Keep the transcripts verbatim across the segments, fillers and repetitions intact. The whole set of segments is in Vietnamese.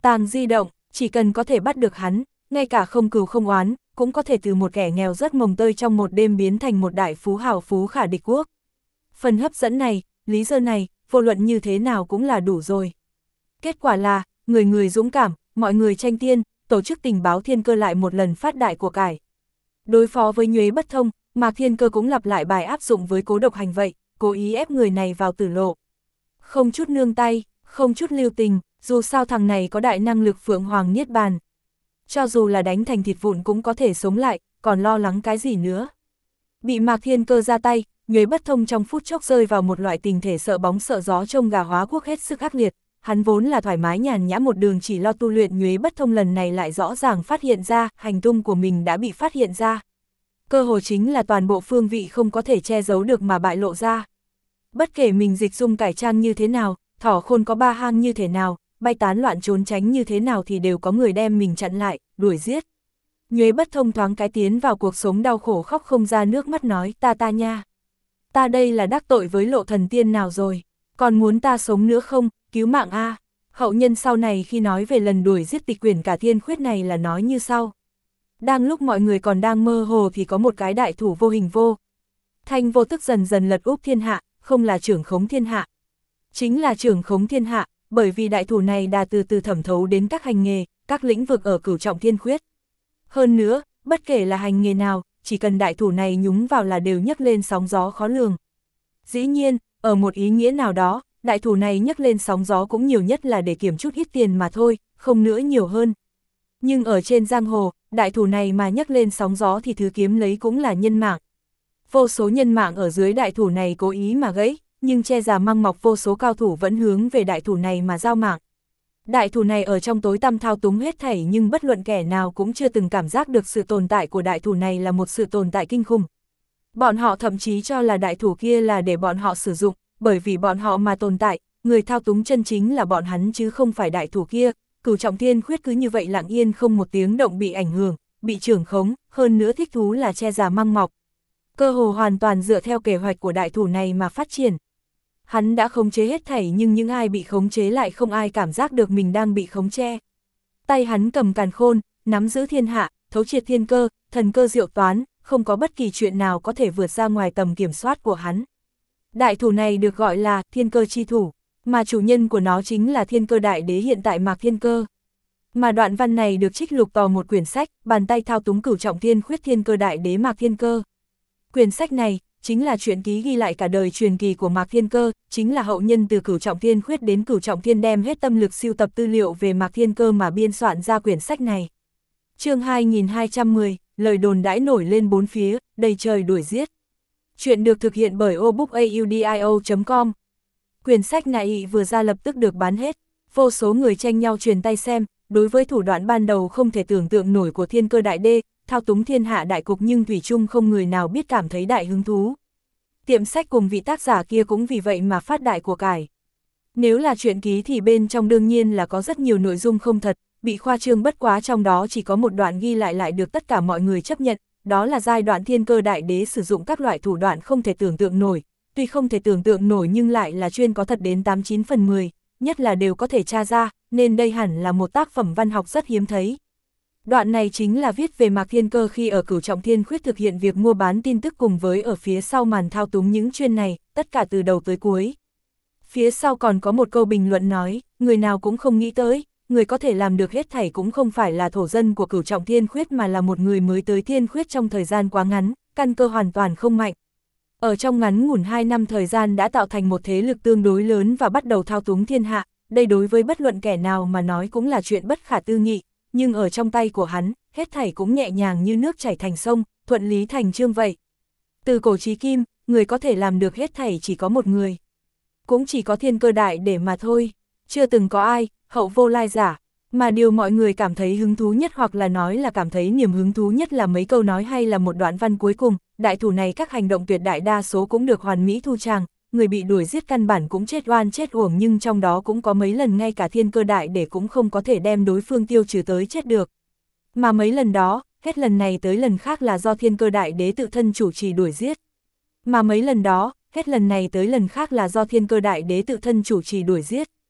Tàng di động, chỉ cần có thể bắt được hắn, ngay cả không cừu không oán, cũng có thể từ một kẻ nghèo rất mồng tơi trong một đêm biến thành một đại phú hào phú khả địch quốc. Phần hấp dẫn này, lý do này, vô luận như thế nào cũng là đủ rồi. Kết quả là, người người dũng cảm, mọi người tranh tiên, tổ chức tình báo Thiên Cơ lại một lần phát đại của cải. Đối phó với Nhuế Bất Thông, Mạc Thiên Cơ cũng lặp lại bài áp dụng với Cố Độc Hành vậy, cố ý ép người này vào tử lộ. Không chút nương tay, không chút lưu tình, dù sao thằng này có đại năng lực Phượng Hoàng Niết Bàn. Cho dù là đánh thành thịt vụn cũng có thể sống lại, còn lo lắng cái gì nữa. Bị Mạc Thiên Cơ ra tay, Nhuế Bất Thông trong phút chốc rơi vào một loại tình thể sợ bóng sợ gió trông gà hóa quốc hết sức ác liệt. Hắn vốn là thoải mái nhàn nhã một đường chỉ lo tu luyện, Nhuế Bất Thông lần này lại rõ ràng phát hiện ra, hành tung của mình đã bị phát hiện ra. Cơ hồ chính là toàn bộ phương vị không có thể che giấu được mà bại lộ ra. Bất kể mình dịch dung cải trang như thế nào, thỏ khôn có ba hang như thế nào, bay tán loạn trốn tránh như thế nào thì đều có người đem mình chặn lại, đuổi giết. Nhuế Bất Thông thoáng cái tiến vào cuộc sống đau khổ khóc không ra nước mắt nói, ta ta nha. Ta đây là đắc tội với Lộ Thần Tiên nào rồi, còn muốn ta sống nữa không, cứu mạng a. Hậu nhân sau này khi nói về lần đuổi giết Tịch Quyển cả thiên khuyết này là nói như sau. Đang lúc mọi người còn đang mơ hồ thì có một cái đại thủ vô hình vô thanh vô tức dần dần lật úp thiên hạ, không là trưởng khống thiên hạ. Chính là trưởng khống thiên hạ, bởi vì đại thủ này đã từ từ thẩm thấu đến các hành nghề, các lĩnh vực ở cửu trọng thiên khuyết. Hơn nữa, bất kể là hành nghề nào, chỉ cần đại thủ này nhúng vào là đều nhấc lên sóng gió khó lường. Dĩ nhiên, ở một ý nghĩa nào đó, đại thủ này nhấc lên sóng gió cũng nhiều nhất là để kiếm chút ít tiền mà thôi, không nữa nhiều hơn. Nhưng ở trên giang hồ, đại thủ này mà nhấc lên sóng gió thì thứ kiếm lấy cũng là nhân mạng. Vô số nhân mạng ở dưới đại thủ này cố ý mà gãy, nhưng che già măng mọc vô số cao thủ vẫn hướng về đại thủ này mà giao mạng. Đại thủ này ở trong tối tăm thao túng hết thảy, nhưng bất luận kẻ nào cũng chưa từng cảm giác được sự tồn tại của đại thủ này là một sự tồn tại kinh khủng. Bọn họ thậm chí cho là đại thủ kia là để bọn họ sử dụng, bởi vì bọn họ mà tồn tại, người thao túng chân chính là bọn hắn chứ không phải đại thủ kia. Cửu trọng thiên khuyết cứ như vậy lặng yên không một tiếng động bị ảnh hưởng, bị trưởng khống, hơn nữa thích thú là che già măng mọc. Cơ hồ hoàn toàn dựa theo kế hoạch của đại thủ này mà phát triển. Hắn đã khống chế hết thảy, nhưng những ai bị khống chế lại không ai cảm giác được mình đang bị khống chế. Tay hắn cầm càn khôn, nắm giữ thiên hạ, thấu triệt thiên cơ, thần cơ diệu toán, không có bất kỳ chuyện nào có thể vượt ra ngoài tầm kiểm soát của hắn. Đại thủ này được gọi là thiên cơ chi thủ, mà chủ nhân của nó chính là Thiên Cơ Đại Đế hiện tại Mạc Thiên Cơ. Mà đoạn văn này được trích lục tò một quyển sách, bàn tay thao túng cửu trọng thiên khuyết Thiên Cơ Đại Đế Mạc Thiên Cơ. Quyển sách này chính là truyện ký ghi lại cả đời truyền kỳ của Mạc Thiên Cơ, chính là hậu nhân từ cửu trọng thiên khuyết đến cửu trọng thiên đem hết tâm lực sưu tập tư liệu về Mạc Thiên Cơ mà biên soạn ra quyển sách này. Chương hai nghìn hai trăm mười, lời đồn đãi nổi lên bốn phía, đầy trời đuổi giết. Chuyện được thực hiện bởi obookaudio chấm com. Quyển sách này vừa ra lập tức được bán hết, vô số người tranh nhau truyền tay xem. Đối với thủ đoạn ban đầu không thể tưởng tượng nổi của Thiên Cơ Đại Đế, thao túng thiên hạ đại cục, nhưng thủy chung không người nào biết cảm thấy đại hứng thú. Tiệm sách cùng vị tác giả kia cũng vì vậy mà phát đại của cải. Nếu là truyện ký thì bên trong đương nhiên là có rất nhiều nội dung không thật, bị khoa trương, bất quá trong đó chỉ có một đoạn ghi lại lại được tất cả mọi người chấp nhận, đó là giai đoạn Thiên Cơ Đại Đế sử dụng các loại thủ đoạn không thể tưởng tượng nổi, tuy không thể tưởng tượng nổi nhưng lại là chuyên có thật đến tám chín phần mười, nhất là đều có thể tra ra, nên đây hẳn là một tác phẩm văn học rất hiếm thấy. Đoạn này chính là viết về Mạc Thiên Cơ khi ở cửu trọng thiên khuyết thực hiện việc mua bán tin tức cùng với ở phía sau màn thao túng những chuyên này, tất cả từ đầu tới cuối. Phía sau còn có một câu bình luận nói, người nào cũng không nghĩ tới, người có thể làm được hết thảy cũng không phải là thổ dân của cửu trọng thiên khuyết mà là một người mới tới thiên khuyết trong thời gian quá ngắn, căn cơ hoàn toàn không mạnh. Ở trong ngắn ngủn hai năm thời gian đã tạo thành một thế lực tương đối lớn và bắt đầu thao túng thiên hạ, đây đối với bất luận kẻ nào mà nói cũng là chuyện bất khả tư nghị, nhưng ở trong tay của hắn, hết thảy cũng nhẹ nhàng như nước chảy thành sông, thuận lý thành chương vậy. Từ cổ chí kim, người có thể làm được hết thảy chỉ có một người. Cũng chỉ có Thiên Cơ Đại Đế mà thôi, chưa từng có ai, hậu vô lai giả. Mà điều mọi người cảm thấy hứng thú nhất hoặc là nói là cảm thấy niềm hứng thú nhất là mấy câu nói hay là một đoạn văn cuối cùng, đại thủ này các hành động tuyệt đại đa số cũng được hoàn mỹ thu tràng, người bị đuổi giết căn bản cũng chết oan chết uổng, nhưng trong đó cũng có mấy lần ngay cả Thiên Cơ Đại Đế cũng không có thể đem đối phương tiêu trừ tới chết được. Mà mấy lần đó, hết lần này tới lần khác là do Thiên Cơ Đại Đế tự thân chủ trì đuổi giết. Mà mấy lần đó, hết lần này tới lần khác là do Thiên Cơ Đại Đế tự thân chủ trì đuổi giết.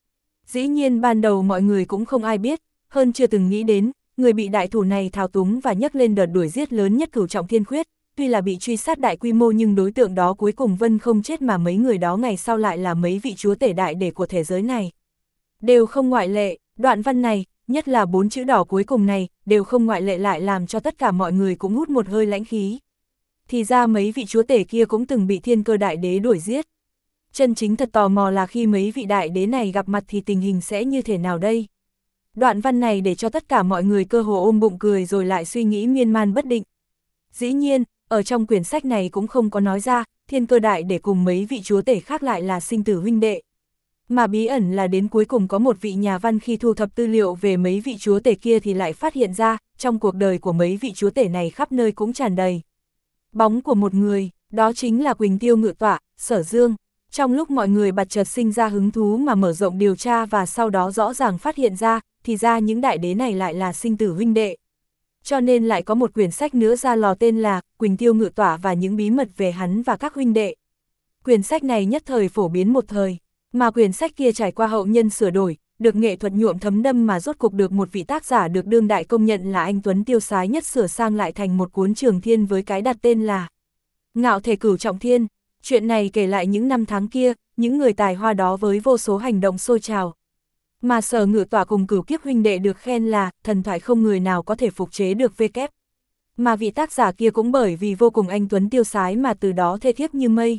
Dĩ nhiên ban đầu mọi người cũng không ai biết, hơn chưa từng nghĩ đến, người bị đại thủ này thao túng và nhấc lên đợt đuổi giết lớn nhất Cửu Trọng Thiên Khuyết, tuy là bị truy sát đại quy mô nhưng đối tượng đó cuối cùng vẫn không chết mà mấy người đó ngày sau lại là mấy vị chúa tể đại để của thế giới này. Đều không ngoại lệ, đoạn văn này, nhất là bốn chữ đỏ cuối cùng này, đều không ngoại lệ lại làm cho tất cả mọi người cũng hút một hơi lãnh khí. Thì ra mấy vị chúa tể kia cũng từng bị Thiên Cơ Đại Đế đuổi giết. Chân chính thật tò mò là khi mấy vị đại đế này gặp mặt thì tình hình sẽ như thế nào đây? Đoạn văn này để cho tất cả mọi người cơ hồ ôm bụng cười rồi lại suy nghĩ miên man bất định. Dĩ nhiên, ở trong quyển sách này cũng không có nói ra, Thiên Cơ Đại để cùng mấy vị chúa tể khác lại là sinh tử huynh đệ. Mà bí ẩn là đến cuối cùng có một vị nhà văn khi thu thập tư liệu về mấy vị chúa tể kia thì lại phát hiện ra, trong cuộc đời của mấy vị chúa tể này khắp nơi cũng tràn đầy bóng của một người, đó chính là Quỳnh Tiêu Ngự Tọa, Sở Dương. Trong lúc mọi người bật chợt sinh ra hứng thú mà mở rộng điều tra và sau đó rõ ràng phát hiện ra, thì ra những đại đế này lại là sinh tử huynh đệ. Cho nên lại có một quyển sách nữa ra lò tên là Quỳnh Tiêu Ngự Tọa và những bí mật về hắn và các huynh đệ. Quyển sách này nhất thời phổ biến một thời, mà quyển sách kia trải qua hậu nhân sửa đổi, được nghệ thuật nhuộm thấm đâm mà rốt cục được một vị tác giả được đương đại công nhận là anh Tuấn tiêu sái nhất sửa sang lại thành một cuốn trường thiên với cái đặt tên là Ngạo Thể Cửu Trọng Thiên. Chuyện này kể lại những năm tháng kia, những người tài hoa đó với vô số hành động sôi trào. Mà Sở Ngự Tọa cùng Cửu Kiếp huynh đệ được khen là thần thoại không người nào có thể phục chế được vê kép. Mà vị tác giả kia cũng bởi vì vô cùng anh Tuấn tiêu sái mà từ đó thê thiếp như mây.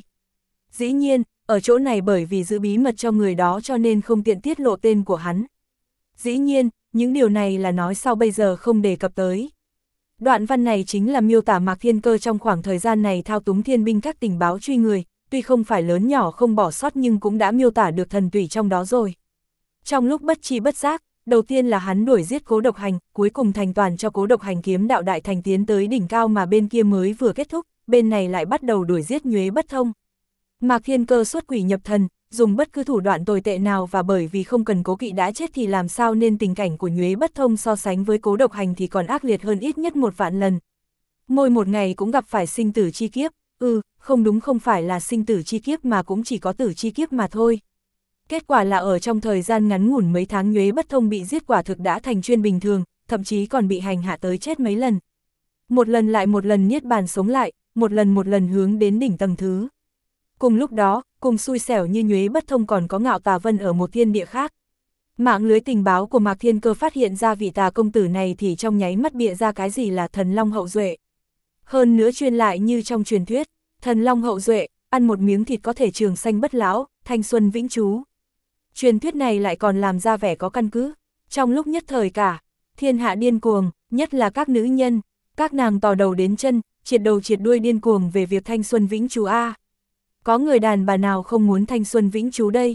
Dĩ nhiên, ở chỗ này bởi vì giữ bí mật cho người đó cho nên không tiện tiết lộ tên của hắn. Dĩ nhiên, những điều này là nói sau bây giờ không đề cập tới. Đoạn văn này chính là miêu tả Mạc Thiên Cơ trong khoảng thời gian này thao túng thiên binh các tình báo truy người, tuy không phải lớn nhỏ không bỏ sót nhưng cũng đã miêu tả được thần tủy trong đó rồi. Trong lúc bất chi bất giác, đầu tiên là hắn đuổi giết Cố Độc Hành, cuối cùng thành toàn cho Cố Độc Hành kiếm đạo đại thành tiến tới đỉnh cao mà bên kia mới vừa kết thúc, bên này lại bắt đầu đuổi giết Nhuế Bất Thông. Mạc Thiên Cơ xuất quỷ nhập thần, dùng bất cứ thủ đoạn tồi tệ nào và bởi vì không cần Cố Kỵ đã chết thì làm sao nên tình cảnh của Nhuế Bất Thông so sánh với Cố Độc Hành thì còn ác liệt hơn ít nhất một vạn lần. Mỗi một ngày cũng gặp phải sinh tử chi kiếp, ừ, không đúng không phải là sinh tử chi kiếp mà cũng chỉ có tử chi kiếp mà thôi. Kết quả là ở trong thời gian ngắn ngủn mấy tháng Nhuế Bất Thông bị giết quả thực đã thành chuyên bình thường, thậm chí còn bị hành hạ tới chết mấy lần. Một lần lại một lần niết bàn sống lại, một lần một lần hướng đến đỉnh tầng thứ. Cùng lúc đó, cùng xui xẻo như Nhuế Bất Thông còn có Ngạo Tà Vân ở một thiên địa khác. Mạng lưới tình báo của Mạc Thiên Cơ phát hiện ra vị tà công tử này thì trong nháy mắt bịa ra cái gì là thần long hậu duệ. Hơn nữa truyền lại như trong truyền thuyết, thần long hậu duệ, ăn một miếng thịt có thể trường sanh bất lão, thanh xuân vĩnh trú. Truyền thuyết này lại còn làm ra vẻ có căn cứ. Trong lúc nhất thời cả, thiên hạ điên cuồng, nhất là các nữ nhân, các nàng tò đầu đến chân, triệt đầu triệt đuôi điên cuồng về việc thanh xuân vĩnh trú a. Có người đàn bà nào không muốn thanh xuân vĩnh trú đây?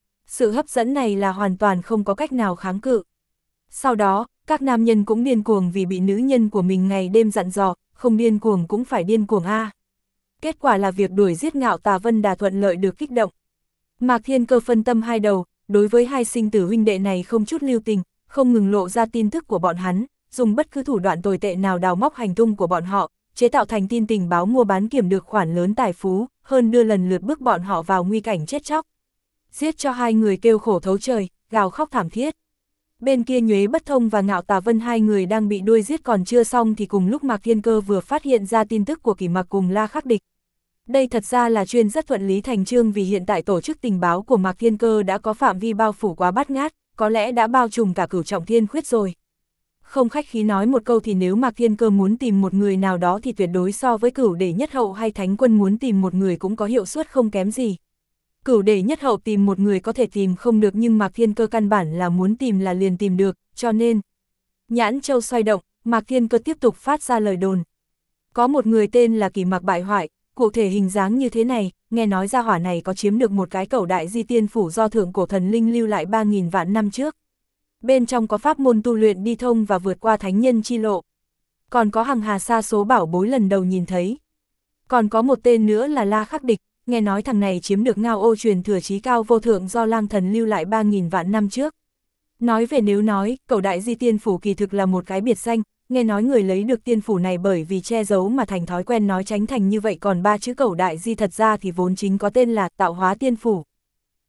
Sự hấp dẫn này là hoàn toàn không có cách nào kháng cự. Sau đó, các nam nhân cũng điên cuồng vì bị nữ nhân của mình ngày đêm dặn dò, không điên cuồng cũng phải điên cuồng a. Kết quả là việc đuổi giết Ngạo Tà Vân Đà thuận lợi được kích động. Mạc Thiên Cơ phân tâm hai đầu, đối với hai sinh tử huynh đệ này không chút lưu tình, không ngừng lộ ra tin tức của bọn hắn, dùng bất cứ thủ đoạn tồi tệ nào đào móc hành tung của bọn họ, chế tạo thành tin tình báo mua bán kiểm được khoản lớn tài phú, hơn đưa lần lượt bước bọn họ vào nguy cảnh chết chóc. Giết cho hai người kêu khổ thấu trời, gào khóc thảm thiết. Bên kia Nhuế Bất Thông và Ngạo Tà Vân hai người đang bị đuôi giết còn chưa xong thì cùng lúc Mạc Thiên Cơ vừa phát hiện ra tin tức của Kỷ Mặc cùng La Khắc Địch. Đây thật ra là chuyên rất thuận lý thành chương vì hiện tại tổ chức tình báo của Mạc Thiên Cơ đã có phạm vi bao phủ quá bát ngát, có lẽ đã bao trùm cả Cửu Trọng Thiên Khuyết rồi. Không khách khí nói một câu thì nếu Mạc Thiên Cơ muốn tìm một người nào đó thì tuyệt đối so với Cửu Đế Nhất Hậu hay Thánh Quân muốn tìm một người cũng có hiệu suất không kém gì. Cửu Đế Nhất Hậu tìm một người có thể tìm không được nhưng Mạc Thiên Cơ căn bản là muốn tìm là liền tìm được, cho nên nhãn châu xoay động, Mạc Thiên Cơ tiếp tục phát ra lời đồn. Có một người tên là Kỷ Mặc bại hoại, cụ thể hình dáng như thế này, nghe nói gia hỏa này có chiếm được một cái cẩu đại di tiên phủ do thượng cổ thần linh lưu lại ba nghìn vạn năm trước. Bên trong có pháp môn tu luyện đi thông và vượt qua thánh nhân chi lộ. Còn có hằng hà sa số bảo bối lần đầu nhìn thấy. Còn có một tên nữa là La Khắc Địch, nghe nói thằng này chiếm được ngao ô truyền thừa chí cao vô thượng do lang thần lưu lại ba nghìn vạn năm trước. Nói về nếu nói, cẩu đại di tiên phủ kỳ thực là một cái biệt danh, nghe nói người lấy được tiên phủ này bởi vì che giấu mà thành thói quen nói tránh thành như vậy còn ba chữ cẩu đại di thật ra thì vốn chính có tên là tạo hóa tiên phủ.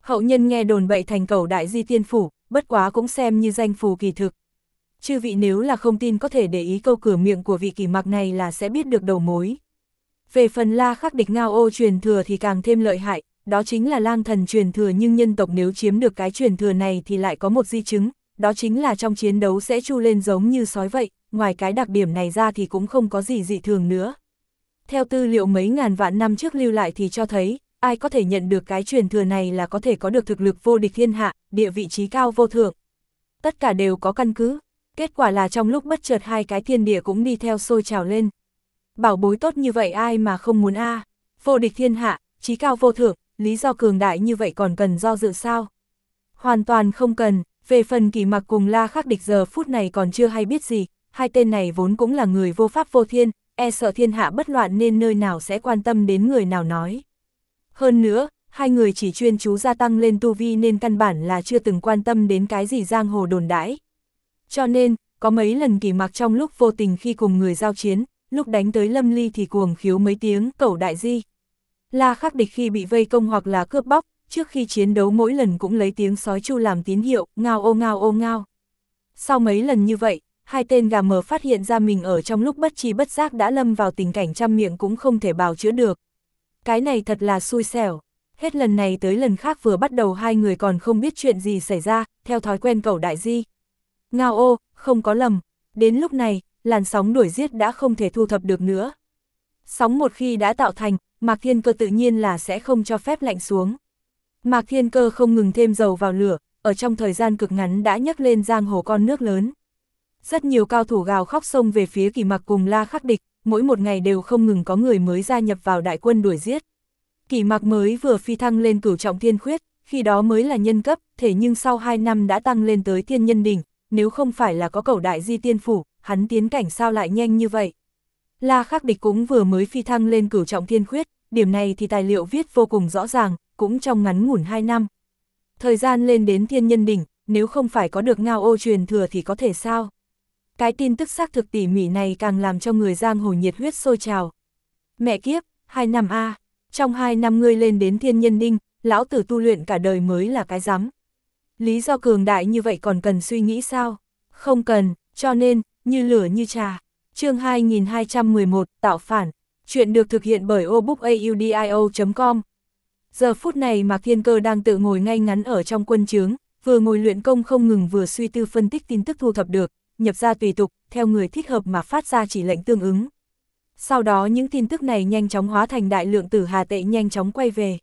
Hậu nhân nghe đồn bậy thành cẩu đại di tiên phủ, bất quá cũng xem như danh phù kỳ thực. Chư vị nếu là không tin có thể để ý câu cửa miệng của vị Kỷ Mặc này là sẽ biết được đầu mối. Về phần La Khắc Địch Ngao Ô truyền thừa thì càng thêm lợi hại, đó chính là lang thần truyền thừa, nhưng nhân tộc nếu chiếm được cái truyền thừa này thì lại có một di chứng, đó chính là trong chiến đấu sẽ chu lên giống như sói vậy, ngoài cái đặc điểm này ra thì cũng không có gì dị thường nữa. Theo tư liệu mấy ngàn vạn năm trước lưu lại thì cho thấy, ai có thể nhận được cái truyền thừa này là có thể có được thực lực vô địch thiên hạ, địa vị trí cao vô thượng. Tất cả đều có căn cứ, kết quả là trong lúc bất chợt hai cái thiên địa cũng đi theo sôi trào lên. Bảo bối tốt như vậy ai mà không muốn a? À? Vô địch thiên hạ, trí cao vô thượng, lý do cường đại như vậy còn cần do dự sao? Hoàn toàn không cần. Về phần Kỷ Mặc cùng La Khắc Địch giờ phút này còn chưa hay biết gì, hai tên này vốn cũng là người vô pháp vô thiên, e sợ thiên hạ bất loạn nên nơi nào sẽ quan tâm đến người nào nói. Hơn nữa, hai người chỉ chuyên chú gia tăng lên tu vi nên căn bản là chưa từng quan tâm đến cái gì giang hồ đồn đãi. Cho nên, có mấy lần Kỷ Mặc trong lúc vô tình khi cùng người giao chiến, lúc đánh tới Lâm Ly thì cuồng khiếu mấy tiếng cẩu đại di. La Khắc Địch khi bị vây công hoặc là cướp bóc, trước khi chiến đấu mỗi lần cũng lấy tiếng sói chu làm tín hiệu, ngao ô ngao ô ngao. Sau mấy lần như vậy, hai tên gà mờ phát hiện ra mình ở trong lúc bất tri bất giác đã lâm vào tình cảnh trăm miệng cũng không thể bào chữa được. Cái này thật là xui xẻo. Hết lần này tới lần khác vừa bắt đầu hai người còn không biết chuyện gì xảy ra, theo thói quen cẩu đại di. Ngao ô, không có lầm. Đến lúc này, làn sóng đuổi giết đã không thể thu thập được nữa. Sóng một khi đã tạo thành, Mạc Thiên Cơ tự nhiên là sẽ không cho phép lạnh xuống. Mạc Thiên Cơ không ngừng thêm dầu vào lửa, ở trong thời gian cực ngắn đã nhấc lên giang hồ con nước lớn. Rất nhiều cao thủ gào khóc xông về phía Kỷ Mặc cùng La Khắc Địch, mỗi một ngày đều không ngừng có người mới gia nhập vào đại quân đuổi giết. Kỷ Mặc mới vừa phi thăng lên cửu trọng thiên khuyết, khi đó mới là nhân cấp, thế nhưng sau hai năm đã tăng lên tới thiên nhân đỉnh, nếu không phải là có cẩu đại di tiên phủ, hắn tiến cảnh sao lại nhanh như vậy. La Khắc Địch cũng vừa mới phi thăng lên cửu trọng thiên khuyết, điểm này thì tài liệu viết vô cùng rõ ràng, cũng trong ngắn ngủn hai năm. Thời gian lên đến thiên nhân đỉnh, nếu không phải có được ngao ô truyền thừa thì có thể sao? Cái tin tức xác thực tỉ mỉ này càng làm cho người giang hồ nhiệt huyết sôi trào. Mẹ kiếp, hai năm a, à. Trong hai năm ngươi lên đến thiên nhân đinh, lão tử tu luyện cả đời mới là cái rắm. Lý do cường đại như vậy còn cần suy nghĩ sao? Không cần, cho nên, như lửa như trà. Chương hai nghìn hai trăm mười một, tạo phản. Chuyện được thực hiện bởi obookaudio chấm com. Giờ phút này Mạc Thiên Cơ đang tự ngồi ngay ngắn ở trong quân trướng, vừa ngồi luyện công không ngừng vừa suy tư phân tích tin tức thu thập được, nhập ra tùy tục, theo người thích hợp mà phát ra chỉ lệnh tương ứng. Sau đó những tin tức này nhanh chóng hóa thành đại lượng tử hà tệ nhanh chóng quay về.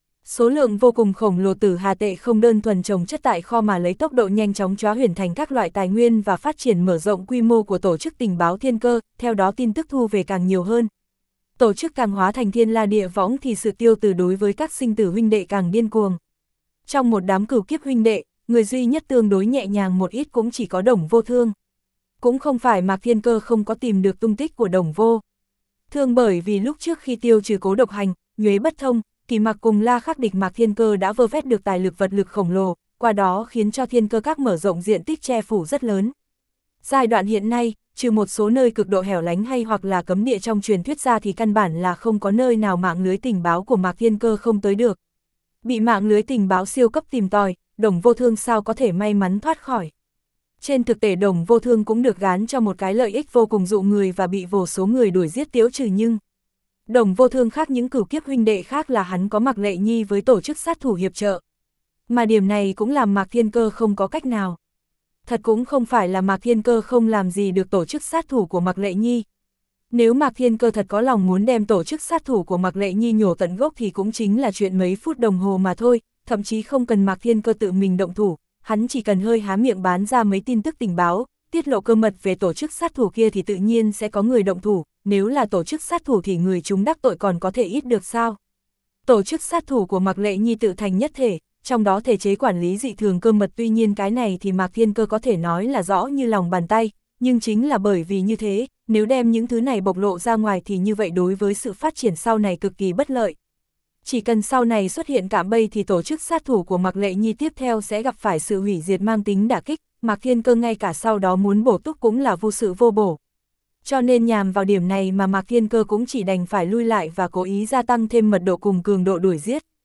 Số lượng vô cùng khổng lồ tử hà tệ không đơn thuần trồng chất tại kho mà lấy tốc độ nhanh chóng chóa huyền thành các loại tài nguyên và phát triển mở rộng quy mô của tổ chức tình báo Thiên Cơ, theo đó tin tức thu về càng nhiều hơn. Tổ chức càng hóa thành thiên la địa võng thì sự tiêu từ đối với các sinh tử huynh đệ càng điên cuồng. Trong một đám cửu kiếp huynh đệ, người duy nhất tương đối nhẹ nhàng một ít cũng chỉ có Đồng Vô Thương. Cũng không phải Mạc Thiên Cơ không có tìm được tung tích của Đồng Vô Thương, bởi vì lúc trước khi tiêu trừ Cố Độc Hành, Nhuế Bất Thông, Kỷ Mặc cùng La Khắc Địch, Mạc Thiên Cơ đã vơ vét được tài lực vật lực khổng lồ, qua đó khiến cho Thiên Cơ các mở rộng diện tích che phủ rất lớn. Giai đoạn hiện nay, trừ một số nơi cực độ hẻo lánh hay hoặc là cấm địa trong truyền thuyết ra thì căn bản là không có nơi nào mạng lưới tình báo của Mạc Thiên Cơ không tới được. Bị mạng lưới tình báo siêu cấp tìm tòi, Đồng Vô Thương sao có thể may mắn thoát khỏi. Trên thực tế Đồng Vô Thương cũng được gán cho một cái lợi ích vô cùng dụ người và bị vô số người đuổi giết tiếu trừ, nhưng Đồng Vô Thương khác những cửu kiếp huynh đệ khác là hắn có Mạc Lệ Nhi với tổ chức sát thủ hiệp trợ. Mà điểm này cũng làm Mạc Thiên Cơ không có cách nào. Thật cũng không phải là Mạc Thiên Cơ không làm gì được tổ chức sát thủ của Mạc Lệ Nhi. Nếu Mạc Thiên Cơ thật có lòng muốn đem tổ chức sát thủ của Mạc Lệ Nhi nhổ tận gốc thì cũng chính là chuyện mấy phút đồng hồ mà thôi, thậm chí không cần Mạc Thiên Cơ tự mình động thủ, hắn chỉ cần hơi há miệng bán ra mấy tin tức tình báo, tiết lộ cơ mật về tổ chức sát thủ kia thì tự nhiên sẽ có người động thủ, nếu là tổ chức sát thủ thì người chúng đắc tội còn có thể ít được sao. Tổ chức sát thủ của Mạc Lệ Nhi tự thành nhất thể, trong đó thể chế quản lý dị thường cơ mật, tuy nhiên cái này thì Mạc Thiên Cơ có thể nói là rõ như lòng bàn tay, nhưng chính là bởi vì như thế, nếu đem những thứ này bộc lộ ra ngoài thì như vậy đối với sự phát triển sau này cực kỳ bất lợi. Chỉ cần sau này xuất hiện cạm bẫy thì tổ chức sát thủ của Mạc Lệ Nhi tiếp theo sẽ gặp phải sự hủy diệt mang tính đả kích, Mạc Thiên Cơ ngay cả sau đó muốn bổ túc cũng là vô sự vô bổ. Cho nên nhằm vào điểm này mà Mạc Thiên Cơ cũng chỉ đành phải lui lại và cố ý gia tăng thêm mật độ cùng cường độ đuổi giết.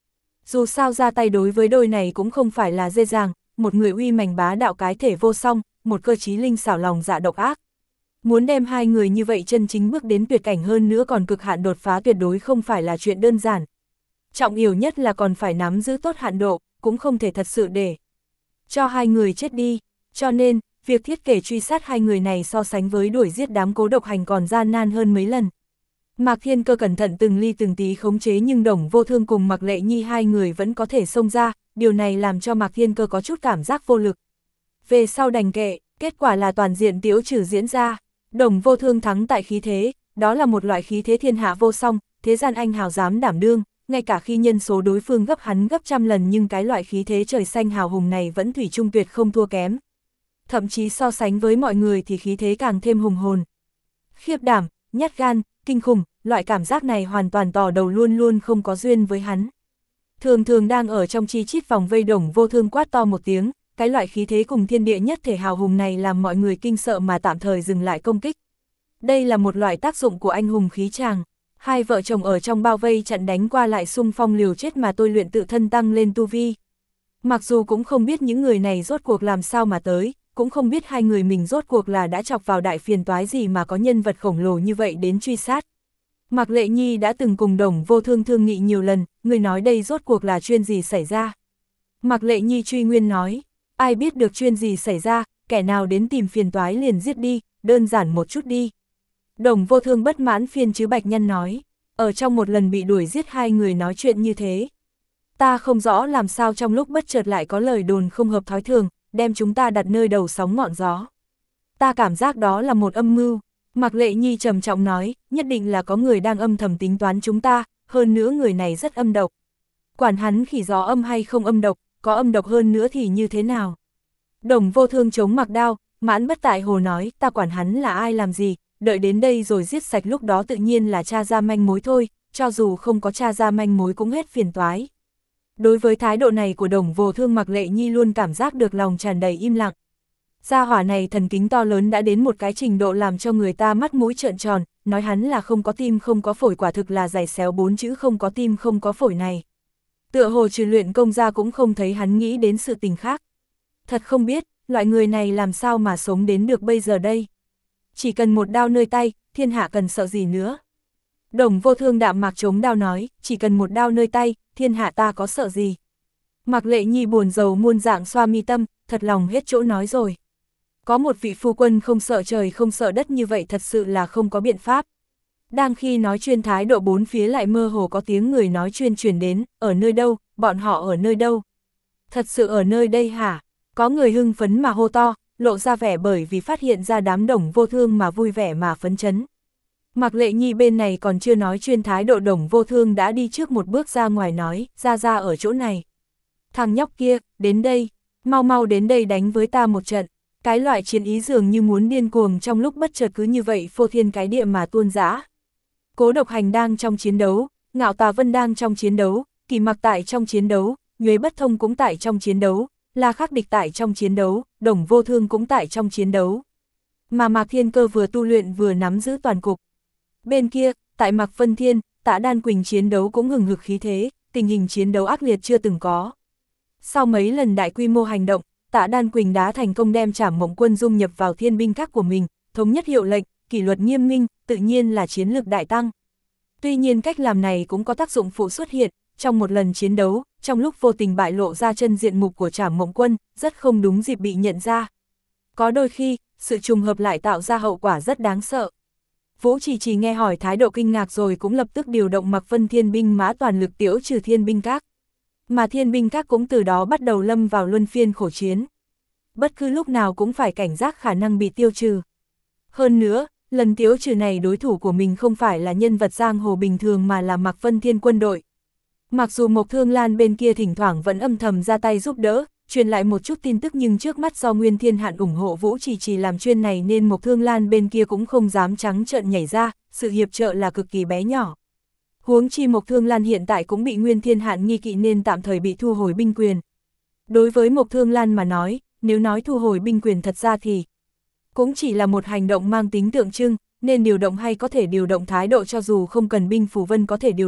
Dù sao ra tay đối với đôi này cũng không phải là dễ dàng, một người uy mãnh bá đạo cái thể vô song, một cơ trí linh xảo lòng dạ độc ác. Muốn đem hai người như vậy chân chính bước đến tuyệt cảnh hơn nữa còn cực hạn đột phá tuyệt đối không phải là chuyện đơn giản. Trọng yếu nhất là còn phải nắm giữ tốt hạn độ, cũng không thể thật sự để cho hai người chết đi. Cho nên, việc thiết kế truy sát hai người này so sánh với đuổi giết đám cố độc hành còn gian nan hơn mấy lần. Mạc Thiên Cơ cẩn thận từng ly từng tí khống chế nhưng Đồng Vô Thương cùng Mạc Lệ Nhi hai người vẫn có thể xông ra, điều này làm cho Mạc Thiên Cơ có chút cảm giác vô lực. Về sau đành kệ, kết quả là toàn diện tiếu trừ diễn ra. Đồng Vô Thương thắng tại khí thế, đó là một loại khí thế thiên hạ vô song, thế gian anh hào dám đảm đương, ngay cả khi nhân số đối phương gấp hắn gấp trăm lần nhưng cái loại khí thế trời xanh hào hùng này vẫn thủy chung tuyệt không thua kém. Thậm chí so sánh với mọi người thì khí thế càng thêm hùng hồn. Khiếp đảm, nhát gan, kinh khủng, loại cảm giác này hoàn toàn tỏ đầu luôn luôn không có duyên với hắn. Thường thường đang ở trong chi chít vòng vây Đồng Vô Thương quát to một tiếng, cái loại khí thế cùng thiên địa nhất thể hào hùng này làm mọi người kinh sợ mà tạm thời dừng lại công kích. Đây là một loại tác dụng của anh hùng khí tràng. Hai vợ chồng ở trong bao vây chặn đánh qua lại xung phong liều chết mà tôi luyện tự thân tăng lên tu vi. Mặc dù cũng không biết những người này rốt cuộc làm sao mà tới, cũng không biết hai người mình rốt cuộc là đã chọc vào đại phiền toái gì mà có nhân vật khổng lồ như vậy đến truy sát. Mạc Lệ Nhi đã từng cùng Đồng Vô Thương thương nghị nhiều lần, người nói đây rốt cuộc là chuyện gì xảy ra. Mạc Lệ Nhi truy nguyên nói, ai biết được chuyện gì xảy ra, kẻ nào đến tìm phiền toái liền giết đi, đơn giản một chút đi. Đồng Vô Thương bất mãn phiên chứ Bạch Nhân nói, ở trong một lần bị đuổi giết hai người nói chuyện như thế. Ta không rõ làm sao trong lúc bất chợt lại có lời đồn không hợp thói thường, đem chúng ta đặt nơi đầu sóng ngọn gió. Ta cảm giác đó là một âm mưu. Mạc Lệ Nhi trầm trọng nói, nhất định là có người đang âm thầm tính toán chúng ta, hơn nữa người này rất âm độc. Quản hắn khỉ gió âm hay không âm độc, có âm độc hơn nữa thì như thế nào? Đồng Vô Thương chống mặc đao, mãn bất tại hồ nói, ta quản hắn là ai làm gì, đợi đến đây rồi giết sạch lúc đó tự nhiên là tra ra manh mối thôi, cho dù không có tra ra manh mối cũng hết phiền toái. Đối với thái độ này của Đồng Vô Thương Mạc Lệ Nhi luôn cảm giác được lòng tràn đầy im lặng. Gia hỏa này thần kính to lớn đã đến một cái trình độ làm cho người ta mắt mũi trợn tròn, nói hắn là không có tim không có phổi quả thực là giày xéo bốn chữ không có tim không có phổi này. Tựa hồ trừ luyện công ra cũng không thấy hắn nghĩ đến sự tình khác. Thật không biết, loại người này làm sao mà sống đến được bây giờ đây. Chỉ cần một đao nơi tay, thiên hạ cần sợ gì nữa. Đồng Vô Thương đạm mạc chống đao nói, chỉ cần một đao nơi tay, thiên hạ ta có sợ gì. Mạc Lệ Nhi buồn rầu muôn dạng xoa mi tâm, thật lòng hết chỗ nói rồi. Có một vị phu quân không sợ trời không sợ đất như vậy thật sự là không có biện pháp. Đang khi nói chuyên thái độ bốn phía lại mơ hồ có tiếng người nói chuyên truyền đến, ở nơi đâu, bọn họ ở nơi đâu. Thật sự ở nơi đây hả? Có người hưng phấn mà hô to, lộ ra vẻ bởi vì phát hiện ra đám Đồng Vô Thương mà vui vẻ mà phấn chấn. Mạc Lệ Nhi bên này còn chưa nói chuyên thái độ Đồng Vô Thương đã đi trước một bước ra ngoài nói, ra ra ở chỗ này. Thằng nhóc kia, đến đây, mau mau đến đây đánh với ta một trận. Cái loại chiến ý dường như muốn điên cuồng trong lúc bất chợt cứ như vậy phô thiên cái địa mà tuôn dã. Cố Độc Hành đang trong chiến đấu, Ngạo Tà Vân đang trong chiến đấu, Kỳ Mặc tại trong chiến đấu, Nhuế Bất Thông cũng tại trong chiến đấu, La Khắc Địch tại trong chiến đấu, Đồng Vô Thương cũng tại trong chiến đấu. Mà Mạc Thiên Cơ vừa tu luyện vừa nắm giữ toàn cục. Bên kia, tại Mạc Vân Thiên, Tạ Đan Quỳnh chiến đấu cũng hừng hực khí thế, tình hình chiến đấu ác liệt chưa từng có. Sau mấy lần đại quy mô hành động, Tạ Đan Quỳnh đã thành công đem Trảm Mộng Quân dung nhập vào thiên binh các của mình, thống nhất hiệu lệnh, kỷ luật nghiêm minh, tự nhiên là chiến lược đại tăng. Tuy nhiên cách làm này cũng có tác dụng phụ xuất hiện, trong một lần chiến đấu, trong lúc vô tình bại lộ ra chân diện mục của Trảm Mộng Quân, rất không đúng dịp bị nhận ra. Có đôi khi, sự trùng hợp lại tạo ra hậu quả rất đáng sợ. Vũ Trì Trì nghe hỏi thái độ kinh ngạc rồi cũng lập tức điều động Mạc Vân Thiên binh mã toàn lực tiễu trừ thiên binh các. Mà thiên binh các cũng từ đó bắt đầu lâm vào luân phiên khổ chiến. Bất cứ lúc nào cũng phải cảnh giác khả năng bị tiêu trừ. Hơn nữa, lần tiễu trừ này đối thủ của mình không phải là nhân vật giang hồ bình thường mà là Mạc Vân Thiên quân đội. Mặc dù Mộc Thương Lan bên kia thỉnh thoảng vẫn âm thầm ra tay giúp đỡ, truyền lại một chút tin tức nhưng trước mắt do Nguyên Thiên Hạn ủng hộ Vũ Trì Trì làm chuyên này nên Mộc Thương Lan bên kia cũng không dám trắng trợn nhảy ra, sự hiệp trợ là cực kỳ bé nhỏ. Huống chi Mộc Thương Lan hiện tại cũng bị Nguyên Thiên Hạn nghi kỵ nên tạm thời bị thu hồi binh quyền. Đối với Mộc Thương Lan mà nói, nếu nói thu hồi binh quyền thật ra thì cũng chỉ là một hành động mang tính tượng trưng, nên điều động hay có thể điều động thái độ cho dù không cần binh phù vân có thể điều động,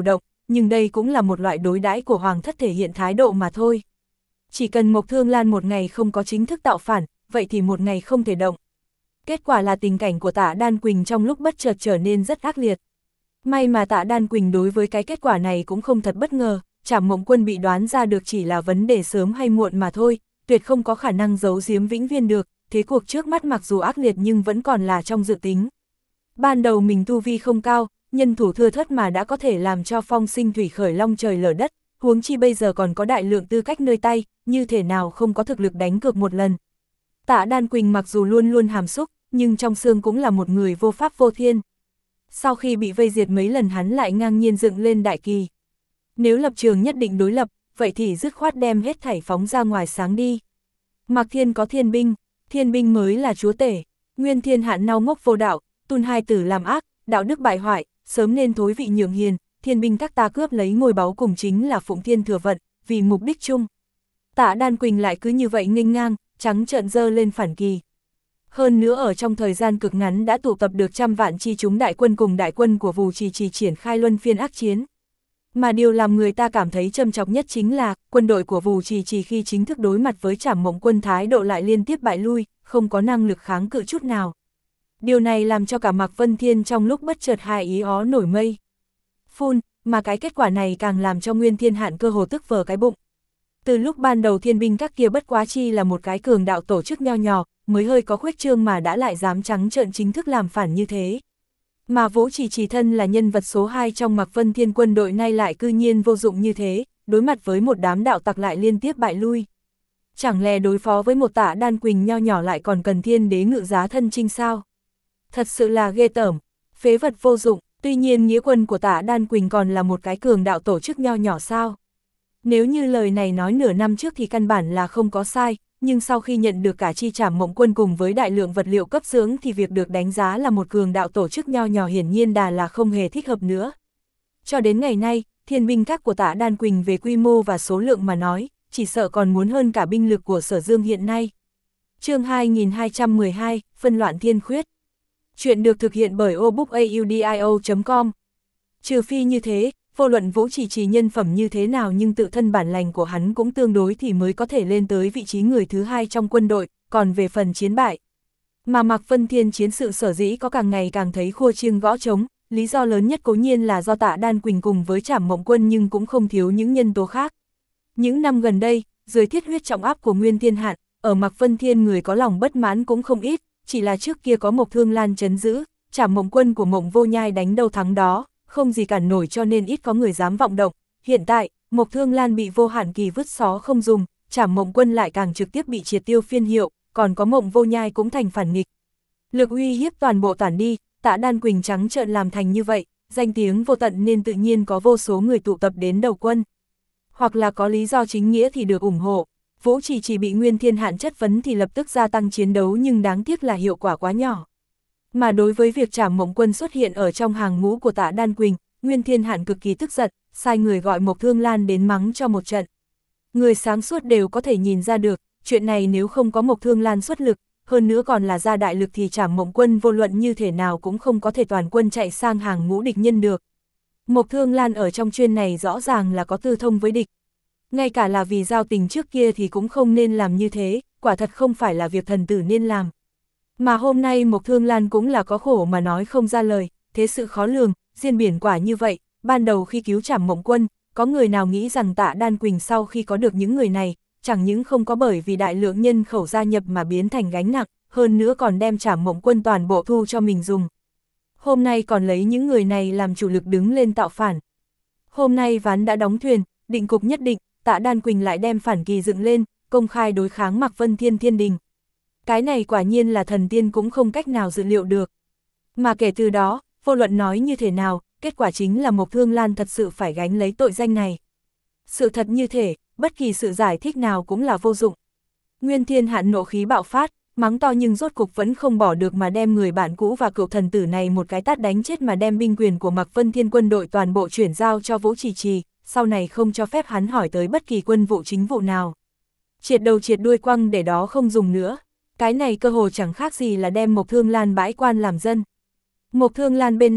nhưng đây cũng là một loại đối đãi của Hoàng thất thể hiện thái độ mà thôi. Chỉ cần Mộc Thương Lan một ngày không có chính thức tạo phản, vậy thì một ngày không thể động. Kết quả là tình cảnh của Tạ Đan Quỳnh trong lúc bất chợt trở nên rất ác liệt. May mà Tạ Đan Quỳnh đối với cái kết quả này cũng không thật bất ngờ, Trảm Mộng Quân bị đoán ra được chỉ là vấn đề sớm hay muộn mà thôi, tuyệt không có khả năng giấu giếm vĩnh viễn được, thế cuộc trước mắt mặc dù ác liệt nhưng vẫn còn là trong dự tính. Ban đầu mình tu vi không cao, nhân thủ thưa thớt mà đã có thể làm cho phong sinh thủy khởi long trời lở đất, huống chi bây giờ còn có đại lượng tư cách nơi tay, như thể nào không có thực lực đánh cược một lần. Tạ Đan Quỳnh mặc dù luôn luôn hàm xúc, nhưng trong xương cũng là một người vô pháp vô thiên. Sau khi bị vây diệt mấy lần hắn lại ngang nhiên dựng lên đại kỳ. Nếu lập trường nhất định đối lập, vậy thì dứt khoát đem hết thảy phóng ra ngoài sáng đi. Mạc Thiên có thiên binh, thiên binh mới là chúa tể, Nguyên Thiên Hạn nao ngốc vô đạo, Tun hai tử làm ác, đạo đức bại hoại, sớm nên thối vị nhường hiền, thiên binh các ta cướp lấy ngôi báu cùng chính là Phụng Thiên thừa vận, vì mục đích chung. Tạ Đan Quỳnh lại cứ như vậy nghênh ngang, trắng trợn dơ lên phản kỳ. Hơn nữa ở trong thời gian cực ngắn đã tụ tập được trăm vạn chi chúng đại quân cùng đại quân của Vù Trì Trì triển khai luân phiên ác chiến. Mà điều làm người ta cảm thấy châm chọc nhất chính là quân đội của Vù Trì Trì khi chính thức đối mặt với Trảm Mộng Quân thái độ lại liên tiếp bại lui, không có năng lực kháng cự chút nào. Điều này làm cho cả Mạc Vân Thiên trong lúc bất chợt hai ý ó nổi mây. Phun, mà cái kết quả này càng làm cho Nguyên Thiên Hạn cơ hồ tức vờ cái bụng. Từ lúc ban đầu thiên binh các kia bất quá chi là một cái cường đạo tổ chức nho nhỏ, mới hơi có khuếch trương mà đã lại dám trắng trợn chính thức làm phản như thế. Mà Vũ Trì Trì thân là nhân vật số hai trong Mạc Vân Thiên quân đội nay lại cư nhiên vô dụng như thế, đối mặt với một đám đạo tặc lại liên tiếp bại lui. Chẳng lẽ đối phó với một Tạ Đan Quỳnh nho nhỏ lại còn cần thiên đế ngự giá thân chinh sao? Thật sự là ghê tởm, phế vật vô dụng, tuy nhiên nghĩa quân của Tạ Đan Quỳnh còn là một cái cường đạo tổ chức nho nhỏ sao? Nếu như lời này nói nửa năm trước thì căn bản là không có sai, nhưng sau khi nhận được cả chi Trảm Mộng Quân cùng với đại lượng vật liệu cấp dưỡng thì việc được đánh giá là một cường đạo tổ chức nho nhỏ hiển nhiên đà là không hề thích hợp nữa. Cho đến ngày nay, thiên binh các của Tạ Đan Quỳnh về quy mô và số lượng mà nói, chỉ sợ còn muốn hơn cả binh lực của Sở Dương hiện nay. Chương hai nghìn hai trăm mười hai, phân loạn thiên khuyết. Chuyện được thực hiện bởi obookaudio chấm com. Trừ phi như thế, vô luận Vũ Trì Trì nhân phẩm như thế nào nhưng tự thân bản lành của hắn cũng tương đối thì mới có thể lên tới vị trí người thứ hai trong quân đội, còn về phần chiến bại. Mà Mạc Vân Thiên chiến sự sở dĩ có càng ngày càng thấy khua chiêng gõ trống, lý do lớn nhất cố nhiên là do Tạ Đan Quỳnh cùng với Trảm Mộng Quân nhưng cũng không thiếu những nhân tố khác. Những năm gần đây, dưới thiết huyết trọng áp của Nguyên Thiên Hạn, ở Mạc Vân Thiên người có lòng bất mãn cũng không ít, chỉ là trước kia có Mộc Thương Lan trấn giữ, Trảm Mộng Quân của Mộng Vô Nhai đánh đâu thắng đó, không gì cản nổi cho nên ít có người dám vọng động. Hiện tại, Mộc Thương Lan bị Vô Hạn Kỳ vứt xó không dùng, Trảm Mộng Quân lại càng trực tiếp bị triệt tiêu phiên hiệu, còn có Mộng Vô Nhai cũng thành phản nghịch. Lực uy hiếp toàn bộ tản đi, Tạ Đan Quỳnh trắng trợn làm thành như vậy, danh tiếng vô tận nên tự nhiên có vô số người tụ tập đến đầu quân. Hoặc là có lý do chính nghĩa thì được ủng hộ. Vũ Trì chỉ bị Nguyên Thiên Hạn chất vấn thì lập tức gia tăng chiến đấu nhưng đáng tiếc là hiệu quả quá nhỏ. Mà đối với việc Trảm Mộng Quân xuất hiện ở trong hàng ngũ của Tạ Đan Quỳnh, Nguyên Thiên Hạn cực kỳ tức giận, sai người gọi Mộc Thương Lan đến mắng cho một trận. Người sáng suốt đều có thể nhìn ra được, chuyện này nếu không có Mộc Thương Lan xuất lực, hơn nữa còn là ra đại lực thì Trảm Mộng Quân vô luận như thể nào cũng không có thể toàn quân chạy sang hàng ngũ địch nhân được. Mộc Thương Lan ở trong chuyên này rõ ràng là có tư thông với địch. Ngay cả là vì giao tình trước kia thì cũng không nên làm như thế, quả thật không phải là việc thần tử nên làm. Mà hôm nay Mộc Thương Lan cũng là có khổ mà nói không ra lời, thế sự khó lường, diên biển quả như vậy, ban đầu khi cứu Trảm Mộng Quân, có người nào nghĩ rằng Tạ Đan Quỳnh sau khi có được những người này, chẳng những không có bởi vì đại lượng nhân khẩu gia nhập mà biến thành gánh nặng, hơn nữa còn đem Trảm Mộng Quân toàn bộ thu cho mình dùng. Hôm nay còn lấy những người này làm chủ lực đứng lên tạo phản. Hôm nay ván đã đóng thuyền, định cục nhất định, Tạ Đan Quỳnh lại đem phản kỳ dựng lên, công khai đối kháng Mạc Vân Thiên Thiên Đình. Cái này quả nhiên là thần tiên cũng không cách nào dự liệu được. Mà kể từ đó, vô luận nói như thế nào, kết quả chính là Mộc Thương Lan thật sự phải gánh lấy tội danh này. Sự thật như thế, bất kỳ sự giải thích nào cũng là vô dụng. Nguyên Thiên Hạn nộ khí bạo phát, mắng to nhưng rốt cục vẫn không bỏ được mà đem người bạn cũ và cựu thần tử này một cái tát đánh chết mà đem binh quyền của Mạc Vân Thiên quân đội toàn bộ chuyển giao cho Vũ Trì Trì, sau này không cho phép hắn hỏi tới bất kỳ quân vụ chính vụ nào. Triệt đầu triệt đuôi quăng để đó không dùng nữa. Cái này cơ hồ chẳng khác gì là đem Mộc Thương Lan bãi quan làm dân. Mộc Thương Lan bên này,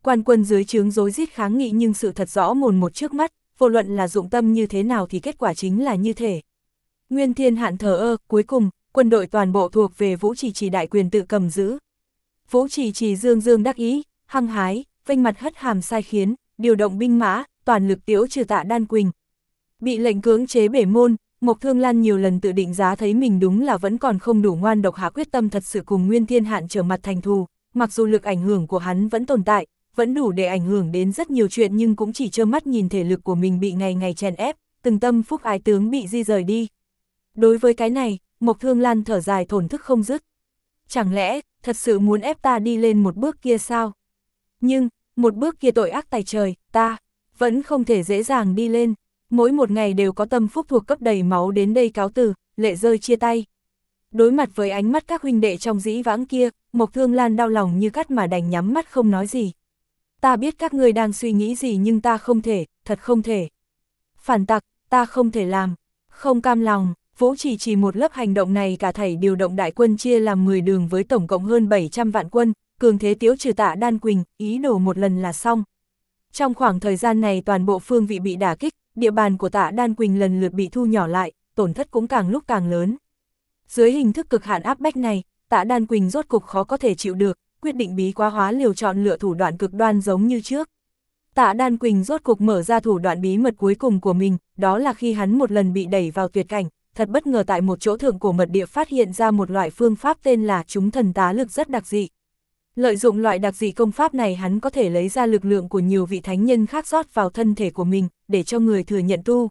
quan quân dưới trướng rối rít kháng nghị nhưng sự thật rõ mồn một trước mắt, vô luận là dụng tâm như thế nào thì kết quả chính là như thế. Nguyên Thiên Hạn thờ ơ, cuối cùng, quân đội toàn bộ thuộc về Vũ Trì Trì đại quyền tự cầm giữ. Vũ Trì Trì dương dương đắc ý, hăng hái, vênh mặt hất hàm sai khiến, điều động binh mã, toàn lực tiễu trừ Tạ Đan Quỳnh. Bị lệnh cưỡng chế bể môn, Mộc Thương Lan nhiều lần tự định giá thấy mình đúng là vẫn còn không đủ ngoan độc hạ quyết tâm thật sự cùng Nguyên Thiên Hạn trở mặt thành thù, mặc dù lực ảnh hưởng của hắn vẫn tồn tại, vẫn đủ để ảnh hưởng đến rất nhiều chuyện nhưng cũng chỉ trơ mắt nhìn thể lực của mình bị ngày ngày chèn ép, từng tâm phúc ái tướng bị di rời đi. Đối với cái này, Mộc Thương Lan thở dài thổn thức không dứt. Chẳng lẽ, thật sự muốn ép ta đi lên một bước kia sao? Nhưng, một bước kia tội ác tày trời, ta vẫn không thể dễ dàng đi lên. Mỗi một ngày đều có tâm phúc thuộc cấp đầy máu đến đây cáo từ, lệ rơi chia tay. Đối mặt với ánh mắt các huynh đệ trong dĩ vãng kia, Mộc Thương Lan đau lòng như cắt mà đành nhắm mắt không nói gì. Ta biết các ngươi đang suy nghĩ gì nhưng ta không thể, thật không thể. Phản tặc, ta không thể làm, không cam lòng. Vũ Trì Trì một lớp hành động này cả thảy điều động đại quân chia làm mười đường với tổng cộng hơn bảy trăm vạn quân, cường thế tiễu trừ Tạ Đan Quỳnh, ý đồ một lần là xong. Trong khoảng thời gian này toàn bộ phương vị bị đả kích, địa bàn của Tạ Đan Quỳnh lần lượt bị thu nhỏ lại, tổn thất cũng càng lúc càng lớn. Dưới hình thức cực hạn áp bách này, Tạ Đan Quỳnh rốt cục khó có thể chịu được, quyết định bí quá hóa liều chọn lựa thủ đoạn cực đoan giống như trước. Tạ Đan Quỳnh rốt cục mở ra thủ đoạn bí mật cuối cùng của mình, đó là khi hắn một lần bị đẩy vào tuyệt cảnh, thật bất ngờ tại một chỗ thượng cổ mật địa phát hiện ra một loại phương pháp tên là chúng thần tá lực rất đặc dị. Lợi dụng loại đặc dị công pháp này hắn có thể lấy ra lực lượng của nhiều vị thánh nhân khác rót vào thân thể của mình, để cho người thừa nhận tu.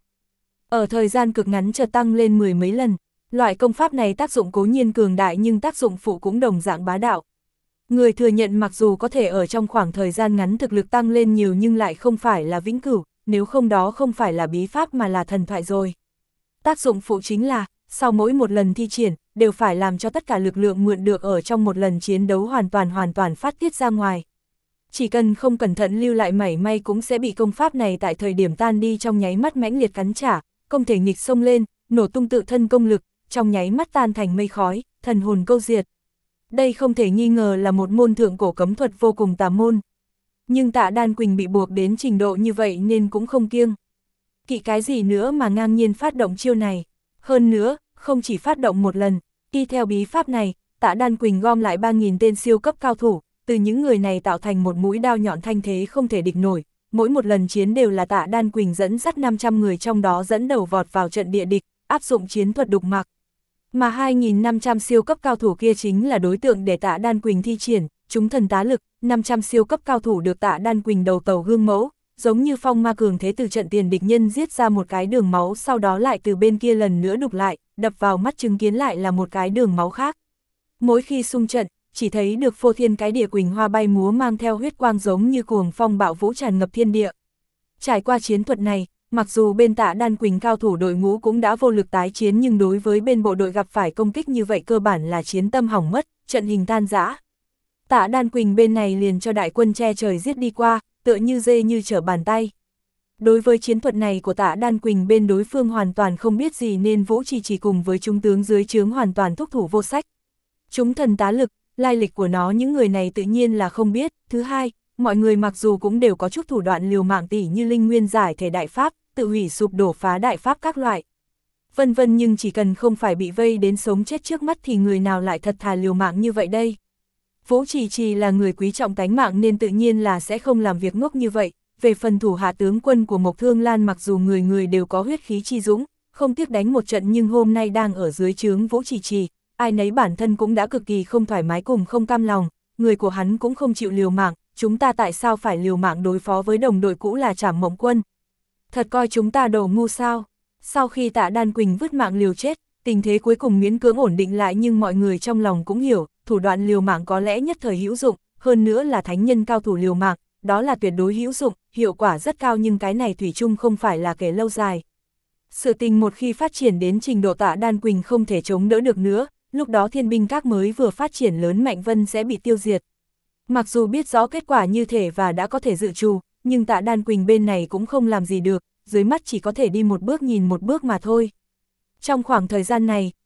Ở thời gian cực ngắn chợt tăng lên mười mấy lần, loại công pháp này tác dụng cố nhiên cường đại nhưng tác dụng phụ cũng đồng dạng bá đạo. Người thừa nhận mặc dù có thể ở trong khoảng thời gian ngắn thực lực tăng lên nhiều nhưng lại không phải là vĩnh cửu, nếu không đó không phải là bí pháp mà là thần thoại rồi. Tác dụng phụ chính là, sau mỗi một lần thi triển, đều phải làm cho tất cả lực lượng mượn được ở trong một lần chiến đấu hoàn toàn hoàn toàn phát tiết ra ngoài. Chỉ cần không cẩn thận lưu lại mảy may cũng sẽ bị công pháp này tại thời điểm tan đi trong nháy mắt mãnh liệt cắn trả, không thể nghịch xông lên, nổ tung tự thân công lực, trong nháy mắt tan thành mây khói, thần hồn câu diệt. Đây không thể nghi ngờ là một môn thượng cổ cấm thuật vô cùng tà môn. Nhưng Tạ Đan Quỳnh bị buộc đến trình độ như vậy nên cũng không kiêng. Kỵ cái gì nữa mà ngang nhiên phát động chiêu này. Hơn nữa, không chỉ phát động một lần, y theo bí pháp này, Tạ Đan Quỳnh gom lại ba nghìn tên siêu cấp cao thủ, từ những người này tạo thành một mũi đao nhọn thanh thế không thể địch nổi. Mỗi một lần chiến đều là Tạ Đan Quỳnh dẫn dắt năm trăm người trong đó dẫn đầu vọt vào trận địa địch, áp dụng chiến thuật đục mặc. Mà hai nghìn năm trăm siêu cấp cao thủ kia chính là đối tượng để Tạ Đan Quỳnh thi triển, chúng thần tá lực, năm trăm siêu cấp cao thủ được Tạ Đan Quỳnh đầu tàu gương mẫu, giống như phong ma cường thế từ trận tiền địch nhân giết ra một cái đường máu sau đó lại từ bên kia lần nữa đục lại, đập vào mắt chứng kiến lại là một cái đường máu khác. Mỗi khi xung trận, chỉ thấy được phô thiên cái địa quỳnh hoa bay múa mang theo huyết quang giống như cuồng phong bạo vũ tràn ngập thiên địa. Trải qua chiến thuật này, mặc dù bên Tạ Đan Quỳnh cao thủ đội ngũ cũng đã vô lực tái chiến nhưng đối với bên bộ đội gặp phải công kích như vậy cơ bản là chiến tâm hỏng mất, trận hình tan rã. Tạ Đan Quỳnh bên này liền cho đại quân che trời giết đi qua, tựa như dê như trở bàn tay. Đối với chiến thuật này của Tạ Đan Quỳnh bên đối phương hoàn toàn không biết gì nên Vũ Trì Trì cùng với trung tướng dưới trướng hoàn toàn thúc thủ vô sách. Chúng thần tá lực, lai lịch của nó những người này tự nhiên là không biết. Thứ hai, mọi người mặc dù cũng đều có chút thủ đoạn liều mạng tỉ như linh nguyên giải thể đại pháp, tự hủy sụp đổ phá đại pháp các loại. Vân vân nhưng chỉ cần không phải bị vây đến sống chết trước mắt thì người nào lại thật thà liều mạng như vậy đây. Vũ Trì Trì là người quý trọng tánh mạng nên tự nhiên là sẽ không làm việc ngốc như vậy. Về phần thủ hạ tướng quân của Mộc Thương Lan mặc dù người người đều có huyết khí chi dũng, không tiếc đánh một trận nhưng hôm nay đang ở dưới trướng Vũ Trì Trì, ai nấy bản thân cũng đã cực kỳ không thoải mái cùng không cam lòng, người của hắn cũng không chịu liều mạng, chúng ta tại sao phải liều mạng đối phó với đồng đội cũ là Trảm Mộng Quân? Thật coi chúng ta đồ ngu sao? Sau khi Tạ Đan Quỳnh vứt mạng liều chết, tình thế cuối cùng miễn cưỡng ổn định lại nhưng mọi người trong lòng cũng hiểu, thủ đoạn liều mạng có lẽ nhất thời hữu dụng, hơn nữa là thánh nhân cao thủ liều mạng, đó là tuyệt đối hữu dụng, hiệu quả rất cao nhưng cái này thủy chung không phải là kể lâu dài. Sự tình một khi phát triển đến trình độ Tạ Đan Quỳnh không thể chống đỡ được nữa, lúc đó thiên binh các mới vừa phát triển lớn mạnh vân sẽ bị tiêu diệt. Mặc dù biết rõ kết quả như thể và đã có thể dự trù, nhưng Tạ Đan Quỳnh bên này cũng không làm gì được, dưới mắt chỉ có thể đi một bước nhìn một bước mà thôi. Trong khoảng thời gian này,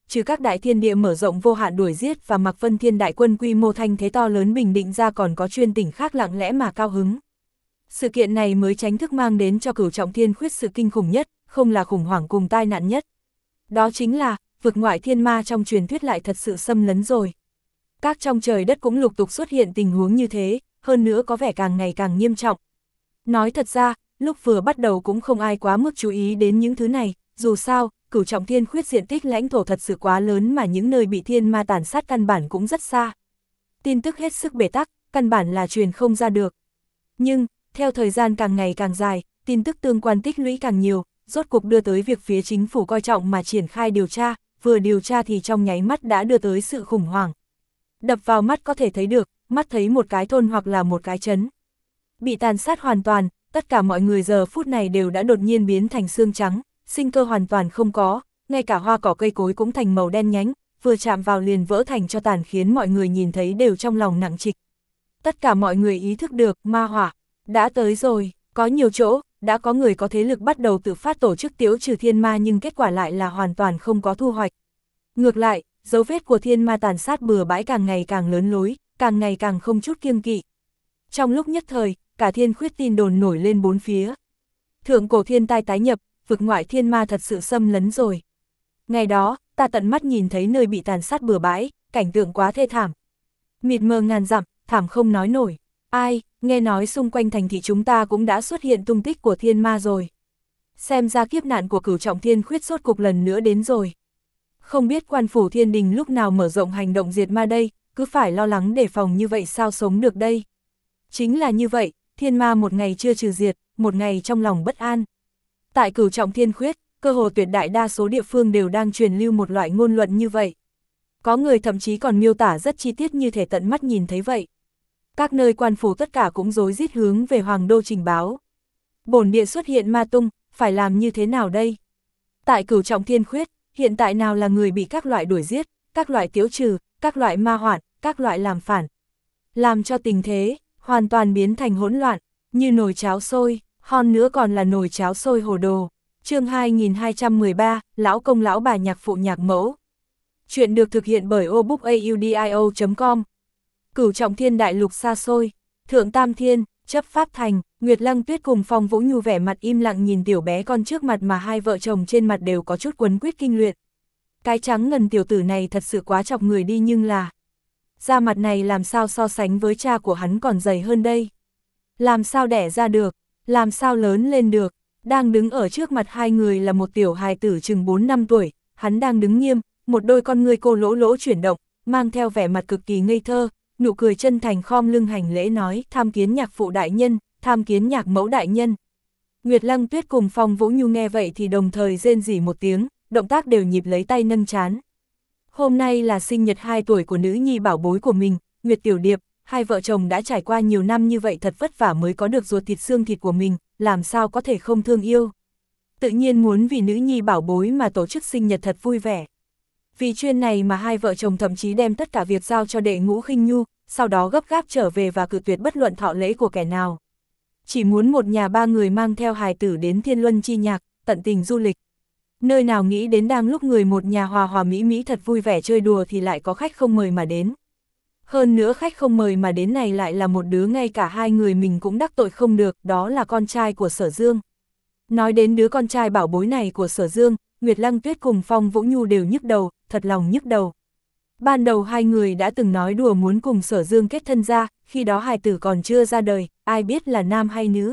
trừ các đại thiên địa mở rộng vô hạn đuổi giết và Mạc Vân Thiên đại quân quy mô thanh thế to lớn bình định ra, còn có chuyên tỉnh khác lặng lẽ mà cao hứng. Sự kiện này mới chính thức mang đến cho Cửu Trọng Thiên Khuyết sự kinh khủng nhất, không là khủng hoảng cùng tai nạn nhất. Đó chính là, vực ngoại thiên ma trong truyền thuyết lại thật sự xâm lấn rồi. Các trong trời đất cũng lục tục xuất hiện tình huống như thế, hơn nữa có vẻ càng ngày càng nghiêm trọng. Nói thật ra, lúc vừa bắt đầu cũng không ai quá mức chú ý đến những thứ này, dù sao, Cửu Trọng Thiên Khuyết diện tích lãnh thổ thật sự quá lớn mà những nơi bị thiên ma tàn sát căn bản cũng rất xa. Tin tức hết sức bế tắc, căn bản là truyền không ra được. Nhưng, theo thời gian càng ngày càng dài, tin tức tương quan tích lũy càng nhiều, rốt cuộc đưa tới việc phía chính phủ coi trọng mà triển khai điều tra, vừa điều tra thì trong nháy mắt đã đưa tới sự khủng hoảng. Đập vào mắt có thể thấy được, mắt thấy một cái thôn hoặc là một cái trấn bị tàn sát hoàn toàn, tất cả mọi người giờ phút này đều đã đột nhiên biến thành xương trắng, sinh cơ hoàn toàn không có, ngay cả hoa cỏ cây cối cũng thành màu đen nhánh, vừa chạm vào liền vỡ thành cho tàn, khiến mọi người nhìn thấy đều trong lòng nặng trịch. Tất cả mọi người ý thức được, ma hỏa đã tới rồi, có nhiều chỗ, đã có người có thế lực bắt đầu tự phát tổ chức tiêu trừ thiên ma, nhưng kết quả lại là hoàn toàn không có thu hoạch. Ngược lại, dấu vết của thiên ma tàn sát bừa bãi càng ngày càng lớn lối, càng ngày càng không chút kiêng kỵ. Trong lúc nhất thời, cả Thiên Khuyết tin đồn nổi lên bốn phía. Thượng cổ thiên tai tái nhập, vực ngoại thiên ma thật sự xâm lấn rồi. Ngày đó, ta tận mắt nhìn thấy nơi bị tàn sát bừa bãi, cảnh tượng quá thê thảm. Mịt mờ ngàn dặm, thảm không nói nổi. Ai, nghe nói xung quanh thành thị chúng ta cũng đã xuất hiện tung tích của thiên ma rồi. Xem ra kiếp nạn của Cửu Trọng Thiên Khuyết rốt cục lần nữa đến rồi. Không biết quan phủ thiên đình lúc nào mở rộng hành động diệt ma đây, cứ phải lo lắng đề phòng như vậy sao sống được đây. Chính là như vậy, thiên ma một ngày chưa trừ diệt, một ngày trong lòng bất an. Tại Cửu Trọng Thiên Khuyết, cơ hồ tuyệt đại đa số địa phương đều đang truyền lưu một loại ngôn luận như vậy. Có người thậm chí còn miêu tả rất chi tiết như thể tận mắt nhìn thấy vậy. Các nơi quan phủ tất cả cũng rối rít hướng về Hoàng đô trình báo. Bổn địa xuất hiện ma tung, phải làm như thế nào đây? Tại Cửu Trọng Thiên Khuyết, hiện tại nào là người bị các loại đuổi giết, các loại tiêu trừ, các loại ma hoạn, các loại làm phản. Làm cho tình thế hoàn toàn biến thành hỗn loạn, như nồi cháo sôi, hòn nữa còn là nồi cháo sôi hồ đồ. Chương hai nghìn hai trăm mười ba, lão công lão bà nhạc phụ nhạc mẫu. Chuyện được thực hiện bởi obookaudio chấm com. Cửu Trọng Thiên đại lục xa xôi, Thượng Tam Thiên, chấp pháp thành, Nguyệt Lăng Tuyết cùng Phong Vũ Nhu vẻ mặt im lặng nhìn tiểu bé con trước mặt mà hai vợ chồng trên mặt đều có chút quấn quýt kinh luyện. Cái trắng ngần tiểu tử này thật sự quá chọc người đi, nhưng là da mặt này làm sao so sánh với cha của hắn còn dày hơn đây. Làm sao đẻ ra được, làm sao lớn lên được. Đang đứng ở trước mặt hai người là một tiểu hài tử chừng bốn năm tuổi, hắn đang đứng nghiêm, một đôi con ngươi cô lỗ lỗ chuyển động, mang theo vẻ mặt cực kỳ ngây thơ, nụ cười chân thành khom lưng hành lễ nói: tham kiến nhạc phụ đại nhân, tham kiến nhạc mẫu đại nhân. Nguyệt Lăng Tuyết cùng Phong Vũ Nhu nghe vậy thì đồng thời rên rỉ một tiếng, động tác đều nhịp lấy tay nâng trán. Hôm nay là sinh nhật hai tuổi của nữ nhi bảo bối của mình, Nguyệt Tiểu Điệp, hai vợ chồng đã trải qua nhiều năm như vậy thật vất vả mới có được ruột thịt xương thịt của mình, làm sao có thể không thương yêu. Tự nhiên muốn vì nữ nhi bảo bối mà tổ chức sinh nhật thật vui vẻ. Vì chuyện này mà hai vợ chồng thậm chí đem tất cả việc giao cho đệ Ngũ Khinh Nhu, sau đó gấp gáp trở về và cự tuyệt bất luận thọ lễ của kẻ nào. Chỉ muốn một nhà ba người mang theo hài tử đến Thiên Luân chi nhạc, tận tình du lịch. Nơi nào nghĩ đến đang lúc người một nhà hòa hòa mỹ mỹ thật vui vẻ chơi đùa thì lại có khách không mời mà đến. Hơn nữa khách không mời mà đến này lại là một đứa ngay cả hai người mình cũng đắc tội không được, đó là con trai của Sở Dương. Nói đến đứa con trai bảo bối này của Sở Dương, Nguyệt Lăng Tuyết cùng Phong Vũ Nhu đều nhức đầu, thật lòng nhức đầu. Ban đầu hai người đã từng nói đùa muốn cùng Sở Dương kết thân ra, khi đó hài tử còn chưa ra đời, ai biết là nam hay nữ.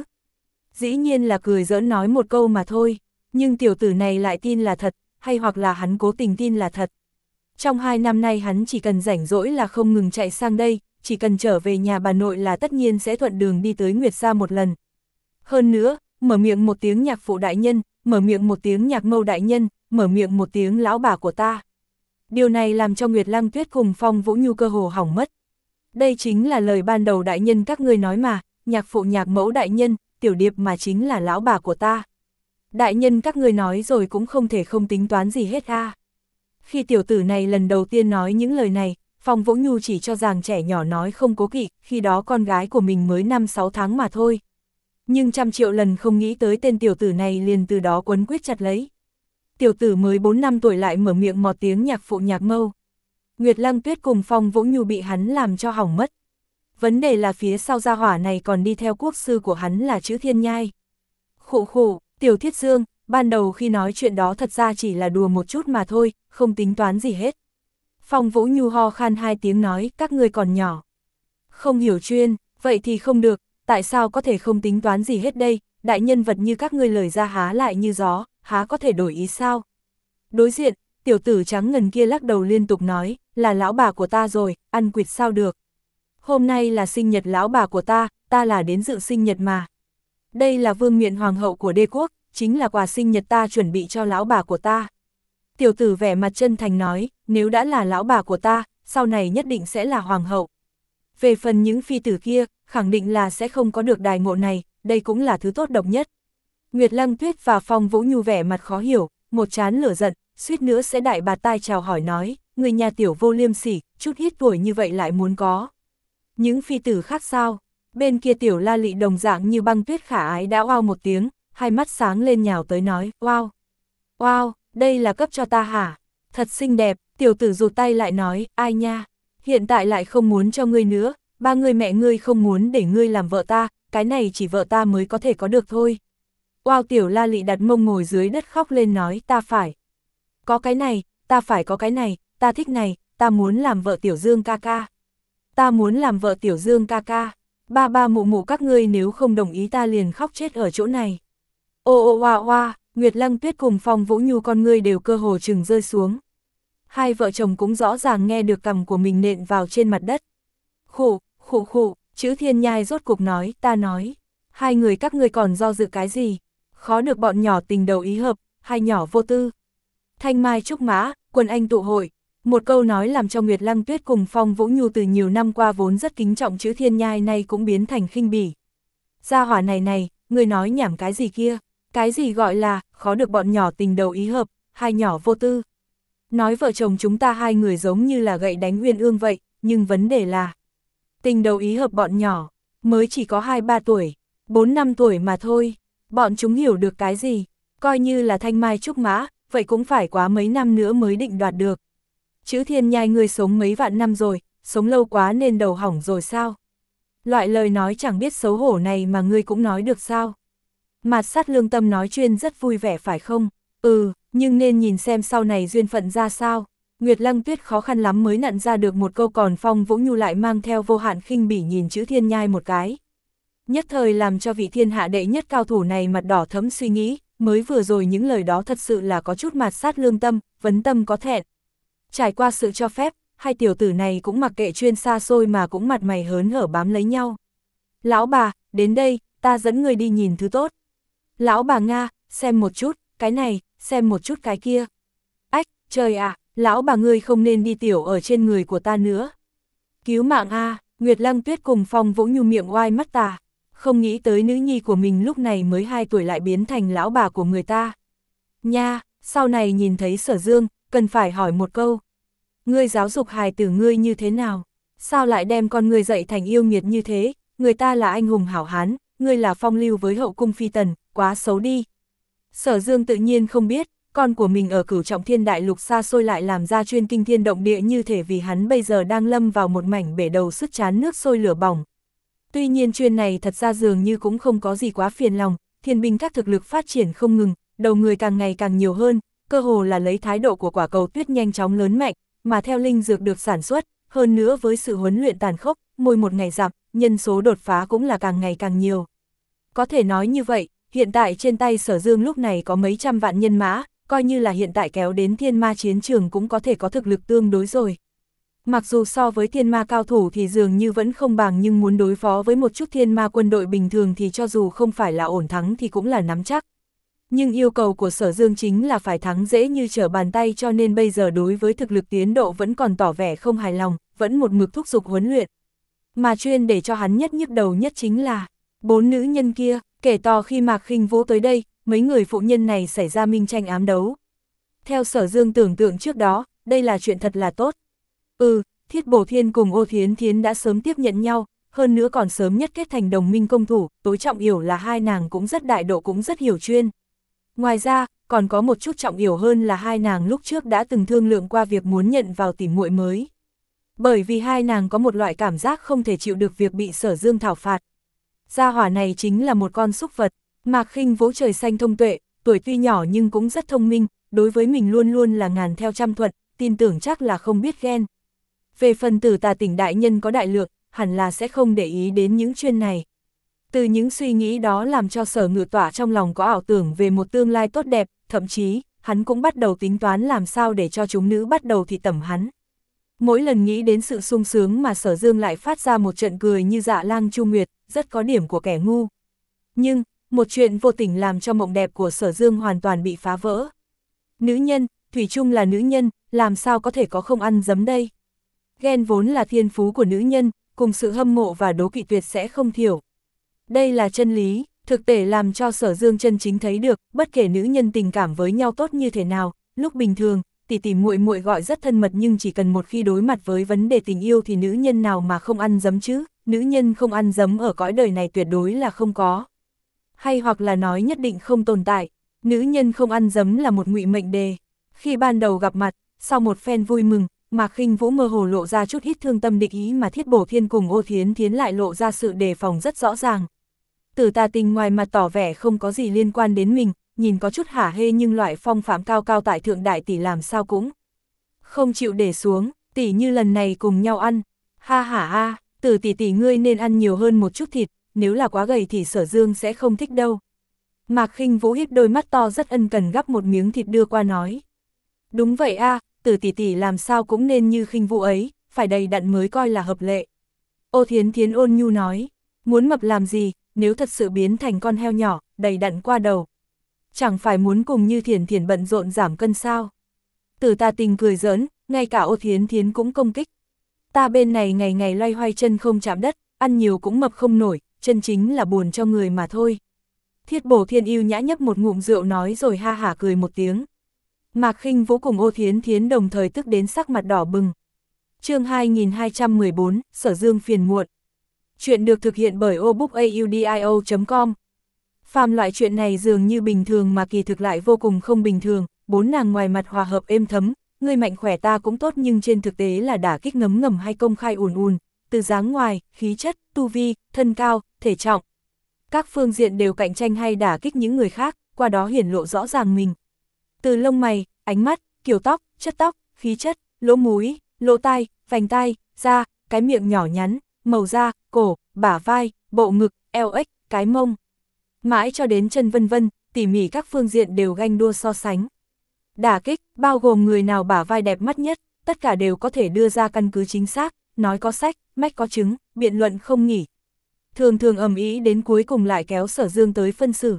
Dĩ nhiên là cười giỡn nói một câu mà thôi, nhưng tiểu tử này lại tin là thật, hay hoặc là hắn cố tình tin là thật. Trong hai năm nay hắn chỉ cần rảnh rỗi là không ngừng chạy sang đây, chỉ cần trở về nhà bà nội là tất nhiên sẽ thuận đường đi tới Nguyệt Gia một lần. Hơn nữa, mở miệng một tiếng nhạc phụ đại nhân, mở miệng một tiếng nhạc mâu đại nhân, mở miệng một tiếng lão bà của ta. Điều này làm cho Nguyệt Lăng Tuyết cùng Phong Vũ Nhu cơ hồ hỏng mất. Đây chính là lời ban đầu đại nhân các ngươi nói mà, nhạc phụ nhạc mẫu đại nhân, Tiểu Điệp mà chính là lão bà của ta. Đại nhân các ngươi nói rồi cũng không thể không tính toán gì hết a. À. Khi tiểu tử này lần đầu tiên nói những lời này, Phong Vũ Nhu chỉ cho rằng trẻ nhỏ nói không cố kỵ, khi đó con gái của mình mới năm sáu tháng mà thôi. Nhưng trăm triệu lần không nghĩ tới tên tiểu tử này liền từ đó quấn quýt chặt lấy. tiểu tử mới bốn năm tuổi lại mở miệng mò tiếng nhạc phụ nhạc mâu. Nguyệt Lăng Tuyết cùng Phong Vũ Nhu bị hắn làm cho hỏng mất. Vấn đề là phía sau gia hỏa này còn đi theo quốc sư của hắn là Chữ Thiên Nhai. Khụ khụ, Tiểu Thiết Dương, ban đầu khi nói chuyện đó thật ra chỉ là đùa một chút mà thôi, không tính toán gì hết. Phong Vũ Nhu ho khan hai tiếng nói, các ngươi còn nhỏ. Không hiểu chuyên, vậy thì không được, tại sao có thể không tính toán gì hết đây, đại nhân vật như các ngươi lời ra há lại như gió, há có thể đổi ý sao? Đối diện, tiểu tử trắng ngần kia lắc đầu liên tục nói, là lão bà của ta rồi, ăn quỵt sao được. Hôm nay là sinh nhật lão bà của ta, ta là đến dự sinh nhật mà. Đây là vương miện hoàng hậu của đế quốc, chính là quà sinh nhật ta chuẩn bị cho lão bà của ta. Tiểu tử vẻ mặt chân thành nói, nếu đã là lão bà của ta, sau này nhất định sẽ là hoàng hậu. Về phần những phi tử kia, khẳng định là sẽ không có được đài ngộ này, đây cũng là thứ tốt độc nhất. Nguyệt Lăng Tuyết và Phong Vũ Nhu vẻ mặt khó hiểu, một trán lửa giận, suýt nữa sẽ đại bạt tai chào hỏi nói, người nhà tiểu vô liêm sỉ, chút ít tuổi như vậy lại muốn có. Những phi tử khác sao? Bên kia tiểu La Lị đồng dạng như băng tuyết khả ái đã oao một tiếng, hai mắt sáng lên nhào tới nói, wow, wow, đây là cấp cho ta hả? Thật xinh đẹp, tiểu tử rụt tay lại nói, ai nha, hiện tại lại không muốn cho ngươi nữa, ba người mẹ ngươi không muốn để ngươi làm vợ ta, cái này chỉ vợ ta mới có thể có được thôi. Wow, tiểu La Lị đặt mông ngồi dưới đất khóc lên nói, ta phải có cái này, ta phải có cái này, ta thích này, ta muốn làm vợ tiểu Dương ca ca. Ta muốn làm vợ tiểu Dương ca ca, ba ba mụ mụ các ngươi nếu không đồng ý ta liền khóc chết ở chỗ này. Ô ô hoa hoa, Nguyệt Lăng Tuyết cùng Phong Vũ Nhu con ngươi đều cơ hồ chừng rơi xuống. Hai vợ chồng cũng rõ ràng nghe được cằm của mình nện vào trên mặt đất. Khụ, khụ khụ, Chữ Thiên Nhai rốt cục nói, ta nói, hai người các ngươi còn do dự cái gì, khó được bọn nhỏ tình đầu ý hợp, hai nhỏ vô tư. Thanh mai trúc mã, quân anh tụ hội. Một câu nói làm cho Nguyệt Lăng Tuyết cùng Phong Vũ Nhu từ nhiều năm qua vốn rất kính trọng Chữ Thiên Nhai nay cũng biến thành khinh bỉ. Gia hỏa này này, người nói nhảm cái gì kia, cái gì gọi là, khó được bọn nhỏ tình đầu ý hợp, hai nhỏ vô tư. Nói vợ chồng chúng ta hai người giống như là gậy đánh uyên ương vậy, nhưng vấn đề là, tình đầu ý hợp bọn nhỏ, mới chỉ có hai ba tuổi, bốn năm tuổi mà thôi, bọn chúng hiểu được cái gì, coi như là thanh mai trúc mã, vậy cũng phải quá mấy năm nữa mới định đoạt được. Chữ Thiên Nhai ngươi sống mấy vạn năm rồi, sống lâu quá nên đầu hỏng rồi sao? Loại lời nói chẳng biết xấu hổ này mà ngươi cũng nói được sao? Mạt Sát Lương Tâm nói chuyên rất vui vẻ phải không? Ừ, nhưng nên nhìn xem sau này duyên phận ra sao? Nguyệt Lăng Tuyết khó khăn lắm mới nặn ra được một câu, còn Phong Vũ Nhu lại mang theo vô hạn khinh bỉ nhìn Chữ Thiên Nhai một cái. Nhất thời làm cho vị thiên hạ đệ nhất cao thủ này mặt đỏ thẫm suy nghĩ, mới vừa rồi những lời đó thật sự là có chút mạt sát lương tâm, vấn tâm có thẹn. Trải qua sự cho phép, hai tiểu tử này cũng mặc kệ chuyên xa xôi mà cũng mặt mày hớn hở bám lấy nhau. Lão bà, đến đây, ta dẫn người đi nhìn thứ tốt. Lão bà Nga, xem một chút, cái này, xem một chút cái kia. Ách, trời ạ, à, lão bà ngươi không nên đi tiểu ở trên người của ta nữa. Cứu mạng a, Nguyệt Lăng Tuyết cùng Phong Vũ Nhu miệng oai mắt tà. Không nghĩ tới nữ nhi của mình lúc này mới hai tuổi lại biến thành lão bà của người ta. Nha, sau này nhìn thấy Sở Dương, cần phải hỏi một câu. Ngươi giáo dục hài tử ngươi như thế nào? Sao lại đem con ngươi dạy thành yêu nghiệt như thế? Người ta là anh hùng hảo hán, ngươi là phong lưu với hậu cung phi tần, quá xấu đi. Sở Dương tự nhiên không biết, con của mình ở Cửu Trọng Thiên Đại Lục xa xôi lại làm ra chuyên kinh thiên động địa như thể vì hắn bây giờ đang lâm vào một mảnh bể đầu sứt chán nước sôi lửa bỏng. Tuy nhiên chuyên này thật ra dường như cũng không có gì quá phiền lòng, thiên binh các thực lực phát triển không ngừng, đầu người càng ngày càng nhiều hơn, cơ hồ là lấy thái độ của quả cầu tuyết nhanh chóng lớn mạnh, mà theo linh dược được sản xuất, hơn nữa với sự huấn luyện tàn khốc, mỗi một ngày giảm, nhân số đột phá cũng là càng ngày càng nhiều. Có thể nói như vậy, hiện tại trên tay Sở Dương lúc này có mấy trăm vạn nhân mã, coi như là hiện tại kéo đến thiên ma chiến trường cũng có thể có thực lực tương đối rồi. Mặc dù so với thiên ma cao thủ thì dường như vẫn không bằng, nhưng muốn đối phó với một chút thiên ma quân đội bình thường thì cho dù không phải là ổn thắng thì cũng là nắm chắc. Nhưng yêu cầu của Sở Dương chính là phải thắng dễ như trở bàn tay, cho nên bây giờ đối với thực lực tiến độ vẫn còn tỏ vẻ không hài lòng, vẫn một mực thúc giục huấn luyện. Mà chuyên để cho hắn nhất nhức đầu nhất chính là bốn nữ nhân kia, kể to khi Mạc Khinh Vũ tới đây, mấy người phụ nhân này xảy ra minh tranh ám đấu. Theo Sở Dương tưởng tượng trước đó, đây là chuyện thật là tốt. Ừ, Thiết Bổ Thiên cùng Ô Thiến Thiến đã sớm tiếp nhận nhau, hơn nữa còn sớm nhất kết thành đồng minh công thủ, tối trọng hiểu là hai nàng cũng rất đại độ cũng rất hiểu chuyên. Ngoài ra, còn có một chút trọng yếu hơn là hai nàng lúc trước đã từng thương lượng qua việc muốn nhận vào tỉ muội mới. Bởi vì hai nàng có một loại cảm giác không thể chịu được việc bị Sở Dương thảo phạt. Gia hỏa này chính là một con súc vật, Mạc Khinh Vũ trời xanh thông tuệ, tuổi tuy nhỏ nhưng cũng rất thông minh, đối với mình luôn luôn là ngàn theo trăm thuận, tin tưởng chắc là không biết ghen. Về phần Tử Tà Tỉnh đại nhân có đại lượng, hẳn là sẽ không để ý đến những chuyện này. Từ những suy nghĩ đó làm cho Sở Ngự Tỏa trong lòng có ảo tưởng về một tương lai tốt đẹp, thậm chí, hắn cũng bắt đầu tính toán làm sao để cho chúng nữ bắt đầu thị tẩm hắn. Mỗi lần nghĩ đến sự sung sướng mà Sở Dương lại phát ra một trận cười như Dạ Lang Chu Nguyệt, rất có điểm của kẻ ngu. Nhưng, một chuyện vô tình làm cho mộng đẹp của Sở Dương hoàn toàn bị phá vỡ. Nữ nhân, thủy chung là nữ nhân, làm sao có thể có không ăn giấm đây? Ghen vốn là thiên phú của nữ nhân, cùng sự hâm mộ và đố kỵ tuyệt sẽ không thiểu. Đây là chân lý, thực tế làm cho Sở Dương chân chính thấy được, bất kể nữ nhân tình cảm với nhau tốt như thế nào, lúc bình thường, tỷ tỷ muội muội gọi rất thân mật nhưng chỉ cần một khi đối mặt với vấn đề tình yêu thì nữ nhân nào mà không ăn giấm chứ, nữ nhân không ăn giấm ở cõi đời này tuyệt đối là không có. Hay hoặc là nói nhất định không tồn tại, nữ nhân không ăn giấm là một ngụy mệnh đề. Khi ban đầu gặp mặt, sau một phen vui mừng, Mạc Khinh Vũ mơ hồ lộ ra chút ít thương tâm địch ý mà Thiết Bổ Thiên cùng Ô Thiến Thiến lại lộ ra sự đề phòng rất rõ ràng. Tử Tà Tình ngoài mặt tỏ vẻ không có gì liên quan đến mình, nhìn có chút hả hê nhưng loại phong phạm cao cao tại thượng đại tỷ làm sao cũng không chịu để xuống, tỷ như lần này cùng nhau ăn, ha hả a, Tử tỷ tỷ ngươi nên ăn nhiều hơn một chút thịt, nếu là quá gầy thì Sở Dương sẽ không thích đâu. Mạc Khinh Vũ híp đôi mắt to rất ân cần gắp một miếng thịt đưa qua nói. Đúng vậy a, Tử tỷ tỷ làm sao cũng nên như Khinh Vũ ấy, phải đầy đặn mới coi là hợp lệ. Ô Thiến Thiến ôn nhu nói, muốn mập làm gì, nếu thật sự biến thành con heo nhỏ, đầy đặn qua đầu. Chẳng phải muốn cùng như Thiển Thiển bận rộn giảm cân sao? Tử Tà Tình cười giỡn, ngay cả Ô Thiến Thiến cũng công kích. Ta bên này ngày ngày loay hoay chân không chạm đất, ăn nhiều cũng mập không nổi, chân chính là buồn cho người mà thôi. Thiết Bổ Thiên yêu nhã nhấp một ngụm rượu nói rồi ha hả cười một tiếng. Mạc Khinh Vũ cùng Ô Thiến Thiến đồng thời tức đến sắc mặt đỏ bừng. Chương hai nghìn hai trăm mười bốn, Sở Dương phiền muộn. Chuyện được thực hiện bởi obookaudio chấm com. Phàm loại chuyện này dường như bình thường mà kỳ thực lại vô cùng không bình thường, bốn nàng ngoài mặt hòa hợp êm thấm, người mạnh khỏe ta cũng tốt nhưng trên thực tế là đả kích ngấm ngầm hay công khai ùn ùn, từ dáng ngoài, khí chất, tu vi, thân cao, thể trọng. Các phương diện đều cạnh tranh hay đả kích những người khác, qua đó hiển lộ rõ ràng mình. Từ lông mày, ánh mắt, kiểu tóc, chất tóc, khí chất, lỗ mũi, lỗ tai, vành tai, da, cái miệng nhỏ nhắn, màu da, cổ, bả vai, bộ ngực, eo ếch, cái mông. Mãi cho đến chân vân vân, tỉ mỉ các phương diện đều ganh đua so sánh. Đả kích, bao gồm người nào bả vai đẹp mắt nhất, tất cả đều có thể đưa ra căn cứ chính xác, nói có sách, mách có chứng, biện luận không nghỉ. Thường thường ầm ĩ đến cuối cùng lại kéo Sở Dương tới phân xử.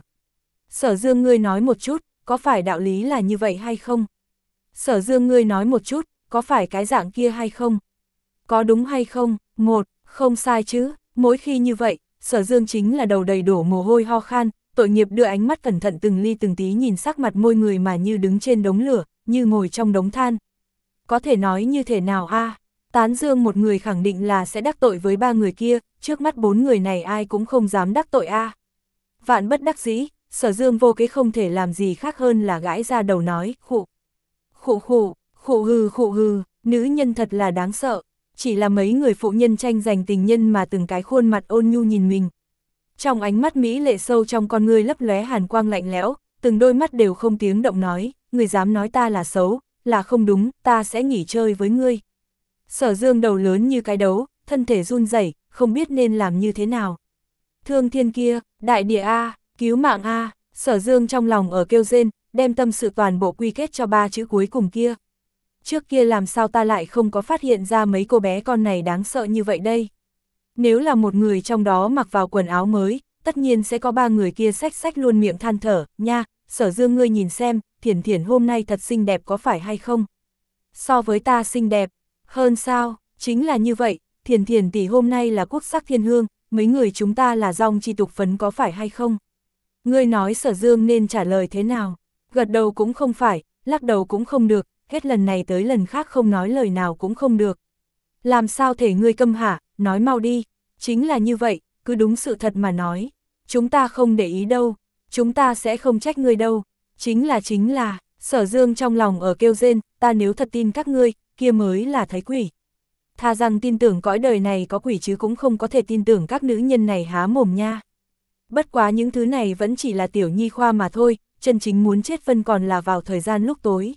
Sở Dương ngươi nói một chút, có phải đạo lý là như vậy hay không? Sở Dương ngươi nói một chút, có phải cái dạng kia hay không? Có đúng hay không? Một, không sai chứ, mỗi khi như vậy, Sở Dương chính là đầu đầy đổ mồ hôi ho khan, tội nghiệp đưa ánh mắt cẩn thận từng ly từng tí nhìn sắc mặt môi người mà như đứng trên đống lửa, như ngồi trong đống than. Có thể nói như thế nào a? À? Tán dương một người khẳng định là sẽ đắc tội với ba người kia, trước mắt bốn người này ai cũng không dám đắc tội a. À? Vạn bất đắc dĩ, Sở Dương vô kế không thể làm gì khác hơn là gãi ra đầu nói, khụ. Khụ khụ, khụ hừ khụ hừ, nữ nhân thật là đáng sợ. Chỉ là mấy người phụ nhân tranh giành tình nhân mà từng cái khuôn mặt ôn nhu nhìn mình. Trong ánh mắt mỹ lệ sâu trong con ngươi lấp lóe hàn quang lạnh lẽo, từng đôi mắt đều không tiếng động nói, người dám nói ta là xấu, là không đúng, ta sẽ nghỉ chơi với ngươi. Sở Dương đầu lớn như cái đấu, thân thể run rẩy, không biết nên làm như thế nào. Thương thiên kia, đại địa a, cứu mạng a, Sở Dương trong lòng ở kêu rên, đem tâm sự toàn bộ quy kết cho ba chữ cuối cùng kia. Trước kia làm sao ta lại không có phát hiện ra mấy cô bé con này đáng sợ như vậy đây. Nếu là một người trong đó mặc vào quần áo mới, tất nhiên sẽ có ba người kia xách xách luôn miệng than thở, nha, Sở Dương ngươi nhìn xem, Thiển Thiển hôm nay thật xinh đẹp có phải hay không? So với ta xinh đẹp, hơn sao, chính là như vậy, Thiển Thiển tỷ hôm nay là quốc sắc thiên hương, mấy người chúng ta là dòng chi tục phấn có phải hay không? Ngươi nói Sở Dương nên trả lời thế nào? Gật đầu cũng không phải, lắc đầu cũng không được, hết lần này tới lần khác không nói lời nào cũng không được. Làm sao thể ngươi câm hả, nói mau đi, chính là như vậy, cứ đúng sự thật mà nói. Chúng ta không để ý đâu, chúng ta sẽ không trách ngươi đâu. Chính là chính là, Sở Dương trong lòng ở kêu rên, ta nếu thật tin các ngươi, kia mới là thấy quỷ. Tha rằng tin tưởng cõi đời này có quỷ chứ cũng không có thể tin tưởng các nữ nhân này há mồm nha. Bất quá những thứ này vẫn chỉ là tiểu nhi khoa mà thôi, chân chính muốn chết Vân còn là vào thời gian lúc tối.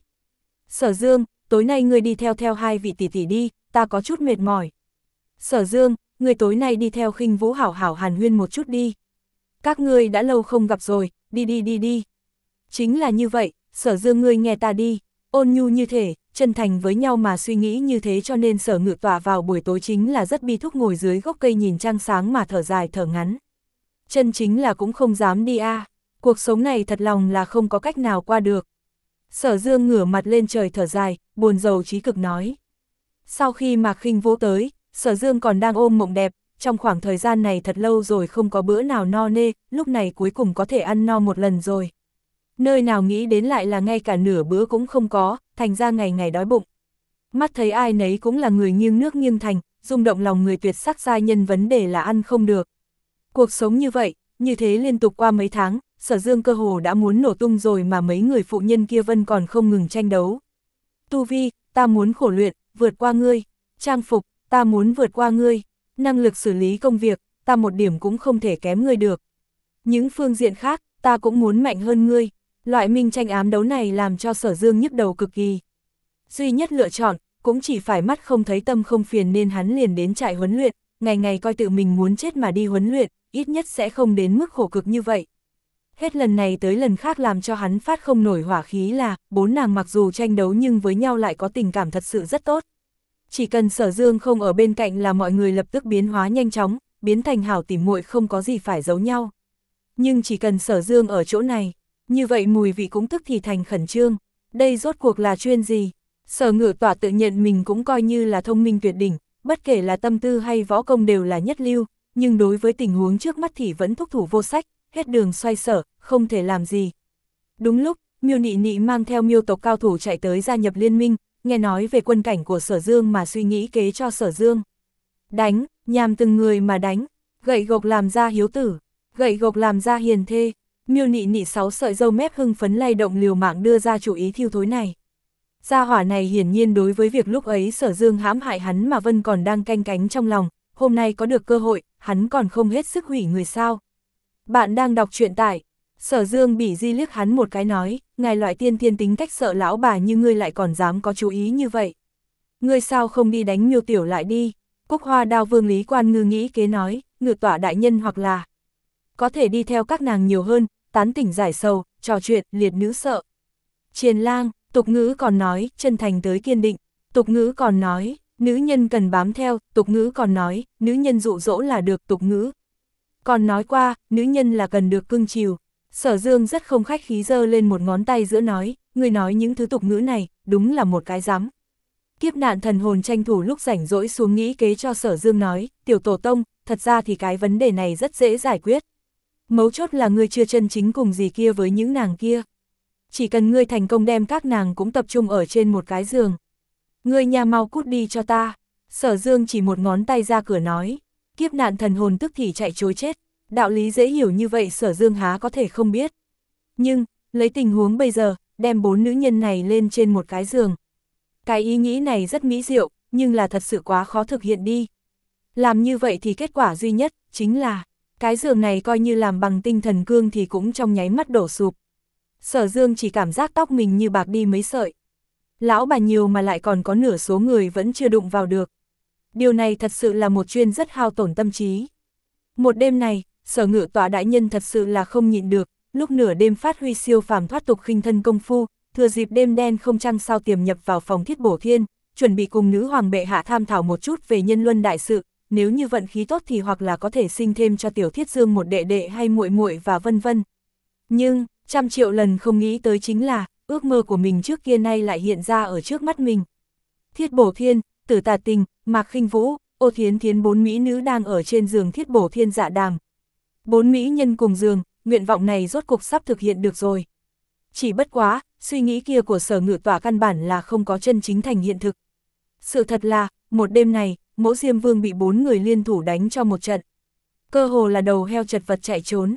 Sở Dương, tối nay ngươi đi theo theo hai vị tỷ tỷ đi, ta có chút mệt mỏi. Sở Dương, ngươi tối nay đi theo Khinh Vũ hảo hảo hàn huyên một chút đi. Các ngươi đã lâu không gặp rồi, đi đi đi đi. Chính là như vậy, Sở Dương ngươi nghe ta đi, ôn nhu như thể, chân thành với nhau mà suy nghĩ như thế cho nên Sở Ngự Tọa vào buổi tối chính là rất bi thúc ngồi dưới gốc cây nhìn trăng sáng mà thở dài thở ngắn. Chân chính là cũng không dám đi a, à. Cuộc sống này thật lòng là không có cách nào qua được. Sở Dương ngửa mặt lên trời thở dài, buồn rầu chí cực nói. Sau khi Mạc Khinh Vũ tới, Sở Dương còn đang ôm mộng đẹp, trong khoảng thời gian này thật lâu rồi không có bữa nào no nê, lúc này cuối cùng có thể ăn no một lần rồi. Nơi nào nghĩ đến lại là ngay cả nửa bữa cũng không có, thành ra ngày ngày đói bụng. Mắt thấy ai nấy cũng là người nghiêng nước nghiêng thành, rung động lòng người tuyệt sắc giai nhân vấn đề là ăn không được. Cuộc sống như vậy, như thế liên tục qua mấy tháng, Sở Dương cơ hồ đã muốn nổ tung rồi mà mấy người phụ nhân kia vẫn còn không ngừng tranh đấu. Tu vi, ta muốn khổ luyện, vượt qua ngươi. Trang phục, ta muốn vượt qua ngươi. Năng lực xử lý công việc, ta một điểm cũng không thể kém ngươi được. Những phương diện khác, ta cũng muốn mạnh hơn ngươi. Loại minh tranh ám đấu này làm cho Sở Dương nhức đầu cực kỳ. Duy nhất lựa chọn, cũng chỉ phải mắt không thấy tâm không phiền nên hắn liền đến trại huấn luyện, ngày ngày coi tự mình muốn chết mà đi huấn luyện, ít nhất sẽ không đến mức khổ cực như vậy. Hết lần này tới lần khác làm cho hắn phát không nổi hỏa khí là, bốn nàng mặc dù tranh đấu nhưng với nhau lại có tình cảm thật sự rất tốt. Chỉ cần Sở Dương không ở bên cạnh là mọi người lập tức biến hóa nhanh chóng, biến thành hảo tỉ muội không có gì phải giấu nhau. Nhưng chỉ cần Sở Dương ở chỗ này, như vậy mùi vị cũng tức thì thành khẩn trương. Đây rốt cuộc là chuyên gì? Sở Ngự Tọa tự nhận mình cũng coi như là thông minh tuyệt đỉnh, bất kể là tâm tư hay võ công đều là nhất lưu, nhưng đối với tình huống trước mắt thì vẫn thúc thủ vô sách, hết đường xoay sở, không thể làm gì. Đúng lúc, Miêu Nị Nị mang theo Miêu tộc cao thủ chạy tới gia nhập liên minh, nghe nói về quân cảnh của Sở Dương mà suy nghĩ kế cho Sở Dương. Đánh, nhằm từng người mà đánh, gậy gộc làm ra hiếu tử, gậy gộc làm ra hiền thê. Miêu Nị Nị sáu sợi râu mép hưng phấn lay động liều mạng đưa ra chủ ý thiêu thối này. Gia hỏa này hiển nhiên đối với việc lúc ấy Sở Dương hãm hại hắn mà Vân còn đang canh cánh trong lòng, hôm nay có được cơ hội, hắn còn không hết sức hủy người sao. Bạn đang đọc truyện tại, Sở Dương bỉ di liếc hắn một cái nói, ngài loại tiên thiên tính cách sợ lão bà như ngươi lại còn dám có chú ý như vậy. Ngươi sao không đi đánh Miêu tiểu lại đi, Cúc Hoa Đao Vương Lý Quan Ngư nghĩ kế nói, Ngự Tọa đại nhân hoặc là có thể đi theo các nàng nhiều hơn, tán tỉnh giải sầu, trò chuyện, liệt nữ sợ. Triền Lang, tục ngữ còn nói, chân thành tới kiên định, tục ngữ còn nói, nữ nhân cần bám theo, tục ngữ còn nói, nữ nhân dụ dỗ là được, tục ngữ còn nói qua, nữ nhân là cần được cưng chiều. Sở Dương rất không khách khí giơ lên một ngón tay giữa nói, người nói những thứ tục ngữ này, đúng là một cái rắm. Kiếp nạn thần hồn tranh thủ lúc rảnh rỗi xuống nghĩ kế cho Sở Dương nói, tiểu tổ tông, thật ra thì cái vấn đề này rất dễ giải quyết. Mấu chốt là ngươi chưa chân chính cùng gì kia với những nàng kia. Chỉ cần ngươi thành công đem các nàng cũng tập trung ở trên một cái giường. Ngươi nhà mau cút đi cho ta. Sở Dương chỉ một ngón tay ra cửa nói. Kiếp nạn thần hồn tức thì chạy trối chết. Đạo lý dễ hiểu như vậy Sở Dương há có thể không biết. Nhưng, lấy tình huống bây giờ, đem bốn nữ nhân này lên trên một cái giường. Cái ý nghĩ này rất mỹ diệu, nhưng là thật sự quá khó thực hiện đi. Làm như vậy thì kết quả duy nhất, chính là cái giường này coi như làm bằng tinh thần cương thì cũng trong nháy mắt đổ sụp. Sở Dương chỉ cảm giác tóc mình như bạc đi mấy sợi. Lão bà nhiều mà lại còn có nửa số người vẫn chưa đụng vào được. Điều này thật sự là một chuyên rất hao tổn tâm trí. Một đêm này, Sở Ngự Tọa đại nhân thật sự là không nhịn được, lúc nửa đêm phát huy siêu phàm thoát tục khinh thân công phu, thừa dịp đêm đen không trăng sao tiềm nhập vào phòng Thiết Bổ Thiên, chuẩn bị cùng nữ hoàng bệ hạ tham thảo một chút về nhân luân đại sự. Nếu như vận khí tốt thì hoặc là có thể sinh thêm cho Tiểu Thiết Dương một đệ đệ hay muội muội và vân vân. Nhưng, trăm triệu lần không nghĩ tới chính là, ước mơ của mình trước kia nay lại hiện ra ở trước mắt mình. Thiết Bổ Thiên, Tử Tà Tình, Mạc Khinh Vũ, Ô Thiến Thiến bốn mỹ nữ đang ở trên giường Thiết Bổ Thiên dạ đàm. Bốn mỹ nhân cùng giường, nguyện vọng này rốt cục sắp thực hiện được rồi. Chỉ bất quá, suy nghĩ kia của Sở Ngự Tọa căn bản là không có chân chính thành hiện thực. Sự thật là, một đêm này, Mỗ Diêm Vương bị bốn người liên thủ đánh cho một trận. Cơ hồ là đầu heo chật vật chạy trốn.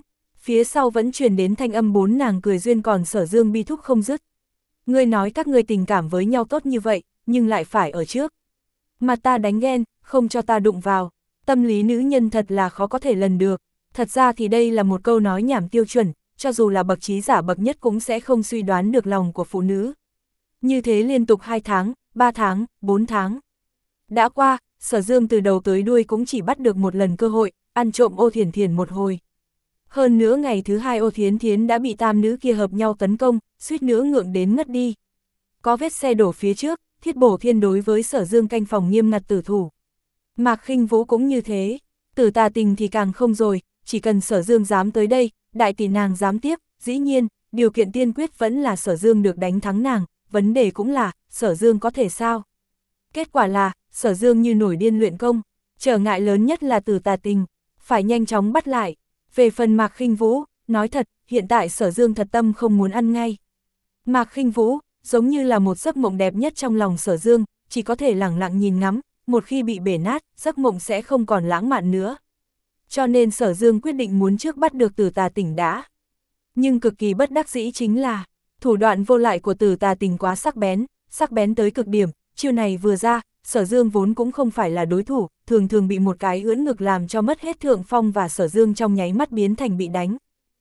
phía sau vẫn truyền đến thanh âm bốn nàng cười duyên còn Sở Dương bi thúc không dứt. Ngươi nói các ngươi tình cảm với nhau tốt như vậy, nhưng lại phải ở trước. Mà ta đánh ghen, không cho ta đụng vào. Tâm lý nữ nhân thật là khó có thể lần được. Thật ra thì đây là một câu nói nhảm tiêu chuẩn, cho dù là bậc trí giả bậc nhất cũng sẽ không suy đoán được lòng của phụ nữ. Như thế liên tục hai tháng, ba tháng, bốn tháng. Đã qua, Sở Dương từ đầu tới đuôi cũng chỉ bắt được một lần cơ hội, ăn trộm Ô Thiển Thiển một hồi. Hơn nữa ngày thứ hai Ô Thiến Thiến đã bị tam nữ kia hợp nhau tấn công, suýt nữa ngượng đến ngất đi. Có vết xe đổ phía trước, Thiết Bổ Thiên đối với Sở Dương canh phòng nghiêm ngặt tử thủ. Mạc Khinh Vũ cũng như thế, Tử Tà Tình thì càng không rồi, chỉ cần Sở Dương dám tới đây, đại tỷ nàng dám tiếp, dĩ nhiên, điều kiện tiên quyết vẫn là Sở Dương được đánh thắng nàng, vấn đề cũng là, Sở Dương có thể sao? Kết quả là, Sở Dương như nổi điên luyện công, trở ngại lớn nhất là Tử Tà Tình, phải nhanh chóng bắt lại. Về phần Mạc Khinh Vũ, nói thật, hiện tại Sở Dương thật tâm không muốn ăn ngay. Mạc Khinh Vũ, giống như là một giấc mộng đẹp nhất trong lòng Sở Dương, chỉ có thể lẳng lặng nhìn ngắm, một khi bị bể nát, giấc mộng sẽ không còn lãng mạn nữa. Cho nên Sở Dương quyết định muốn trước bắt được Tử Tà Tình đã. Nhưng cực kỳ bất đắc dĩ chính là, thủ đoạn vô lại của Tử Tà Tình quá sắc bén, sắc bén tới cực điểm, chiêu này vừa ra, Sở Dương vốn cũng không phải là đối thủ, thường thường bị một cái ưỡn ngực làm cho mất hết thượng phong và Sở Dương trong nháy mắt biến thành bị đánh.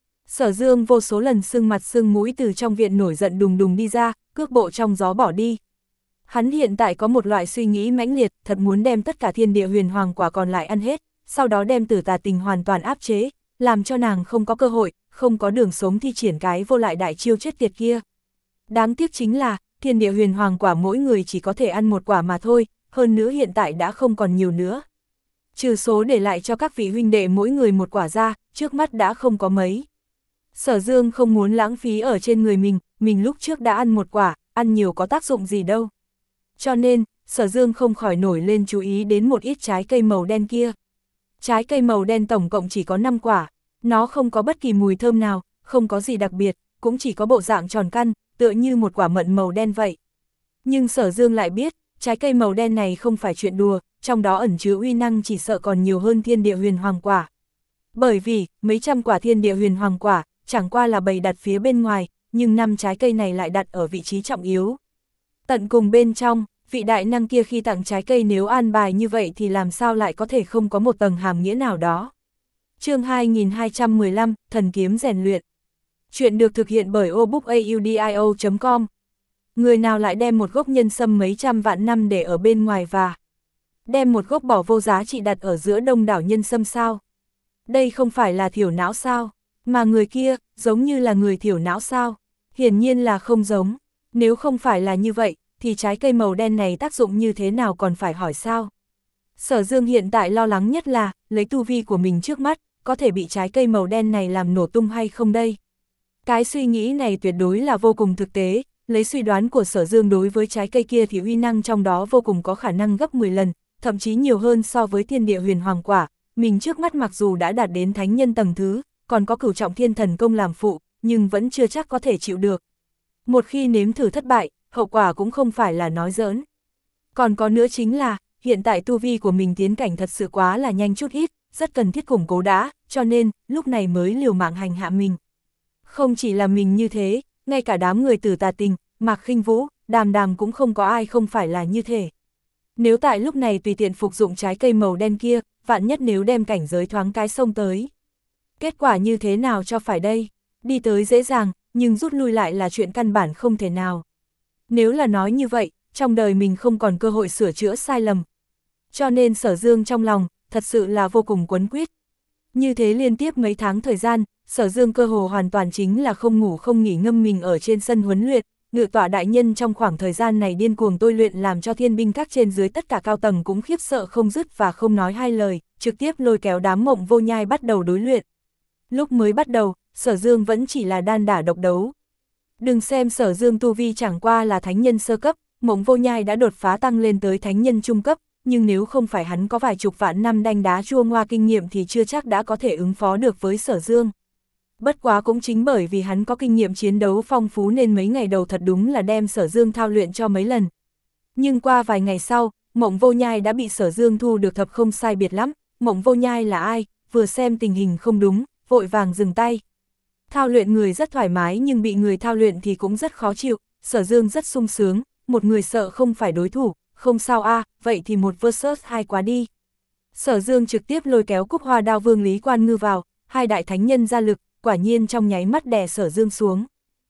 Sở Dương vô số lần sưng mặt sưng mũi từ trong viện nổi giận đùng đùng đi ra, cước bộ trong gió bỏ đi. Hắn hiện tại có một loại suy nghĩ mãnh liệt, thật muốn đem tất cả thiên địa huyền hoàng quả còn lại ăn hết, sau đó đem Tử Tà Tình hoàn toàn áp chế, làm cho nàng không có cơ hội, không có đường sống thi triển cái vô lại đại chiêu chết tiệt kia. Đáng tiếc chính là, thiên địa huyền hoàng quả mỗi người chỉ có thể ăn một quả mà thôi, hơn nữa hiện tại đã không còn nhiều nữa. Trừ số để lại cho các vị huynh đệ mỗi người một quả ra, trước mắt đã không có mấy. Sở Dương không muốn lãng phí ở trên người mình, mình lúc trước đã ăn một quả, ăn nhiều có tác dụng gì đâu. Cho nên, Sở Dương không khỏi nổi lên chú ý đến một ít trái cây màu đen kia. Trái cây màu đen tổng cộng chỉ có năm quả, nó không có bất kỳ mùi thơm nào, không có gì đặc biệt, cũng chỉ có bộ dạng tròn căn, tựa như một quả mận màu đen vậy. Nhưng Sở Dương lại biết, trái cây màu đen này không phải chuyện đùa, trong đó ẩn chứa uy năng chỉ sợ còn nhiều hơn thiên địa huyền hoàng quả. Bởi vì, mấy trăm quả thiên địa huyền hoàng quả, chẳng qua là bày đặt phía bên ngoài, nhưng năm trái cây này lại đặt ở vị trí trọng yếu. Tận cùng bên trong, vị đại năng kia khi tặng trái cây nếu an bài như vậy thì làm sao lại có thể không có một tầng hàm nghĩa nào đó. Chương hai nghìn hai trăm mười lăm, Thần Kiếm Rèn Luyện. Chuyện được thực hiện bởi obookaudio chấm com. Người nào lại đem một gốc nhân sâm mấy trăm vạn năm để ở bên ngoài và đem một gốc bỏ vô giá trị đặt ở giữa đông đảo nhân sâm sao? Đây không phải là thiểu não sao? Mà người kia, giống như là người thiểu não sao? Hiển nhiên là không giống. Nếu không phải là như vậy, thì trái cây màu đen này tác dụng như thế nào còn phải hỏi sao? Sở Dương hiện tại lo lắng nhất là, lấy tu vi của mình trước mắt, có thể bị trái cây màu đen này làm nổ tung hay không đây? Cái suy nghĩ này tuyệt đối là vô cùng thực tế, lấy suy đoán của Sở Dương đối với trái cây kia thì uy năng trong đó vô cùng có khả năng gấp mười lần, thậm chí nhiều hơn so với thiên địa huyền hoàng quả. Mình trước mắt mặc dù đã đạt đến thánh nhân tầng thứ, còn có cửu trọng thiên thần công làm phụ, nhưng vẫn chưa chắc có thể chịu được. Một khi nếm thử thất bại, hậu quả cũng không phải là nói giỡn. Còn có nữa chính là, hiện tại tu vi của mình tiến cảnh thật sự quá là nhanh chút ít, rất cần thiết củng cố đã, cho nên, lúc này mới liều mạng hành hạ mình. Không chỉ là mình như thế, ngay cả đám người Tử Tà Tình, Mạc Khinh Vũ, Đàm Đàm cũng không có ai không phải là như thế. Nếu tại lúc này tùy tiện phục dụng trái cây màu đen kia, vạn nhất nếu đem cảnh giới thoáng cái sông tới. Kết quả như thế nào cho phải đây? Đi tới dễ dàng, nhưng rút lui lại là chuyện căn bản không thể nào. Nếu là nói như vậy, trong đời mình không còn cơ hội sửa chữa sai lầm. Cho nên Sở Dương trong lòng, thật sự là vô cùng quấn quýt. Như thế liên tiếp mấy tháng thời gian, Sở Dương cơ hồ hoàn toàn chính là không ngủ không nghỉ ngâm mình ở trên sân huấn luyện, ngự tọa đại nhân trong khoảng thời gian này điên cuồng tôi luyện làm cho thiên binh các trên dưới tất cả cao tầng cũng khiếp sợ không dứt và không nói hai lời, trực tiếp lôi kéo đám Mộng Vô Nhai bắt đầu đối luyện. Lúc mới bắt đầu, Sở Dương vẫn chỉ là đan đả độc đấu. Đừng xem Sở Dương tu vi chẳng qua là thánh nhân sơ cấp, Mộng Vô Nhai đã đột phá tăng lên tới thánh nhân trung cấp, nhưng nếu không phải hắn có vài chục vạn năm đanh đá chua ngoa kinh nghiệm thì chưa chắc đã có thể ứng phó được với Sở Dương. Bất quá cũng chính bởi vì hắn có kinh nghiệm chiến đấu phong phú nên mấy ngày đầu thật đúng là đem Sở Dương thao luyện cho mấy lần. Nhưng qua vài ngày sau, Mộng Vô Nhai đã bị Sở Dương thu được thập không sai biệt lắm. Mộng Vô Nhai là ai? Vừa xem tình hình không đúng, vội vàng dừng tay. Thao luyện người rất thoải mái nhưng bị người thao luyện thì cũng rất khó chịu, Sở Dương rất sung sướng, một người sợ không phải đối thủ, không sao a, à, vậy thì một versus hai quá đi. Sở Dương trực tiếp lôi kéo Cúc Hoa Đao Vương Lý Quan Ngư vào, hai đại thánh nhân ra lực, quả nhiên trong nháy mắt đè Sở Dương xuống.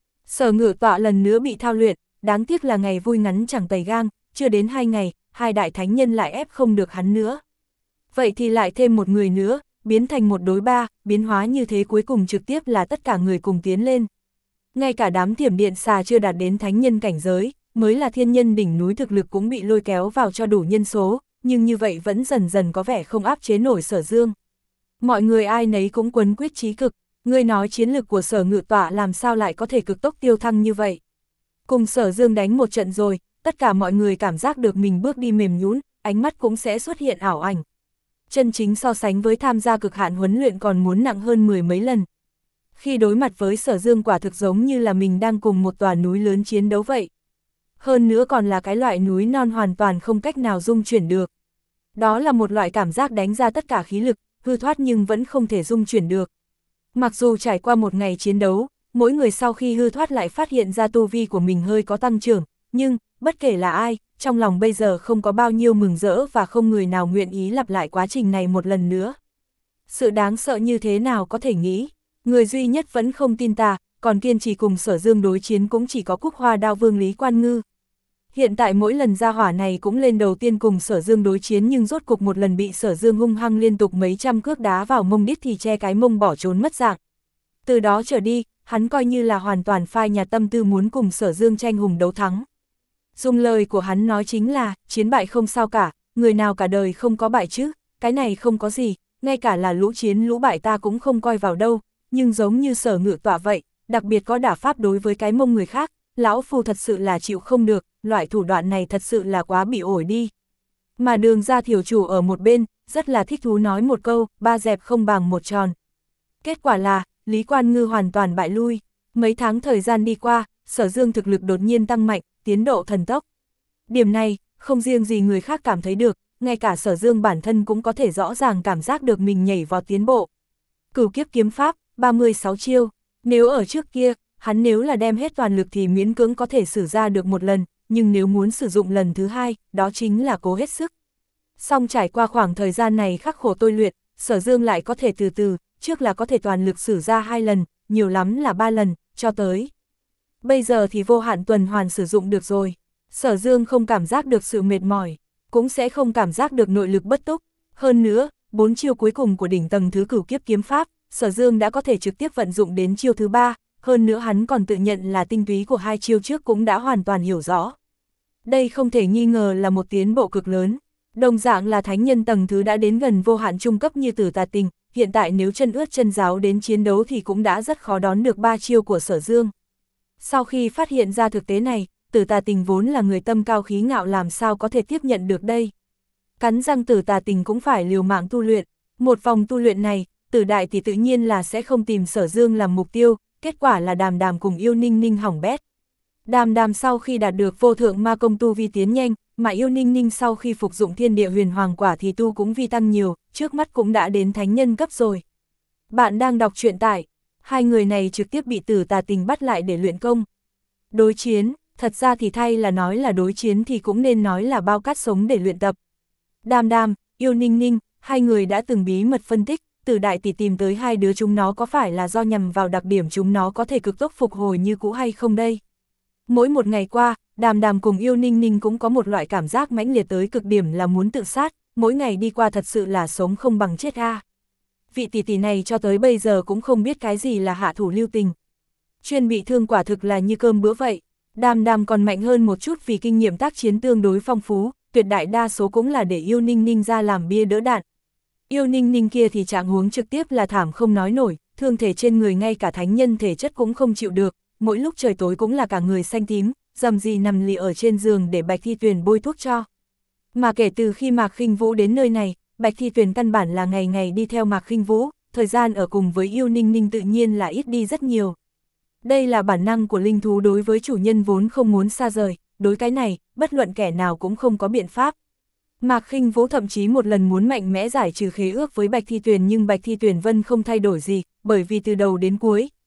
Sở Ngự Tọa lần nữa bị thao luyện, đáng tiếc là ngày vui ngắn chẳng tày gang, chưa đến hai ngày, hai đại thánh nhân lại ép không được hắn nữa. Vậy thì lại thêm một người nữa, biến thành một đối ba, biến hóa như thế cuối cùng trực tiếp là tất cả người cùng tiến lên. Ngay cả đám thiểm điện xà chưa đạt đến thánh nhân cảnh giới, mới là thiên nhân đỉnh núi thực lực cũng bị lôi kéo vào cho đủ nhân số, nhưng như vậy vẫn dần dần có vẻ không áp chế nổi Sở Dương. Mọi người ai nấy cũng quấn quyết chí cực, ngươi nói chiến lực của Sở Ngự Tọa làm sao lại có thể cực tốc tiêu thăng như vậy. Cùng Sở Dương đánh một trận rồi, tất cả mọi người cảm giác được mình bước đi mềm nhũn, ánh mắt cũng sẽ xuất hiện ảo ảnh. Chân chính so sánh với tham gia cực hạn huấn luyện còn muốn nặng hơn mười mấy lần. Khi đối mặt với Sở Dương quả thực giống như là mình đang cùng một tòa núi lớn chiến đấu vậy. Hơn nữa còn là cái loại núi non hoàn toàn không cách nào dung chuyển được. Đó là một loại cảm giác đánh ra tất cả khí lực, hư thoát nhưng vẫn không thể dung chuyển được. Mặc dù trải qua một ngày chiến đấu, mỗi người sau khi hư thoát lại phát hiện ra tu vi của mình hơi có tăng trưởng, nhưng, bất kể là ai, trong lòng bây giờ không có bao nhiêu mừng rỡ và không người nào nguyện ý lặp lại quá trình này một lần nữa. Sự đáng sợ như thế nào có thể nghĩ, người duy nhất vẫn không tin ta, còn kiên trì cùng Sở Dương đối chiến cũng chỉ có Cúc Hoa Đao Vương Lý Quan Ngư. Hiện tại mỗi lần ra hỏa này cũng lên đầu tiên cùng Sở Dương đối chiến nhưng rốt cục một lần bị Sở Dương hung hăng liên tục mấy trăm cước đá vào mông đít thì che cái mông bỏ trốn mất dạng. Từ đó trở đi, hắn coi như là hoàn toàn phai nhạt tâm tư muốn cùng Sở Dương tranh hùng đấu thắng. Dùng lời của hắn nói chính là, chiến bại không sao cả, người nào cả đời không có bại chứ, cái này không có gì, ngay cả là lũ chiến lũ bại ta cũng không coi vào đâu, nhưng giống như Sở Ngự Tọa vậy, đặc biệt có đả pháp đối với cái mông người khác, lão phu thật sự là chịu không được, loại thủ đoạn này thật sự là quá bị ổi đi. Mà Đường Gia Thiểu Chủ ở một bên, rất là thích thú nói một câu, ba dẹp không bằng một tròn. Kết quả là, Lý Quan Ngư hoàn toàn bại lui, mấy tháng thời gian đi qua, Sở Dương thực lực đột nhiên tăng mạnh, tiến độ thần tốc. Điểm này, không riêng gì người khác cảm thấy được, ngay cả Sở Dương bản thân cũng có thể rõ ràng cảm giác được mình nhảy vào tiến bộ. Cửu kiếp kiếm pháp, ba mươi sáu chiêu, nếu ở trước kia, hắn nếu là đem hết toàn lực thì miễn cưỡng có thể sử ra được một lần, nhưng nếu muốn sử dụng lần thứ hai, đó chính là cố hết sức. Song trải qua khoảng thời gian này khắc khổ tôi luyện, Sở Dương lại có thể từ từ, trước là có thể toàn lực sử ra hai lần, nhiều lắm là ba lần, cho tới. Bây giờ thì vô hạn tuần hoàn sử dụng được rồi. Sở Dương không cảm giác được sự mệt mỏi, cũng sẽ không cảm giác được nội lực bất túc. Hơn nữa, bốn chiêu cuối cùng của đỉnh tầng thứ cửu kiếp kiếm pháp, Sở Dương đã có thể trực tiếp vận dụng đến chiêu thứ ba, hơn nữa hắn còn tự nhận là tinh túy của hai chiêu trước cũng đã hoàn toàn hiểu rõ. Đây không thể nghi ngờ là một tiến bộ cực lớn. Đồng dạng là thánh nhân tầng thứ đã đến gần vô hạn trung cấp như Tử Tà Tình, hiện tại nếu chân ướt chân giáo đến chiến đấu thì cũng đã rất khó đón được ba chiêu của Sở Dương. Sau khi phát hiện ra thực tế này, Tử Tà Tình vốn là người tâm cao khí ngạo làm sao có thể tiếp nhận được đây. Cắn răng Tử Tà Tình cũng phải liều mạng tu luyện, một vòng tu luyện này, Tử Đại thì tự nhiên là sẽ không tìm Sở Dương làm mục tiêu, kết quả là Đàm Đàm cùng Yêu Ninh Ninh hỏng bét. Đàm Đàm sau khi đạt được vô thượng ma công tu vi tiến nhanh, mà Yêu Ninh Ninh sau khi phục dụng thiên địa huyền hoàng quả thì tu cũng vi tăng nhiều, trước mắt cũng đã đến thánh nhân cấp rồi. Bạn đang đọc truyện tại, hai người này trực tiếp bị Tử Tà Tình bắt lại để luyện công. Đối chiến, thật ra thì thay là nói là đối chiến thì cũng nên nói là bao cát sống để luyện tập. Đàm Đàm, Yêu Ninh Ninh, hai người đã từng bí mật phân tích, Tử Đại tỷ tìm tới hai đứa chúng nó có phải là do nhằm vào đặc điểm chúng nó có thể cực tốc phục hồi như cũ hay không đây. Mỗi một ngày qua, Đàm Đàm cùng Yêu Ninh Ninh cũng có một loại cảm giác mãnh liệt tới cực điểm là muốn tự sát, mỗi ngày đi qua thật sự là sống không bằng chết a. À. Vị tỷ tỷ này cho tới bây giờ cũng không biết cái gì là hạ thủ lưu tình. Chuyên bị thương quả thực là như cơm bữa vậy. Đàm Đàm còn mạnh hơn một chút vì kinh nghiệm tác chiến tương đối phong phú, tuyệt đại đa số cũng là để Yêu Ninh Ninh ra làm bia đỡ đạn. Yêu Ninh Ninh kia thì trạng huống trực tiếp là thảm không nói nổi, thương thể trên người ngay cả thánh nhân thể chất cũng không chịu được, mỗi lúc trời tối cũng là cả người xanh tím, dầm gì nằm lì ở trên giường để Bạch Thi Tuyền bôi thuốc cho. Mà kể từ khi Mạc Khinh Vũ đến nơi này, Bạch Thi Tuyền căn bản là ngày ngày đi theo Mạc Khinh Vũ, thời gian ở cùng với Yêu Ninh Ninh tự nhiên là ít đi rất nhiều. Đây là bản năng của linh thú đối với chủ nhân vốn không muốn xa rời, đối cái này, bất luận kẻ nào cũng không có biện pháp. Mạc Khinh Vũ thậm chí một lần muốn mạnh mẽ giải trừ khế ước với Bạch Thi Tuyền nhưng Bạch Thi Tuyền Vân không thay đổi gì, bởi vì từ đầu đến cuối,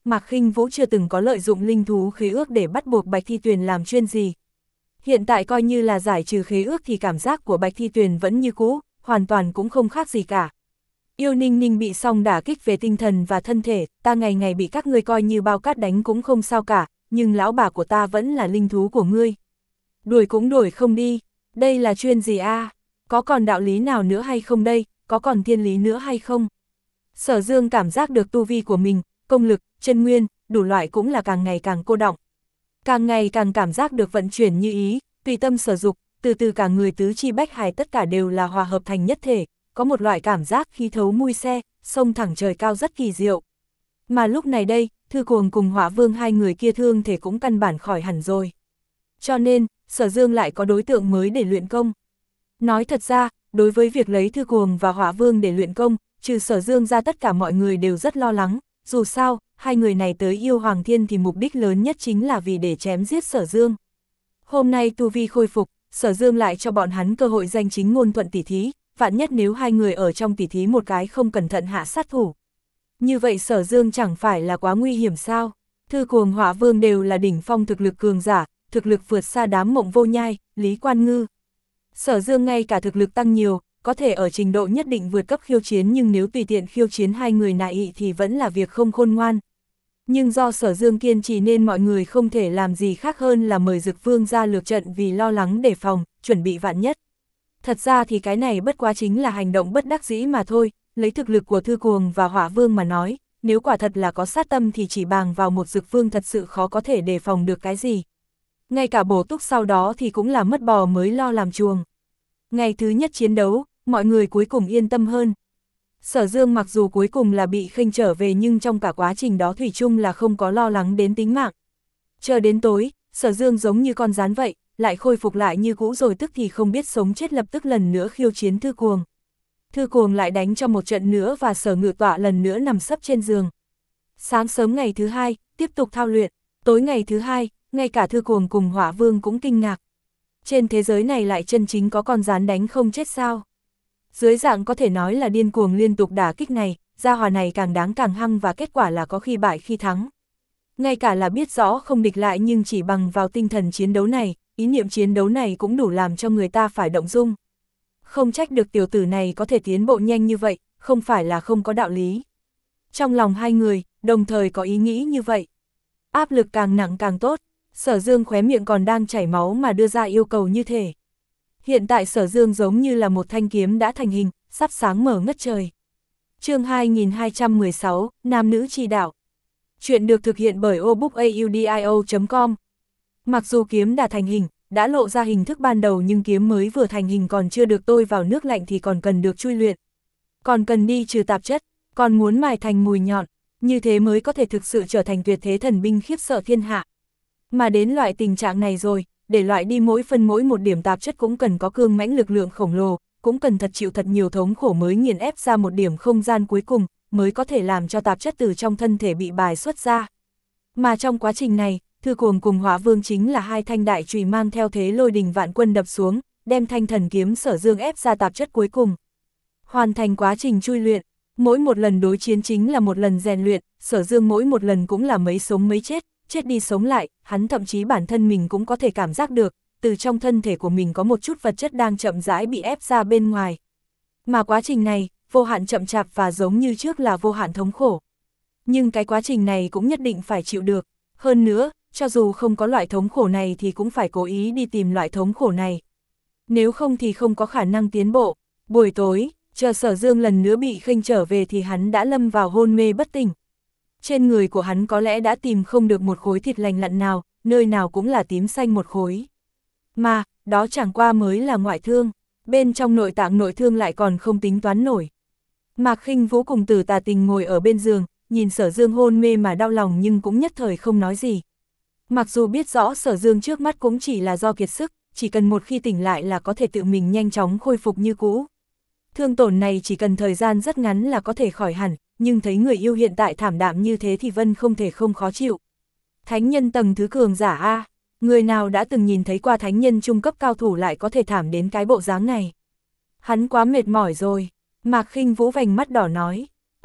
Mạc Khinh Vũ chưa từng có lợi dụng linh thú khế ước để bắt buộc Bạch Thi Tuyền làm chuyên gì. Hiện tại coi như là giải trừ khế ước thì cảm giác của Bạch Thi Tuyền vẫn như cũ, hoàn toàn cũng không khác gì cả. Yêu Ninh Ninh bị song đả kích về tinh thần và thân thể, ta ngày ngày bị các ngươi coi như bao cát đánh cũng không sao cả, nhưng lão bà của ta vẫn là linh thú của ngươi. Đuổi cũng đuổi không đi, đây là chuyên gì a? À? Có còn đạo lý nào nữa hay không đây, có còn thiên lý nữa hay không? Sở Dương cảm giác được tu vi của mình, công lực, chân nguyên, đủ loại cũng là càng ngày càng cô đọng. Càng ngày càng cảm giác được vận chuyển như ý, tùy tâm sở dục, từ từ cả người tứ chi bách hài tất cả đều là hòa hợp thành nhất thể, có một loại cảm giác khí thấu mui xe, sông thẳng trời cao rất kỳ diệu. Mà lúc này đây, Thư Cuồng cùng Hỏa Vương hai người kia thương thể cũng căn bản khỏi hẳn rồi. Cho nên, Sở Dương lại có đối tượng mới để luyện công. Nói thật ra, đối với việc lấy Thư Cuồng và Hỏa Vương để luyện công, trừ Sở Dương ra tất cả mọi người đều rất lo lắng, dù sao, hai người này tới Yêu Hoàng Thiên thì mục đích lớn nhất chính là vì để chém giết Sở Dương. Hôm nay tu vi khôi phục, Sở Dương lại cho bọn hắn cơ hội danh chính ngôn thuận tỉ thí, vạn nhất nếu hai người ở trong tỉ thí một cái không cẩn thận hạ sát thủ. Như vậy Sở Dương chẳng phải là quá nguy hiểm sao? Thư Cuồng Hỏa Vương đều là đỉnh phong thực lực cường giả, thực lực vượt xa đám Mộng Vô Nhai, Lý Quan Ngư. Sở Dương ngay cả thực lực tăng nhiều, có thể ở trình độ nhất định vượt cấp khiêu chiến, nhưng nếu tùy tiện khiêu chiến hai người nại ị thì vẫn là việc không khôn ngoan. Nhưng do Sở Dương kiên trì nên mọi người không thể làm gì khác hơn là mời Dực Vương ra lược trận vì lo lắng đề phòng, chuẩn bị vạn nhất. Thật ra thì cái này bất quá chính là hành động bất đắc dĩ mà thôi, lấy thực lực của Thư Cuồng và Hỏa Vương mà nói, nếu quả thật là có sát tâm thì chỉ bàng vào một Dực Vương thật sự khó có thể đề phòng được cái gì. Ngay cả bổ túc sau đó thì cũng là mất bò mới lo làm chuồng. Ngày thứ nhất chiến đấu, mọi người cuối cùng yên tâm hơn. Sở Dương mặc dù cuối cùng là bị khinh trở về nhưng trong cả quá trình đó thủy chung là không có lo lắng đến tính mạng. Chờ đến tối, Sở Dương giống như con rán vậy, lại khôi phục lại như cũ rồi tức thì không biết sống chết lập tức lần nữa khiêu chiến Thư Cuồng. Thư Cuồng lại đánh cho một trận nữa và Sở Ngự Tọa lần nữa nằm sấp trên giường. Sáng sớm ngày thứ hai, tiếp tục thao luyện, tối ngày thứ hai, ngay cả Thư Cuồng cùng Hỏa Vương cũng kinh ngạc. Trên thế giới này lại chân chính có con rán đánh không chết sao? Dưới dạng có thể nói là điên cuồng liên tục đả kích này, gia hỏa này càng đáng càng hăng và kết quả là có khi bại khi thắng. Ngay cả là biết rõ không địch lại nhưng chỉ bằng vào tinh thần chiến đấu này, ý niệm chiến đấu này cũng đủ làm cho người ta phải động dung. Không trách được tiểu tử này có thể tiến bộ nhanh như vậy, không phải là không có đạo lý. Trong lòng hai người, đồng thời có ý nghĩ như vậy. Áp lực càng nặng càng tốt, Sở Dương khóe miệng còn đang chảy máu mà đưa ra yêu cầu như thế. Hiện tại Sở Dương giống như là một thanh kiếm đã thành hình, sắp sáng mở ngất trời. Chương hai nghìn hai trăm mười sáu, Nam nữ chi đạo. Chuyện được thực hiện bởi obookaudio chấm com. Mặc dù kiếm đã thành hình, đã lộ ra hình thức ban đầu nhưng kiếm mới vừa thành hình còn chưa được tôi vào nước lạnh thì còn cần được chui luyện. Còn cần đi trừ tạp chất, còn muốn mài thành mùi nhọn, như thế mới có thể thực sự trở thành tuyệt thế thần binh khiếp sợ thiên hạ. Mà đến loại tình trạng này rồi, để loại đi mỗi phân mỗi một điểm tạp chất cũng cần có cương mãnh lực lượng khổng lồ, cũng cần thật chịu thật nhiều thống khổ mới nghiền ép ra một điểm không gian cuối cùng, mới có thể làm cho tạp chất từ trong thân thể bị bài xuất ra. Mà trong quá trình này, Thư Cuồng cùng Hỏa Vương chính là hai thanh đại chùy mang theo thế lôi đình vạn quân đập xuống, đem thanh thần kiếm Sở Dương ép ra tạp chất cuối cùng. Hoàn thành quá trình chui luyện, mỗi một lần đối chiến chính là một lần rèn luyện, Sở Dương mỗi một lần cũng là mấy sống mấy chết, chết đi sống lại, hắn thậm chí bản thân mình cũng có thể cảm giác được, từ trong thân thể của mình có một chút vật chất đang chậm rãi bị ép ra bên ngoài. Mà quá trình này, vô hạn chậm chạp và giống như trước là vô hạn thống khổ. Nhưng cái quá trình này cũng nhất định phải chịu được, hơn nữa, cho dù không có loại thống khổ này thì cũng phải cố ý đi tìm loại thống khổ này. Nếu không thì không có khả năng tiến bộ. Buổi tối, chờ Sở Dương lần nữa bị khinh trở về thì hắn đã lâm vào hôn mê bất tỉnh. Trên người của hắn có lẽ đã tìm không được một khối thịt lành lặn nào, nơi nào cũng là tím xanh một khối. Mà, đó chẳng qua mới là ngoại thương, bên trong nội tạng nội thương lại còn không tính toán nổi. Mạc Khinh Vũ cùng Tử Tà Tình ngồi ở bên giường, nhìn Sở Dương hôn mê mà đau lòng nhưng cũng nhất thời không nói gì. Mặc dù biết rõ Sở Dương trước mắt cũng chỉ là do kiệt sức, chỉ cần một khi tỉnh lại là có thể tự mình nhanh chóng khôi phục như cũ. Thương tổn này chỉ cần thời gian rất ngắn là có thể khỏi hẳn, nhưng thấy người yêu hiện tại thảm đạm như thế thì Vân không thể không khó chịu. Thánh nhân tầng thứ cường giả A, người nào đã từng nhìn thấy qua thánh nhân trung cấp cao thủ lại có thể thảm đến cái bộ dáng này. Hắn quá mệt mỏi rồi, Mạc Khinh Vũ vành mắt đỏ nói, ai,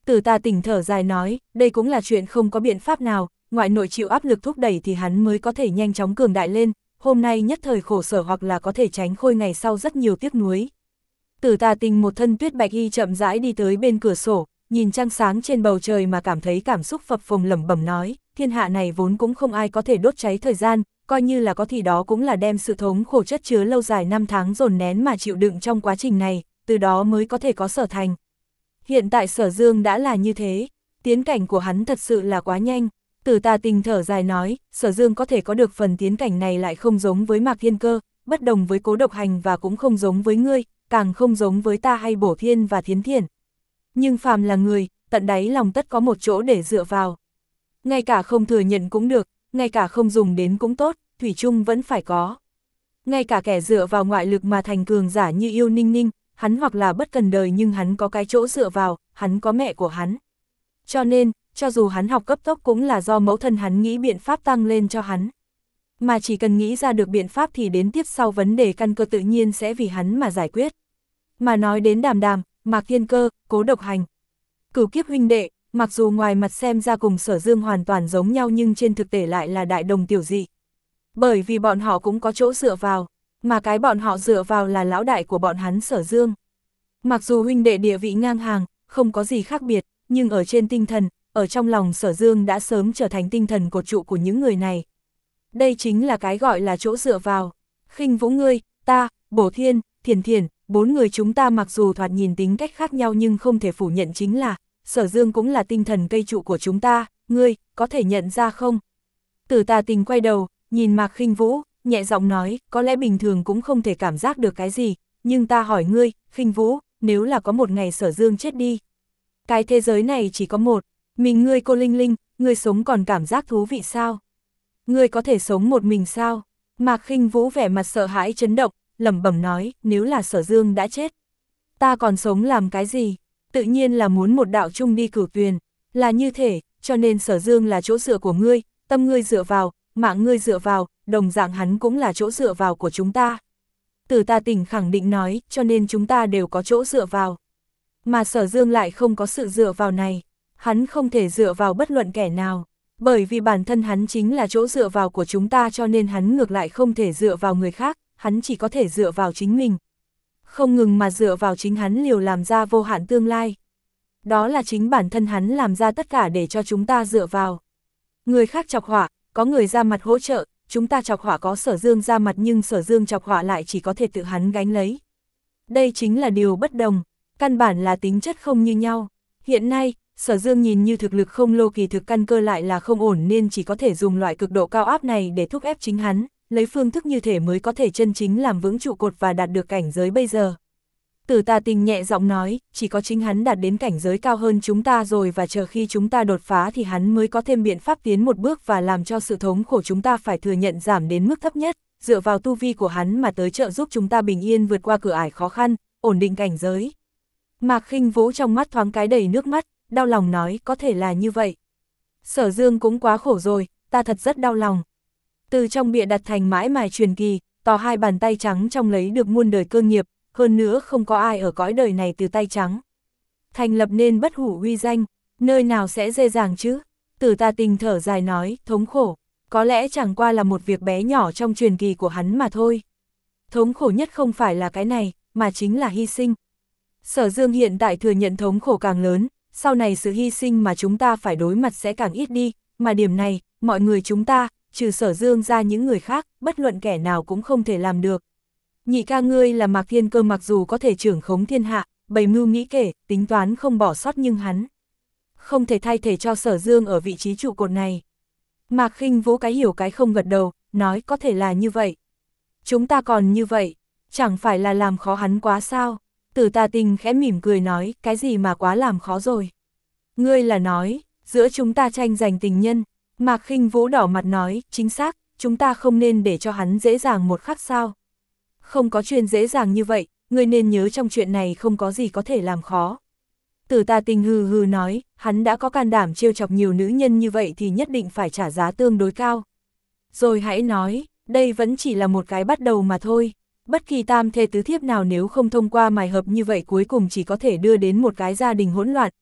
Tử Tà Tỉnh thở dài nói, đây cũng là chuyện không có biện pháp nào, ngoại nội chịu áp lực thúc đẩy thì hắn mới có thể nhanh chóng cường đại lên, hôm nay nhất thời khổ sở hoặc là có thể tránh khôi ngày sau rất nhiều tiếc nuối. Tử Tà Tình một thân tuyết bạch y chậm rãi đi tới bên cửa sổ, nhìn trăng sáng trên bầu trời mà cảm thấy cảm xúc phập phồng lẩm bẩm nói, thiên hạ này vốn cũng không ai có thể đốt cháy thời gian, coi như là có thì đó cũng là đem sự thống khổ chất chứa lâu dài năm tháng dồn nén mà chịu đựng trong quá trình này, từ đó mới có thể có Sở thành. Hiện tại Sở Dương đã là như thế, tiến cảnh của hắn thật sự là quá nhanh. Tử Tà Tình thở dài nói, Sở Dương có thể có được phần tiến cảnh này lại không giống với Mạc Thiên Cơ, bất đồng với Cố Độc Hành và cũng không giống với ngươi, càng không giống với ta hay Bổ Thiên và Thiến Thiền. Nhưng phàm là người, tận đáy lòng tất có một chỗ để dựa vào. Ngay cả không thừa nhận cũng được, ngay cả không dùng đến cũng tốt, thủy chung vẫn phải có. Ngay cả kẻ dựa vào ngoại lực mà thành cường giả như Yêu Ninh Ninh, hắn hoặc là bất cần đời nhưng hắn có cái chỗ dựa vào, hắn có mẹ của hắn. Cho nên, cho dù hắn học cấp tốc cũng là do mẫu thân hắn nghĩ biện pháp tăng lên cho hắn. Mà chỉ cần nghĩ ra được biện pháp thì đến tiếp sau vấn đề căn cơ tự nhiên sẽ vì hắn mà giải quyết. Mà nói đến Đàm Đàm, Mạc Thiên Cơ, Cố Độc Hành, Cửu Kiếp huynh đệ, mặc dù ngoài mặt xem ra cùng Sở Dương hoàn toàn giống nhau nhưng trên thực tế lại là đại đồng tiểu dị. Bởi vì bọn họ cũng có chỗ dựa vào, mà cái bọn họ dựa vào là lão đại của bọn hắn Sở Dương. Mặc dù huynh đệ địa vị ngang hàng, không có gì khác biệt, nhưng ở trên tinh thần, ở trong lòng Sở Dương đã sớm trở thành tinh thần cột trụ của những người này. Đây chính là cái gọi là chỗ dựa vào. Khinh Vũ ngươi, ta, Bổ Thiên, Thiền Thiền, bốn người chúng ta mặc dù thoạt nhìn tính cách khác nhau nhưng không thể phủ nhận chính là, Sở Dương cũng là tinh thần cây trụ của chúng ta, ngươi, có thể nhận ra không? Tử Tà Tình quay đầu, nhìn Mạc Khinh Vũ, nhẹ giọng nói, có lẽ bình thường cũng không thể cảm giác được cái gì, nhưng ta hỏi ngươi, Khinh Vũ, nếu là có một ngày Sở Dương chết đi. Cái thế giới này chỉ có một, mình ngươi cô Linh Linh, ngươi sống còn cảm giác thú vị sao? Ngươi có thể sống một mình sao? Mạc Khinh Vũ vẻ mặt sợ hãi chấn động, lẩm bẩm nói, nếu là Sở Dương đã chết, ta còn sống làm cái gì? Tự nhiên là muốn một đạo chung đi cửu tuyền, là như thế, cho nên Sở Dương là chỗ dựa của ngươi, tâm ngươi dựa vào, mạng ngươi dựa vào, đồng dạng hắn cũng là chỗ dựa vào của chúng ta. Tử Tà Tỉnh khẳng định nói, cho nên chúng ta đều có chỗ dựa vào. Mà Sở Dương lại không có sự dựa vào này, hắn không thể dựa vào bất luận kẻ nào, bởi vì bản thân hắn chính là chỗ dựa vào của chúng ta cho nên hắn ngược lại không thể dựa vào người khác, hắn chỉ có thể dựa vào chính mình. Không ngừng mà dựa vào chính hắn liều làm ra vô hạn tương lai. Đó là chính bản thân hắn làm ra tất cả để cho chúng ta dựa vào. Người khác chọc họa, có người ra mặt hỗ trợ, chúng ta chọc họa có Sở Dương ra mặt nhưng Sở Dương chọc họa lại chỉ có thể tự hắn gánh lấy. Đây chính là điều bất đồng, căn bản là tính chất không như nhau. Hiện nay, Sở Dương nhìn như thực lực không lô kỳ thực căn cơ lại là không ổn nên chỉ có thể dùng loại cực độ cao áp này để thúc ép chính hắn, lấy phương thức như thể mới có thể chân chính làm vững trụ cột và đạt được cảnh giới bây giờ. Tử Tà Tình nhẹ giọng nói, chỉ có chính hắn đạt đến cảnh giới cao hơn chúng ta rồi và chờ khi chúng ta đột phá thì hắn mới có thêm biện pháp tiến một bước và làm cho sự thống khổ chúng ta phải thừa nhận giảm đến mức thấp nhất, dựa vào tu vi của hắn mà tới trợ giúp chúng ta bình yên vượt qua cửa ải khó khăn, ổn định cảnh giới. Mạc Khinh Vũ trong mắt thoáng cái đầy nước mắt, đau lòng nói, có thể là như vậy. Sở Dương cũng quá khổ rồi, ta thật rất đau lòng. Từ trong bịa đặt thành mãi mãi truyền kỳ, tỏ hai bàn tay trắng trong lấy được muôn đời cơ nghiệp, hơn nữa không có ai ở cõi đời này từ tay trắng. Thành lập nên bất hủ uy danh, nơi nào sẽ dễ dàng chứ? Tử Tà Tình thở dài nói, thống khổ, có lẽ chẳng qua là một việc bé nhỏ trong truyền kỳ của hắn mà thôi. Thống khổ nhất không phải là cái này, mà chính là hy sinh. Sở Dương hiện tại thừa nhận thống khổ càng lớn, sau này sự hy sinh mà chúng ta phải đối mặt sẽ càng ít đi, mà điểm này, mọi người chúng ta, trừ Sở Dương ra những người khác, bất luận kẻ nào cũng không thể làm được. Nhị ca ngươi là Mạc Thiên Cơ mặc dù có thể trưởng khống thiên hạ, bày mưu nghĩ kể, tính toán không bỏ sót nhưng hắn không thể thay thế cho Sở Dương ở vị trí trụ cột này. Mạc Khinh Vũ cái hiểu cái không gật đầu, nói có thể là như vậy. Chúng ta còn như vậy, chẳng phải là làm khó hắn quá sao? Tử Tà Tình khẽ mỉm cười nói, cái gì mà quá làm khó rồi? Ngươi là nói, giữa chúng ta tranh giành tình nhân. Mạc Khinh Vũ đỏ mặt nói, chính xác, chúng ta không nên để cho hắn dễ dàng một khắc sao? Không có chuyện dễ dàng như vậy, ngươi nên nhớ trong chuyện này không có gì có thể làm khó. Tử Tà Tình hừ hừ nói, hắn đã có can đảm trêu chọc nhiều nữ nhân như vậy thì nhất định phải trả giá tương đối cao. Rồi hãy nói, đây vẫn chỉ là một cái bắt đầu mà thôi. Bất kỳ tam thê tứ thiếp nào nếu không thông qua mài hợp như vậy cuối cùng chỉ có thể đưa đến một cái gia đình hỗn loạn,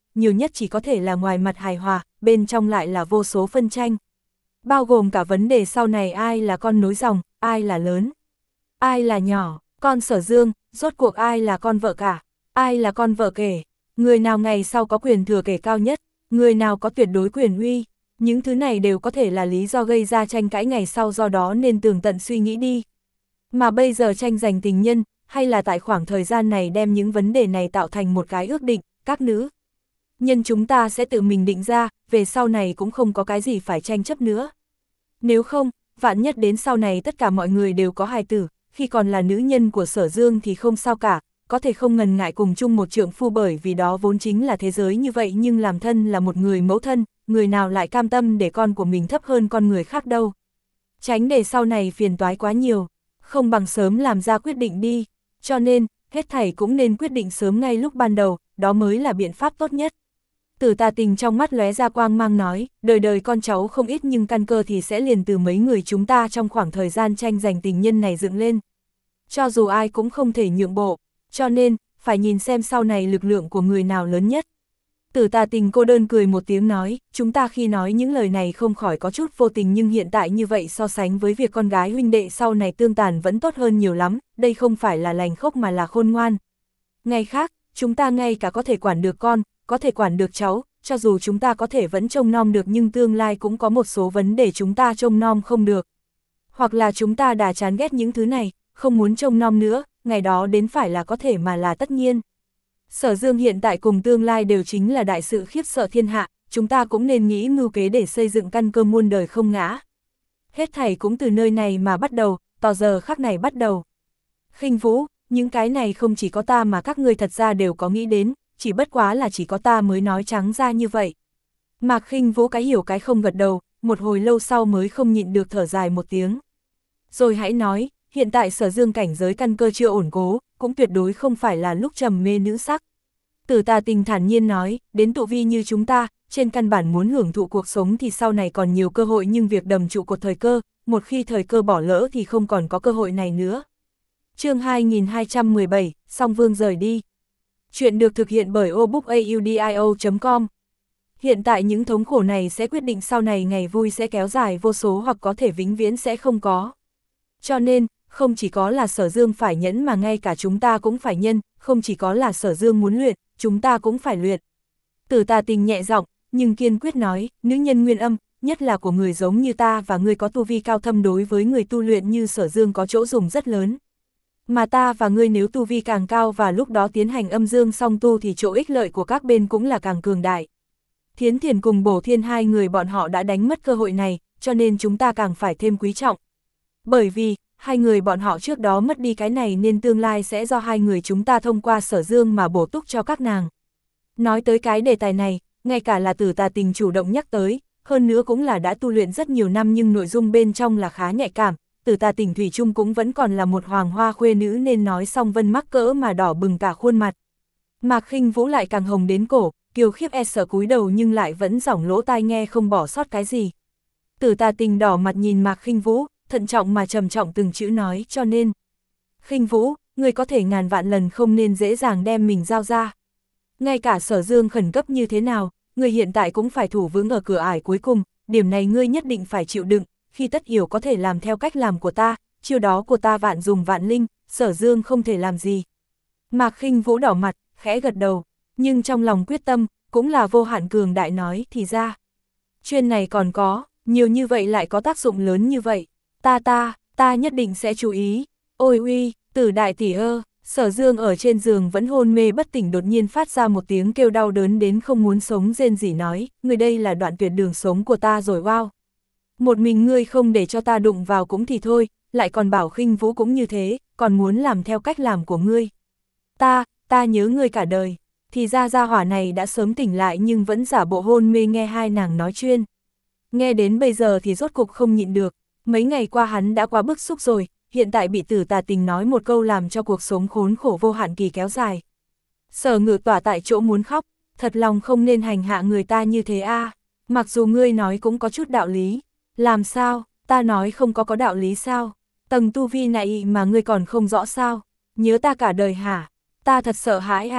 nhiều nhất chỉ có thể là ngoài mặt hài hòa, bên trong lại là vô số phân tranh. Bao gồm cả vấn đề sau này ai là con nối dòng, ai là lớn, ai là nhỏ, con Sở Dương, rốt cuộc ai là con vợ cả, ai là con vợ kể, người nào ngày sau có quyền thừa kể cao nhất, người nào có tuyệt đối quyền uy, những thứ này đều có thể là lý do gây ra tranh cãi ngày sau, do đó nên tường tận suy nghĩ đi. Mà bây giờ tranh giành tình nhân, hay là tại khoảng thời gian này đem những vấn đề này tạo thành một cái ước định, các nữ nhân chúng ta sẽ tự mình định ra, về sau này cũng không có cái gì phải tranh chấp nữa. Nếu không, vạn nhất đến sau này tất cả mọi người đều có hài tử, khi còn là nữ nhân của Sở Dương thì không sao cả, có thể không ngần ngại cùng chung một trượng phu, bởi vì đó vốn chính là thế giới như vậy, nhưng làm thân là một người mẫu thân, người nào lại cam tâm để con của mình thấp hơn con người khác đâu. Tránh để sau này phiền toái quá nhiều, không bằng sớm làm ra quyết định đi, cho nên, hết thảy cũng nên quyết định sớm ngay lúc ban đầu, đó mới là biện pháp tốt nhất. Tử Tà Tình trong mắt lóe ra quang mang nói, đời đời con cháu không ít nhưng căn cơ thì sẽ liền từ mấy người chúng ta trong khoảng thời gian tranh giành tình nhân này dựng lên. Cho dù ai cũng không thể nhượng bộ, cho nên, phải nhìn xem sau này lực lượng của người nào lớn nhất. Tử Tà Tình cô đơn cười một tiếng nói, chúng ta khi nói những lời này không khỏi có chút vô tình, nhưng hiện tại như vậy so sánh với việc con gái huynh đệ sau này tương tàn vẫn tốt hơn nhiều lắm, đây không phải là lành khốc mà là khôn ngoan. Ngày khác, chúng ta ngay cả có thể quản được con, có thể quản được cháu, cho dù chúng ta có thể vẫn trông nom được nhưng tương lai cũng có một số vấn đề chúng ta trông nom không được. Hoặc là chúng ta đã chán ghét những thứ này, không muốn trông nom nữa, ngày đó đến phải là có thể mà là tất nhiên. Sở Dương hiện tại cùng tương lai đều chính là đại sự khiếp sợ thiên hạ, chúng ta cũng nên nghĩ mưu kế để xây dựng căn cơ muôn đời không ngã. Hết thảy cũng từ nơi này mà bắt đầu, tò giờ khắc này bắt đầu. Khinh Vũ, những cái này không chỉ có ta mà các ngươi thật ra đều có nghĩ đến, chỉ bất quá là chỉ có ta mới nói trắng ra như vậy. Mạc Khinh Vũ cái hiểu cái không gật đầu, một hồi lâu sau mới không nhịn được thở dài một tiếng. Rồi hãy nói, hiện tại Sở Dương cảnh giới căn cơ chưa ổn cố, cũng tuyệt đối không phải là lúc trầm mê nữ sắc. Tử Tà Tình thản nhiên nói, đến tụ vi như chúng ta, trên căn bản muốn hưởng thụ cuộc sống thì sau này còn nhiều cơ hội, nhưng việc đầm trụ cột thời cơ, một khi thời cơ bỏ lỡ thì không còn có cơ hội này nữa. Chương hai nghìn hai trăm mười bảy, Song Vương rời đi. Chuyện được thực hiện bởi obookaudio chấm com. Hiện tại những thống khổ này sẽ quyết định sau này ngày vui sẽ kéo dài vô số hoặc có thể vĩnh viễn sẽ không có. Cho nên, không chỉ có là Sở Dương phải nhẫn mà ngay cả chúng ta cũng phải nhân, không chỉ có là Sở Dương muốn luyện, chúng ta cũng phải luyện. Tử Tà Tình nhẹ giọng, nhưng kiên quyết nói, nữ nhân nguyên âm, nhất là của người giống như ta và ngươi có tu vi cao thâm, đối với người tu luyện như Sở Dương có chỗ dùng rất lớn. Mà ta và ngươi nếu tu vi càng cao và lúc đó tiến hành âm dương song tu thì chỗ ích lợi của các bên cũng là càng cường đại. Thiến Thiền cùng Bổ Thiên hai người bọn họ đã đánh mất cơ hội này, cho nên chúng ta càng phải thêm quý trọng. Bởi vì, hai người bọn họ trước đó mất đi cái này nên tương lai sẽ do hai người chúng ta thông qua Sở Dương mà bổ túc cho các nàng. Nói tới cái đề tài này, ngay cả là Tử Tà Tình chủ động nhắc tới, hơn nữa cũng là đã tu luyện rất nhiều năm nhưng nội dung bên trong là khá nhạy cảm. Tử Tà Tình thủy chung cũng vẫn còn là một hoàng hoa khuê nữ nên nói xong Vân mắc cỡ mà đỏ bừng cả khuôn mặt. Mạc Khinh Vũ lại càng hồng đến cổ, kiều khiếp e sợ cúi đầu nhưng lại vẫn giỏng lỗ tai nghe không bỏ sót cái gì. Tử Tà Tình đỏ mặt nhìn Mạc Khinh Vũ, thận trọng mà trầm trọng từng chữ nói, cho nên Khinh Vũ, người có thể ngàn vạn lần không nên dễ dàng đem mình giao ra. Ngay cả Sở Dương khẩn cấp như thế nào, người hiện tại cũng phải thủ vững ở cửa ải cuối cùng, điểm này ngươi nhất định phải chịu đựng. Khi tất hiểu có thể làm theo cách làm của ta, chiêu đó của ta vạn dùng vạn linh, Sở Dương không thể làm gì. Mạc Khinh Vũ đỏ mặt, khẽ gật đầu, nhưng trong lòng quyết tâm, cũng là vô hạn cường đại nói, thì ra. Chuyên này còn có, nhiều như vậy lại có tác dụng lớn như vậy, ta ta, ta nhất định sẽ chú ý. Ôi uy, Tử đại tỷ ơ, Sở Dương ở trên giường vẫn hôn mê bất tỉnh đột nhiên phát ra một tiếng kêu đau đớn đến không muốn sống rên rỉ nói, người đây là đoạn tuyệt đường sống của ta rồi wow. Một mình ngươi không để cho ta đụng vào cũng thì thôi, lại còn bảo Khinh Vũ cũng như thế, còn muốn làm theo cách làm của ngươi. Ta, ta nhớ ngươi cả đời, thì ra gia hỏa này đã sớm tỉnh lại nhưng vẫn giả bộ hôn mê nghe hai nàng nói chuyên. Nghe đến bây giờ thì rốt cục không nhịn được, mấy ngày qua hắn đã quá bức xúc rồi, hiện tại bị Tử Tà Tình nói một câu làm cho cuộc sống khốn khổ vô hạn kỳ kéo dài. Sở Ngự tỏa tại chỗ muốn khóc, thật lòng không nên hành hạ người ta như thế a. Mặc dù ngươi nói cũng có chút đạo lý. Làm sao, ta nói không có có đạo lý sao? Tầng tu vi này mà ngươi còn không rõ sao? Nhớ ta cả đời hả? Ta thật sợ hãi a.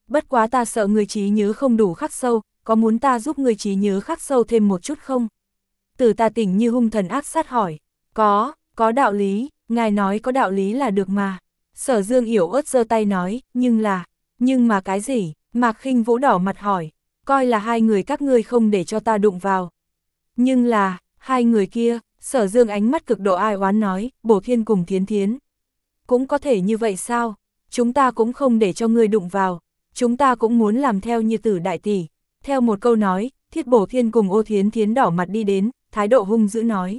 Bất quá ta sợ người trí nhớ không đủ khắc sâu, có muốn ta giúp người trí nhớ khắc sâu thêm một chút không? Tử Tà Tỉnh Như hung thần ác sát hỏi. Có, có đạo lý, ngài nói có đạo lý là được mà. Sở Dương yểu ớt giơ tay nói, nhưng là, nhưng mà cái gì? Mạc Khinh Vũ đỏ mặt hỏi, coi là hai người các ngươi không để cho ta đụng vào. Nhưng là, hai người kia, Sở Dương ánh mắt cực độ ai oán nói, Bổ Thiên cùng Thiến Thiến. Cũng có thể như vậy sao? Chúng ta cũng không để cho ngươi đụng vào, chúng ta cũng muốn làm theo như Tử đại tỷ. Theo một câu nói, Thiết Bổ Thiên cùng Ô Thiến Thiến đỏ mặt đi đến, thái độ hung dữ nói.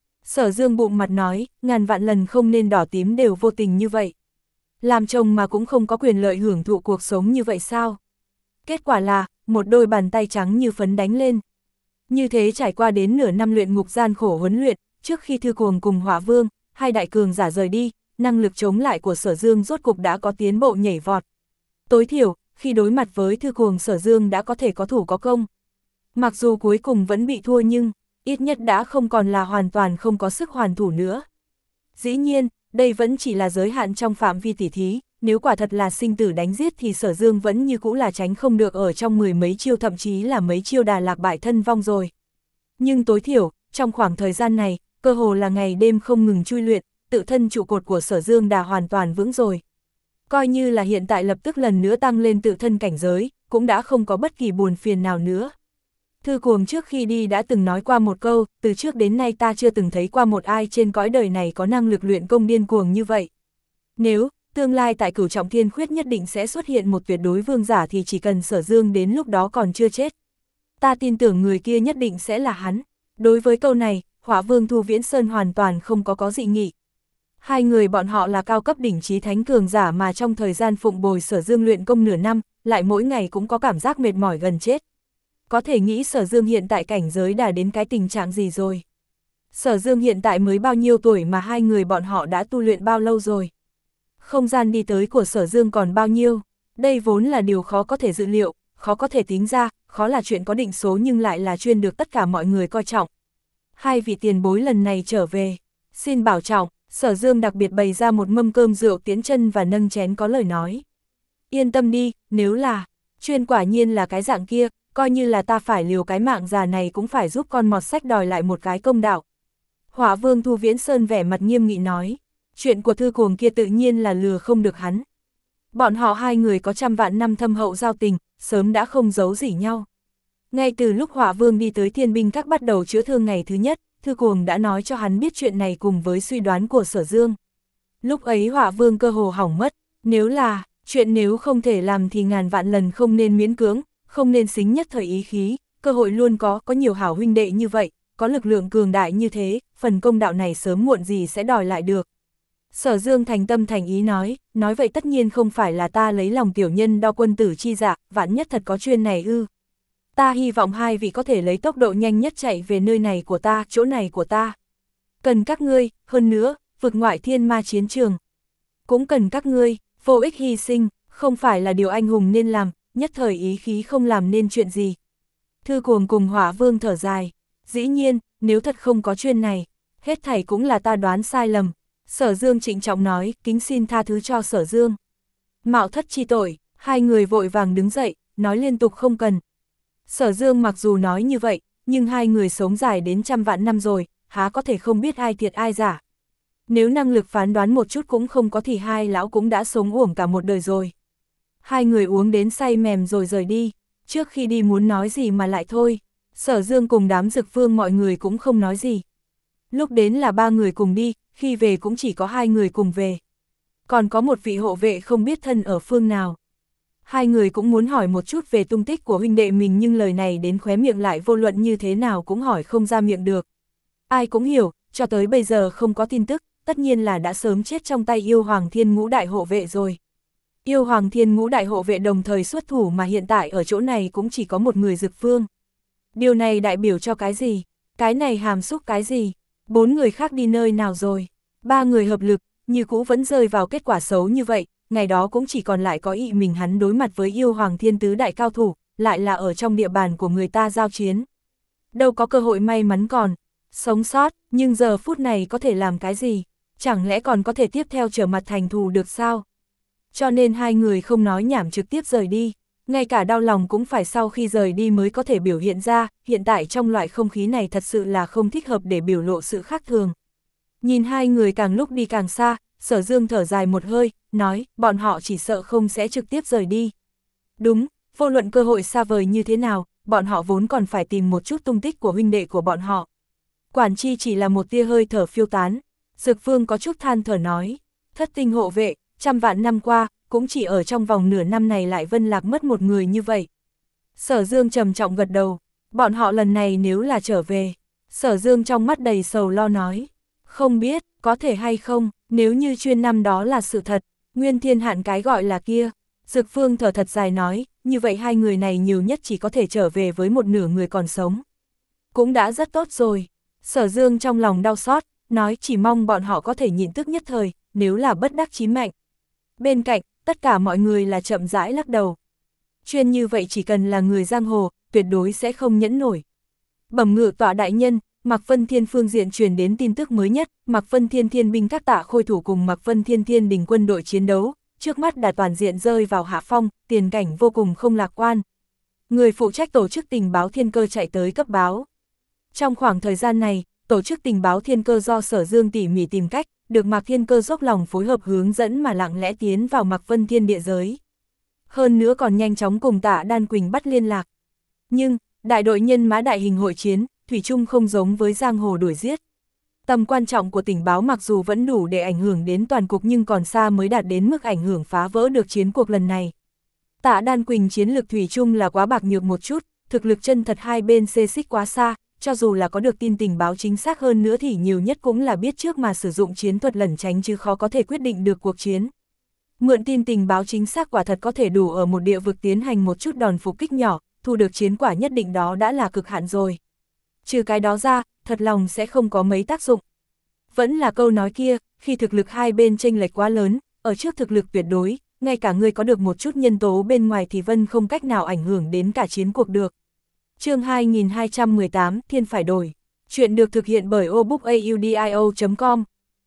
Sở Dương bụng mặt nói, ngàn vạn lần không nên đỏ tím đều vô tình như vậy. Làm chồng mà cũng không có quyền lợi hưởng thụ cuộc sống như vậy sao? Kết quả là, một đôi bàn tay trắng như phấn đánh lên. Như thế trải qua đến nửa năm luyện ngục gian khổ huấn luyện, trước khi Thư Cuồng cùng Hỏa Vương, hai đại cường giả rời đi, năng lực chống lại của Sở Dương rốt cục đã có tiến bộ nhảy vọt. Tối thiểu, khi đối mặt với Thư Cuồng, Sở Dương đã có thể có thủ có công. Mặc dù cuối cùng vẫn bị thua nhưng, ít nhất đã không còn là hoàn toàn không có sức hoàn thủ nữa. Dĩ nhiên, đây vẫn chỉ là giới hạn trong phạm vi tỉ thí, nếu quả thật là sinh tử đánh giết thì Sở Dương vẫn như cũ là tránh không được ở trong mười mấy chiêu, thậm chí là mấy chiêu đà lạc bại thân vong rồi. Nhưng tối thiểu, trong khoảng thời gian này, cơ hồ là ngày đêm không ngừng chui luyện, tự thân trụ cột của Sở Dương đã hoàn toàn vững rồi. Coi như là hiện tại lập tức lần nữa tăng lên tự thân cảnh giới, cũng đã không có bất kỳ buồn phiền nào nữa. Thư Cuồng trước khi đi đã từng nói qua một câu, từ trước đến nay ta chưa từng thấy qua một ai trên cõi đời này có năng lực luyện công điên cuồng như vậy. Nếu, tương lai tại Cửu Trọng Thiên Khuyết nhất định sẽ xuất hiện một tuyệt đối vương giả thì chỉ cần Sở Dương đến lúc đó còn chưa chết. Ta tin tưởng người kia nhất định sẽ là hắn. Đối với câu này, Hỏa Vương Thu Viễn Sơn hoàn toàn không có có dị nghị. Hai người bọn họ là cao cấp đỉnh trí thánh cường giả mà trong thời gian phụng bồi Sở Dương luyện công nửa năm, lại mỗi ngày cũng có cảm giác mệt mỏi gần chết. Có thể nghĩ Sở Dương hiện tại cảnh giới đã đến cái tình trạng gì rồi. Sở Dương hiện tại mới bao nhiêu tuổi mà hai người bọn họ đã tu luyện bao lâu rồi. Không gian đi tới của Sở Dương còn bao nhiêu, đây vốn là điều khó có thể dự liệu, khó có thể tính ra, khó là chuyện có định số nhưng lại là chuyên được tất cả mọi người coi trọng. Hai vị tiền bối lần này trở về, xin bảo trọng. Sở Dương đặc biệt bày ra một mâm cơm rượu tiến chân và nâng chén có lời nói. Yên tâm đi, nếu là, chuyên quả nhiên là cái dạng kia, coi như là ta phải liều cái mạng già này cũng phải giúp con mọt sách đòi lại một cái công đạo. Hỏa Vương Thu Viễn Sơn vẻ mặt nghiêm nghị nói, chuyện của Thư Cuồng kia tự nhiên là lừa không được hắn. Bọn họ hai người có trăm vạn năm thâm hậu giao tình, sớm đã không giấu gì nhau. Ngay từ lúc Hỏa Vương đi tới Thiên Binh Các bắt đầu chữa thương ngày thứ nhất, Thư Cuồng đã nói cho hắn biết chuyện này cùng với suy đoán của Sở Dương. Lúc ấy Hỏa Vương cơ hồ hỏng mất, nếu là, chuyện nếu không thể làm thì ngàn vạn lần không nên miễn cưỡng, không nên xính nhất thời ý khí, cơ hội luôn có, có nhiều hảo huynh đệ như vậy, có lực lượng cường đại như thế, phần công đạo này sớm muộn gì sẽ đòi lại được. Sở Dương thành tâm thành ý nói, nói vậy tất nhiên không phải là ta lấy lòng tiểu nhân đo quân tử chi dạ, vạn nhất thật có chuyên này ư. Ta hy vọng hai vị có thể lấy tốc độ nhanh nhất chạy về nơi này của ta, chỗ này của ta. Cần các ngươi, hơn nữa, vực ngoại thiên ma chiến trường. Cũng cần các ngươi, vô ích hy sinh, không phải là điều anh hùng nên làm, nhất thời ý khí không làm nên chuyện gì. Thư Cuồng cùng Hỏa Vương thở dài, dĩ nhiên, nếu thật không có chuyên này, hết thảy cũng là ta đoán sai lầm. Sở Dương trịnh trọng nói, kính xin tha thứ cho Sở Dương. Mạo thất chi tội, hai người vội vàng đứng dậy, nói liên tục không cần. Sở Dương mặc dù nói như vậy, nhưng hai người sống dài đến trăm vạn năm rồi, há có thể không biết ai thiệt ai giả. Nếu năng lực phán đoán một chút cũng không có thì hai lão cũng đã sống uổng cả một đời rồi. Hai người uống đến say mềm rồi rời đi, trước khi đi muốn nói gì mà lại thôi. Sở Dương cùng đám Dực Vương mọi người cũng không nói gì. Lúc đến là ba người cùng đi, khi về cũng chỉ có hai người cùng về. Còn có một vị hộ vệ không biết thân ở phương nào. Hai người cũng muốn hỏi một chút về tung tích của huynh đệ mình nhưng lời này đến khóe miệng lại vô luận như thế nào cũng hỏi không ra miệng được. Ai cũng hiểu, cho tới bây giờ không có tin tức, tất nhiên là đã sớm chết trong tay Yêu Hoàng Thiên Ngũ Đại Hộ Vệ rồi. Yêu Hoàng Thiên Ngũ Đại Hộ Vệ đồng thời xuất thủ mà hiện tại ở chỗ này cũng chỉ có một người Dực Vương. Điều này đại biểu cho cái gì? Cái này hàm xúc cái gì? Bốn người khác đi nơi nào rồi? Ba người hợp lực, như cũ vẫn rơi vào kết quả xấu như vậy, ngày đó cũng chỉ còn lại có ý mình hắn đối mặt với Yêu Hoàng Thiên Tứ Đại cao thủ, lại là ở trong địa bàn của người ta giao chiến. Đâu có cơ hội may mắn còn sống sót, nhưng giờ phút này có thể làm cái gì? Chẳng lẽ còn có thể tiếp theo trở mặt thành thù được sao? cho nên hai người không nói nhảm trực tiếp rời đi. Ngay cả đau lòng cũng phải sau khi rời đi mới có thể biểu hiện ra, hiện tại trong loại không khí này thật sự là không thích hợp để biểu lộ sự khác thường. Nhìn hai người càng lúc đi càng xa, Sở Dương thở dài một hơi, nói, bọn họ chỉ sợ không sẽ trực tiếp rời đi. Đúng, vô luận cơ hội xa vời như thế nào, bọn họ vốn còn phải tìm một chút tung tích của huynh đệ của bọn họ. Quản chi chỉ là một tia hơi thở phiêu tán, Dực Vương có chút than thở nói, thất tinh hộ vệ, trăm vạn năm qua, cũng chỉ ở trong vòng nửa năm này lại vân lạc mất một người như vậy. Sở Dương trầm trọng gật đầu, bọn họ lần này nếu là trở về, Sở Dương trong mắt đầy sầu lo nói, không biết, có thể hay không, nếu như chuyên năm đó là sự thật, Nguyên Thiên Hạn cái gọi là kia. Dực Vương thở thật dài nói, như vậy hai người này nhiều nhất chỉ có thể trở về với một nửa người còn sống. Cũng đã rất tốt rồi. Sở Dương trong lòng đau xót, nói chỉ mong bọn họ có thể nhịn tức nhất thời, nếu là bất đắc chí mệnh. Bên cạnh, tất cả mọi người là chậm rãi lắc đầu. Chuyên như vậy chỉ cần là người giang hồ, tuyệt đối sẽ không nhẫn nổi. Bẩm ngự tọa đại nhân, Mạc Vân Thiên phương diện truyền đến tin tức mới nhất, Mạc Vân Thiên thiên binh các tạ khôi thủ cùng Mạc Vân Thiên thiên đình quân đội chiến đấu, trước mắt đã toàn diện rơi vào hạ phong, tiền cảnh vô cùng không lạc quan. Người phụ trách tổ chức tình báo Thiên Cơ chạy tới cấp báo. Trong khoảng thời gian này, tổ chức tình báo Thiên Cơ do Sở Dương tỉ mỉ tìm cách, được Mạc Thiên Cơ dốc lòng phối hợp hướng dẫn mà lặng lẽ tiến vào Mạc Vân Thiên địa giới. Hơn nữa còn nhanh chóng cùng Tạ Đan Quỳnh bắt liên lạc. Nhưng, đại đội nhân mã đại hình hội chiến, thủy chung không giống với giang hồ đuổi giết. Tầm quan trọng của tình báo mặc dù vẫn đủ để ảnh hưởng đến toàn cục nhưng còn xa mới đạt đến mức ảnh hưởng phá vỡ được chiến cuộc lần này. Tạ Đan Quỳnh chiến lực thủy chung là quá bạc nhược một chút, thực lực chân thật hai bên xê xích quá xa, cho dù là có được tin tình báo chính xác hơn nữa thì nhiều nhất cũng là biết trước mà sử dụng chiến thuật lẩn tránh chứ khó có thể quyết định được cuộc chiến. Mượn tin tình báo chính xác quả thật có thể đủ ở một địa vực tiến hành một chút đòn phục kích nhỏ, thu được chiến quả nhất định đó đã là cực hạn rồi. Trừ cái đó ra, thật lòng sẽ không có mấy tác dụng. Vẫn là câu nói kia, khi thực lực hai bên chênh lệch quá lớn, ở trước thực lực tuyệt đối, ngay cả người có được một chút nhân tố bên ngoài thì vân không cách nào ảnh hưởng đến cả chiến cuộc được. Chương hai nghìn hai trăm mười tám, Thiên phải đổi. Chuyện được thực hiện bởi obookaudio chấm com.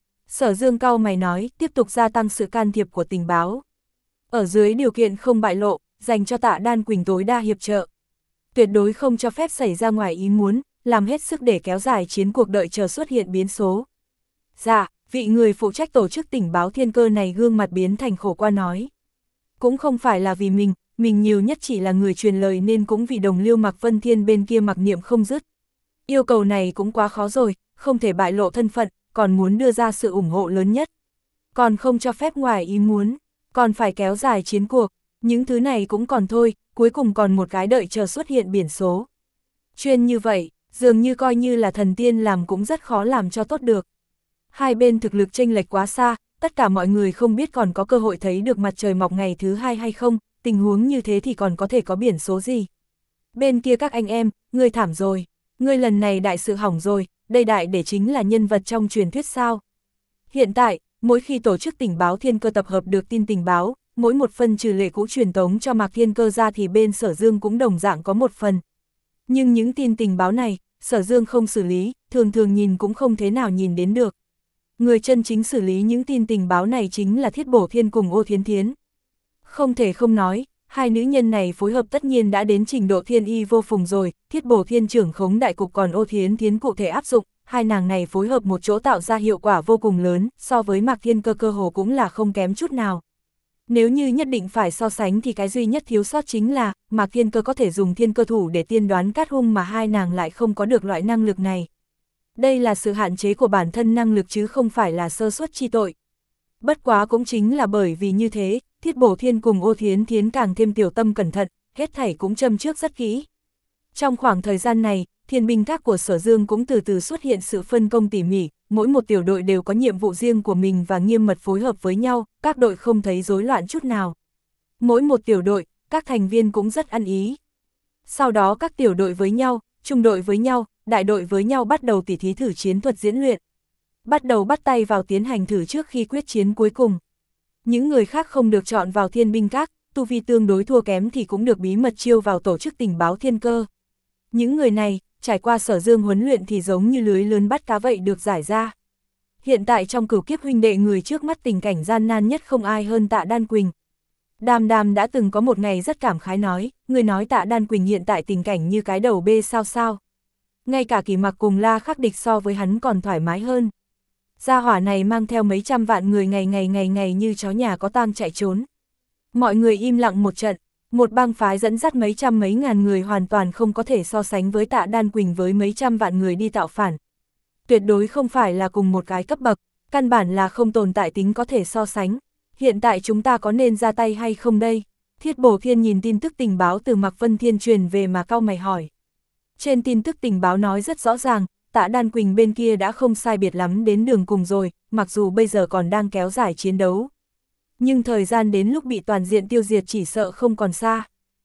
Sở Dương cau mày nói, tiếp tục gia tăng sự can thiệp của tình báo. Ở dưới điều kiện không bại lộ, dành cho Tạ Đan Quỳnh tối đa hiệp trợ. Tuyệt đối không cho phép xảy ra ngoài ý muốn, làm hết sức để kéo dài chiến cuộc đợi chờ xuất hiện biến số. Dạ, vị người phụ trách tổ chức tình báo Thiên Cơ này gương mặt biến thành khổ qua nói. Cũng không phải là vì mình, mình nhiều nhất chỉ là người truyền lời nên cũng vì đồng liêu Mạc Vân Thiên bên kia mặc niệm không dứt. Yêu cầu này cũng quá khó rồi, không thể bại lộ thân phận, còn muốn đưa ra sự ủng hộ lớn nhất. Còn không cho phép ngoài ý muốn, còn phải kéo dài chiến cuộc, những thứ này cũng còn thôi, cuối cùng còn một cái đợi chờ xuất hiện biển số. Chuyên như vậy, dường như coi như là thần tiên làm cũng rất khó làm cho tốt được. Hai bên thực lực chênh lệch quá xa, tất cả mọi người không biết còn có cơ hội thấy được mặt trời mọc ngày thứ hai hay không, tình huống như thế thì còn có thể có biển số gì. Bên kia các anh em, ngươi thảm rồi, ngươi lần này đại sự hỏng rồi, đây đại để chính là nhân vật trong truyền thuyết sao. Hiện tại, mỗi khi tổ chức tình báo Thiên Cơ tập hợp được tin tình báo, mỗi một phần trừ lệ cũ truyền tống cho Mạc Thiên Cơ ra thì bên Sở Dương cũng đồng dạng có một phần. Nhưng những tin tình báo này, Sở Dương không xử lý, thường thường nhìn cũng không thế nào nhìn đến được. Người chân chính xử lý những tin tình báo này chính là Thiết Bổ Thiên cùng Ô Thiến Thiến. Không thể không nói, hai nữ nhân này phối hợp tất nhiên đã đến trình độ thiên y vô phùng rồi, Thiết Bổ Thiên trưởng khống đại cục còn Ô Thiến Thiến cụ thể áp dụng, hai nàng này phối hợp một chỗ tạo ra hiệu quả vô cùng lớn, so với Mạc Thiên Cơ cơ hồ cũng là không kém chút nào. Nếu như nhất định phải so sánh thì cái duy nhất thiếu sót chính là, Mạc Thiên Cơ có thể dùng thiên cơ thủ để tiên đoán cát hung mà hai nàng lại không có được loại năng lực này. Đây là sự hạn chế của bản thân năng lực chứ không phải là sơ suất chi tội. Bất quá cũng chính là bởi vì như thế, Thiết Bổ Thiên cùng Ô Thiến Thiến càng thêm tiểu tâm cẩn thận, hết thảy cũng châm trước rất kỹ. Trong khoảng thời gian này, thiên binh các của Sở Dương cũng từ từ xuất hiện sự phân công tỉ mỉ, mỗi một tiểu đội đều có nhiệm vụ riêng của mình và nghiêm mật phối hợp với nhau, các đội không thấy rối loạn chút nào. Mỗi một tiểu đội, các thành viên cũng rất ăn ý. Sau đó các tiểu đội với nhau, trung đội với nhau, đại đội với nhau bắt đầu tỉ thí thử chiến thuật diễn luyện. Bắt đầu bắt tay vào tiến hành thử trước khi quyết chiến cuối cùng. Những người khác không được chọn vào thiên binh các, tu vi tương đối thua kém thì cũng được bí mật chiêu vào tổ chức tình báo Thiên Cơ. Những người này, trải qua Sở Dương huấn luyện thì giống như lưới lớn bắt cá vậy được giải ra. Hiện tại trong cửu kiếp huynh đệ người trước mắt tình cảnh gian nan nhất không ai hơn Tạ Đan Quỳnh, Đàm Đàm đã từng có một ngày rất cảm khái nói, người nói Tạ Đan Quỳnh hiện tại tình cảnh như cái đầu bê sao sao. Ngay cả Kỳ Mặc cùng La Khắc Địch so với hắn còn thoải mái hơn. Gia hỏa này mang theo mấy trăm vạn người ngày ngày ngày ngày như chó nhà có tang chạy trốn. Mọi người im lặng một trận, một bang phái dẫn dắt mấy trăm mấy ngàn người hoàn toàn không có thể so sánh với Tạ Đan Quỳnh với mấy trăm vạn người đi tạo phản. Tuyệt đối không phải là cùng một cái cấp bậc, căn bản là không tồn tại tính có thể so sánh. Hiện tại chúng ta có nên ra tay hay không đây? Thiết Bổ Thiên nhìn tin tức tình báo từ Mạc Vân Thiên truyền về mà cau mày hỏi. Trên tin tức tình báo nói rất rõ ràng, Tạ Đan Quỳnh bên kia đã không sai biệt lắm đến đường cùng rồi, mặc dù bây giờ còn đang kéo dài chiến đấu. Nhưng thời gian đến lúc bị toàn diện tiêu diệt chỉ sợ không còn xa.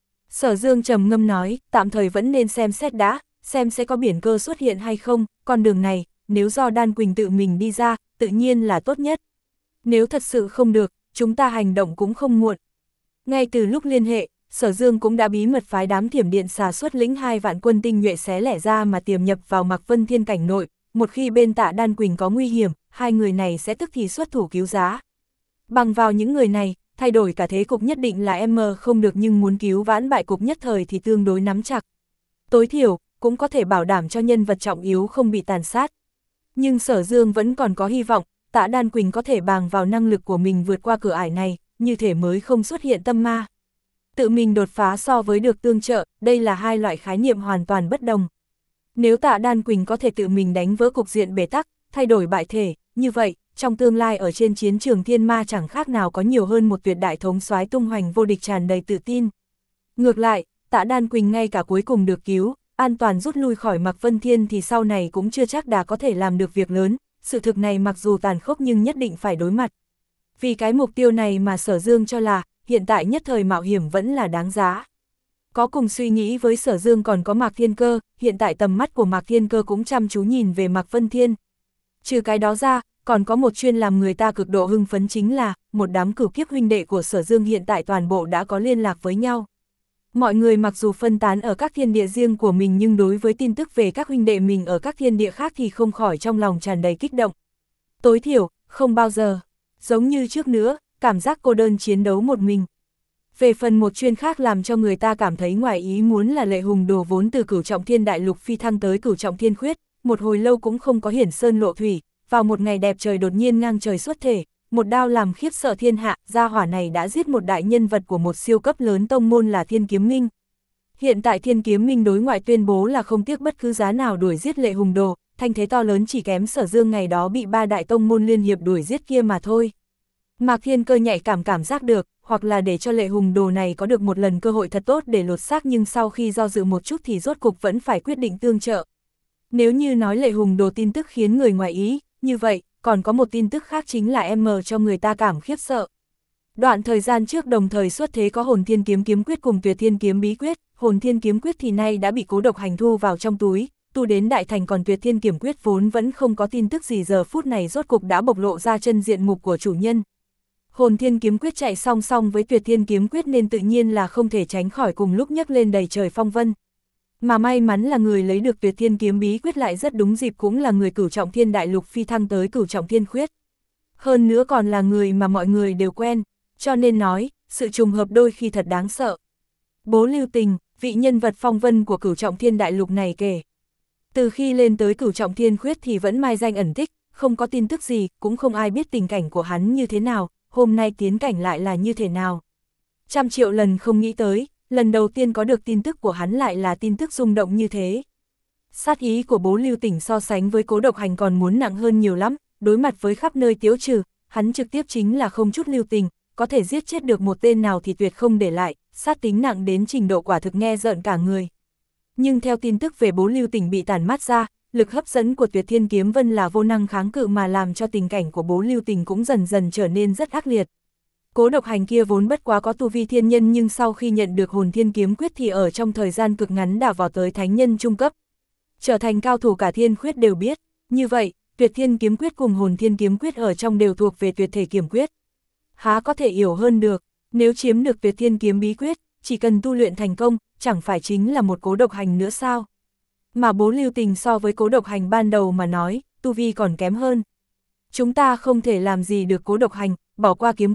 Sở Dương trầm ngâm nói, tạm thời vẫn nên xem xét đã, xem sẽ có biển cơ xuất hiện hay không, con đường này, nếu do Đan Quỳnh tự mình đi ra, tự nhiên là tốt nhất. Nếu thật sự không được, chúng ta hành động cũng không muộn. Ngay từ lúc liên hệ, Sở Dương cũng đã bí mật phái đám thiểm điện xà xuất lĩnh hai vạn quân tinh nhuệ xé lẻ ra mà tiềm nhập vào Mạc Vân Thiên cảnh nội, một khi bên Tạ Đan Quỳnh có nguy hiểm, hai người này sẽ tức thì xuất thủ cứu giá. Bằng vào những người này, thay đổi cả thế cục nhất định là em không được, nhưng muốn cứu vãn bại cục nhất thời thì tương đối nắm chặt. Tối thiểu, cũng có thể bảo đảm cho nhân vật trọng yếu không bị tàn sát. Nhưng Sở Dương vẫn còn có hy vọng, Tạ Đan Quỳnh có thể bàng vào năng lực của mình vượt qua cửa ải này, như thể mới không xuất hiện tâm ma. Tự mình đột phá so với được tương trợ, đây là hai loại khái niệm hoàn toàn bất đồng. Nếu Tạ Đan Quỳnh có thể tự mình đánh vỡ cục diện bế tắc, thay đổi bại thể, như vậy, trong tương lai ở trên chiến trường thiên ma chẳng khác nào có nhiều hơn một tuyệt đại thống soái tung hoành vô địch tràn đầy tự tin. Ngược lại, Tạ Đan Quỳnh ngay cả cuối cùng được cứu, an toàn rút lui khỏi Mạc Vân Thiên thì sau này cũng chưa chắc đã có thể làm được việc lớn, sự thực này mặc dù tàn khốc nhưng nhất định phải đối mặt. Vì cái mục tiêu này mà Sở Dương cho là, hiện tại nhất thời mạo hiểm vẫn là đáng giá. Có cùng suy nghĩ với Sở Dương còn có Mạc Thiên Cơ, hiện tại tầm mắt của Mạc Thiên Cơ cũng chăm chú nhìn về Mạc Vân Thiên. Trừ cái đó ra, còn có một chuyên làm người ta cực độ hưng phấn chính là, một đám cửu kiếp huynh đệ của Sở Dương hiện tại toàn bộ đã có liên lạc với nhau. Mọi người mặc dù phân tán ở các thiên địa riêng của mình nhưng đối với tin tức về các huynh đệ mình ở các thiên địa khác thì không khỏi trong lòng tràn đầy kích động. Tối thiểu, không bao giờ, giống như trước nữa, cảm giác cô đơn chiến đấu một mình. Về phần một chuyên khác làm cho người ta cảm thấy ngoài ý muốn là Lệ Hùng Đồ vốn từ Cửu Trọng Thiên Đại Lục phi thăng tới Cửu Trọng Thiên Khuyết, một hồi lâu cũng không có hiển sơn lộ thủy, vào một ngày đẹp trời đột nhiên ngang trời xuất thể, một đao làm khiếp sợ thiên hạ, gia hỏa này đã giết một đại nhân vật của một siêu cấp lớn tông môn là Thiên Kiếm Minh. Hiện tại Thiên Kiếm Minh đối ngoại tuyên bố là không tiếc bất cứ giá nào đuổi giết Lệ Hùng Đồ, thanh thế to lớn chỉ kém Sở Dương ngày đó bị ba đại tông môn liên hiệp đuổi giết kia mà thôi. Mạc Thiên Cơ nhạy cảm cảm giác được, hoặc là để cho Lệ Hùng Đồ này có được một lần cơ hội thật tốt để lột xác, nhưng sau khi do dự một chút thì rốt cục vẫn phải quyết định tương trợ. Nếu như nói Lệ Hùng Đồ tin tức khiến người ngoài ý, như vậy, còn có một tin tức khác chính là em cho người ta cảm khiếp sợ. Đoạn thời gian trước đồng thời xuất thế có Hồn Thiên Kiếm Kiếm Quyết cùng Tuyệt Thiên Kiếm Bí Quyết, Hồn Thiên Kiếm Quyết thì nay đã bị Cố Độc Hành thu vào trong túi, tu đến đại thành, còn Tuyệt Thiên Kiếm Quyết vốn vẫn không có tin tức gì giờ phút này rốt cục đã bộc lộ ra chân diện mục của chủ nhân. Hồn Thiên Kiếm Quyết chạy song song với Tuyệt Thiên Kiếm Quyết nên tự nhiên là không thể tránh khỏi cùng lúc nhấc lên đầy trời phong vân. Mà may mắn là người lấy được Tuyệt Thiên Kiếm Bí Quyết lại rất đúng dịp, cũng là người Cửu Trọng Thiên Đại Lục phi thăng tới Cửu Trọng Thiên Khuyết. Hơn nữa còn là người mà mọi người đều quen, cho nên nói, sự trùng hợp đôi khi thật đáng sợ. Bố Lưu Tình, vị nhân vật phong vân của Cửu Trọng Thiên Đại Lục này kể. Từ khi lên tới Cửu Trọng Thiên Khuyết thì vẫn mai danh ẩn tích, không có tin tức gì, cũng không ai biết tình cảnh của hắn như thế nào, hôm nay tiến cảnh lại là như thế nào. Trăm triệu lần không nghĩ tới, lần đầu tiên có được tin tức của hắn lại là tin tức rung động như thế. Sát ý của Bố Lưu Tỉnh so sánh với Cố Độc Hành còn muốn nặng hơn nhiều lắm, đối mặt với khắp nơi tiếu trừ, hắn trực tiếp chính là không chút lưu tình, có thể giết chết được một tên nào thì tuyệt không để lại, sát tính nặng đến trình độ quả thực nghe rợn cả người. Nhưng theo tin tức về Bố Lưu Tỉnh bị tản mát ra, lực hấp dẫn của Tuyệt Thiên Kiếm Vân là vô năng kháng cự mà làm cho tình cảnh của Bố Lưu Tỉnh cũng dần dần trở nên rất ác liệt. Cố Độc Hành kia vốn bất quá có tu vi thiên nhân, nhưng sau khi nhận được Hồn Thiên Kiếm Quyết thì ở trong thời gian cực ngắn đã vào tới thánh nhân trung cấp. Trở thành cao thủ cả thiên khuyết đều biết, như vậy, Tuyệt Thiên Kiếm Quyết cùng Hồn Thiên Kiếm Quyết ở trong đều thuộc về tuyệt thể kiếm quyết. Há có thể hiểu hơn được, nếu chiếm được Tuyệt Thiên Kiếm Bí Quyết, chỉ cần tu luyện thành công, chẳng phải chính là một Cố Độc Hành nữa sao? Mà Bố Lưu Tình so với Cố Độc Hành ban đầu mà nói, tu vi còn kém hơn. Chúng ta không thể làm gì được Cố Độc Hành, bỏ qua kiếm quyết,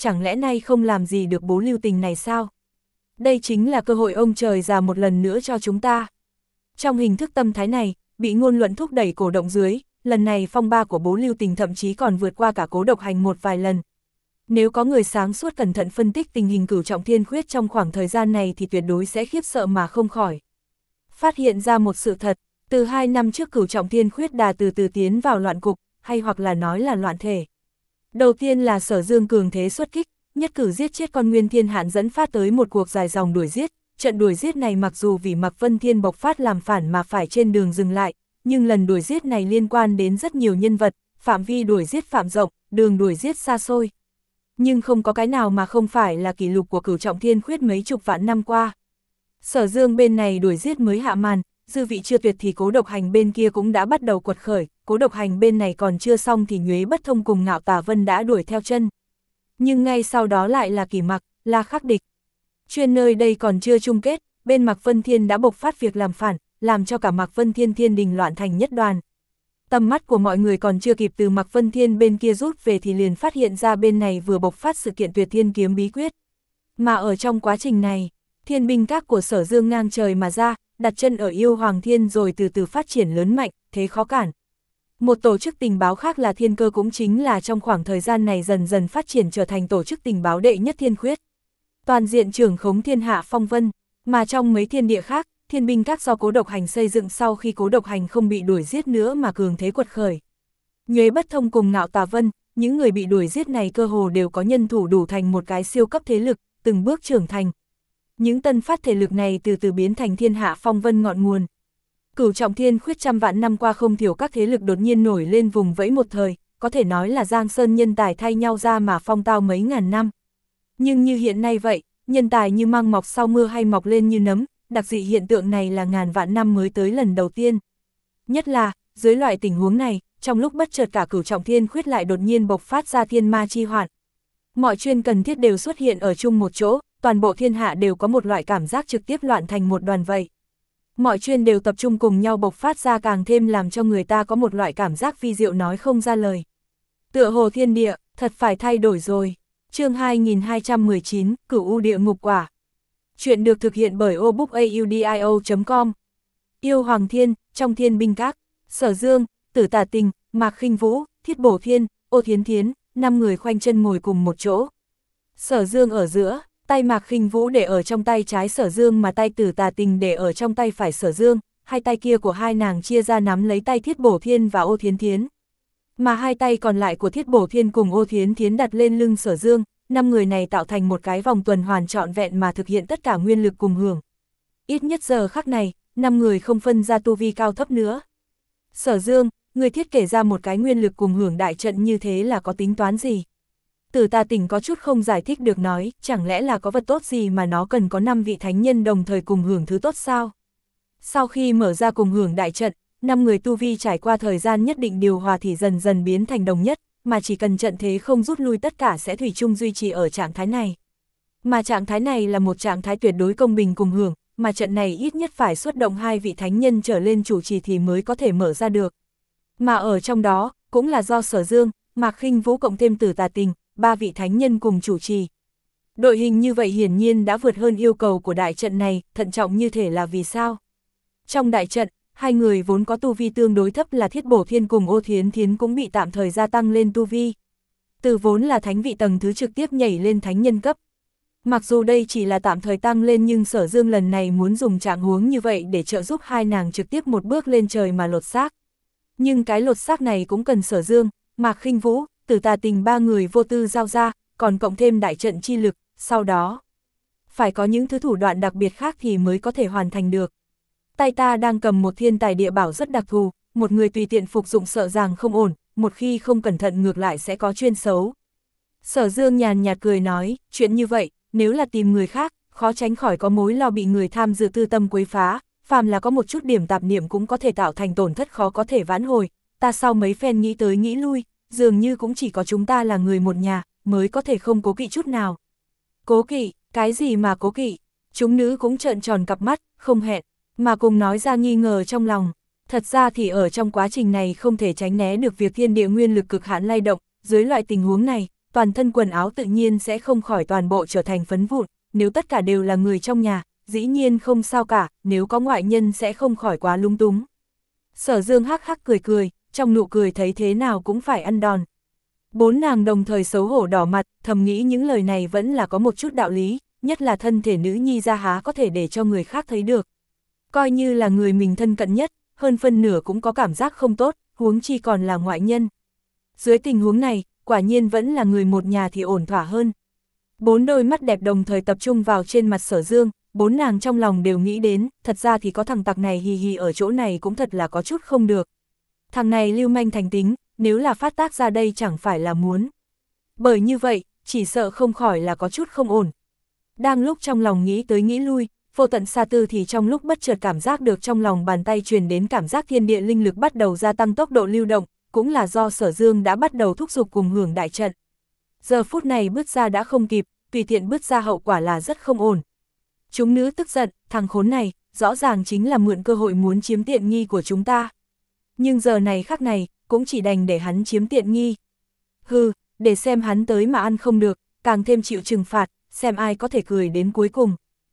chẳng lẽ nay không làm gì được Bố Lưu Tình này sao? Đây chính là cơ hội ông trời già một lần nữa cho chúng ta. Trong hình thức tâm thái này, bị ngôn luận thúc đẩy cổ động dưới, lần này phong ba của Bố Lưu Tình thậm chí còn vượt qua cả Cố Độc Hành một vài lần. Nếu có người sáng suốt cẩn thận phân tích tình hình Cửu Trọng Thiên Khuyết trong khoảng thời gian này thì tuyệt đối sẽ khiếp sợ mà không khỏi. Phát hiện ra một sự thật, từ hai năm trước Cửu Trọng Thiên Khuyết đà từ từ tiến vào loạn cục, hay hoặc là nói là loạn thể. Đầu tiên là Sở Dương cường thế xuất kích, nhất cử giết chết con Nguyên Thiên Hạn dẫn phát tới một cuộc dài dòng đuổi giết. Trận đuổi giết này mặc dù vì Mạc Vân Thiên bộc phát làm phản mà phải trên đường dừng lại, nhưng lần đuổi giết này liên quan đến rất nhiều nhân vật, phạm vi đuổi giết phạm rộng, đường đuổi giết xa xôi. Nhưng không có cái nào mà không phải là kỷ lục của Cửu Trọng Thiên Khuyết mấy chục vạn năm qua. Sở Dương bên này đuổi giết mới hạ màn, dư vị chưa tuyệt thì Cố Độc Hành bên kia cũng đã bắt đầu quật khởi, Cố Độc Hành bên này còn chưa xong thì Nhuế Bất Thông cùng Ngạo Tà Vân đã đuổi theo chân. Nhưng ngay sau đó lại là Kỷ Mặc, La Khắc địch. Chuyên nơi đây còn chưa chung kết, bên Mạc Vân Thiên đã bộc phát việc làm phản, làm cho cả Mạc Vân Thiên thiên đình loạn thành nhất đoàn. Tầm mắt của mọi người còn chưa kịp từ Mạc Vân Thiên bên kia rút về thì liền phát hiện ra bên này vừa bộc phát sự kiện Tuyệt Thiên Kiếm bí quyết. Mà ở trong quá trình này, thiên binh các của Sở Dương ngang trời mà ra, đặt chân ở Yêu Hoàng Thiên rồi từ từ phát triển lớn mạnh, thế khó cản. Một tổ chức tình báo khác là Thiên Cơ cũng chính là trong khoảng thời gian này dần dần phát triển trở thành tổ chức tình báo đệ nhất thiên khuyết. Toàn diện trưởng khống thiên hạ phong vân, mà trong mấy thiên địa khác, thiên binh các do Cố Độc Hành xây dựng sau khi Cố Độc Hành không bị đuổi giết nữa mà cường thế quật khởi. Nhuế Bất Thông cùng Ngạo Tà Vân, những người bị đuổi giết này cơ hồ đều có nhân thủ đủ thành một cái siêu cấp thế lực, từng bước trưởng thành. Những tân phát thể lực này từ từ biến thành thiên hạ phong vân ngọn nguồn. Cửu Trọng Thiên Khuyết trăm vạn năm qua không thiểu các thế lực đột nhiên nổi lên vùng vẫy một thời, có thể nói là giang sơn nhân tài thay nhau ra mà phong tao mấy ngàn năm. Nhưng như hiện nay vậy, nhân tài như măng mọc sau mưa hay mọc lên như nấm, đặc dị hiện tượng này là ngàn vạn năm mới tới lần đầu tiên. Nhất là, dưới loại tình huống này, trong lúc bất chợt cả Cửu Trọng Thiên Khuyết lại đột nhiên bộc phát ra thiên ma chi hoạn. Mọi chuyên cần thiết đều xuất hiện ở chung một chỗ, toàn bộ thiên hạ đều có một loại cảm giác trực tiếp loạn thành một đoàn vậy. Mọi chuyên đều tập trung cùng nhau bộc phát ra càng thêm làm cho người ta có một loại cảm giác vi diệu nói không ra lời. Tựa hồ thiên địa, thật phải thay đổi rồi. Chương hai nghìn hai trăm mười chín, Cửu U Địa Ngục Quả. Chuyện được thực hiện bởi obookaudio chấm com. Yêu Hoàng Thiên, trong Thiên binh các, Sở Dương, Tử Tà Tình, Mạc Khinh Vũ, Thiết Bổ Thiên, Ô Thiến Thiến, năm người khoanh chân ngồi cùng một chỗ. Sở Dương ở giữa, tay Mạc Khinh Vũ để ở trong tay trái Sở Dương mà tay Tử Tà Tình để ở trong tay phải Sở Dương, hai tay kia của hai nàng chia ra nắm lấy tay Thiết Bổ Thiên và Ô Thiến Thiến. Mà hai tay còn lại của Thiết Bổ Thiên cùng Ô Thiến Thiến đặt lên lưng Sở Dương, năm người này tạo thành một cái vòng tuần hoàn trọn vẹn mà thực hiện tất cả nguyên lực cùng hưởng. Ít nhất giờ khắc này, năm người không phân ra tu vi cao thấp nữa. Sở Dương, người thiết kể ra một cái nguyên lực cùng hưởng đại trận như thế là có tính toán gì? Tử Tà Tình có chút không giải thích được nói, chẳng lẽ là có vật tốt gì mà nó cần có năm vị thánh nhân đồng thời cùng hưởng thứ tốt sao? Sau khi mở ra cùng hưởng đại trận, năm người tu vi trải qua thời gian nhất định điều hòa thì dần dần biến thành đồng nhất, mà chỉ cần trận thế không rút lui tất cả sẽ thủy chung duy trì ở trạng thái này. Mà trạng thái này là một trạng thái tuyệt đối công bình cùng hưởng, mà trận này ít nhất phải xuất động hai vị thánh nhân trở lên chủ trì thì mới có thể mở ra được. Mà ở trong đó, cũng là do Sở Dương, Mạc Khinh Vũ cộng thêm Tử Tà Tình, ba vị thánh nhân cùng chủ trì. Đội hình như vậy hiển nhiên đã vượt hơn yêu cầu của đại trận này, thận trọng như thể là vì sao? Trong đại trận, hai người vốn có tu vi tương đối thấp là Thiết Bổ Thiên cùng Ô Thiến Thiến cũng bị tạm thời gia tăng lên tu vi. Từ vốn là thánh vị tầng thứ trực tiếp nhảy lên thánh nhân cấp. Mặc dù đây chỉ là tạm thời tăng lên nhưng Sở Dương lần này muốn dùng trạng huống như vậy để trợ giúp hai nàng trực tiếp một bước lên trời mà lột xác. Nhưng cái lột xác này cũng cần Sở Dương, Mạc Khinh Vũ, Tử Tà Tình ba người vô tư giao ra, còn cộng thêm đại trận chi lực, sau đó phải có những thứ thủ đoạn đặc biệt khác thì mới có thể hoàn thành được. Tay ta đang cầm một thiên tài địa bảo rất đặc thù, một người tùy tiện phục dụng sợ rằng không ổn, một khi không cẩn thận ngược lại sẽ có chuyên xấu. Sở Dương nhàn nhạt cười nói, chuyện như vậy, nếu là tìm người khác, khó tránh khỏi có mối lo bị người tham dự tư tâm quấy phá, phàm là có một chút điểm tạp niệm cũng có thể tạo thành tổn thất khó có thể vãn hồi, ta sau mấy phen nghĩ tới nghĩ lui, dường như cũng chỉ có chúng ta là người một nhà, mới có thể không cố kỵ chút nào. Cố kỵ, cái gì mà cố kỵ? Chúng nữ cũng trợn tròn cặp mắt, không hẹn, mà cùng nói ra nghi ngờ trong lòng. Thật ra thì ở trong quá trình này không thể tránh né được việc thiên địa nguyên lực cực hạn lay động, dưới loại tình huống này, toàn thân quần áo tự nhiên sẽ không khỏi toàn bộ trở thành phấn vụn, nếu tất cả đều là người trong nhà, dĩ nhiên không sao cả, nếu có ngoại nhân sẽ không khỏi quá lung túng. Sở Dương hắc hắc cười cười, trong nụ cười thấy thế nào cũng phải ăn đòn. Bốn nàng đồng thời xấu hổ đỏ mặt, thầm nghĩ những lời này vẫn là có một chút đạo lý, nhất là thân thể nữ nhi ra há có thể để cho người khác thấy được. Coi như là người mình thân cận nhất, hơn phân nửa cũng có cảm giác không tốt, huống chi còn là ngoại nhân. Dưới tình huống này, quả nhiên vẫn là người một nhà thì ổn thỏa hơn. Bốn đôi mắt đẹp đồng thời tập trung vào trên mặt Sở Dương, bốn nàng trong lòng đều nghĩ đến, thật ra thì có thằng tặc này hì hì ở chỗ này cũng thật là có chút không được. Thằng này lưu manh thành tính, nếu là phát tác ra đây chẳng phải là muốn. Bởi như vậy, chỉ sợ không khỏi là có chút không ổn. Đang lúc trong lòng nghĩ tới nghĩ lui, vô tận xa tư thì trong lúc bất chợt cảm giác được trong lòng bàn tay truyền đến cảm giác thiên địa linh lực bắt đầu gia tăng tốc độ lưu động, cũng là do Sở Dương đã bắt đầu thúc giục cùng hưởng đại trận. Giờ phút này bước ra đã không kịp, tùy tiện bước ra hậu quả là rất không ổn. Chúng nữ tức giận, thằng khốn này, rõ ràng chính là mượn cơ hội muốn chiếm tiện nghi của chúng ta. Nhưng giờ này khắc này, cũng chỉ đành để hắn chiếm tiện nghi. Hừ, để xem hắn tới mà ăn không được, càng thêm chịu trừng phạt, xem ai có thể cười đến cuối cùng.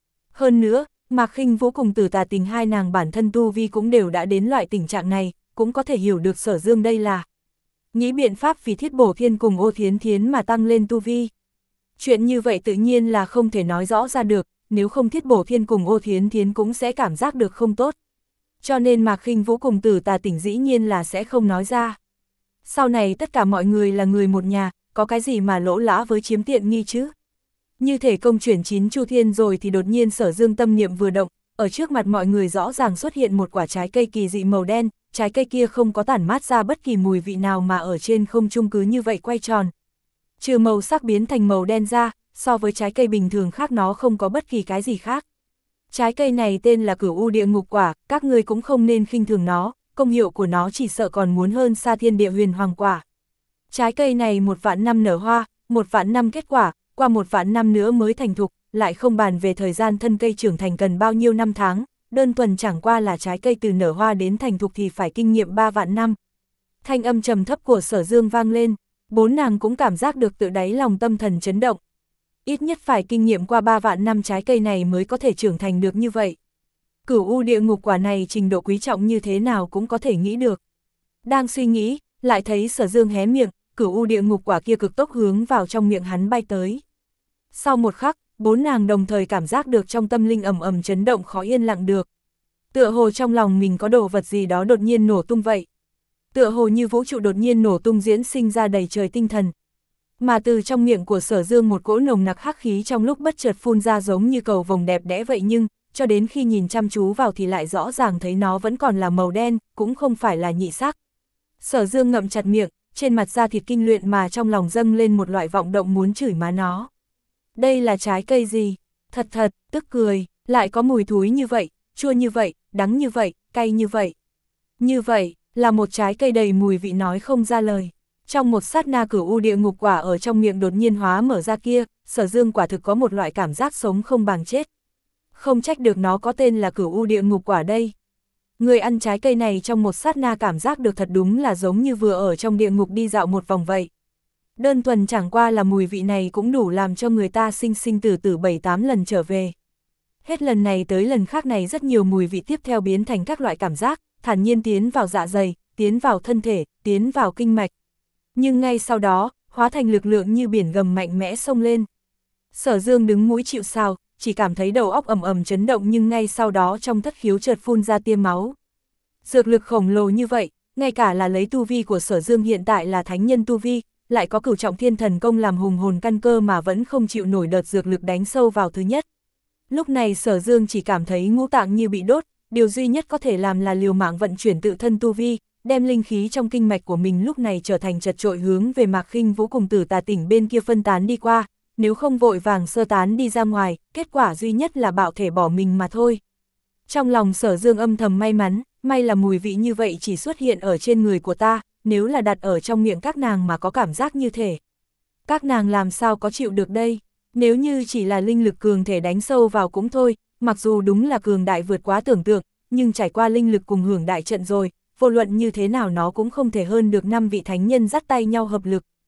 Hơn nữa, Mạc Khinh Vũ cùng Tử Tà Tình hai nàng bản thân tu vi cũng đều đã đến loại tình trạng này, cũng có thể hiểu được Sở Dương đây là nghĩ biện pháp vì Thiết Bổ Thiên cùng Ô Thiến Thiến mà tăng lên tu vi. Chuyện như vậy tự nhiên là không thể nói rõ ra được, nếu không Thiết Bổ Thiên cùng Ô Thiến Thiến cũng sẽ cảm giác được không tốt. Cho nên Mạc Khinh Vũ cùng Tử Tà Tỉnh dĩ nhiên là sẽ không nói ra. Sau này tất cả mọi người là người một nhà, có cái gì mà lỗ lã với chiếm tiện nghi chứ? Như thể công chuyển chín chu thiên rồi thì đột nhiên Sở Dương tâm niệm vừa động, ở trước mặt mọi người rõ ràng xuất hiện một quả trái cây kỳ dị màu đen, trái cây kia không có tản mát ra bất kỳ mùi vị nào mà ở trên không trung cứ như vậy quay tròn. Trừ màu sắc biến thành màu đen ra, so với trái cây bình thường khác nó không có bất kỳ cái gì khác. Trái cây này tên là Cửu U Địa Ngục Quả, các ngươi cũng không nên khinh thường nó, công hiệu của nó chỉ sợ còn muốn hơn xa Thiên Địa Huyền Hoàng Quả. Trái cây này một vạn năm nở hoa, một vạn năm kết quả, qua một vạn năm nữa mới thành thục, lại không bàn về thời gian thân cây trưởng thành cần bao nhiêu năm tháng, đơn thuần chẳng qua là trái cây từ nở hoa đến thành thục thì phải kinh nghiệm ba vạn năm. Thanh âm trầm thấp của Sở Dương vang lên, bốn nàng cũng cảm giác được tự đáy lòng tâm thần chấn động. Ít nhất phải kinh nghiệm qua ba vạn năm trái cây này mới có thể trưởng thành được như vậy. Cửu U Địa Ngục Quả này trình độ quý trọng như thế nào cũng có thể nghĩ được. Đang suy nghĩ, lại thấy Sở Dương hé miệng, Cửu U Địa Ngục Quả kia cực tốc hướng vào trong miệng hắn bay tới. Sau một khắc, bốn nàng đồng thời cảm giác được trong tâm linh ầm ầm chấn động khó yên lặng được. Tựa hồ trong lòng mình có đồ vật gì đó đột nhiên nổ tung vậy. Tựa hồ như vũ trụ đột nhiên nổ tung diễn sinh ra đầy trời tinh thần. Mà từ trong miệng của Sở Dương một cỗ nồng nặc hắc khí trong lúc bất chợt phun ra giống như cầu vồng đẹp đẽ vậy, nhưng cho đến khi nhìn chăm chú vào thì lại rõ ràng thấy nó vẫn còn là màu đen, cũng không phải là nhị sắc. Sở Dương ngậm chặt miệng, trên mặt da thịt kinh luyện mà trong lòng dâng lên một loại vọng động muốn chửi má nó. Đây là trái cây gì? Thật thật, tức cười, lại có mùi thúi như vậy, chua như vậy, đắng như vậy, cay như vậy. Như vậy, là một trái cây đầy mùi vị nói không ra lời. Trong một sát na Cửu U Địa Ngục Quả ở trong miệng đột nhiên hóa mở ra kia, Sở Dương quả thực có một loại cảm giác sống không bằng chết. Không trách được nó có tên là Cửu U Địa Ngục Quả đây. Người ăn trái cây này trong một sát na cảm giác được thật đúng là giống như vừa ở trong địa ngục đi dạo một vòng vậy. Đơn thuần chẳng qua là mùi vị này cũng đủ làm cho người ta sinh sinh tử tử bảy tám lần trở về. Hết lần này tới lần khác này rất nhiều mùi vị tiếp theo biến thành các loại cảm giác, thản nhiên tiến vào dạ dày, tiến vào thân thể, tiến vào kinh mạch. Nhưng ngay sau đó, hóa thành lực lượng như biển gầm mạnh mẽ xông lên. Sở Dương đứng mũi chịu sào, chỉ cảm thấy đầu óc ầm ầm chấn động, nhưng ngay sau đó trong thất khiếu chợt phun ra tia máu. Dược lực khổng lồ như vậy, ngay cả là lấy tu vi của Sở Dương hiện tại là thánh nhân tu vi, lại có cửu trọng thiên thần công làm hùng hồn căn cơ mà vẫn không chịu nổi đợt dược lực đánh sâu vào thứ nhất. Lúc này Sở Dương chỉ cảm thấy ngũ tạng như bị đốt, điều duy nhất có thể làm là liều mạng vận chuyển tự thân tu vi, đem linh khí trong kinh mạch của mình lúc này trở thành chật trội hướng về Mạc Khinh Vũ cùng Tử Tà Tỉnh bên kia phân tán đi qua, nếu không vội vàng sơ tán đi ra ngoài, kết quả duy nhất là bạo thể bỏ mình mà thôi. Trong lòng Sở Dương âm thầm may mắn, may là mùi vị như vậy chỉ xuất hiện ở trên người của ta, nếu là đặt ở trong miệng các nàng mà có cảm giác như thể. Các nàng làm sao có chịu được đây, nếu như chỉ là linh lực cường thể đánh sâu vào cũng thôi, mặc dù đúng là cường đại vượt quá tưởng tượng, nhưng trải qua linh lực cùng hưởng đại trận rồi, vô luận như thế nào nó cũng không thể hơn được năm vị thánh nhân dắt tay nhau hợp lực.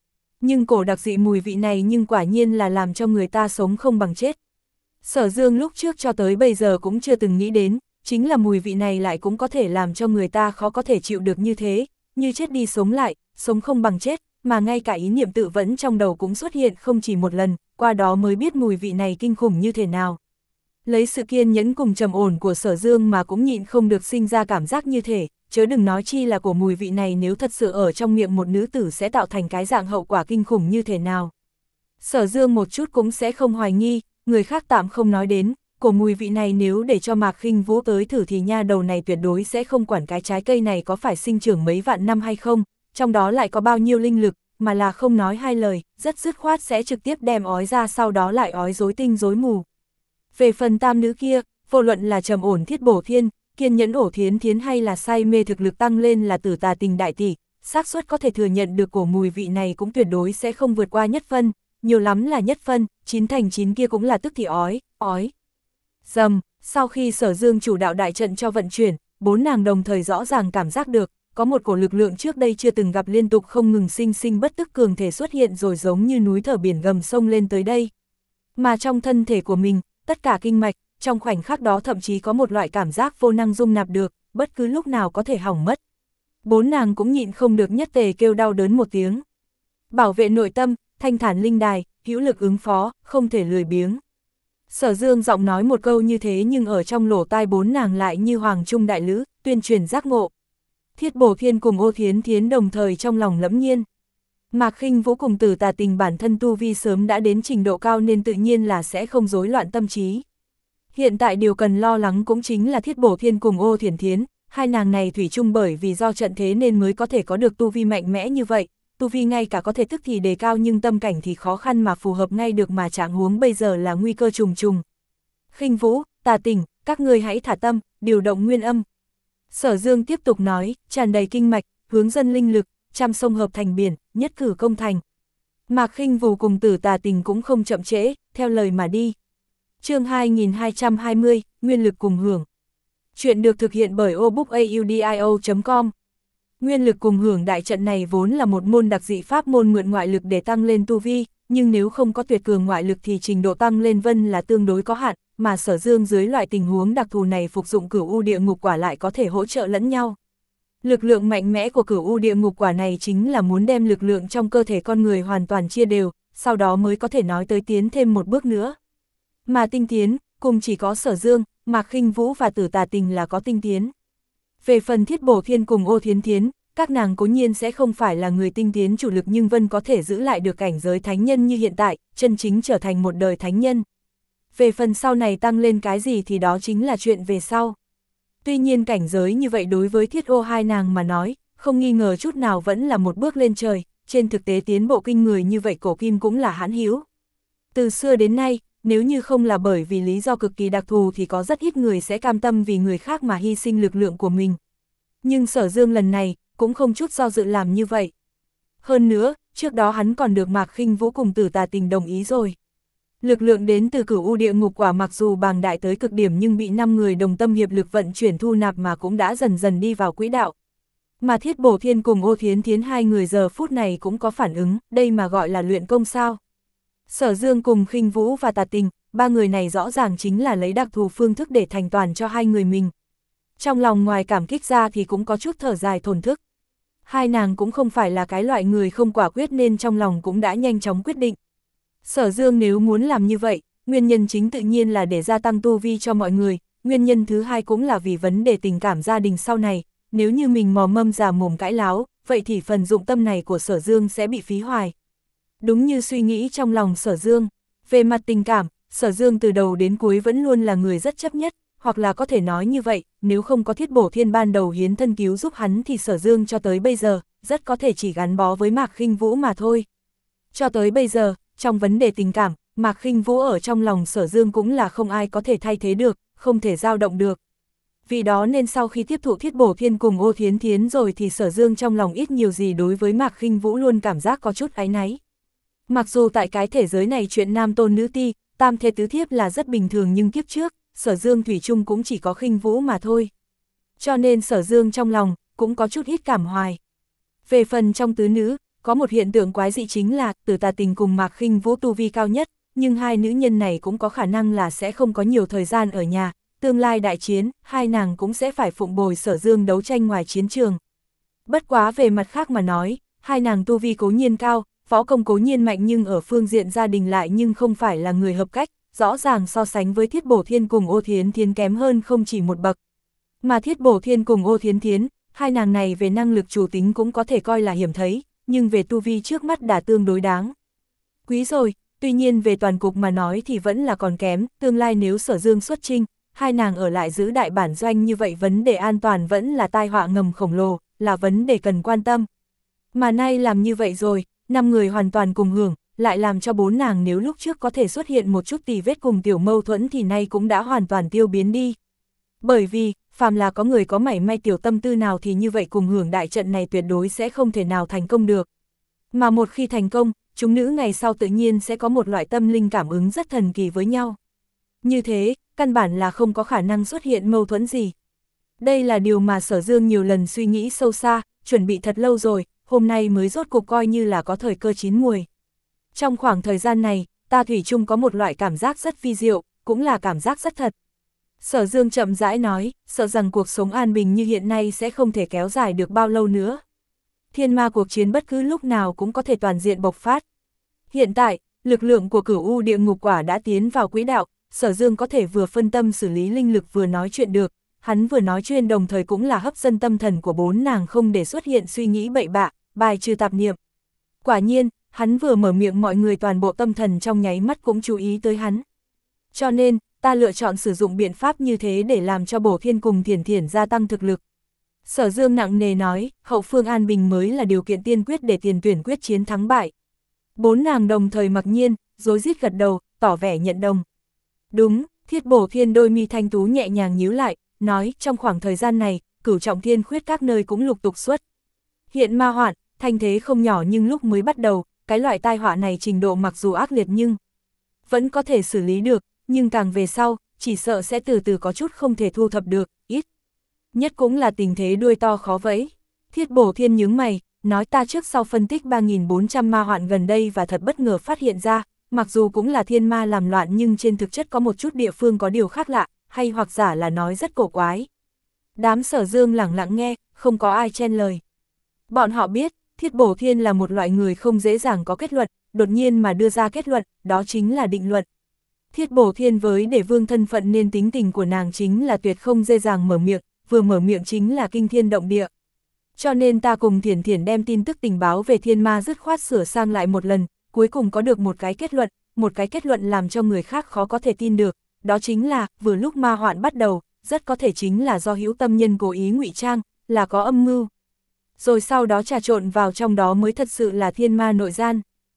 nhưng cổ đặc dị mùi vị này nhưng quả nhiên là làm cho người ta sống không bằng chết. Sở Dương lúc trước cho tới bây giờ cũng chưa từng nghĩ đến, chính là mùi vị này lại cũng có thể làm cho người ta khó có thể chịu được như thế, như chết đi sống lại, sống không bằng chết, mà ngay cả ý niệm tự vẫn trong đầu cũng xuất hiện không chỉ một lần, qua đó mới biết mùi vị này kinh khủng như thế nào. Lấy sự kiên nhẫn cùng trầm ổn của Sở Dương mà cũng nhịn không được sinh ra cảm giác như thế, chớ đừng nói chi là của mùi vị này nếu thật sự ở trong miệng một nữ tử sẽ tạo thành cái dạng hậu quả kinh khủng như thế nào. Sở Dương một chút cũng sẽ không hoài nghi, người khác tạm không nói đến, của mùi vị này nếu để cho Mạc Khinh Vũ tới thử thì nha đầu này tuyệt đối sẽ không quản cái trái cây này có phải sinh trưởng mấy vạn năm hay không, trong đó lại có bao nhiêu linh lực, mà là không nói hai lời, rất dứt khoát sẽ trực tiếp đem ói ra, sau đó lại ói rối tinh rối mù. Về phần tam nữ kia, vô luận là trầm ổn Thiết Bổ Thiên, kiên nhẫn Ổ Thiến Thiến hay là say mê thực lực tăng lên là Tử Tà Tình đại tỷ, xác suất có thể thừa nhận được cổ mùi vị này cũng tuyệt đối sẽ không vượt qua nhất phân, nhiều lắm là nhất phân, chín thành chín kia cũng là tức thì ói, ói. Dầm, sau khi Sở Dương chủ đạo đại trận cho vận chuyển, bốn nàng đồng thời rõ ràng cảm giác được, có một cổ lực lượng trước đây chưa từng gặp liên tục không ngừng sinh sinh bất tức cường thể xuất hiện rồi giống như núi thở biển gầm sông lên tới đây. Mà trong thân thể của mình, tất cả kinh mạch, trong khoảnh khắc đó thậm chí có một loại cảm giác vô năng dung nạp được, bất cứ lúc nào có thể hỏng mất. Bốn nàng cũng nhịn không được nhất tề kêu đau đớn một tiếng. Bảo vệ nội tâm, thanh thản linh đài, hữu lực ứng phó, không thể lười biếng. Sở Dương giọng nói một câu như thế nhưng ở trong lỗ tai bốn nàng lại như hoàng trung đại lữ, tuyên truyền giác ngộ. Thiết Bổ Thiên cùng Ô Thiến Thiến đồng thời trong lòng lẫm nhiên. Mạc Khinh Vũ cùng Tử Tà Tình bản thân tu vi sớm đã đến trình độ cao nên tự nhiên là sẽ không rối loạn tâm trí. Hiện tại điều cần lo lắng cũng chính là Thiết Bổ Thiên cùng Ô Thiến Thiến, hai nàng này thủy chung bởi vì do trận thế nên mới có thể có được tu vi mạnh mẽ như vậy, tu vi ngay cả có thể tức thì đề cao nhưng tâm cảnh thì khó khăn mà phù hợp ngay được, mà trạng huống bây giờ là nguy cơ trùng trùng. Khinh Vũ, Tà Tình, các ngươi hãy thả tâm, điều động nguyên âm. Sở Dương tiếp tục nói, tràn đầy kinh mạch, hướng dân linh lực, trăm sông hợp thành biển, nhất cử công thành. Mạc Khinh Vũ cùng Tử Tà Tình cũng không chậm trễ, theo lời mà đi. Chương hai nghìn hai trăm hai mươi, Nguyên lực cùng hưởng. Chuyện được thực hiện bởi obookaudio chấm com. Nguyên lực cùng hưởng đại trận này vốn là một môn đặc dị pháp môn mượn ngoại lực để tăng lên tu vi, nhưng nếu không có tuyệt cường ngoại lực thì trình độ tăng lên vân là tương đối có hạn, mà Sở Dương dưới loại tình huống đặc thù này phục dụng Cửu U Địa Ngục Quả lại có thể hỗ trợ lẫn nhau. Lực lượng mạnh mẽ của Cửu U Địa Ngục Quả này chính là muốn đem lực lượng trong cơ thể con người hoàn toàn chia đều, sau đó mới có thể nói tới tiến thêm một bước nữa. Mà tinh tiến, cùng chỉ có Sở Dương, Mạc Khinh Vũ và Tử Tà Tình là có tinh tiến. Về phần Thiết Bổ Thiên cùng Ô Thiến Thiến, các nàng cố nhiên sẽ không phải là người tinh tiến chủ lực nhưng vẫn có thể giữ lại được cảnh giới thánh nhân như hiện tại, chân chính trở thành một đời thánh nhân. Về phần sau này tăng lên cái gì thì đó chính là chuyện về sau. Tuy nhiên cảnh giới như vậy đối với Thiết Ô hai nàng mà nói, không nghi ngờ chút nào vẫn là một bước lên trời, trên thực tế tiến bộ kinh người như vậy cổ kim cũng là hãn hữu. Từ xưa đến nay, nếu như không là bởi vì lý do cực kỳ đặc thù thì có rất ít người sẽ cam tâm vì người khác mà hy sinh lực lượng của mình. Nhưng Sở Dương lần này, cũng không chút do dự làm như vậy. Hơn nữa, trước đó hắn còn được Mạc Khinh Vũ cùng Tử Tà Tình đồng ý rồi. Lực lượng đến từ Cửu U Địa Ngục Quả mặc dù bàng đại tới cực điểm nhưng bị năm người đồng tâm hiệp lực vận chuyển thu nạp mà cũng đã dần dần đi vào quỹ đạo. Mà Thiết Bổ Thiên cùng Ô Thiến Thiến hai người giờ phút này cũng có phản ứng, đây mà gọi là luyện công sao. Sở Dương cùng Khinh Vũ và Tà Tình, ba người này rõ ràng chính là lấy đặc thù phương thức để thành toàn cho hai người mình. Trong lòng ngoài cảm kích ra thì cũng có chút thở dài thổn thức. Hai nàng cũng không phải là cái loại người không quả quyết nên trong lòng cũng đã nhanh chóng quyết định. Sở Dương nếu muốn làm như vậy, nguyên nhân chính tự nhiên là để gia tăng tu vi cho mọi người, nguyên nhân thứ hai cũng là vì vấn đề tình cảm gia đình sau này, nếu như mình mò mâm già mồm cãi láo, vậy thì phần dụng tâm này của Sở Dương sẽ bị phí hoài. Đúng như suy nghĩ trong lòng Sở Dương, về mặt tình cảm, Sở Dương từ đầu đến cuối vẫn luôn là người rất chấp nhất, hoặc là có thể nói như vậy, nếu không có Thiết Bổ Thiên ban đầu hiến thân cứu giúp hắn thì Sở Dương cho tới bây giờ, rất có thể chỉ gắn bó với Mạc Khinh Vũ mà thôi. Cho tới bây giờ, trong vấn đề tình cảm, Mạc Khinh Vũ ở trong lòng Sở Dương cũng là không ai có thể thay thế được, không thể dao động được. Vì đó nên sau khi tiếp thụ Thiết Bổ Thiên cùng Ô Thiến Thiến rồi thì Sở Dương trong lòng ít nhiều gì đối với Mạc Khinh Vũ luôn cảm giác có chút áy náy. Mặc dù tại cái thể giới này chuyện nam tôn nữ ti, tam thê tứ thiếp là rất bình thường nhưng kiếp trước, Sở Dương thủy chung cũng chỉ có Khinh Vũ mà thôi. Cho nên Sở Dương trong lòng, cũng có chút ít cảm hoài. Về phần trong tứ nữ, có một hiện tượng quái dị chính là Tử Tà Tình cùng Mạc Khinh Vũ tu vi cao nhất, nhưng hai nữ nhân này cũng có khả năng là sẽ không có nhiều thời gian ở nhà, tương lai đại chiến, hai nàng cũng sẽ phải phụng bồi Sở Dương đấu tranh ngoài chiến trường. Bất quá về mặt khác mà nói, hai nàng tu vi cố nhiên cao, võ công cố nhiên mạnh nhưng ở phương diện gia đình lại nhưng không phải là người hợp cách, rõ ràng so sánh với Thiết Bổ Thiên cùng Ô Thiến Thiến kém hơn không chỉ một bậc. Mà Thiết Bổ Thiên cùng Ô Thiến Thiến, hai nàng này về năng lực chủ tính cũng có thể coi là hiểm thấy, nhưng về tu vi trước mắt đã tương đối đáng quý rồi, tuy nhiên về toàn cục mà nói thì vẫn là còn kém, tương lai nếu Sở Dương xuất chinh, hai nàng ở lại giữ đại bản doanh như vậy vấn đề an toàn vẫn là tai họa ngầm khổng lồ, là vấn đề cần quan tâm. Mà nay làm như vậy rồi, năm người hoàn toàn cùng hưởng, lại làm cho bốn nàng nếu lúc trước có thể xuất hiện một chút tì vết cùng tiểu mâu thuẫn thì nay cũng đã hoàn toàn tiêu biến đi. Bởi vì, phàm là có người có mảy may tiểu tâm tư nào thì như vậy cùng hưởng đại trận này tuyệt đối sẽ không thể nào thành công được. Mà một khi thành công, chúng nữ ngày sau tự nhiên sẽ có một loại tâm linh cảm ứng rất thần kỳ với nhau. Như thế, căn bản là không có khả năng xuất hiện mâu thuẫn gì. Đây là điều mà Sở Dương nhiều lần suy nghĩ sâu xa, chuẩn bị thật lâu rồi, hôm nay mới rốt cuộc coi như là có thời cơ chín muồi. Trong khoảng thời gian này, ta thủy chung có một loại cảm giác rất vi diệu, cũng là cảm giác rất thật. Sở Dương chậm rãi nói, sợ rằng cuộc sống an bình như hiện nay sẽ không thể kéo dài được bao lâu nữa. Thiên ma cuộc chiến bất cứ lúc nào cũng có thể toàn diện bộc phát. Hiện tại, lực lượng của Cửu U địa ngục quả đã tiến vào quỹ đạo, Sở Dương có thể vừa phân tâm xử lý linh lực vừa nói chuyện được, hắn vừa nói chuyện đồng thời cũng là hấp dẫn tâm thần của bốn nàng không để xuất hiện suy nghĩ bậy bạ, bài trừ tạp niệm. Quả nhiên, hắn vừa mở miệng mọi người toàn bộ tâm thần trong nháy mắt cũng chú ý tới hắn. Cho nên, ta lựa chọn sử dụng biện pháp như thế để làm cho Bổ Thiên cùng Thiển Thiển gia tăng thực lực. Sở Dương nặng nề nói, hậu phương an bình mới là điều kiện tiên quyết để tiền tuyển quyết chiến thắng bại. Bốn nàng đồng thời mặc nhiên, rối rít gật đầu, tỏ vẻ nhận đồng. Đúng, Thiết Bổ Thiên đôi mi thanh tú nhẹ nhàng nhíu lại, nói trong khoảng thời gian này, Cửu Trọng Thiên khuyết các nơi cũng lục tục xuất hiện ma hoạn, thanh thế không nhỏ nhưng lúc mới bắt đầu, cái loại tai họa này trình độ mặc dù ác liệt nhưng vẫn có thể xử lý được, nhưng càng về sau, chỉ sợ sẽ từ từ có chút không thể thu thập được, ít nhất cũng là tình thế đuôi to khó vẫy. Thiết Bổ Thiên nhướng mày, nói ta trước sau phân tích ba nghìn bốn trăm ma hoạn gần đây và thật bất ngờ phát hiện ra, mặc dù cũng là thiên ma làm loạn nhưng trên thực chất có một chút địa phương có điều khác lạ, hay hoặc giả là nói rất cổ quái. Đám Sở Dương lẳng lặng nghe, không có ai chen lời. Bọn họ biết, Thiết Bổ Thiên là một loại người không dễ dàng có kết luận, đột nhiên mà đưa ra kết luận, đó chính là định luận. Thiết Bổ Thiên với Để Vương thân phận nên tính tình của nàng chính là tuyệt không dễ dàng mở miệng, vừa mở miệng chính là kinh thiên động địa. Cho nên ta cùng Thiển Thiển đem tin tức tình báo về thiên ma dứt khoát sửa sang lại một lần, cuối cùng có được một cái kết luận, một cái kết luận làm cho người khác khó có thể tin được, đó chính là, vừa lúc ma hoạn bắt đầu, rất có thể chính là do hữu tâm nhân cố ý ngụy trang, là có âm mưu. Rồi sau đó trà trộn vào trong đó mới thật sự là thiên ma nội gian.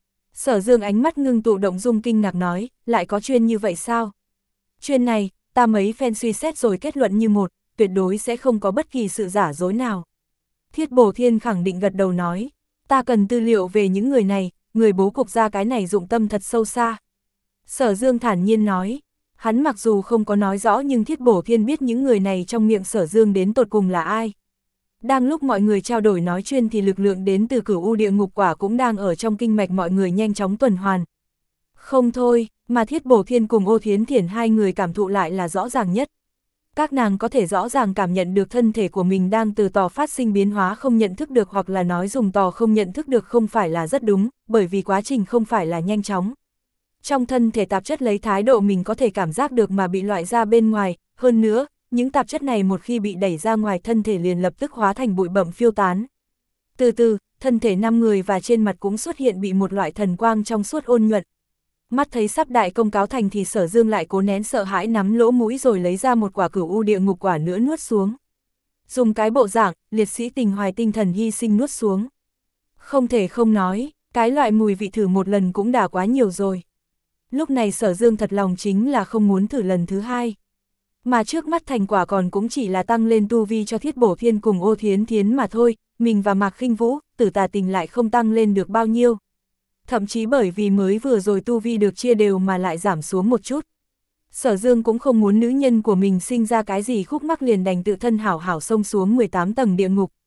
Sở Dương ánh mắt ngưng tụ động dung kinh ngạc nói, lại có chuyên như vậy sao? Chuyên này, ta mấy phen suy xét rồi kết luận như một, tuyệt đối sẽ không có bất kỳ sự giả dối nào. Thiết Bổ Thiên khẳng định gật đầu nói, ta cần tư liệu về những người này, người bố cục ra cái này dụng tâm thật sâu xa. Sở Dương thản nhiên nói, hắn mặc dù không có nói rõ nhưng Thiết Bổ Thiên biết những người này trong miệng Sở Dương đến tột cùng là ai. Đang lúc mọi người trao đổi nói chuyên thì lực lượng đến từ Cửu U địa ngục quả cũng đang ở trong kinh mạch mọi người nhanh chóng tuần hoàn. Không thôi, mà Thiết Bổ Thiên cùng Ô Thiến Thiển hai người cảm thụ lại là rõ ràng nhất. Các nàng có thể rõ ràng cảm nhận được thân thể của mình đang từ tò phát sinh biến hóa không nhận thức được, hoặc là nói dùng tò không nhận thức được không phải là rất đúng, bởi vì quá trình không phải là nhanh chóng. Trong thân thể tạp chất lấy thái độ mình có thể cảm giác được mà bị loại ra bên ngoài, hơn nữa, những tạp chất này một khi bị đẩy ra ngoài thân thể liền lập tức hóa thành bụi bặm phiêu tán. Từ từ, thân thể năm người và trên mặt cũng xuất hiện bị một loại thần quang trong suốt ôn nhuận. Mắt thấy sắp đại công cáo thành thì Sở Dương lại cố nén sợ hãi nắm lỗ mũi rồi lấy ra một quả Cửu U địa ngục quả nữa nuốt xuống. Dùng cái bộ dạng, liệt sĩ tình hoài tinh thần hy sinh nuốt xuống. Không thể không nói, cái loại mùi vị thử một lần cũng đã quá nhiều rồi. Lúc này Sở Dương thật lòng chính là không muốn thử lần thứ hai. Mà trước mắt thành quả còn cũng chỉ là tăng lên tu vi cho Thiết Bổ Thiên cùng Ô Thiến Thiến mà thôi, mình và Mạc Khinh Vũ, Tử Tà Tình lại không tăng lên được bao nhiêu. Thậm chí bởi vì mới vừa rồi tu vi được chia đều mà lại giảm xuống một chút. Sở Dương cũng không muốn nữ nhân của mình sinh ra cái gì khúc mắc liền đành tự thân hảo hảo xông xuống mười tám tầng địa ngục.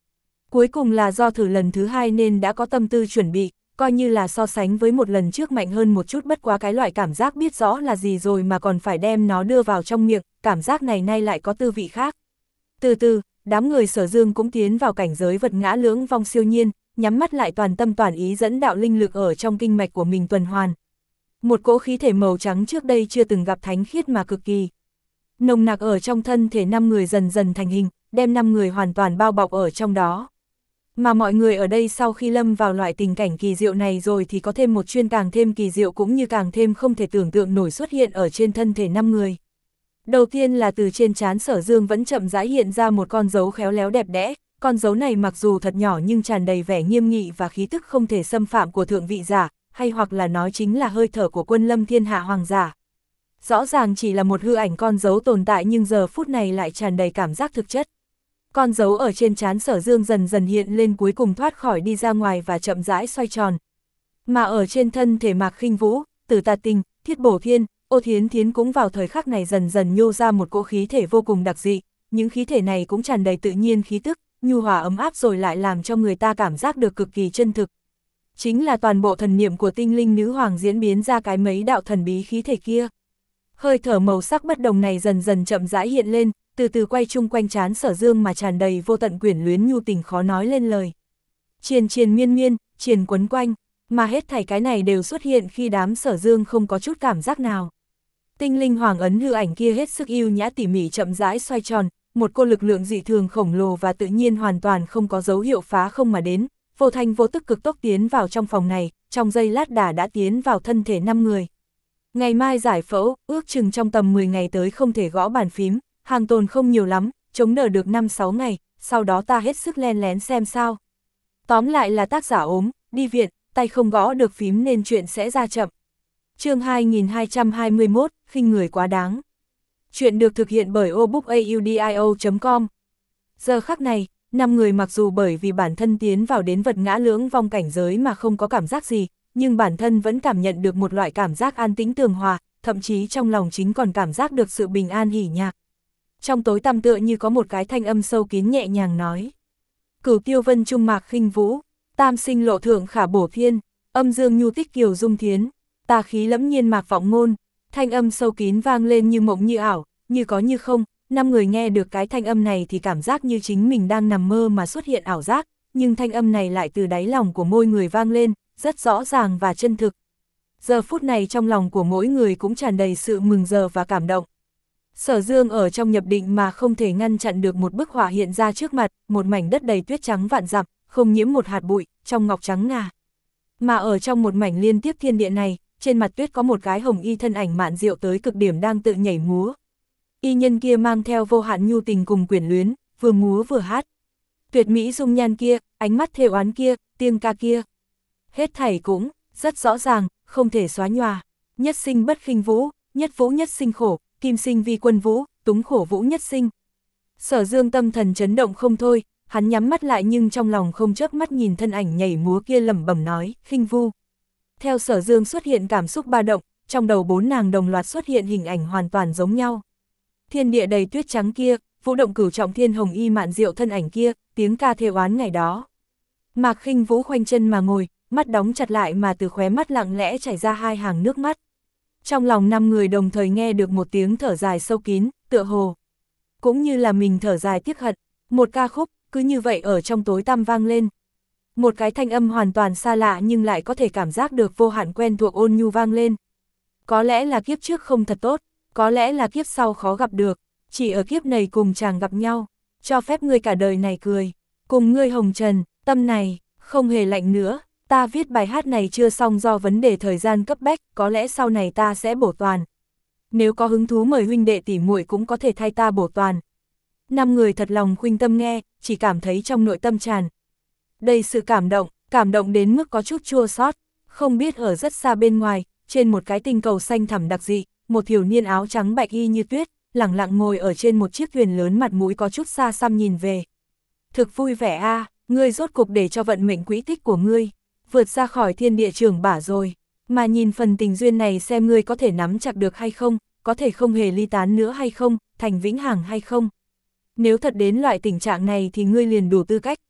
Cuối cùng là do thử lần thứ hai nên đã có tâm tư chuẩn bị, coi như là so sánh với một lần trước mạnh hơn một chút, bất quá cái loại cảm giác biết rõ là gì rồi mà còn phải đem nó đưa vào trong miệng, cảm giác này nay lại có tư vị khác. Từ từ, đám người Sở Dương cũng tiến vào cảnh giới vật ngã lưỡng vong siêu nhiên, nhắm mắt lại toàn tâm toàn ý dẫn đạo linh lực ở trong kinh mạch của mình tuần hoàn. Một cỗ khí thể màu trắng trước đây chưa từng gặp thánh khiết mà cực kỳ nồng nặc ở trong thân thể năm người dần dần thành hình, đem năm người hoàn toàn bao bọc ở trong đó. Mà mọi người ở đây sau khi lâm vào loại tình cảnh kỳ diệu này rồi thì có thêm một chuyên càng thêm kỳ diệu cũng như càng thêm không thể tưởng tượng nổi xuất hiện ở trên thân thể năm người. Đầu tiên là từ trên trán Sở Dương vẫn chậm rãi hiện ra một con dấu khéo léo đẹp đẽ, con dấu này mặc dù thật nhỏ nhưng tràn đầy vẻ nghiêm nghị và khí tức không thể xâm phạm của thượng vị giả, hay hoặc là nói chính là hơi thở của quân lâm thiên hạ hoàng giả. Rõ ràng chỉ là một hư ảnh con dấu tồn tại nhưng giờ phút này lại tràn đầy cảm giác thực chất. Con dấu ở trên trán Sở Dương dần dần hiện lên, cuối cùng thoát khỏi đi ra ngoài và chậm rãi xoay tròn. Mà ở trên thân thể Mạc Khinh Vũ, Tử Tà Tình, Thiết Bổ Thiên, Ô Thiến Thiến cũng vào thời khắc này dần dần nhô ra một cỗ khí thể vô cùng đặc dị, những khí thể này cũng tràn đầy tự nhiên khí tức, nhu hòa ấm áp rồi lại làm cho người ta cảm giác được cực kỳ chân thực. Chính là toàn bộ thần niệm của tinh linh nữ hoàng diễn biến ra cái mấy đạo thần bí khí thể kia. Hơi thở màu sắc bất đồng này dần dần chậm rãi hiện lên, từ từ quay chung quanh trán Sở Dương mà tràn đầy vô tận quyển luyến nhu tình khó nói lên lời. Triền triền miên miên, triền quấn quanh, mà hết thảy cái này đều xuất hiện khi đám Sở Dương không có chút cảm giác nào. Tinh linh hoàng ấn hư ảnh kia hết sức yêu nhã tỉ mỉ chậm rãi xoay tròn, một cô lực lượng dị thường khổng lồ và tự nhiên hoàn toàn không có dấu hiệu phá không mà đến, vô thanh vô tức cực tốc tiến vào trong phòng này, trong giây lát đã đã tiến vào thân thể năm người. Ngày mai giải phẫu, ước chừng trong tầm mười ngày tới không thể gõ bàn phím, hàng tồn không nhiều lắm, chống đỡ được năm sáu ngày, sau đó ta hết sức len lén xem sao. Tóm lại là tác giả ốm, đi viện, tay không gõ được phím nên chuyện sẽ ra chậm. Chương hai nghìn hai trăm hai mươi mốt, khinh người quá đáng. Chuyện được thực hiện bởi obookaudio chấm com. Giờ khắc này, năm người mặc dù bởi vì bản thân tiến vào đến vật ngã lưỡng vong cảnh giới mà không có cảm giác gì, nhưng bản thân vẫn cảm nhận được một loại cảm giác an tĩnh tường hòa, thậm chí trong lòng chính còn cảm giác được sự bình an hỉ nhạc. Trong tối tăm tựa như có một cái thanh âm sâu kín nhẹ nhàng nói. Cửu tiêu vân trung Mạc Khinh Vũ, tam sinh lộ thượng Khả Bổ Thiên, âm dương nhu tích kiều dung thiến, tà khí lẫm nhiên Mạc Vọng Ngôn. Thanh âm sâu kín vang lên như mộng như ảo, như có như không, năm người nghe được cái thanh âm này thì cảm giác như chính mình đang nằm mơ mà xuất hiện ảo giác, nhưng thanh âm này lại từ đáy lòng của mỗi người vang lên, rất rõ ràng và chân thực. Giờ phút này trong lòng của mỗi người cũng tràn đầy sự mừng rỡ và cảm động. Sở Dương ở trong nhập định mà không thể ngăn chặn được một bức họa hiện ra trước mặt, một mảnh đất đầy tuyết trắng vạn dặm, không nhiễm một hạt bụi, trong ngọc trắng ngà. Mà ở trong một mảnh liên tiếp thiên địa này, trên mặt tuyết có một cái hồng y thân ảnh mạn diệu tới cực điểm đang tự nhảy múa. Y nhân kia mang theo vô hạn nhu tình cùng quyển luyến, vừa múa vừa hát. Tuyệt mỹ dung nhan kia, ánh mắt thề oán kia, tiếng ca kia. Hết thảy cũng rất rõ ràng, không thể xóa nhòa. Nhất sinh bất khinh vũ, nhất vũ nhất sinh khổ, kim sinh vi quân vũ, túng khổ vũ nhất sinh. Sở Dương tâm thần chấn động không thôi, hắn nhắm mắt lại nhưng trong lòng không chớp mắt nhìn thân ảnh nhảy múa kia lẩm bẩm nói, khinh vu. Theo Sở Dương xuất hiện cảm xúc ba động, trong đầu bốn nàng đồng loạt xuất hiện hình ảnh hoàn toàn giống nhau. Thiên địa đầy tuyết trắng kia, vũ động cửu trọng thiên hồng y mạn diệu thân ảnh kia, tiếng ca thề oán ngày đó. Mạc Khinh Vũ khoanh chân mà ngồi, mắt đóng chặt lại mà từ khóe mắt lặng lẽ chảy ra hai hàng nước mắt. Trong lòng năm người đồng thời nghe được một tiếng thở dài sâu kín, tựa hồ cũng như là mình thở dài tiếc hận, một ca khúc cứ như vậy ở trong tối tăm vang lên. Một cái thanh âm hoàn toàn xa lạ nhưng lại có thể cảm giác được vô hạn quen thuộc ôn nhu vang lên. Có lẽ là kiếp trước không thật tốt, có lẽ là kiếp sau khó gặp được, chỉ ở kiếp này cùng chàng gặp nhau, cho phép ngươi cả đời này cười, cùng ngươi hồng trần, tâm này, không hề lạnh nữa, ta viết bài hát này chưa xong do vấn đề thời gian cấp bách, có lẽ sau này ta sẽ bổ toàn. Nếu có hứng thú mời huynh đệ tỷ muội cũng có thể thay ta bổ toàn. Năm người thật lòng khuynh tâm nghe, chỉ cảm thấy trong nội tâm tràn đầy sự cảm động, cảm động đến mức có chút chua xót. Không biết ở rất xa bên ngoài, trên một cái tinh cầu xanh thẳm đặc dị, một thiếu niên áo trắng bạch y như tuyết, lẳng lặng ngồi ở trên một chiếc thuyền lớn, mặt mũi có chút xa xăm nhìn về. Thực vui vẻ a, à, ngươi rốt cục để cho vận mệnh quỹ tích của ngươi vượt ra khỏi thiên địa trường bả rồi, mà nhìn phần tình duyên này xem ngươi có thể nắm chặt được hay không, có thể không hề ly tán nữa hay không, thành vĩnh hằng hay không. Nếu thật đến loại tình trạng này thì ngươi liền đủ tư cách.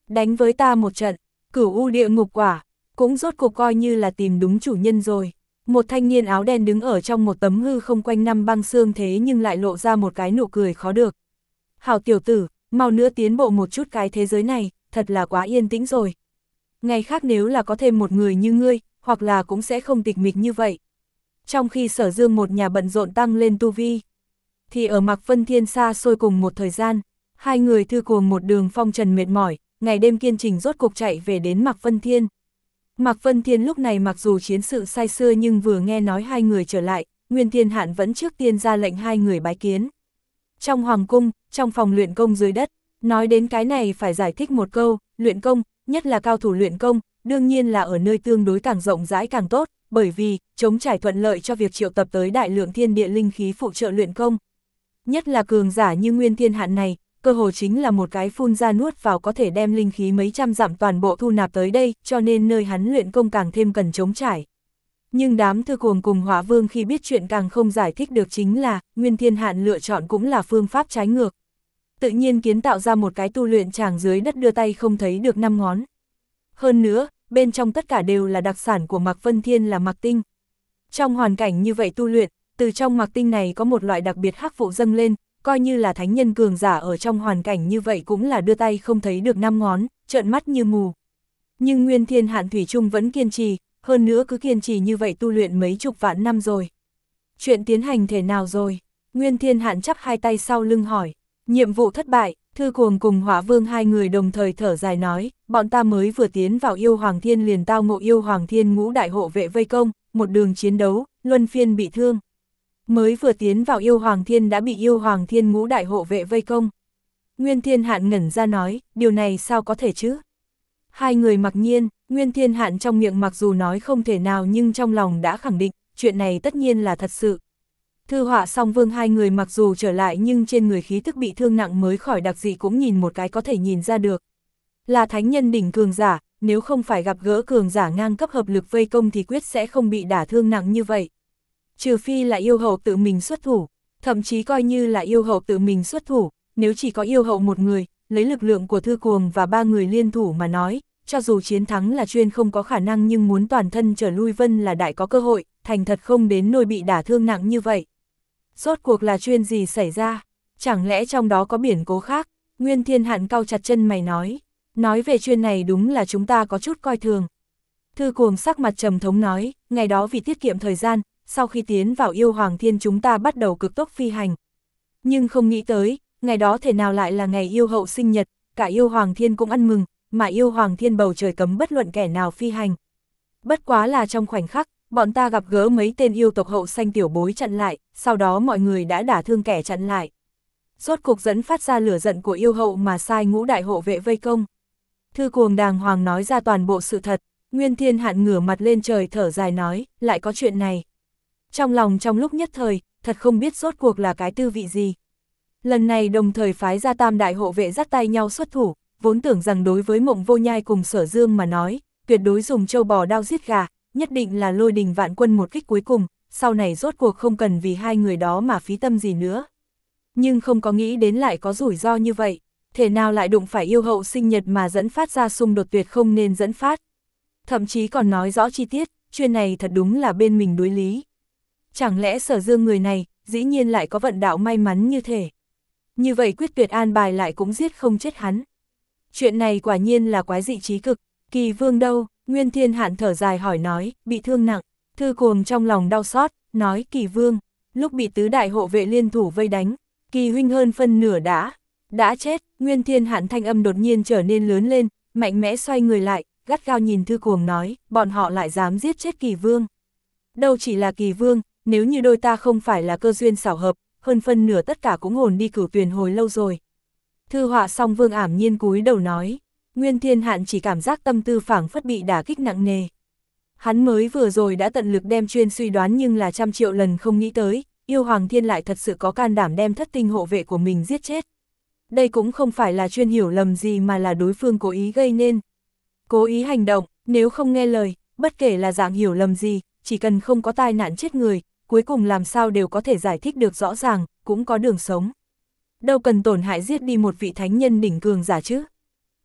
Đánh với ta một trận, Cửu U địa ngục quả, cũng rốt cuộc coi như là tìm đúng chủ nhân rồi. Một thanh niên áo đen đứng ở trong một tấm hư không quanh năm băng xương thế nhưng lại lộ ra một cái nụ cười khó được. Hảo tiểu tử, mau nữa tiến bộ một chút cái thế giới này, thật là quá yên tĩnh rồi. Ngày khác nếu là có thêm một người như ngươi, hoặc là cũng sẽ không tịch mịch như vậy. Trong khi Sở Dương một nhà bận rộn tăng lên tu vi, thì ở Mạc Vân Thiên xa xôi cùng một thời gian, hai người thư cuồng một đường phong trần mệt mỏi, ngày đêm kiên trình rốt cuộc chạy về đến Mạc Vân Thiên. Mạc Vân Thiên lúc này mặc dù chiến sự say xưa nhưng vừa nghe nói hai người trở lại, Nguyên Thiên Hạn vẫn trước tiên ra lệnh hai người bái kiến. Trong hoàng cung, trong phòng luyện công dưới đất, nói đến cái này phải giải thích một câu, luyện công, nhất là cao thủ luyện công, đương nhiên là ở nơi tương đối càng rộng rãi càng tốt, bởi vì, chống trải thuận lợi cho việc triệu tập tới đại lượng thiên địa linh khí phụ trợ luyện công. Nhất là cường giả như Nguyên Thiên Hạn này, cơ hồ chính là một cái phun ra nuốt vào có thể đem linh khí mấy trăm dặm toàn bộ thu nạp tới đây, cho nên nơi hắn luyện công càng thêm cần chống trải. Nhưng đám thư cuồng cùng Hỏa Vương khi biết chuyện càng không giải thích được chính là, Nguyên Thiên Hạn lựa chọn cũng là phương pháp trái ngược. Tự nhiên kiến tạo ra một cái tu luyện tràng dưới đất đưa tay không thấy được năm ngón. Hơn nữa, bên trong tất cả đều là đặc sản của Mạc Vân Thiên là Mạc Tinh. Trong hoàn cảnh như vậy tu luyện, từ trong Mạc Tinh này có một loại đặc biệt hắc vụ dâng lên, coi như là thánh nhân cường giả ở trong hoàn cảnh như vậy cũng là đưa tay không thấy được năm ngón, trợn mắt như mù. Nhưng Nguyên Thiên Hạn thủy chung vẫn kiên trì, hơn nữa cứ kiên trì như vậy tu luyện mấy chục vạn năm rồi. Chuyện tiến hành thế nào rồi? Nguyên Thiên Hạn chắp hai tay sau lưng hỏi. Nhiệm vụ thất bại, Thư Cuồng cùng Hỏa Vương hai người đồng thời thở dài nói, bọn ta mới vừa tiến vào Yêu Hoàng Thiên liền tao ngộ Yêu Hoàng Thiên ngũ đại hộ vệ vây công, một đường chiến đấu, luân phiên bị thương. Mới vừa tiến vào Yêu Hoàng Thiên đã bị Yêu Hoàng Thiên ngũ đại hộ vệ vây công. Nguyên Thiên Hạn ngẩn ra nói, điều này sao có thể chứ? Hai người mặc nhiên, Nguyên Thiên Hạn trong miệng mặc dù nói không thể nào nhưng trong lòng đã khẳng định, chuyện này tất nhiên là thật sự. Thư Họa Song Vương hai người mặc dù trở lại nhưng trên người khí tức bị thương nặng mới khỏi đặc dị cũng nhìn một cái có thể nhìn ra được. Là thánh nhân đỉnh cường giả, nếu không phải gặp gỡ cường giả ngang cấp hợp lực vây công thì quyết sẽ không bị đả thương nặng như vậy. Trừ phi là yêu hậu tự mình xuất thủ, thậm chí coi như là yêu hậu tự mình xuất thủ, nếu chỉ có yêu hậu một người, lấy lực lượng của Thư Cuồng và ba người liên thủ mà nói, cho dù chiến thắng là chuyên không có khả năng nhưng muốn toàn thân trở lui vân là đại có cơ hội, thành thật không đến nỗi bị đả thương nặng như vậy. Rốt cuộc là chuyện gì xảy ra? Chẳng lẽ trong đó có biển cố khác? Nguyên Thiên Hạn cau chặt chân mày nói. Nói về chuyện này đúng là chúng ta có chút coi thường. Thư Cuồng sắc mặt trầm thống nói, ngày đó vì tiết kiệm thời gian, sau khi tiến vào Yêu Hoàng Thiên chúng ta bắt đầu cực tốc phi hành. Nhưng không nghĩ tới, ngày đó thể nào lại là ngày yêu hậu sinh nhật, cả Yêu Hoàng Thiên cũng ăn mừng, mà Yêu Hoàng Thiên bầu trời cấm bất luận kẻ nào phi hành. Bất quá là trong khoảnh khắc, bọn ta gặp gỡ mấy tên yêu tộc hậu xanh tiểu bối chặn lại, sau đó mọi người đã đả thương kẻ chặn lại. Rốt cục dẫn phát ra lửa giận của yêu hậu mà sai ngũ đại hộ vệ vây công. Thư Cuồng đàng hoàng nói ra toàn bộ sự thật, Nguyên Thiên Hạn ngửa mặt lên trời thở dài nói, lại có chuyện này. Trong lòng trong lúc nhất thời, thật không biết rốt cuộc là cái tư vị gì. Lần này đồng thời phái ra tam đại hộ vệ dắt tay nhau xuất thủ, vốn tưởng rằng đối với Mộng Vô Nhai cùng Sở Dương mà nói, tuyệt đối dùng châu bò đao giết gà, nhất định là lôi đình vạn quân một kích cuối cùng, sau này rốt cuộc không cần vì hai người đó mà phí tâm gì nữa. Nhưng không có nghĩ đến lại có rủi ro như vậy, thể nào lại đụng phải yêu hậu sinh nhật mà dẫn phát ra xung đột tuyệt không nên dẫn phát. Thậm chí còn nói rõ chi tiết, chuyện này thật đúng là bên mình đối lý. Chẳng lẽ Sở Dương người này, dĩ nhiên lại có vận đạo may mắn như thế. Như vậy quyết tuyệt an bài lại cũng giết không chết hắn. Chuyện này quả nhiên là quái dị trí cực, Kỳ Vương đâu? Nguyên Thiên Hạn thở dài hỏi nói, bị thương nặng. Thư Cuồng trong lòng đau xót, nói Kỳ Vương, lúc bị tứ đại hộ vệ liên thủ vây đánh, Kỳ huynh hơn phân nửa đã, đã chết. Nguyên Thiên Hạn thanh âm đột nhiên trở nên lớn lên, mạnh mẽ xoay người lại, gắt gao nhìn Thư Cuồng nói, bọn họ lại dám giết chết Kỳ Vương. Đâu chỉ là Kỳ Vương, nếu như đôi ta không phải là cơ duyên xảo hợp, hơn phân nửa tất cả cũng hồn đi Cửu Tuyền hồi lâu rồi. Thư Họa Song Vương ảm nhiên cúi đầu nói. Nguyên Thiên Hạn chỉ cảm giác tâm tư phảng phất bị đả kích nặng nề. Hắn mới vừa rồi đã tận lực đem chuyên suy đoán nhưng là trăm triệu lần không nghĩ tới, Yêu Hoàng Thiên lại thật sự có can đảm đem thất tinh hộ vệ của mình giết chết. Đây cũng không phải là chuyên hiểu lầm gì mà là đối phương cố ý gây nên. Cố ý hành động, nếu không nghe lời, bất kể là dạng hiểu lầm gì, chỉ cần không có tai nạn chết người, cuối cùng làm sao đều có thể giải thích được rõ ràng, cũng có đường sống. Đâu cần tổn hại giết đi một vị thánh nhân đỉnh cường giả chứ.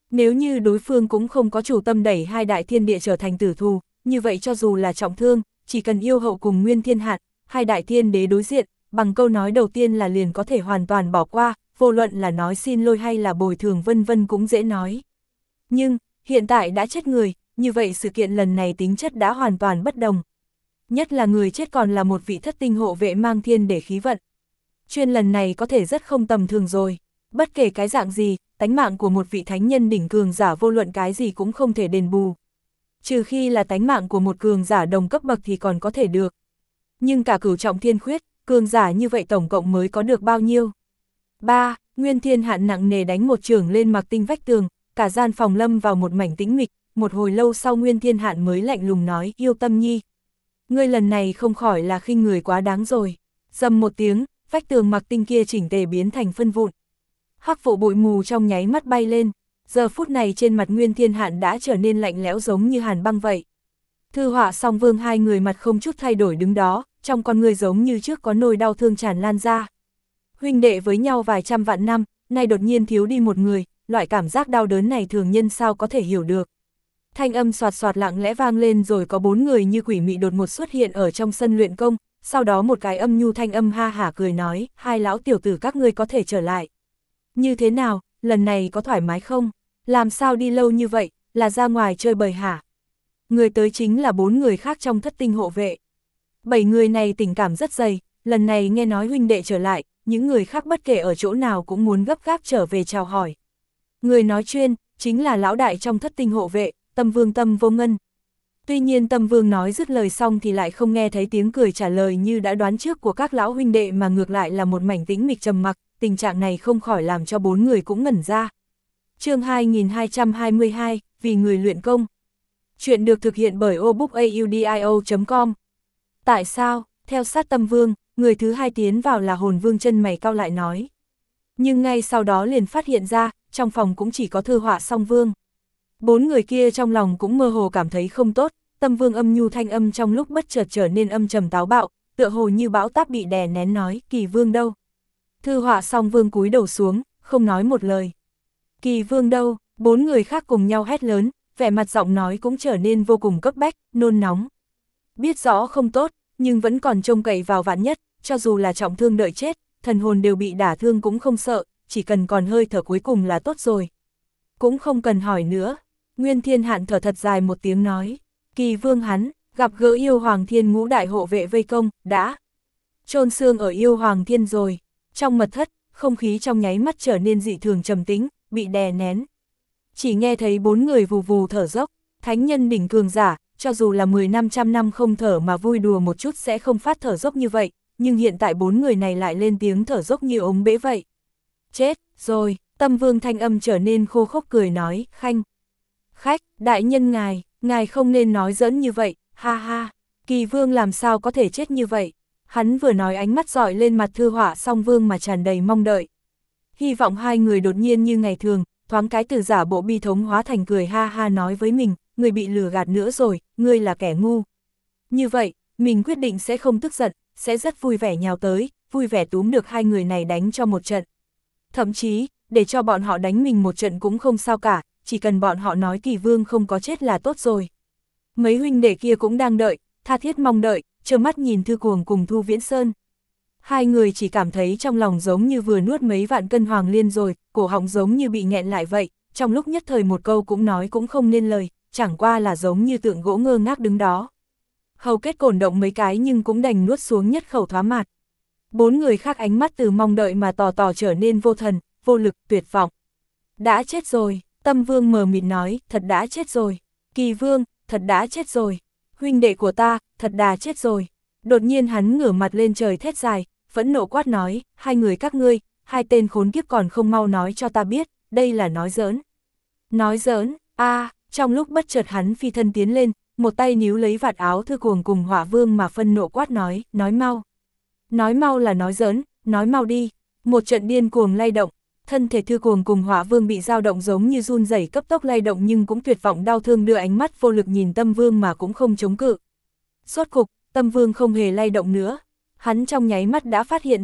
Nếu như đối phương cũng không có chủ tâm đẩy hai đại thiên địa trở thành tử thù, như vậy cho dù là trọng thương, chỉ cần yêu hậu cùng Nguyên Thiên Hạn, hai đại thiên đế đối diện, bằng câu nói đầu tiên là liền có thể hoàn toàn bỏ qua, vô luận là nói xin lỗi hay là bồi thường vân vân cũng dễ nói. Nhưng, hiện tại đã chết người, như vậy sự kiện lần này tính chất đã hoàn toàn bất đồng. Nhất là người chết còn là một vị thất tinh hộ vệ mang thiên để khí vận. Chuyên lần này có thể rất không tầm thường rồi. Bất kể cái dạng gì, tánh mạng của một vị thánh nhân đỉnh cường giả vô luận cái gì cũng không thể đền bù. Trừ khi là tánh mạng của một cường giả đồng cấp bậc thì còn có thể được. Nhưng cả cửu trọng thiên khuyết, cường giả như vậy tổng cộng mới có được bao nhiêu? ba. Nguyên Thiên Hạn nặng nề đánh một chưởng lên mặc tinh vách tường, cả gian phòng lâm vào một mảnh tĩnh mịch, một hồi lâu sau Nguyên Thiên Hạn mới lạnh lùng nói, Yêu Tâm Nhi. Ngươi lần này không khỏi là khinh người quá đáng rồi. Dầm một tiếng, vách tường mặc tinh kia chỉnh tề biến thành phân vụn. Hắc vụ bụi mù trong nháy mắt bay lên, giờ phút này trên mặt Nguyên Thiên Hạn đã trở nên lạnh lẽo giống như hàn băng vậy. Thư Họa Song Vương hai người mặt không chút thay đổi đứng đó, trong con người giống như trước có nỗi đau thương tràn lan ra. Huynh đệ với nhau vài trăm vạn năm, nay đột nhiên thiếu đi một người, loại cảm giác đau đớn này thường nhân sao có thể hiểu được. Thanh âm soạt soạt lặng lẽ vang lên rồi có bốn người như quỷ mị đột ngột xuất hiện ở trong sân luyện công, sau đó một cái âm nhu thanh âm ha hả cười nói, hai lão tiểu tử các ngươi có thể trở lại. Như thế nào, lần này có thoải mái không? Làm sao đi lâu như vậy, là ra ngoài chơi bời hả? Người tới chính là bốn người khác trong thất tinh hộ vệ. Bảy người này tình cảm rất dày, lần này nghe nói huynh đệ trở lại, những người khác bất kể ở chỗ nào cũng muốn gấp gáp trở về chào hỏi. Người nói chuyên, chính là lão đại trong thất tinh hộ vệ, Tâm Vương Tâm Vô Ngân. Tuy nhiên Tâm Vương nói dứt lời xong thì lại không nghe thấy tiếng cười trả lời như đã đoán trước của các lão huynh đệ mà ngược lại là một mảnh tĩnh mịch trầm mặc, tình trạng này không khỏi làm cho bốn người cũng ngẩn ra. Chương hai nghìn hai trăm hai mươi hai, vì người luyện công. Chuyện được thực hiện bởi obookaudio chấm com. Tại sao, theo sát Tâm Vương, người thứ hai tiến vào là Hồn Vương chân mày cau lại nói. Nhưng ngay sau đó liền phát hiện ra, trong phòng cũng chỉ có Thư Họa Song Vương. Bốn người kia trong lòng cũng mơ hồ cảm thấy không tốt, Tâm Vương âm nhu thanh âm trong lúc bất chợt trở nên âm trầm táo bạo, tựa hồ như bão táp bị đè nén nói, Kỳ Vương đâu? Thư Họa Song Vương cúi đầu xuống, không nói một lời. Kỳ Vương đâu? Bốn người khác cùng nhau hét lớn, vẻ mặt giọng nói cũng trở nên vô cùng cấp bách, nôn nóng. Biết rõ không tốt, nhưng vẫn còn trông cậy vào vạn nhất, cho dù là trọng thương đợi chết, thần hồn đều bị đả thương cũng không sợ, chỉ cần còn hơi thở cuối cùng là tốt rồi. Cũng không cần hỏi nữa. Nguyên Thiên Hạn thở thật dài một tiếng nói, Kỳ Vương hắn, gặp gỡ yêu Hoàng Thiên ngũ đại hộ vệ vây công, đã chôn xương ở yêu Hoàng Thiên rồi. Trong mật thất, không khí trong nháy mắt trở nên dị thường trầm tĩnh, bị đè nén. Chỉ nghe thấy bốn người vù vù thở dốc, thánh nhân đỉnh cường giả, cho dù là mười năm trăm năm không thở mà vui đùa một chút sẽ không phát thở dốc như vậy, nhưng hiện tại bốn người này lại lên tiếng thở dốc như ống bể vậy. Chết, rồi, Tâm Vương thanh âm trở nên khô khốc cười nói, Khanh. Khách, đại nhân ngài, ngài không nên nói giỡn như vậy, ha ha, Kỳ Vương làm sao có thể chết như vậy. Hắn vừa nói ánh mắt dọi lên mặt Thư Họa Song Vương mà tràn đầy mong đợi. Hy vọng hai người đột nhiên như ngày thường, thoáng cái từ giả bộ bi thống hóa thành cười ha ha nói với mình, người bị lừa gạt nữa rồi, ngươi là kẻ ngu. Như vậy, mình quyết định sẽ không tức giận, sẽ rất vui vẻ nhào tới, vui vẻ túm được hai người này đánh cho một trận. Thậm chí, để cho bọn họ đánh mình một trận cũng không sao cả, chỉ cần bọn họ nói Kỳ Vương không có chết là tốt rồi. Mấy huynh đệ kia cũng đang đợi, tha thiết mong đợi, trơ mắt nhìn Thư Cuồng cùng Thu Viễn Sơn. Hai người chỉ cảm thấy trong lòng giống như vừa nuốt mấy vạn cân hoàng liên rồi, cổ họng giống như bị nghẹn lại vậy, trong lúc nhất thời một câu cũng nói cũng không nên lời, chẳng qua là giống như tượng gỗ ngơ ngác đứng đó. Hầu kết cổn động mấy cái nhưng cũng đành nuốt xuống nhất khẩu thoá mạt. Bốn người khác ánh mắt từ mong đợi mà tò tò trở nên vô thần, vô lực, tuyệt vọng. Đã chết rồi, Tâm Vương mờ mịt nói, thật đã chết rồi. Kỳ Vương, thật đã chết rồi. Huynh đệ của ta, thật đã chết rồi. Đột nhiên hắn ngửa mặt lên trời thét dài, phẫn nộ quát nói, hai người các ngươi, hai tên khốn kiếp còn không mau nói cho ta biết, đây là nói giỡn. Nói giỡn, a à, trong lúc bất chợt hắn phi thân tiến lên, một tay níu lấy vạt áo Thư Cuồng cùng Hỏa Vương mà phân nộ quát nói, nói mau. Nói mau là nói giỡn, nói mau đi. Một trận điên cuồng lay động, thân thể Thư Cuồng cùng Hỏa Vương bị dao động giống như run rẩy cấp tốc lay động nhưng cũng tuyệt vọng đau thương đưa ánh mắt vô lực nhìn Tâm Vương mà cũng không chống cự. Rốt cục, Tâm Vương không hề lay động nữa. Hắn trong nháy mắt đã phát hiện ra,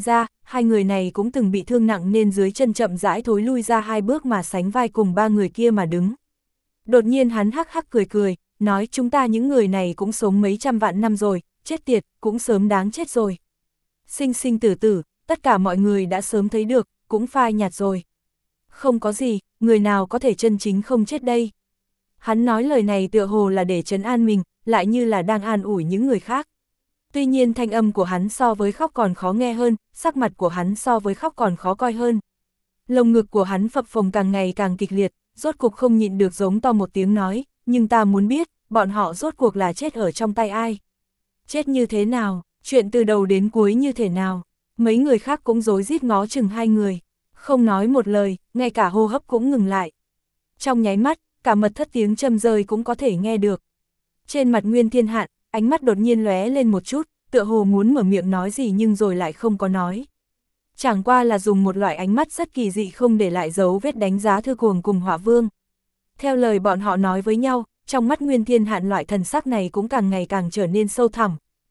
hai người này cũng từng bị thương nặng nên dưới chân chậm rãi thối lui ra hai bước mà sánh vai cùng ba người kia mà đứng. Đột nhiên hắn hắc hắc cười cười, nói chúng ta những người này cũng sống mấy trăm vạn năm rồi, chết tiệt, cũng sớm đáng chết rồi. Sinh sinh tử tử, tất cả mọi người đã sớm thấy được, cũng phai nhạt rồi. Không có gì, người nào có thể chân chính không chết đây. Hắn nói lời này tựa hồ là để trấn an mình, lại như là đang an ủi những người khác. Tuy nhiên thanh âm của hắn so với khóc còn khó nghe hơn, sắc mặt của hắn so với khóc còn khó coi hơn. Lồng ngực của hắn phập phồng càng ngày càng kịch liệt, rốt cuộc không nhịn được giống to một tiếng nói, nhưng ta muốn biết, bọn họ rốt cuộc là chết ở trong tay ai? Chết như thế nào? Chuyện từ đầu đến cuối như thế nào? Mấy người khác cũng rối rít ngó chừng hai người, không nói một lời, ngay cả hô hấp cũng ngừng lại. Trong nháy mắt, cả mật thất tiếng châm rơi cũng có thể nghe được. Trên mặt Nguyên Thiên Hạn, ánh mắt đột nhiên lóe lên một chút, tựa hồ muốn mở miệng nói gì nhưng rồi lại không có nói. Chẳng qua là dùng một loại ánh mắt rất kỳ dị không để lại dấu vết đánh giá Thư Cuồng cùng Hỏa Vương. Theo lời bọn họ nói với nhau, trong mắt Nguyên Thiên Hạn loại thần sắc này cũng càng ngày càng trở nên sâu thẳm.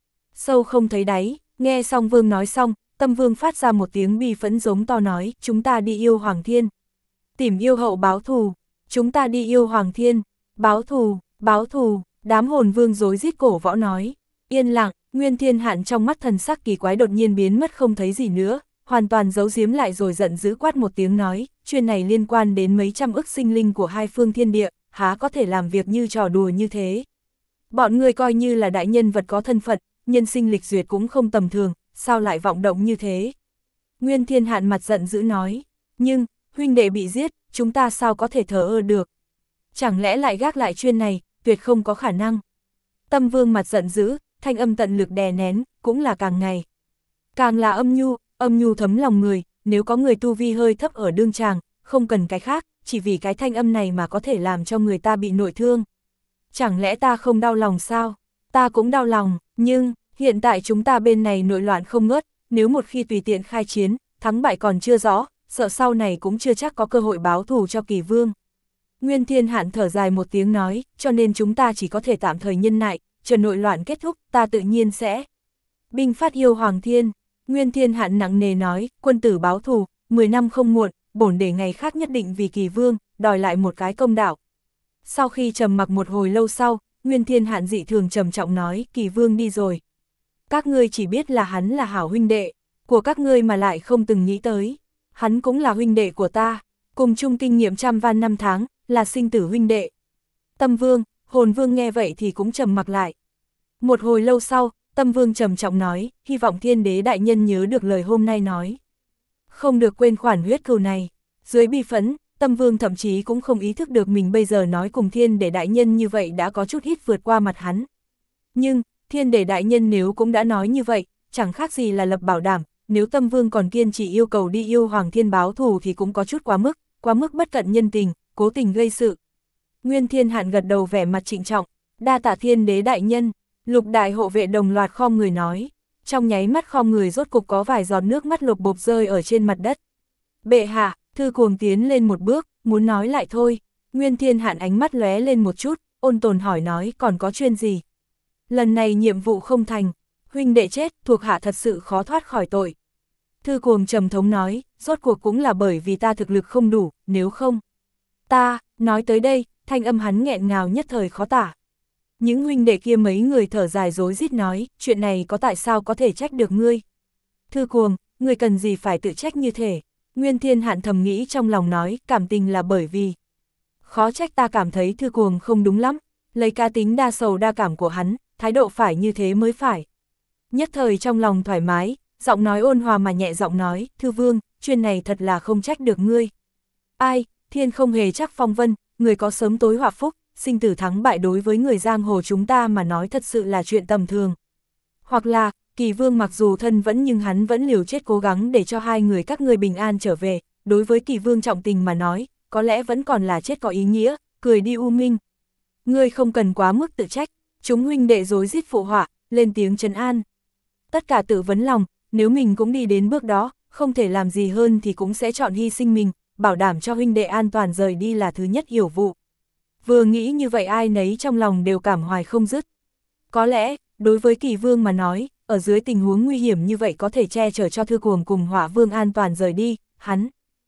Sâu không thấy đáy, nghe xong Vương nói xong, Tâm Vương phát ra một tiếng bi phẫn giống to nói, chúng ta đi yêu Hoàng Thiên. Tìm yêu hậu báo thù, chúng ta đi yêu Hoàng Thiên, báo thù, báo thù, đám hồn vương rối rít cổ võ nói. Yên lặng, Nguyên Thiên Hạn trong mắt thần sắc kỳ quái đột nhiên biến mất không thấy gì nữa, hoàn toàn giấu giếm lại rồi giận dữ quát một tiếng nói, chuyện này liên quan đến mấy trăm ức sinh linh của hai phương thiên địa, há có thể làm việc như trò đùa như thế. Bọn người coi như là đại nhân vật có thân phận, nhân sinh lịch duyệt cũng không tầm thường, sao lại vọng động như thế? Nguyên Thiên Hạn mặt giận dữ nói, nhưng, huynh đệ bị giết, chúng ta sao có thể thờ ơ được? Chẳng lẽ lại gác lại chuyện này, tuyệt không có khả năng. Tâm Vương mặt giận dữ, thanh âm tận lực đè nén, cũng là càng ngày. Càng là âm nhu, âm nhu thấm lòng người, nếu có người tu vi hơi thấp ở đương tràng, không cần cái khác, chỉ vì cái thanh âm này mà có thể làm cho người ta bị nội thương. Chẳng lẽ ta không đau lòng sao? Ta cũng đau lòng, nhưng, hiện tại chúng ta bên này nội loạn không ngớt, nếu một khi tùy tiện khai chiến, thắng bại còn chưa rõ, sợ sau này cũng chưa chắc có cơ hội báo thù cho Kỳ Vương. Nguyên Thiên Hạn thở dài một tiếng nói, cho nên chúng ta chỉ có thể tạm thời nhân nại, chờ nội loạn kết thúc, ta tự nhiên sẽ binh phát yêu Hoàng Thiên. Nguyên Thiên Hạn nặng nề nói, quân tử báo thù, mười năm không muộn, bổn để ngày khác nhất định vì Kỳ Vương, đòi lại một cái công đạo. Sau khi trầm mặc một hồi lâu sau, Nguyên Thiên Hạn dị thường trầm trọng nói, Kỳ Vương đi rồi. Các ngươi chỉ biết là hắn là hảo huynh đệ, của các ngươi mà lại không từng nghĩ tới. Hắn cũng là huynh đệ của ta, cùng chung kinh nghiệm trăm van năm tháng, là sinh tử huynh đệ. Tâm Vương, Hồn Vương nghe vậy thì cũng trầm mặc lại. Một hồi lâu sau, Tâm Vương trầm trọng nói, hy vọng Thiên Đế đại nhân nhớ được lời hôm nay nói. Không được quên khoản huyết cừu này. Dưới bi phẫn, Tâm Vương thậm chí cũng không ý thức được mình bây giờ nói cùng Thiên Đế đại nhân như vậy đã có chút ít vượt qua mặt hắn. Nhưng, Thiên Đế đại nhân nếu cũng đã nói như vậy, chẳng khác gì là lập bảo đảm, nếu Tâm Vương còn kiên trì yêu cầu đi yêu Hoàng Thiên báo thù thì cũng có chút quá mức, quá mức bất cận nhân tình, cố tình gây sự. Nguyên Thiên Hạn gật đầu vẻ mặt trịnh trọng, đa tạ Thiên Đế đại nhân. Lục đại hộ vệ đồng loạt khom người nói, trong nháy mắt khom người rốt cục có vài giọt nước mắt lục bộp rơi ở trên mặt đất. Bệ hạ, Thư Cuồng tiến lên một bước, muốn nói lại thôi. Nguyên Thiên Hạn ánh mắt lóe lên một chút, ôn tồn hỏi nói còn có chuyện gì. Lần này nhiệm vụ không thành, huynh đệ chết, thuộc hạ thật sự khó thoát khỏi tội. Thư Cuồng trầm thống nói, rốt cuộc cũng là bởi vì ta thực lực không đủ, nếu không. Ta, nói tới đây, thanh âm hắn nghẹn ngào nhất thời khó tả. Những huynh đệ kia mấy người thở dài rối rít nói, chuyện này có tại sao có thể trách được ngươi. Thư Cuồng, ngươi cần gì phải tự trách như thế. Nguyên Thiên Hạn thầm nghĩ trong lòng nói, cảm tình là bởi vì. Khó trách ta cảm thấy Thư Cuồng không đúng lắm, lấy cá tính đa sầu đa cảm của hắn, thái độ phải như thế mới phải. Nhất thời trong lòng thoải mái, giọng nói ôn hòa mà nhẹ giọng nói, Thư Vương, chuyện này thật là không trách được ngươi. Ai, thiên không hề chắc phong vân, người có sớm tối họa phúc, sinh tử thắng bại đối với người giang hồ chúng ta mà nói thật sự là chuyện tầm thường. Hoặc là, Kỳ Vương mặc dù thân vẫn nhưng hắn vẫn liều chết cố gắng để cho hai người các ngươi bình an trở về, đối với Kỳ Vương trọng tình mà nói, có lẽ vẫn còn là chết có ý nghĩa, cười đi U Minh. Ngươi không cần quá mức tự trách, chúng huynh đệ rối rít phụ họa, lên tiếng trấn an. Tất cả tự vấn lòng, nếu mình cũng đi đến bước đó, không thể làm gì hơn thì cũng sẽ chọn hy sinh mình, bảo đảm cho huynh đệ an toàn rời đi là thứ nhất hiểu vụ. Vừa nghĩ như vậy ai nấy trong lòng đều cảm hoài không dứt. Có lẽ, đối với Kỳ Vương mà nói, ở dưới tình huống nguy hiểm như vậy có thể che chở cho Thư Cuồng cùng Hỏa Vương an toàn rời đi, hắn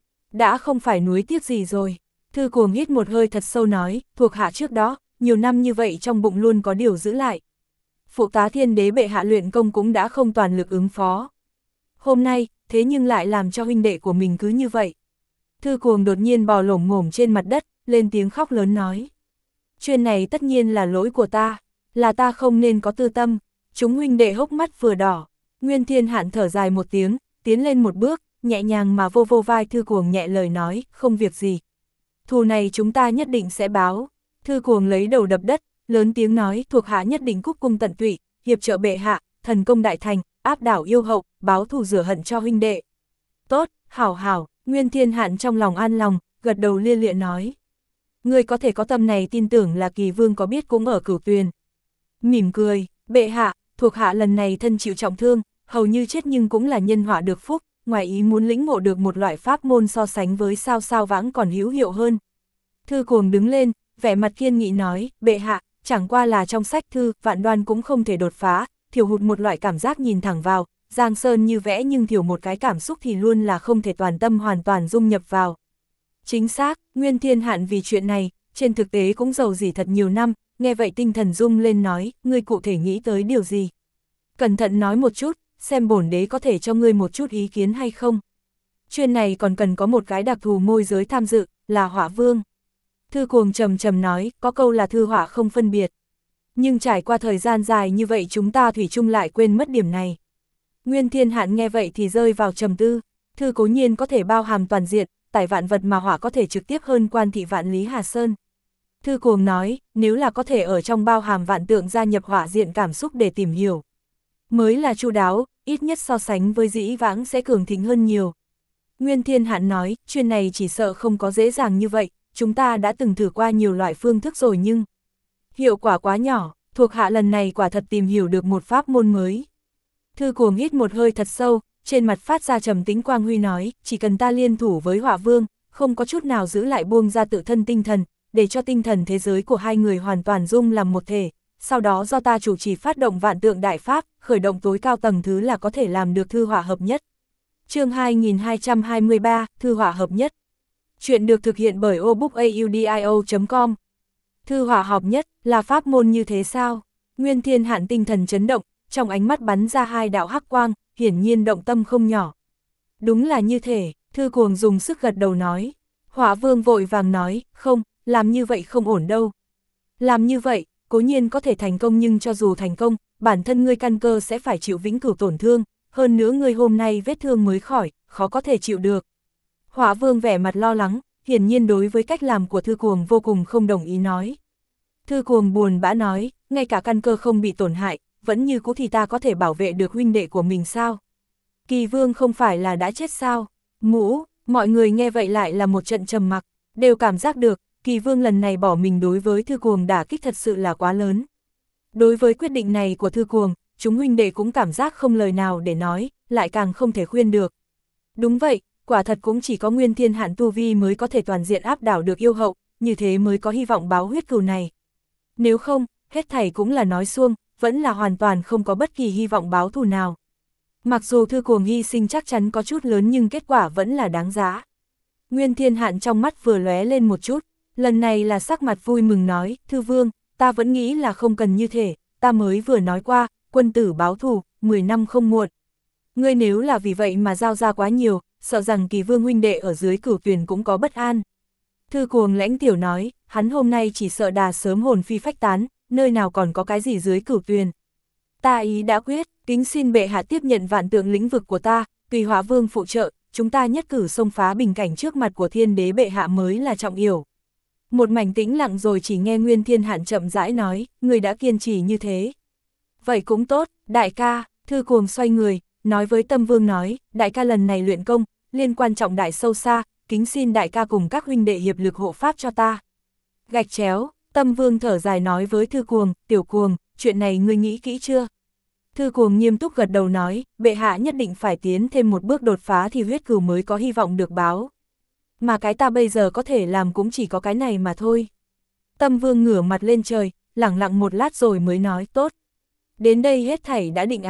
đã không phải nuối tiếc gì rồi. Thư Cuồng hít một hơi thật sâu nói, thuộc hạ trước đó, nhiều năm như vậy trong bụng luôn có điều giữ lại. Phụ tá Thiên Đế bệ hạ luyện công cũng đã không toàn lực ứng phó. Hôm nay, thế nhưng lại làm cho huynh đệ của mình cứ như vậy. Thư Cuồng đột nhiên bò lổm ngổm trên mặt đất, lên tiếng khóc lớn nói. Chuyện này tất nhiên là lỗi của ta, là ta không nên có tư tâm. Chúng huynh đệ hốc mắt vừa đỏ. Nguyên Thiên Hạn thở dài một tiếng, tiến lên một bước, nhẹ nhàng mà vô vô vai Thư Cuồng nhẹ lời nói, không việc gì. Thù này chúng ta nhất định sẽ báo. Thư Cuồng lấy đầu đập đất, lớn tiếng nói, thuộc hạ nhất định cúc cung tận tụy, hiệp trợ bệ hạ, thần công đại thành, áp đảo yêu hậu, báo thù rửa hận cho huynh đệ. Tốt, hảo hảo. Nguyên Thiên Hạn trong lòng an lòng, gật đầu lia lịa nói. Người có thể có tâm này tin tưởng là Kỳ Vương có biết cũng ở Cửu Tuyền. Mỉm cười, bệ hạ, thuộc hạ lần này thân chịu trọng thương, hầu như chết nhưng cũng là nhân họa được phúc, ngoài ý muốn lĩnh ngộ được một loại pháp môn so sánh với sao sao vãng còn hữu hiệu hơn. Thư Cuồng đứng lên, vẻ mặt kiên nghị nói, bệ hạ, chẳng qua là trong sách thư, vạn đoan cũng không thể đột phá, thiểu hụt một loại cảm giác nhìn thẳng vào, giang sơn như vẽ nhưng thiểu một cái cảm xúc thì luôn là không thể toàn tâm hoàn toàn dung nhập vào. Chính xác, Nguyên Thiên Hạn vì chuyện này, trên thực tế cũng giàu dỉ thật nhiều năm, nghe vậy tinh thần rung lên nói, ngươi cụ thể nghĩ tới điều gì? Cẩn thận nói một chút, xem bổn đế có thể cho ngươi một chút ý kiến hay không. Chuyện này còn cần có một cái đặc thù môi giới tham dự, là Hỏa Vương. Thư Cuồng trầm trầm nói, có câu là thư hỏa không phân biệt. Nhưng trải qua thời gian dài như vậy chúng ta thủy chung lại quên mất điểm này. Nguyên Thiên Hạn nghe vậy thì rơi vào trầm tư, thư cố nhiên có thể bao hàm toàn diện, tải vạn vật mà hỏa có thể trực tiếp hơn quan thị vạn lý Hà Sơn. Thư Cuồng nói, nếu là có thể ở trong bao hàm vạn tượng gia nhập hỏa diện cảm xúc để tìm hiểu. Mới là chu đáo, ít nhất so sánh với dĩ vãng sẽ cường thịnh hơn nhiều. Nguyên Thiên Hạn nói, chuyện này chỉ sợ không có dễ dàng như vậy, chúng ta đã từng thử qua nhiều loại phương thức rồi nhưng hiệu quả quá nhỏ, thuộc hạ lần này quả thật tìm hiểu được một pháp môn mới. Thư Cuồng hít một hơi thật sâu, trên mặt phát ra trầm tĩnh quang huy nói, chỉ cần ta liên thủ với Hỏa Vương, không có chút nào giữ lại buông ra tự thân tinh thần, để cho tinh thần thế giới của hai người hoàn toàn dung làm một thể, sau đó do ta chủ trì phát động vạn tượng đại pháp, khởi động tối cao tầng thứ là có thể làm được thư hỏa hợp nhất. Chương hai nghìn hai trăm hai mươi ba, thư hỏa hợp nhất. Chuyện được thực hiện bởi obookaudio chấm com. Thư hỏa hợp nhất, là pháp môn như thế sao? Nguyên Thiên Hạn tinh thần chấn động, trong ánh mắt bắn ra hai đạo hắc quang, hiển nhiên động tâm không nhỏ. Đúng là như thế, Thư Cuồng dùng sức gật đầu nói. Hỏa Vương vội vàng nói, không, làm như vậy không ổn đâu. Làm như vậy, cố nhiên có thể thành công nhưng cho dù thành công, bản thân ngươi căn cơ sẽ phải chịu vĩnh cửu tổn thương, hơn nữa ngươi hôm nay vết thương mới khỏi, khó có thể chịu được. Hỏa Vương vẻ mặt lo lắng, hiển nhiên đối với cách làm của Thư Cuồng vô cùng không đồng ý nói. Thư Cuồng buồn bã nói, ngay cả căn cơ không bị tổn hại, vẫn như cũ thì ta có thể bảo vệ được huynh đệ của mình sao? Kỳ Vương không phải là đã chết sao? Mũ, mọi người nghe vậy lại là một trận trầm mặc, đều cảm giác được, Kỳ Vương lần này bỏ mình đối với Thư Cuồng đả kích thật sự là quá lớn. Đối với quyết định này của Thư Cuồng, chúng huynh đệ cũng cảm giác không lời nào để nói, lại càng không thể khuyên được. Đúng vậy, quả thật cũng chỉ có Nguyên Thiên Hạn tu vi mới có thể toàn diện áp đảo được yêu hậu, như thế mới có hy vọng báo huyết cừu này. Nếu không, hết thảy cũng là nói suông, vẫn là hoàn toàn không có bất kỳ hy vọng báo thù nào. Mặc dù Thư Cuồng hy sinh chắc chắn có chút lớn nhưng kết quả vẫn là đáng giá. Nguyên Thiên Hạn trong mắt vừa lóe lên một chút, lần này là sắc mặt vui mừng nói, Thư Vương, ta vẫn nghĩ là không cần như thế, ta mới vừa nói qua, quân tử báo thù, mười năm không muộn. Ngươi nếu là vì vậy mà giao ra quá nhiều, sợ rằng Kỳ Vương huynh đệ ở dưới Cửu Tuyền cũng có bất an. Thư Cuồng lãnh tiểu nói, hắn hôm nay chỉ sợ đà sớm hồn phi phách tán, nơi nào còn có cái gì dưới Cửu Tuyền. Ta ý đã quyết, kính xin bệ hạ tiếp nhận vạn tượng lĩnh vực của ta, tùy Hỏa Vương phụ trợ, chúng ta nhất cử xông phá bình cảnh trước mặt của Thiên Đế bệ hạ mới là trọng yếu. Một mảnh tĩnh lặng rồi chỉ nghe Nguyên Thiên Hạn chậm rãi nói, người đã kiên trì như thế. Vậy cũng tốt, đại ca. Thư Cuồng xoay người, nói với Tâm Vương nói, đại ca lần này luyện công, liên quan trọng đại sâu xa, kính xin đại ca cùng các huynh đệ hiệp lực hộ pháp cho ta. Gạch chéo, Tâm Vương thở dài nói với Thư Cuồng, Tiểu Cuồng, chuyện này ngươi nghĩ kỹ chưa? Thư Cuồng nghiêm túc gật đầu nói, bệ hạ nhất định phải tiến thêm một bước đột phá thì huyết cừu mới có hy vọng được báo. Mà cái ta bây giờ có thể làm cũng chỉ có cái này mà thôi. Tâm Vương ngửa mặt lên trời, lẳng lặng một lát rồi mới nói, tốt. Đến đây hết thảy đã định án,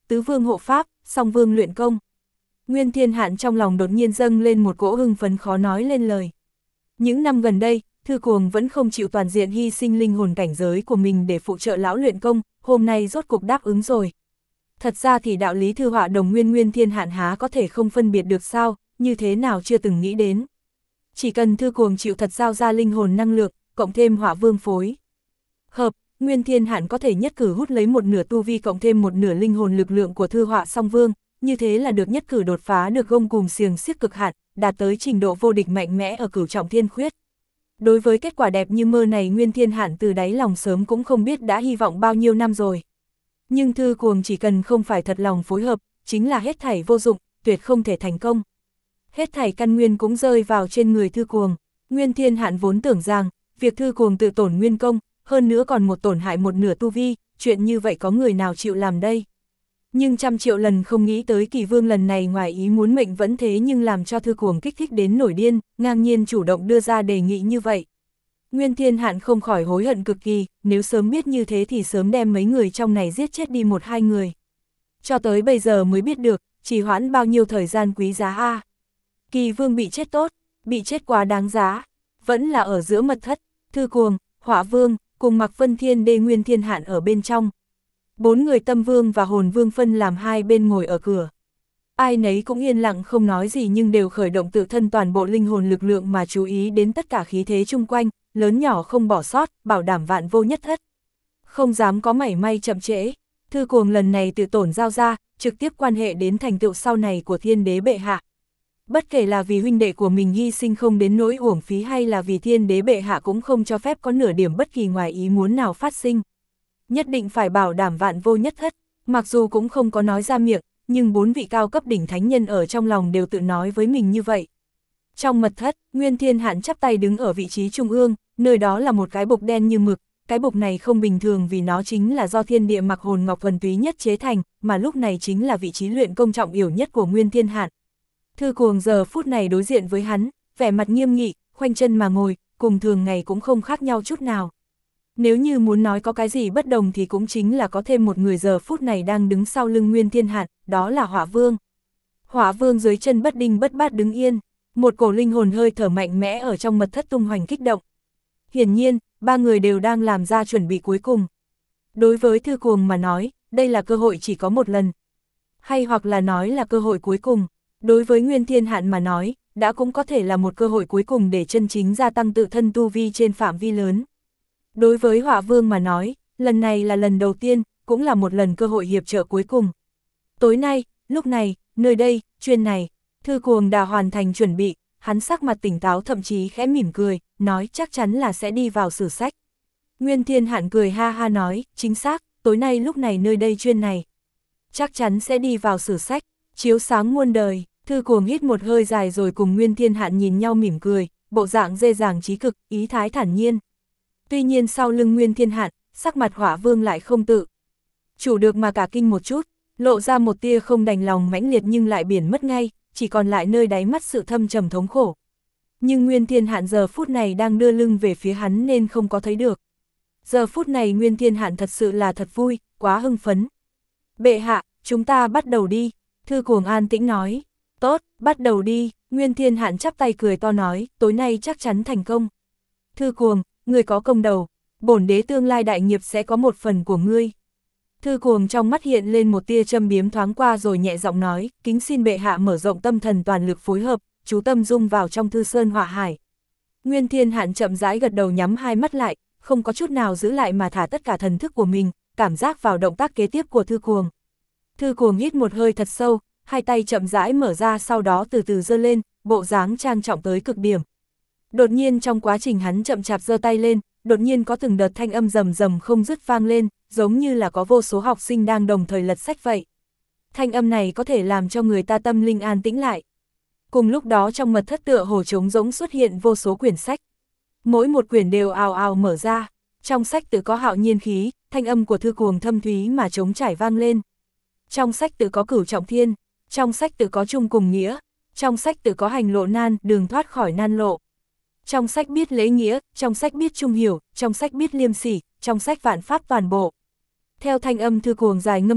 tứ vương hộ pháp, song vương luyện công. Nguyên Thiên Hạn trong lòng đột nhiên dâng lên một cỗ hưng phấn khó nói lên lời. Những năm gần đây, Thư Cuồng vẫn không chịu toàn diện hy sinh linh hồn cảnh giới của mình để phụ trợ lão luyện công, hôm nay rốt cục đáp ứng rồi. Thật ra thì đạo lý thư họa đồng nguyên Nguyên Thiên Hạn há có thể không phân biệt được sao, như thế nào chưa từng nghĩ đến. Chỉ cần Thư Cuồng chịu thật giao ra linh hồn năng lượng, cộng thêm hỏa vương phối hợp, Nguyên Thiên Hạn có thể nhất cử hút lấy một nửa tu vi cộng thêm một nửa linh hồn lực lượng của thư họa song vương, như thế là được nhất cử đột phá được gông cùm xiềng xiếc cực hạn, đạt tới trình độ vô địch mạnh mẽ ở cửu trọng thiên khuyết. Đối với kết quả đẹp như mơ này Nguyên Thiên Hạn từ đáy lòng sớm cũng không biết đã hy vọng bao nhiêu năm rồi. Nhưng Thư Cuồng chỉ cần không phải thật lòng phối hợp, chính là hết thảy vô dụng, tuyệt không thể thành công. Hết thảy căn nguyên cũng rơi vào trên người Thư Cuồng. Nguyên Thiên Hạn vốn tưởng rằng, việc Thư Cuồng tự tổn nguyên công, hơn nữa còn một tổn hại một nửa tu vi, chuyện như vậy có người nào chịu làm đây. Nhưng trăm triệu lần không nghĩ tới Kỳ Vương lần này ngoài ý muốn mệnh vẫn thế nhưng làm cho Thư Cuồng kích thích đến nổi điên, ngang nhiên chủ động đưa ra đề nghị như vậy. Nguyên Thiên Hạn không khỏi hối hận cực kỳ, nếu sớm biết như thế thì sớm đem mấy người trong này giết chết đi một hai người. Cho tới bây giờ mới biết được, chỉ hoãn bao nhiêu thời gian quý giá a. À. Kỳ Vương bị chết tốt, bị chết quá đáng giá, vẫn là ở giữa mật thất, Thư Cuồng, Hỏa Vương, cùng Mạc Vân Thiên Đê Nguyên Thiên Hạn ở bên trong. Bốn người Tâm Vương và Hồn Vương phân làm hai bên ngồi ở cửa. Ai nấy cũng yên lặng không nói gì nhưng đều khởi động tự thân toàn bộ linh hồn lực lượng mà chú ý đến tất cả khí thế chung quanh, lớn nhỏ không bỏ sót, bảo đảm vạn vô nhất thất. Không dám có mảy may chậm trễ, Thư Cuồng lần này tự tổn giao ra, trực tiếp quan hệ đến thành tựu sau này của Thiên Đế bệ hạ. Bất kể là vì huynh đệ của mình hy sinh không đến nỗi uổng phí hay là vì Thiên Đế bệ hạ cũng không cho phép có nửa điểm bất kỳ ngoài ý muốn nào phát sinh. Nhất định phải bảo đảm vạn vô nhất thất, mặc dù cũng không có nói ra miệng, nhưng bốn vị cao cấp đỉnh thánh nhân ở trong lòng đều tự nói với mình như vậy. Trong mật thất, Nguyên Thiên Hạn chắp tay đứng ở vị trí trung ương, nơi đó là một cái bục đen như mực, cái bục này không bình thường vì nó chính là do thiên địa mặc hồn ngọc thuần túy nhất chế thành, mà lúc này chính là vị trí luyện công trọng yếu nhất của Nguyên Thiên Hạn. Thư Cuồng giờ phút này đối diện với hắn, vẻ mặt nghiêm nghị, khoanh chân mà ngồi, cùng thường ngày cũng không khác nhau chút nào. Nếu như muốn nói có cái gì bất đồng thì cũng chính là có thêm một người giờ phút này đang đứng sau lưng Nguyên Thiên Hạn, đó là Hỏa Vương. Hỏa Vương dưới chân bất đinh bất bát đứng yên, một cổ linh hồn hơi thở mạnh mẽ ở trong mật thất tung hoành kích động. Hiển nhiên, ba người đều đang làm ra chuẩn bị cuối cùng. Đối với Thư Cuồng mà nói, đây là cơ hội chỉ có một lần. Hay hoặc là nói là cơ hội cuối cùng. Đối với Nguyên Thiên Hạn mà nói, đã cũng có thể là một cơ hội cuối cùng để chân chính gia tăng tự thân tu vi trên phạm vi lớn. Đối với Hỏa Vương mà nói, lần này là lần đầu tiên, cũng là một lần cơ hội hiệp trợ cuối cùng. Tối nay, lúc này, nơi đây, chuyên này, Thư Cuồng đã hoàn thành chuẩn bị, hắn sắc mặt tỉnh táo thậm chí khẽ mỉm cười, nói chắc chắn là sẽ đi vào sử sách. Nguyên Thiên Hạn cười ha ha nói, chính xác, tối nay lúc này nơi đây chuyên này. Chắc chắn sẽ đi vào sử sách, chiếu sáng muôn đời. Thư Cuồng hít một hơi dài rồi cùng Nguyên Thiên Hạn nhìn nhau mỉm cười, bộ dạng dê dàng trí cực, ý thái thản nhiên. Tuy nhiên sau lưng Nguyên Thiên Hạn, sắc mặt Hỏa Vương lại không tự chủ được mà cả kinh một chút, lộ ra một tia không đành lòng mãnh liệt nhưng lại biển mất ngay, chỉ còn lại nơi đáy mắt sự thâm trầm thống khổ. Nhưng Nguyên Thiên Hạn giờ phút này đang đưa lưng về phía hắn nên không có thấy được. Giờ phút này Nguyên Thiên Hạn thật sự là thật vui, quá hưng phấn. Bệ hạ, chúng ta bắt đầu đi, Thư Cuồng an tĩnh nói. Tốt, bắt đầu đi, Nguyên Thiên Hạn chắp tay cười to nói, tối nay chắc chắn thành công. Thư Cuồng, người có công đầu, bổn đế tương lai đại nghiệp sẽ có một phần của ngươi. Thư Cuồng trong mắt hiện lên một tia châm biếm thoáng qua rồi nhẹ giọng nói, kính xin bệ hạ mở rộng tâm thần toàn lực phối hợp, chú tâm dung vào trong thư sơn hỏa hải. Nguyên Thiên Hạn chậm rãi gật đầu nhắm hai mắt lại, không có chút nào giữ lại mà thả tất cả thần thức của mình, cảm giác vào động tác kế tiếp của Thư Cuồng. Thư Cuồng hít một hơi thật sâu, hai tay chậm rãi mở ra sau đó từ từ giơ lên, bộ dáng trang trọng tới cực điểm. Đột nhiên trong quá trình hắn chậm chạp giơ tay lên, đột nhiên có từng đợt thanh âm rầm rầm không dứt vang lên, giống như là có vô số học sinh đang đồng thời lật sách vậy. Thanh âm này có thể làm cho người ta tâm linh an tĩnh lại. Cùng lúc đó trong mật thất tựa hồ trống rỗng xuất hiện vô số quyển sách. Mỗi một quyển đều ào ào mở ra, trong sách tự có hạo nhiên khí, thanh âm của Thư Cuồng thâm thúy mà trống trải vang lên. Trong sách tự có cửu trọng thiên, trong sách tự có chung cùng nghĩa, trong sách tự có hành lộ nan, đường thoát khỏi nan lộ. Trong sách biết lễ nghĩa, trong sách biết trung hiểu, trong sách biết liêm sỉ, trong sách vạn pháp toàn bộ. Theo thanh âm Thư Cuồng dài ngâm tụng,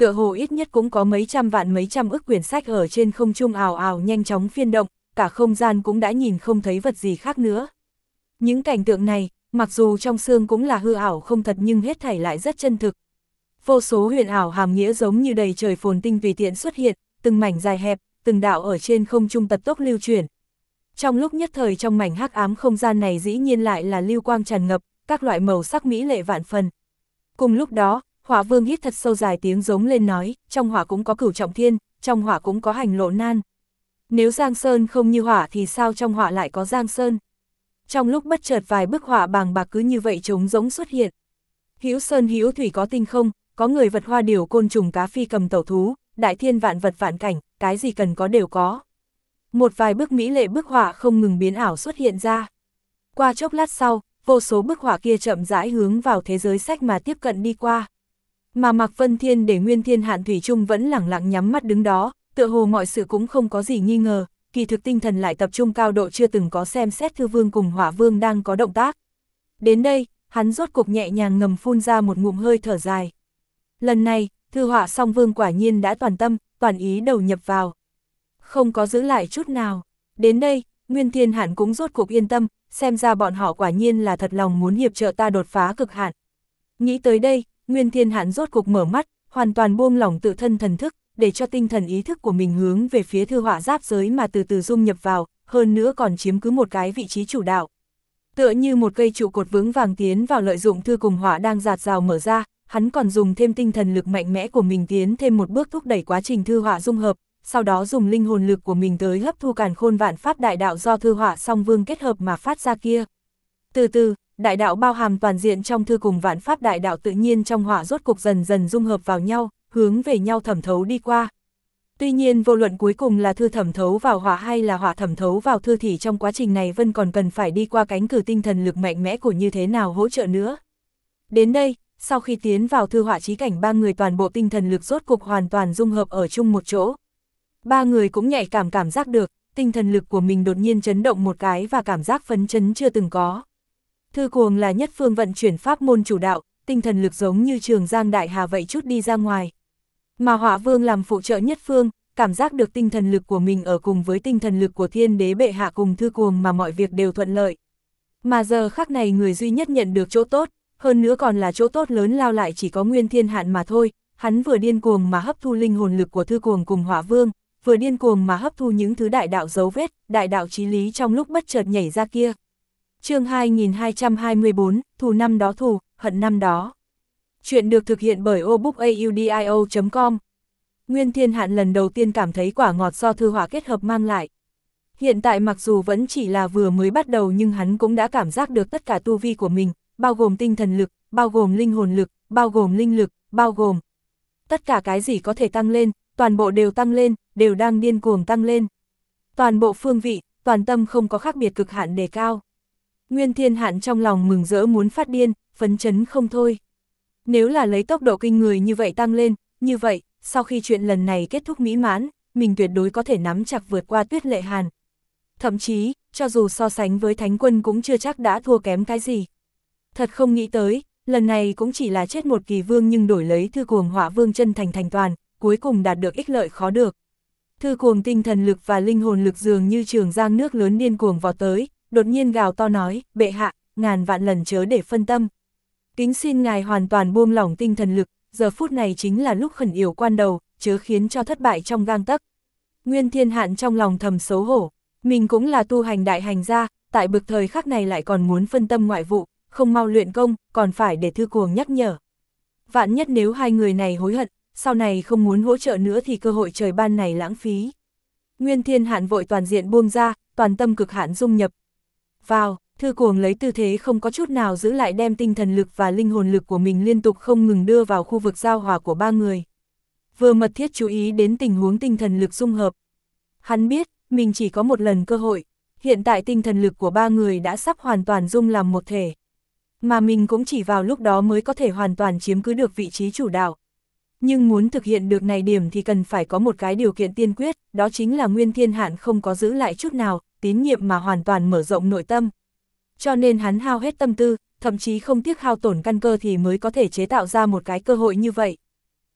tựa hồ ít nhất cũng có mấy trăm vạn mấy trăm ức quyển sách ở trên không trung ào ào nhanh chóng phiên động, cả không gian cũng đã nhìn không thấy vật gì khác nữa. Những cảnh tượng này, mặc dù trong xương cũng là hư ảo không thật nhưng hết thảy lại rất chân thực. Vô số huyền ảo hàm nghĩa giống như đầy trời phồn tinh tùy tiện xuất hiện, từng mảnh dài hẹp, từng đạo ở trên không trung tật tốc lưu chuyển. Trong lúc nhất thời trong mảnh hắc ám không gian này dĩ nhiên lại là lưu quang tràn ngập, các loại màu sắc mỹ lệ vạn phần. Cùng lúc đó, Hỏa Vương hít thật sâu dài tiếng giống lên nói, trong hỏa cũng có cửu trọng thiên, trong hỏa cũng có hành lộ nan. Nếu Giang Sơn không như hỏa thì sao trong hỏa lại có Giang Sơn? Trong lúc bất chợt vài bức họa bàng bạc cứ như vậy trống rỗng xuất hiện. Hữu sơn hữu thủy có tinh không, có người vật hoa điểu côn trùng cá phi cầm tẩu thú, đại thiên vạn vật vạn cảnh, cái gì cần có đều có. Một vài bức mỹ lệ bức họa không ngừng biến ảo xuất hiện ra. Qua chốc lát sau, vô số bức họa kia chậm rãi hướng vào thế giới sách mà tiếp cận đi qua. Mà Mạc Vân Thiên để Nguyên Thiên Hạn thủy chung vẫn lẳng lặng nhắm mắt đứng đó, tựa hồ mọi sự cũng không có gì nghi ngờ, kỳ thực tinh thần lại tập trung cao độ chưa từng có xem xét Thư Vương cùng Hỏa Vương đang có động tác. Đến đây, hắn rốt cục nhẹ nhàng ngầm phun ra một ngụm hơi thở dài. Lần này, Thư Họa Song Vương quả nhiên đã toàn tâm, toàn ý đầu nhập vào. Không có giữ lại chút nào. Đến đây, Nguyên Thiên Hạn cũng rốt cục yên tâm, xem ra bọn họ quả nhiên là thật lòng muốn hiệp trợ ta đột phá cực hạn. Nghĩ tới đây, Nguyên Thiên Hạn rốt cục mở mắt, hoàn toàn buông lỏng tự thân thần thức, để cho tinh thần ý thức của mình hướng về phía thư họa giáp giới mà từ từ dung nhập vào, hơn nữa còn chiếm cứ một cái vị trí chủ đạo. Tựa như một cây trụ cột vững vàng tiến vào lợi dụng thư cùng họa đang giạt rào mở ra, hắn còn dùng thêm tinh thần lực mạnh mẽ của mình tiến thêm một bước thúc đẩy quá trình thư họa dung hợp, sau đó dùng linh hồn lực của mình tới hấp thu càn khôn vạn pháp đại đạo do thư họa song vương kết hợp mà phát ra kia. Từ từ, đại đạo bao hàm toàn diện trong thư cùng vạn pháp đại đạo tự nhiên trong họa rốt cục dần dần dung hợp vào nhau, hướng về nhau thẩm thấu đi qua. Tuy nhiên vô luận cuối cùng là thư thẩm thấu vào họa hay là họa thẩm thấu vào thư thì trong quá trình này Vân còn cần phải đi qua cánh cửa tinh thần lực mạnh mẽ của như thế nào hỗ trợ nữa. Đến đây, sau khi tiến vào thư họa chí cảnh ba người toàn bộ tinh thần lực rốt cục hoàn toàn dung hợp ở chung một chỗ. Ba người cũng nhạy cảm cảm giác được, tinh thần lực của mình đột nhiên chấn động một cái và cảm giác phấn chấn chưa từng có. Thư Cuồng là nhất phương vận chuyển pháp môn chủ đạo, tinh thần lực giống như trường giang đại hà vậy chút đi ra ngoài. Mà Hỏa Vương làm phụ trợ nhất phương, cảm giác được tinh thần lực của mình ở cùng với tinh thần lực của thiên đế bệ hạ cùng Thư Cuồng mà mọi việc đều thuận lợi. Mà giờ khắc này người duy nhất nhận được chỗ tốt, hơn nữa còn là chỗ tốt lớn lao lại chỉ có Nguyên Thiên Hạn mà thôi, hắn vừa điên cuồng mà hấp thu linh hồn lực của Thư Cuồng cùng Hỏa Vương, vừa điên cuồng mà hấp thu những thứ đại đạo dấu vết, đại đạo chí lý trong lúc bất chợt nhảy ra kia. Chương hai nghìn hai trăm hai mươi bốn, thù năm đó thù, hận năm đó. Chuyện được thực hiện bởi obookaudio chấm com. Nguyên Thiên Hạn lần đầu tiên cảm thấy quả ngọt do thư họa kết hợp mang lại. Hiện tại mặc dù vẫn chỉ là vừa mới bắt đầu nhưng hắn cũng đã cảm giác được tất cả tu vi của mình, bao gồm tinh thần lực, bao gồm linh hồn lực, bao gồm linh lực, bao gồm tất cả cái gì có thể tăng lên, toàn bộ đều tăng lên, đều đang điên cuồng tăng lên. Toàn bộ phương vị, toàn tâm không có khác biệt cực hạn đề cao. Nguyên Thiên Hạn trong lòng mừng rỡ muốn phát điên, phấn chấn không thôi. Nếu là lấy tốc độ kinh người như vậy tăng lên, như vậy, sau khi chuyện lần này kết thúc mỹ mãn, mình tuyệt đối có thể nắm chặt vượt qua Tuyết Lệ Hàn. Thậm chí, cho dù so sánh với Thánh Quân cũng chưa chắc đã thua kém cái gì. Thật không nghĩ tới, lần này cũng chỉ là chết một kỳ vương nhưng đổi lấy Thư Cuồng Hỏa Vương chân thành thành toàn, cuối cùng đạt được ích lợi khó được. Thư Cuồng tinh thần lực và linh hồn lực dường như trường giang nước lớn điên cuồng vọt tới, đột nhiên gào to nói, bệ hạ, ngàn vạn lần chớ để phân tâm. Kính xin ngài hoàn toàn buông lỏng tinh thần lực, giờ phút này chính là lúc khẩn yếu quan đầu, chớ khiến cho thất bại trong gang tấc. Nguyên Thiên Hạn trong lòng thầm xấu hổ, mình cũng là tu hành đại hành gia, tại bực thời khắc này lại còn muốn phân tâm ngoại vụ, không mau luyện công, còn phải để Thư Cuồng nhắc nhở. Vạn nhất nếu hai người này hối hận, sau này không muốn hỗ trợ nữa thì cơ hội trời ban này lãng phí. Nguyên Thiên Hạn vội toàn diện buông ra, toàn tâm cực hạn dung nhập vào. Thư Cuồng lấy tư thế không có chút nào giữ lại đem tinh thần lực và linh hồn lực của mình liên tục không ngừng đưa vào khu vực giao hòa của ba người. Vừa mật thiết chú ý đến tình huống tinh thần lực dung hợp. Hắn biết, mình chỉ có một lần cơ hội, hiện tại tinh thần lực của ba người đã sắp hoàn toàn dung làm một thể. Mà mình cũng chỉ vào lúc đó mới có thể hoàn toàn chiếm cứ được vị trí chủ đạo. Nhưng muốn thực hiện được này điểm thì cần phải có một cái điều kiện tiên quyết, đó chính là Nguyên Thiên Hạn không có giữ lại chút nào, tín nhiệm mà hoàn toàn mở rộng nội tâm. Cho nên hắn hao hết tâm tư, thậm chí không tiếc hao tổn căn cơ thì mới có thể chế tạo ra một cái cơ hội như vậy.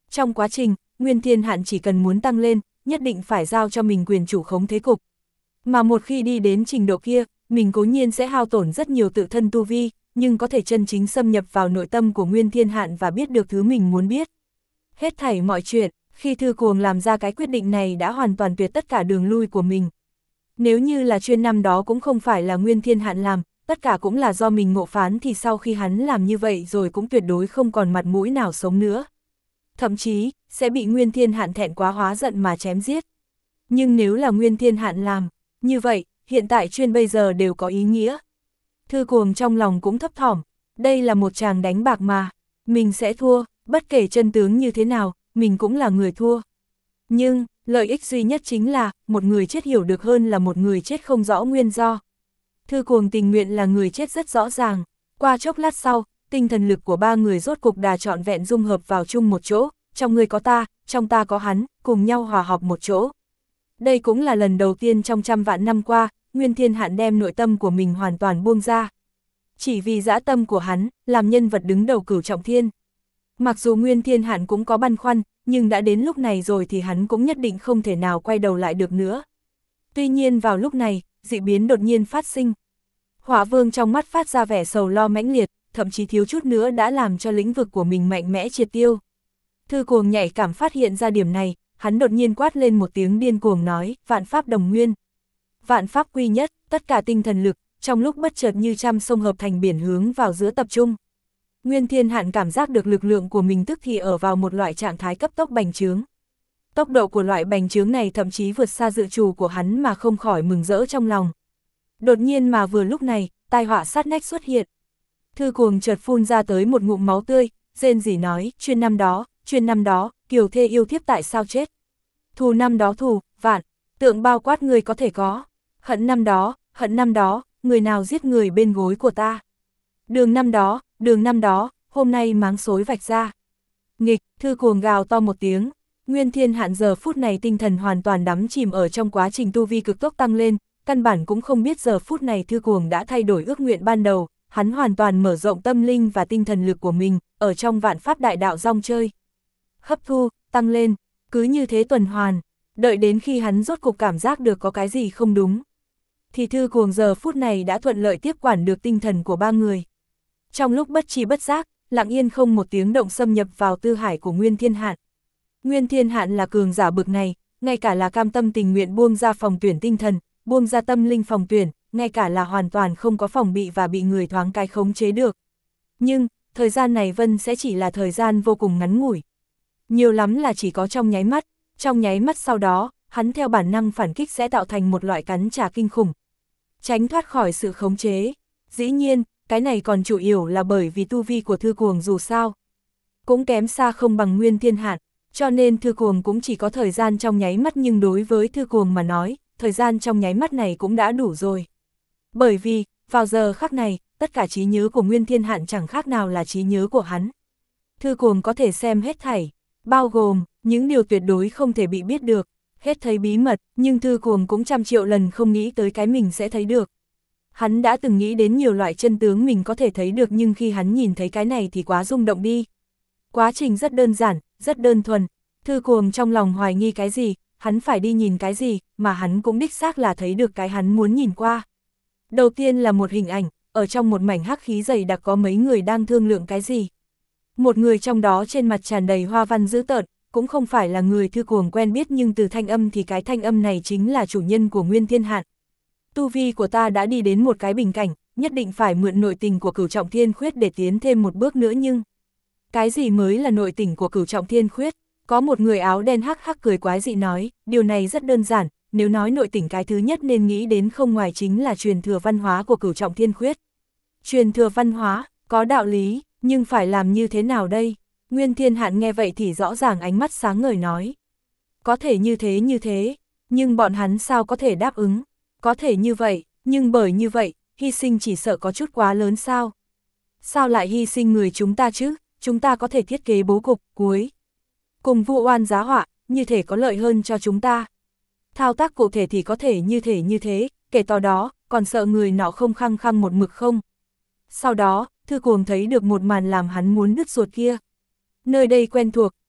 Trong quá trình, Nguyên Thiên Hạn chỉ cần muốn tăng lên, nhất định phải giao cho mình quyền chủ khống thế cục. Mà một khi đi đến trình độ kia, mình cố nhiên sẽ hao tổn rất nhiều tự thân tu vi, nhưng có thể chân chính xâm nhập vào nội tâm của Nguyên Thiên Hạn và biết được thứ mình muốn biết. Hết thảy mọi chuyện, khi Thư Cuồng làm ra cái quyết định này đã hoàn toàn tuyệt tất cả đường lui của mình. Nếu như là chuyên năm đó cũng không phải là Nguyên Thiên Hạn làm, tất cả cũng là do mình ngộ phán thì sau khi hắn làm như vậy rồi cũng tuyệt đối không còn mặt mũi nào sống nữa. Thậm chí, sẽ bị Nguyên Thiên Hạn thẹn quá hóa giận mà chém giết. Nhưng nếu là Nguyên Thiên Hạn làm, như vậy, hiện tại chuyên bây giờ đều có ý nghĩa. Thư Cuồng trong lòng cũng thấp thỏm, đây là một chàng đánh bạc mà, mình sẽ thua, bất kể chân tướng như thế nào, mình cũng là người thua. Nhưng, lợi ích duy nhất chính là, một người chết hiểu được hơn là một người chết không rõ nguyên do. Thư Cuồng tình nguyện là người chết rất rõ ràng, qua chốc lát sau, tinh thần lực của ba người rốt cục đà trọn vẹn dung hợp vào chung một chỗ, trong người có ta, trong ta có hắn, cùng nhau hòa hợp một chỗ. Đây cũng là lần đầu tiên trong trăm vạn năm qua, Nguyên Thiên Hạn đem nội tâm của mình hoàn toàn buông ra. Chỉ vì dã tâm của hắn, làm nhân vật đứng đầu Cửu Trọng Thiên. Mặc dù Nguyên Thiên Hạn cũng có băn khoăn, nhưng đã đến lúc này rồi thì hắn cũng nhất định không thể nào quay đầu lại được nữa. Tuy nhiên vào lúc này, dị biến đột nhiên phát sinh. Hỏa Vương trong mắt phát ra vẻ sầu lo mãnh liệt, thậm chí thiếu chút nữa đã làm cho lĩnh vực của mình mạnh mẽ triệt tiêu. Thư Cuồng nhạy cảm phát hiện ra điểm này, hắn đột nhiên quát lên một tiếng điên cuồng nói, vạn pháp đồng nguyên. Vạn pháp quy nhất, tất cả tinh thần lực, trong lúc bất chợt như trăm sông hợp thành biển hướng vào giữa tập trung. Nguyên Thiên Hạn cảm giác được lực lượng của mình tức thì ở vào một loại trạng thái cấp tốc bành trướng. Tốc độ của loại bành trướng này thậm chí vượt xa dự trù của hắn mà không khỏi mừng rỡ trong lòng. Đột nhiên mà vừa lúc này, tai họa sát nách xuất hiện. Thư Cuồng chợt phun ra tới một ngụm máu tươi, rên rỉ nói, chuyên năm đó, chuyên năm đó, kiều thê yêu thiếp tại sao chết. Thù năm đó thù, vạn, tượng bao quát người có thể có. Hận năm đó, hận năm đó, người nào giết người bên gối của ta. Đường năm đó, đường năm đó, hôm nay máng xối vạch ra. Nghịch, Thư Cuồng gào to một tiếng. Nguyên Thiên Hạn giờ phút này tinh thần hoàn toàn đắm chìm ở trong quá trình tu vi cực tốc tăng lên, căn bản cũng không biết giờ phút này Thư Cuồng đã thay đổi ước nguyện ban đầu, hắn hoàn toàn mở rộng tâm linh và tinh thần lực của mình, ở trong vạn pháp đại đạo rong chơi. Hấp thu, tăng lên, cứ như thế tuần hoàn, đợi đến khi hắn rốt cục cảm giác được có cái gì không đúng. Thì Thư Cuồng giờ phút này đã thuận lợi tiếp quản được tinh thần của ba người. Trong lúc bất tri bất giác, lặng yên không một tiếng động xâm nhập vào tư hải của Nguyên Thiên Hạn. Nguyên Thiên Hạn là cường giả bực này, ngay cả là cam tâm tình nguyện buông ra phòng tuyển tinh thần, buông ra tâm linh phòng tuyển, ngay cả là hoàn toàn không có phòng bị và bị người thoáng cái khống chế được. Nhưng, thời gian này Vân sẽ chỉ là thời gian vô cùng ngắn ngủi. Nhiều lắm là chỉ có trong nháy mắt, trong nháy mắt sau đó, hắn theo bản năng phản kích sẽ tạo thành một loại cắn trả kinh khủng. Tránh thoát khỏi sự khống chế. Dĩ nhiên, cái này còn chủ yếu là bởi vì tu vi của Thư Cuồng dù sao cũng kém xa không bằng Nguyên Thiên Hạn, cho nên Thư Cuồng cũng chỉ có thời gian trong nháy mắt, nhưng đối với Thư Cuồng mà nói, thời gian trong nháy mắt này cũng đã đủ rồi. Bởi vì, vào giờ khắc này, tất cả trí nhớ của Nguyên Thiên Hạn chẳng khác nào là trí nhớ của hắn. Thư Cuồng có thể xem hết thảy, bao gồm những điều tuyệt đối không thể bị biết được, hết thấy bí mật, nhưng Thư Cuồng cũng trăm triệu lần không nghĩ tới cái mình sẽ thấy được. Hắn đã từng nghĩ đến nhiều loại chân tướng mình có thể thấy được, nhưng khi hắn nhìn thấy cái này thì quá rung động đi. Quá trình rất đơn giản, rất đơn thuần. Thư Cuồng trong lòng hoài nghi cái gì, hắn phải đi nhìn cái gì, mà hắn cũng đích xác là thấy được cái hắn muốn nhìn qua. Đầu tiên là một hình ảnh, ở trong một mảnh hắc khí dày đặc có mấy người đang thương lượng cái gì. Một người trong đó trên mặt tràn đầy hoa văn dữ tợn, cũng không phải là người Thư Cuồng quen biết, nhưng từ thanh âm thì cái thanh âm này chính là chủ nhân của Nguyên Thiên Hạn. Tu vi của ta đã đi đến một cái bình cảnh, nhất định phải mượn nội tình của Cửu Trọng Thiên Khuyết để tiến thêm một bước nữa, nhưng cái gì mới là nội tình của Cửu Trọng Thiên Khuyết? Có một người áo đen hắc hắc cười quái dị nói, điều này rất đơn giản, nếu nói nội tình cái thứ nhất nên nghĩ đến không ngoài chính là truyền thừa văn hóa của Cửu Trọng Thiên Khuyết. Truyền thừa văn hóa, có đạo lý, nhưng phải làm như thế nào đây? Nguyên Thiên Hạn nghe vậy thì rõ ràng ánh mắt sáng ngời nói. Có thể như thế như thế, nhưng bọn hắn sao có thể đáp ứng? Có thể như vậy, nhưng bởi như vậy, hy sinh chỉ sợ có chút quá lớn sao? Sao lại hy sinh người chúng ta chứ? Chúng ta có thể thiết kế bố cục, cuối cùng vu oan giá họa, như thể có lợi hơn cho chúng ta. Thao tác cụ thể thì có thể như thể như thế, kể từ đó, còn sợ người nọ không khăng khăng một mực không? Sau đó, Thư Cuồng thấy được một màn làm hắn muốn đứt ruột kia. Nơi đây quen thuộc,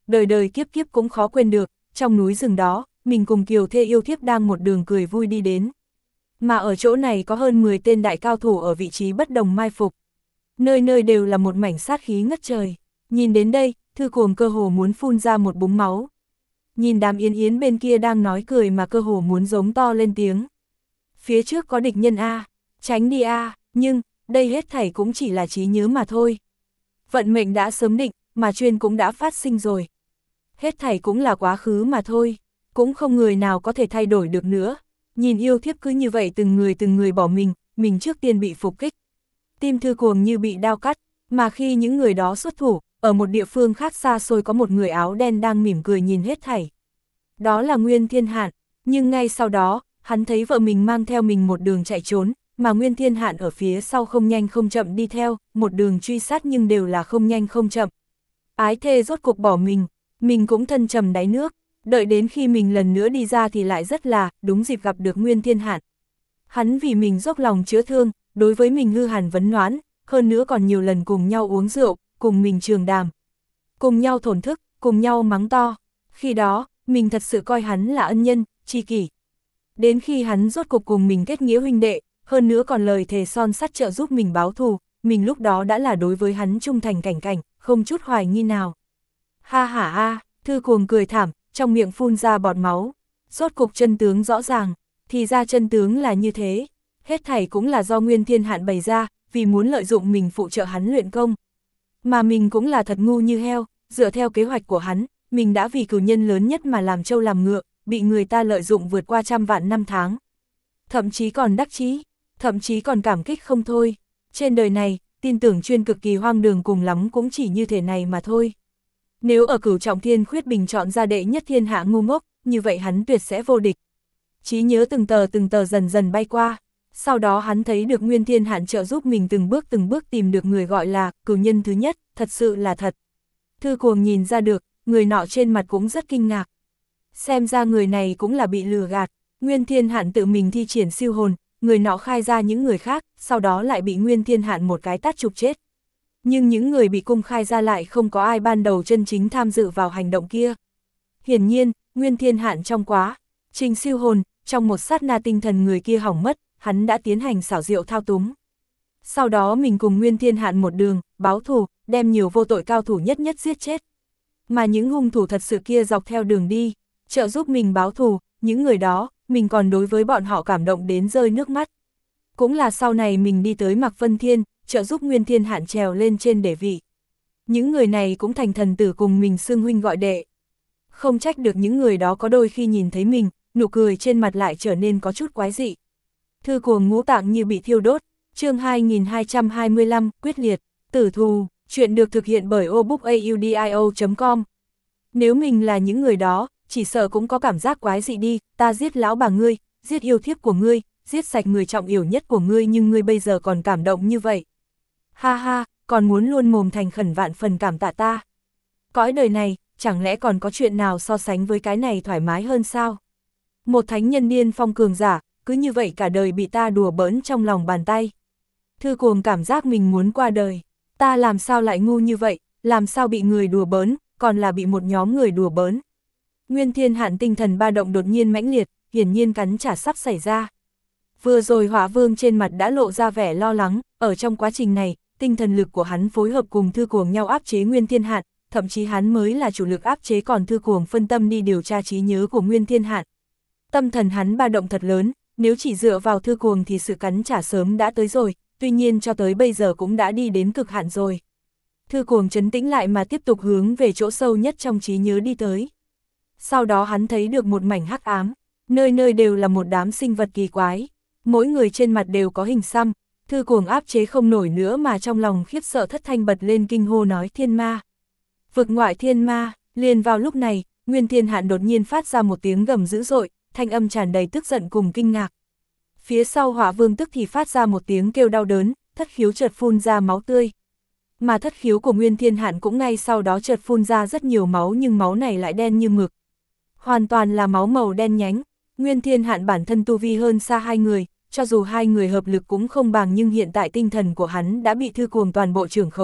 đời đời kiếp kiếp cũng khó quên được, trong núi rừng đó, mình cùng kiều thê yêu thiếp đang một đường cười vui đi đến. Mà ở chỗ này có hơn mười tên đại cao thủ ở vị trí bất đồng mai phục. Nơi nơi đều là một mảnh sát khí ngất trời. Nhìn đến đây, Thư Cuồng cơ hồ muốn phun ra một búng máu. Nhìn đám Yến Yến bên kia đang nói cười mà cơ hồ muốn giống to lên tiếng. Phía trước có địch nhân a, tránh đi a, nhưng, đây hết thảy cũng chỉ là trí nhớ mà thôi. Vận mệnh đã sớm định, mà chuyên cũng đã phát sinh rồi. Hết thảy cũng là quá khứ mà thôi, cũng không người nào có thể thay đổi được nữa. Nhìn yêu thiếp cứ như vậy từng người từng người bỏ mình, mình trước tiên bị phục kích. Tim Thư Cuồng như bị đao cắt, mà khi những người đó xuất thủ, ở một địa phương khác xa xôi có một người áo đen đang mỉm cười nhìn hết thảy. Đó là Nguyên Thiên Hạn, nhưng ngay sau đó, hắn thấy vợ mình mang theo mình một đường chạy trốn, mà Nguyên Thiên Hạn ở phía sau không nhanh không chậm đi theo, một đường truy sát nhưng đều là không nhanh không chậm. Ái thê rốt cuộc bỏ mình, mình cũng thân trầm đáy nước, đợi đến khi mình lần nữa đi ra thì lại rất là, đúng dịp gặp được Nguyên Thiên Hạn. Hắn vì mình dốc lòng chữa thương, đối với mình hư hàn vấn noãn, hơn nữa còn nhiều lần cùng nhau uống rượu, cùng mình trường đàm. Cùng nhau thổn thức, cùng nhau mắng to. Khi đó, mình thật sự coi hắn là ân nhân, tri kỷ. Đến khi hắn rốt cuộc cùng mình kết nghĩa huynh đệ, hơn nữa còn lời thề son sắt trợ giúp mình báo thù, mình lúc đó đã là đối với hắn trung thành cảnh cảnh, không chút hoài nghi nào. Ha ha ha, Thư Cuồng cười thảm, trong miệng phun ra bọt máu. Rốt cuộc chân tướng rõ ràng, thì ra chân tướng là như thế. Hết thảy cũng là do Nguyên Thiên Hạn bày ra, vì muốn lợi dụng mình phụ trợ hắn luyện công. Mà mình cũng là thật ngu như heo, dựa theo kế hoạch của hắn, mình đã vì cửu nhân lớn nhất mà làm trâu làm ngựa, bị người ta lợi dụng vượt qua trăm vạn năm tháng. Thậm chí còn đắc chí, thậm chí còn cảm kích không thôi. Trên đời này, tin tưởng chuyên cực kỳ hoang đường cùng lắm cũng chỉ như thế này mà thôi. Nếu ở Cửu Trọng Thiên Khuyết Bình chọn ra đệ nhất thiên hạ ngu ngốc, như vậy hắn tuyệt sẽ vô địch. Trí nhớ từng tờ từng tờ dần dần bay qua, sau đó hắn thấy được Nguyên Thiên Hạn trợ giúp mình từng bước từng bước tìm được người gọi là cửu nhân thứ nhất, thật sự là thật. Thư Cuồng nhìn ra được, người nọ trên mặt cũng rất kinh ngạc. Xem ra người này cũng là bị lừa gạt, Nguyên Thiên Hạn tự mình thi triển siêu hồn, người nọ khai ra những người khác, sau đó lại bị Nguyên Thiên Hạn một cái tát chụp chết. Nhưng những người bị cung khai ra lại không có ai ban đầu chân chính tham dự vào hành động kia. Hiển nhiên, Nguyên Thiên Hạn trong quá trình siêu hồn, trong một sát na tinh thần người kia hỏng mất, hắn đã tiến hành xảo diệu thao túng. Sau đó mình cùng Nguyên Thiên Hạn một đường, báo thù, đem nhiều vô tội cao thủ nhất nhất giết chết. Mà những hung thủ thật sự kia dọc theo đường đi, trợ giúp mình báo thù, những người đó, mình còn đối với bọn họ cảm động đến rơi nước mắt. Cũng là sau này mình đi tới Mạc Vân Thiên, trợ giúp Nguyên Thiên Hạn trèo lên trên đế vị. Những người này cũng thành thần tử cùng mình xưng huynh gọi đệ. Không trách được những người đó có đôi khi nhìn thấy mình, nụ cười trên mặt lại trở nên có chút quái dị. Thư Cuồng ngũ tạng như bị thiêu đốt, chương hai nghìn hai trăm hai mươi lăm, quyết liệt, tử thù, chuyện được thực hiện bởi obookaudio chấm com. Nếu mình là những người đó, chỉ sợ cũng có cảm giác quái dị đi, ta giết lão bà ngươi, giết yêu thiếp của ngươi, giết sạch người trọng yếu nhất của ngươi nhưng ngươi bây giờ còn cảm động như vậy. Ha ha, còn muốn luôn mồm thành khẩn vạn phần cảm tạ ta. Cõi đời này, chẳng lẽ còn có chuyện nào so sánh với cái này thoải mái hơn sao? Một thánh nhân điên phong cường giả, cứ như vậy cả đời bị ta đùa bỡn trong lòng bàn tay. Thư Cuồng cảm giác mình muốn qua đời. Ta làm sao lại ngu như vậy, làm sao bị người đùa bỡn, còn là bị một nhóm người đùa bỡn. Nguyên Thiên Hạn tinh thần ba động đột nhiên mãnh liệt, hiển nhiên cắn trả sắp xảy ra. Vừa rồi Hỏa Vương trên mặt đã lộ ra vẻ lo lắng, ở trong quá trình này, tinh thần lực của hắn phối hợp cùng Thư Cuồng nhau áp chế Nguyên Thiên Hạn, thậm chí hắn mới là chủ lực áp chế còn Thư Cuồng phân tâm đi điều tra trí nhớ của Nguyên Thiên Hạn. Tâm thần hắn ba động thật lớn, nếu chỉ dựa vào Thư Cuồng thì sự cắn trả sớm đã tới rồi, tuy nhiên cho tới bây giờ cũng đã đi đến cực hạn rồi. Thư Cuồng trấn tĩnh lại mà tiếp tục hướng về chỗ sâu nhất trong trí nhớ đi tới. Sau đó hắn thấy được một mảnh hắc ám, nơi nơi đều là một đám sinh vật kỳ quái, mỗi người trên mặt đều có hình xăm. Thư Cuồng áp chế không nổi nữa mà trong lòng khiếp sợ thất thanh bật lên kinh hô nói thiên ma. Vực ngoại thiên ma, liền vào lúc này, Nguyên Thiên Hạn đột nhiên phát ra một tiếng gầm dữ dội, thanh âm tràn đầy tức giận cùng kinh ngạc. Phía sau Hỏa Vương tức thì phát ra một tiếng kêu đau đớn, thất khiếu chợt phun ra máu tươi. Mà thất khiếu của Nguyên Thiên Hạn cũng ngay sau đó chợt phun ra rất nhiều máu nhưng máu này lại đen như mực. Hoàn toàn là máu màu đen nhánh, Nguyên Thiên Hạn bản thân tu vi hơn xa hai người, cho dù hai người hợp lực cũng không bằng nhưng hiện tại tinh thần của hắn đã bị Thư Cuồng toàn bộ trưởng khống,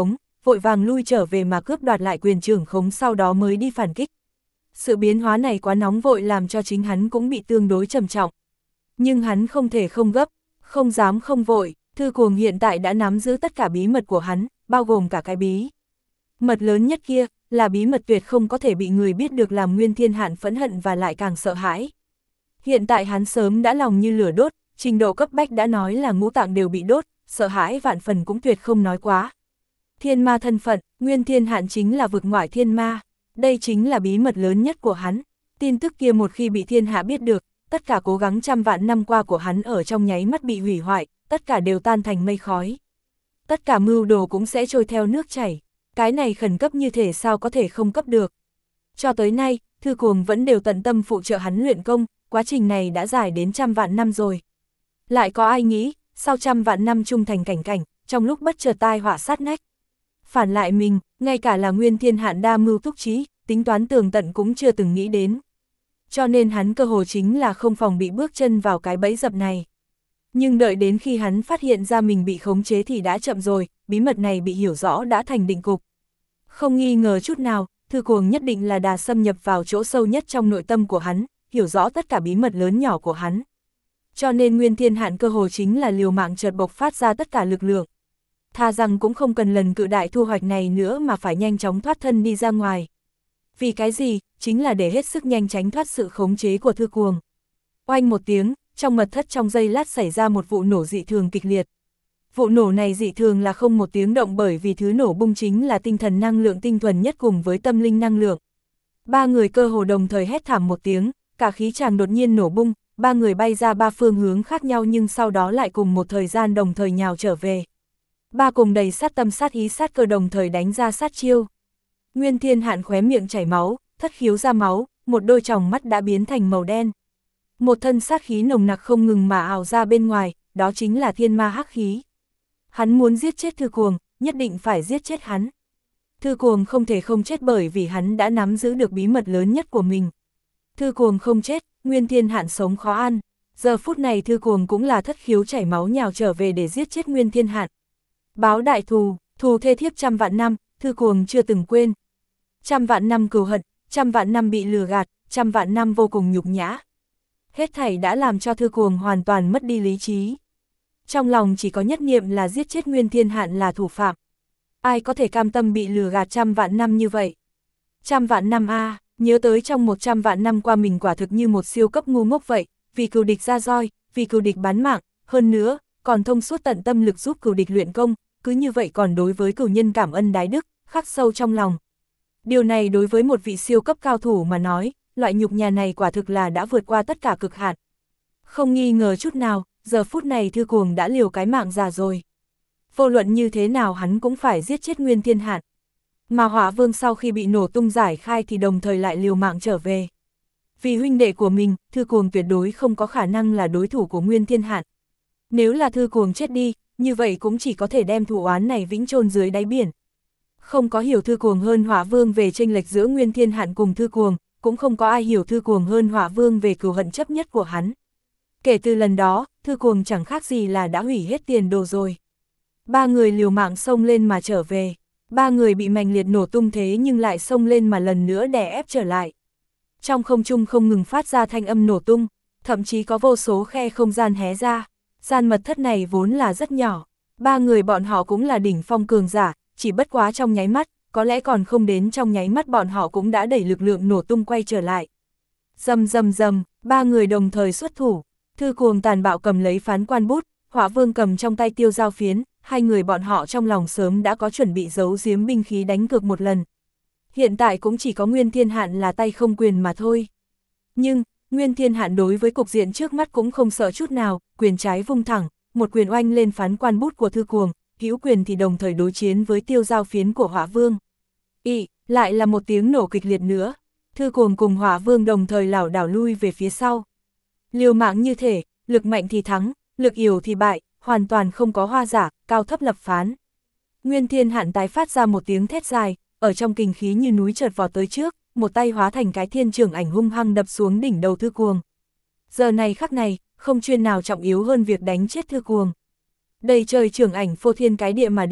vội vàng lui trở về mà cướp đoạt lại quyền trưởng khống, sau đó mới đi phản kích. Sự biến hóa này quá nóng vội làm cho chính hắn cũng bị tương đối trầm trọng. Nhưng hắn không thể không gấp, không dám không vội, Thư Cuồng hiện tại đã nắm giữ tất cả bí mật của hắn, bao gồm cả cái bí mật lớn nhất kia, là bí mật tuyệt không có thể bị người biết được, làm Nguyên Thiên Hạn phẫn hận và lại càng sợ hãi. Hiện tại hắn sớm đã lòng như lửa đốt, trình độ cấp bách đã nói là ngũ tạng đều bị đốt, sợ hãi vạn phần cũng tuyệt không nói quá. Thiên ma thân phận, Nguyên Thiên Hạn chính là vực ngoại thiên ma, đây chính là bí mật lớn nhất của hắn. Tin tức kia một khi bị thiên hạ biết được, tất cả cố gắng trăm vạn năm qua của hắn ở trong nháy mắt bị hủy hoại, tất cả đều tan thành mây khói. Tất cả mưu đồ cũng sẽ trôi theo nước chảy, cái này khẩn cấp như thể sao có thể không cấp được. Cho tới nay, Thư Cuồng vẫn đều tận tâm phụ trợ hắn luyện công, quá trình này đã dài đến trăm vạn năm rồi. Lại có ai nghĩ, sau trăm vạn năm trung thành cảnh cảnh, trong lúc bất chợt tai họa sát nách. Phản lại mình, ngay cả là Nguyên Thiên Hạn đa mưu túc trí, tính toán tường tận cũng chưa từng nghĩ đến. Cho nên hắn cơ hồ chính là không phòng bị bước chân vào cái bẫy dập này. Nhưng đợi đến khi hắn phát hiện ra mình bị khống chế thì đã chậm rồi, bí mật này bị hiểu rõ đã thành định cục. Không nghi ngờ chút nào, Thư Cuồng nhất định là đà xâm nhập vào chỗ sâu nhất trong nội tâm của hắn, hiểu rõ tất cả bí mật lớn nhỏ của hắn. Cho nên Nguyên Thiên Hạn cơ hồ chính là liều mạng chợt bộc phát ra tất cả lực lượng. Tha rằng cũng không cần lần cự đại thu hoạch này nữa mà phải nhanh chóng thoát thân đi ra ngoài. Vì cái gì? Chính là để hết sức nhanh tránh thoát sự khống chế của Thư Cuồng. Oanh một tiếng, trong mật thất trong giây lát xảy ra một vụ nổ dị thường kịch liệt. Vụ nổ này dị thường là không một tiếng động, bởi vì thứ nổ bung chính là tinh thần năng lượng tinh thuần nhất cùng với tâm linh năng lượng. Ba người cơ hồ đồng thời hét thảm một tiếng, cả khí tràng đột nhiên nổ bung, ba người bay ra ba phương hướng khác nhau nhưng sau đó lại cùng một thời gian đồng thời nhào trở về. Ba cùng đầy sát tâm sát ý sát cơ đồng thời đánh ra sát chiêu. Nguyên Thiên Hạn khóe miệng chảy máu, thất khiếu ra máu, một đôi tròng mắt đã biến thành màu đen. Một thân sát khí nồng nặc không ngừng mà ào ra bên ngoài, đó chính là thiên ma hắc khí. Hắn muốn giết chết Thư Cuồng, nhất định phải giết chết hắn. Thư Cuồng không thể không chết bởi vì hắn đã nắm giữ được bí mật lớn nhất của mình. Thư Cuồng không chết, Nguyên Thiên Hạn sống khó ăn. Giờ phút này Thư Cuồng cũng là thất khiếu chảy máu nhào trở về để giết chết Nguyên Thiên Hạn. Báo đại thù, thù thê thiếp trăm vạn năm, Thư Cuồng chưa từng quên. Trăm vạn năm cừu hận, trăm vạn năm bị lừa gạt, trăm vạn năm vô cùng nhục nhã. Hết thảy đã làm cho Thư Cuồng hoàn toàn mất đi lý trí. Trong lòng chỉ có nhất niệm là giết chết Nguyên Thiên Hạn là thủ phạm. Ai có thể cam tâm bị lừa gạt trăm vạn năm như vậy? Trăm vạn năm a, à, nhớ tới trong một trăm vạn năm qua mình quả thực như một siêu cấp ngu ngốc vậy, vì cừu địch ra roi, vì cừu địch bán mạng, hơn nữa, còn thông suốt tận tâm lực giúp cừu địch luyện công, cứ như vậy còn đối với cừu nhân cảm ơn đái đức, khắc sâu trong lòng. Điều này đối với một vị siêu cấp cao thủ mà nói, loại nhục nhã này quả thực là đã vượt qua tất cả cực hạn. Không nghi ngờ chút nào, giờ phút này Thư Cuồng đã liều cái mạng già rồi. Vô luận như thế nào hắn cũng phải giết chết Nguyên Thiên Hạn. Mà Hỏa Vương sau khi bị nổ tung giải khai thì đồng thời lại liều mạng trở về. Vì huynh đệ của mình, Thư Cuồng tuyệt đối không có khả năng là đối thủ của Nguyên Thiên Hạn. Nếu là Thư Cuồng chết đi, như vậy cũng chỉ có thể đem thù oán này vĩnh chôn dưới đáy biển. Không có hiểu Thư Cuồng hơn Hỏa Vương về chênh lệch giữa Nguyên Thiên Hạn cùng Thư Cuồng, cũng không có ai hiểu Thư Cuồng hơn Hỏa Vương về cừu hận chấp nhất của hắn. Kể từ lần đó, Thư Cuồng chẳng khác gì là đã hủy hết tiền đồ rồi. Ba người liều mạng xông lên mà trở về. Ba người bị mạnh liệt nổ tung thế nhưng lại xông lên mà lần nữa đè ép trở lại. Trong không trung không ngừng phát ra thanh âm nổ tung, thậm chí có vô số khe không gian hé ra. Gian mật thất này vốn là rất nhỏ. Ba người bọn họ cũng là đỉnh phong cường giả, chỉ bất quá trong nháy mắt, có lẽ còn không đến trong nháy mắt bọn họ cũng đã đẩy lực lượng nổ tung quay trở lại. Rầm rầm rầm, ba người đồng thời xuất thủ. Thư Cuồng tàn bạo cầm lấy phán quan bút, Hỏa Vương cầm trong tay tiêu dao phiến, hai người bọn họ trong lòng sớm đã có chuẩn bị giấu giếm binh khí đánh cược một lần. Hiện tại cũng chỉ có Nguyên Thiên Hạn là tay không quyền mà thôi. Nhưng, Nguyên Thiên Hạn đối với cục diện trước mắt cũng không sợ chút nào, quyền trái vung thẳng, một quyền oanh lên phán quan bút của Thư Cuồng, hữu quyền thì đồng thời đối chiến với tiêu dao phiến của Hỏa Vương. Ị, lại là một tiếng nổ kịch liệt nữa. Thư Cuồng cùng Hỏa Vương đồng thời lảo đảo lui về phía sau. Liều mạng như thể, lực mạnh thì thắng, lực yếu thì bại, hoàn toàn không có hoa giả, cao thấp lập phán. Nguyên Thiên Hạn tái phát ra một tiếng thét dài, ở trong kình khí như núi chợt vọt tới trước, một tay hóa thành cái thiên trường ảnh hung hăng đập xuống đỉnh đầu Thư Cuồng. Giờ này khắc này, không chuyên nào trọng yếu hơn việc đánh chết Thư Cuồng. Đầy trời trường ảnh phô thiên cái địa mà đến,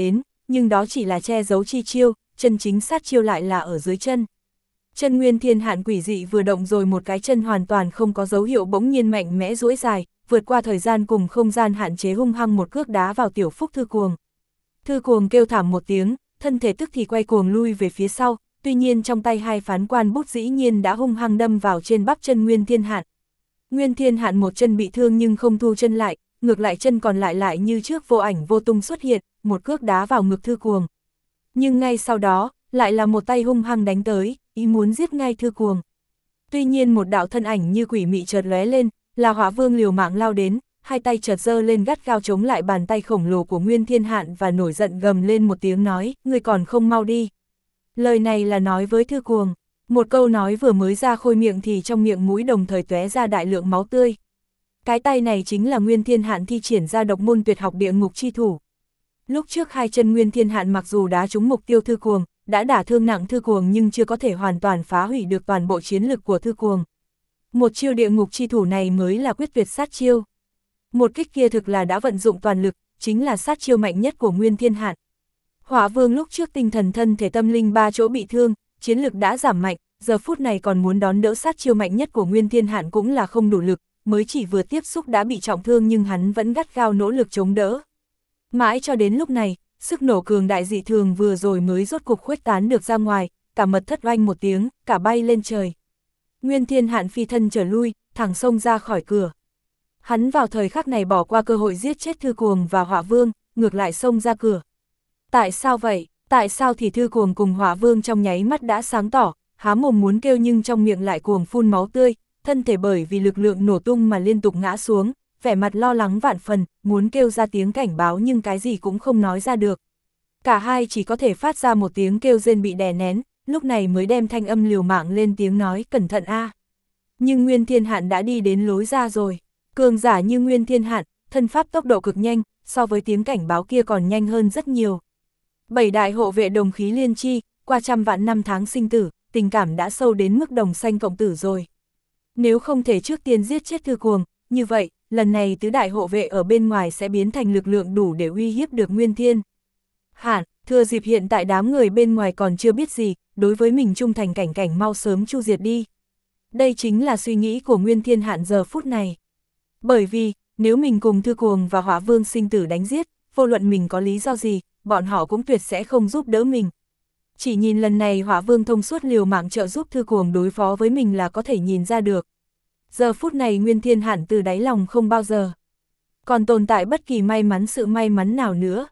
nhưng đó chỉ là che giấu chi chiêu, chân chính sát chiêu lại là ở dưới chân. Chân Nguyên Thiên Hạn quỷ dị vừa động rồi một cái chân hoàn toàn không có dấu hiệu bỗng nhiên mạnh mẽ duỗi dài, vượt qua thời gian cùng không gian hạn chế hung hăng một cước đá vào tiểu Phúc Thư Cuồng. Thư Cuồng kêu thảm một tiếng, thân thể tức thì quay cuồng lui về phía sau, tuy nhiên trong tay hai phán quan bút dĩ nhiên đã hung hăng đâm vào trên bắp chân Nguyên Thiên Hạn. Nguyên Thiên Hạn một chân bị thương nhưng không thu chân lại, ngược lại chân còn lại lại như trước vô ảnh vô tung xuất hiện, một cước đá vào ngực Thư Cuồng. Nhưng ngay sau đó, lại là một tay hung hăng đánh tới, ý muốn giết ngay Thư Cuồng. Tuy nhiên một đạo thân ảnh như quỷ mị chợt lóe lên, là Hỏa Vương liều mạng lao đến, hai tay chợt giơ lên gắt gao chống lại bàn tay khổng lồ của Nguyên Thiên Hạn và nổi giận gầm lên một tiếng nói, ngươi còn không mau đi. Lời này là nói với Thư Cuồng, một câu nói vừa mới ra khôi miệng thì trong miệng mũi đồng thời tóe ra đại lượng máu tươi. Cái tay này chính là Nguyên Thiên Hạn thi triển ra độc môn tuyệt học địa ngục chi thủ. Lúc trước hai chân Nguyên Thiên Hạn mặc dù đá trúng mục tiêu Thư Cuồng, đã đả thương nặng Thư Cuồng nhưng chưa có thể hoàn toàn phá hủy được toàn bộ chiến lực của Thư Cuồng. Một chiêu địa ngục chi thủ này mới là quyết tuyệt sát chiêu. Một kích kia thực là đã vận dụng toàn lực, chính là sát chiêu mạnh nhất của Nguyên Thiên Hạn. Hỏa Vương lúc trước tinh thần thân thể tâm linh ba chỗ bị thương, chiến lực đã giảm mạnh, giờ phút này còn muốn đón đỡ sát chiêu mạnh nhất của Nguyên Thiên Hạn cũng là không đủ lực, mới chỉ vừa tiếp xúc đã bị trọng thương nhưng hắn vẫn gắt gao nỗ lực chống đỡ. Mãi cho đến lúc này, sức nổ cường đại dị thường vừa rồi mới rốt cục khuếch tán được ra ngoài, cả mật thất oanh một tiếng, cả bay lên trời. Nguyên Thiên Hạn phi thân trở lui, thẳng xông ra khỏi cửa. Hắn vào thời khắc này bỏ qua cơ hội giết chết Thư Cuồng và Hỏa Vương, ngược lại xông ra cửa. Tại sao vậy? Tại sao thì Thư Cuồng cùng Hỏa Vương trong nháy mắt đã sáng tỏ, há mồm muốn kêu nhưng trong miệng lại cuồng phun máu tươi, thân thể bởi vì lực lượng nổ tung mà liên tục ngã xuống, vẻ mặt lo lắng vạn phần, muốn kêu ra tiếng cảnh báo nhưng cái gì cũng không nói ra được. Cả hai chỉ có thể phát ra một tiếng kêu rên bị đè nén, lúc này mới đem thanh âm liều mạng lên tiếng nói cẩn thận a. Nhưng Nguyên Thiên Hạn đã đi đến lối ra rồi. Cường giả như Nguyên Thiên Hạn, thân pháp tốc độ cực nhanh, so với tiếng cảnh báo kia còn nhanh hơn rất nhiều. Bảy đại hộ vệ đồng khí liên chi, qua trăm vạn năm tháng sinh tử, tình cảm đã sâu đến mức đồng sanh cộng tử rồi. Nếu không thể trước tiên giết chết Thư Cuồng, như vậy, lần này tứ đại hộ vệ ở bên ngoài sẽ biến thành lực lượng đủ để uy hiếp được Nguyên Thiên Hạn. Thừa dịp hiện tại đám người bên ngoài còn chưa biết gì, đối với mình trung thành cảnh cảnh mau sớm chu diệt đi. Đây chính là suy nghĩ của Nguyên Thiên Hạn giờ phút này. Bởi vì, nếu mình cùng Thư Cuồng và Hỏa Vương sinh tử đánh giết, vô luận mình có lý do gì, bọn họ cũng tuyệt sẽ không giúp đỡ mình. Chỉ nhìn lần này Hỏa Vương thông suốt liều mạng trợ giúp Thư Cuồng đối phó với mình là có thể nhìn ra được. Giờ phút này Nguyên Thiên Hạn từ đáy lòng không bao giờ còn tồn tại bất kỳ may mắn sự may mắn nào nữa.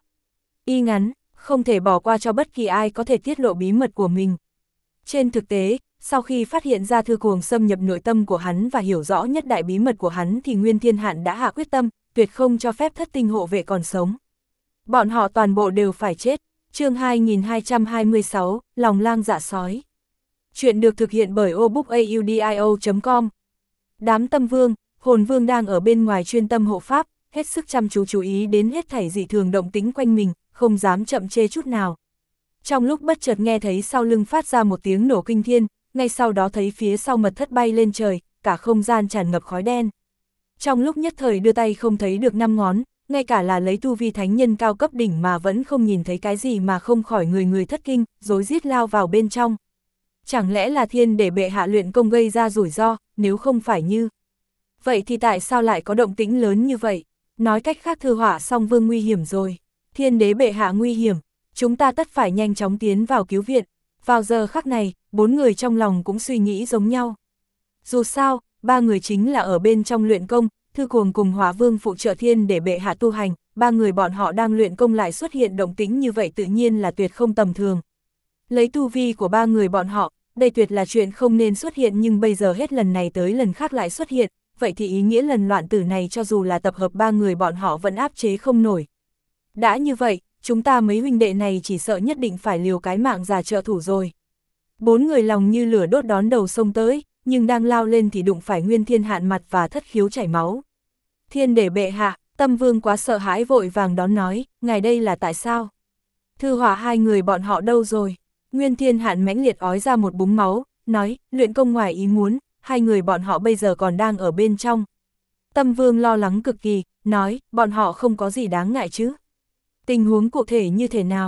Y ngắn, không thể bỏ qua cho bất kỳ ai có thể tiết lộ bí mật của mình. Trên thực tế, sau khi phát hiện ra Thư Cuồng xâm nhập nội tâm của hắn và hiểu rõ nhất đại bí mật của hắn thì Nguyên Thiên Hạn đã hạ quyết tâm, tuyệt không cho phép thất tinh hộ vệ còn sống. Bọn họ toàn bộ đều phải chết. Chương hai nghìn hai trăm hai mươi sáu, Lòng lang dạ sói. Chuyện được thực hiện bởi obookaudio chấm com. Đám tâm vương, hồn vương đang ở bên ngoài chuyên tâm hộ pháp, hết sức chăm chú chú ý đến hết thảy dị thường động tĩnh quanh mình, không dám chậm chê chút nào. Trong lúc bất chợt nghe thấy sau lưng phát ra một tiếng nổ kinh thiên, ngay sau đó thấy phía sau mật thất bay lên trời, cả không gian tràn ngập khói đen. Trong lúc nhất thời đưa tay không thấy được năm ngón, ngay cả là lấy tu vi thánh nhân cao cấp đỉnh mà vẫn không nhìn thấy cái gì mà không khỏi người người thất kinh, rối rít lao vào bên trong. Chẳng lẽ là thiên để bệ hạ luyện công gây ra rủi ro, nếu không phải như vậy thì tại sao lại có động tĩnh lớn như vậy? Nói cách khác Thư Hỏa song vương nguy hiểm rồi. Thiên đế bệ hạ nguy hiểm, chúng ta tất phải nhanh chóng tiến vào cứu viện. Vào giờ khắc này, bốn người trong lòng cũng suy nghĩ giống nhau. Dù sao, ba người chính là ở bên trong luyện công, Thư Cuồng cùng Hỏa Vương phụ trợ thiên để bệ hạ tu hành, ba người bọn họ đang luyện công lại xuất hiện động tĩnh như vậy tự nhiên là tuyệt không tầm thường. Lấy tu vi của ba người bọn họ, đây tuyệt là chuyện không nên xuất hiện nhưng bây giờ hết lần này tới lần khác lại xuất hiện, vậy thì ý nghĩa lần loạn tử này cho dù là tập hợp ba người bọn họ vẫn áp chế không nổi. Đã như vậy, chúng ta mấy huynh đệ này chỉ sợ nhất định phải liều cái mạng già trợ thủ rồi. Bốn người lòng như lửa đốt đón đầu sông tới, nhưng đang lao lên thì đụng phải Nguyên Thiên Hạn mặt và thất khiếu chảy máu. Thiên để bệ hạ, Tâm Vương quá sợ hãi vội vàng đón nói, ngài đây là tại sao? Thư Hỏa hai người bọn họ đâu rồi? Nguyên Thiên Hạn mãnh liệt ói ra một búng máu, nói, luyện công ngoài ý muốn, hai người bọn họ bây giờ còn đang ở bên trong. Tâm Vương lo lắng cực kỳ, nói, bọn họ không có gì đáng ngại chứ? Tình huống cụ thể như thế nào?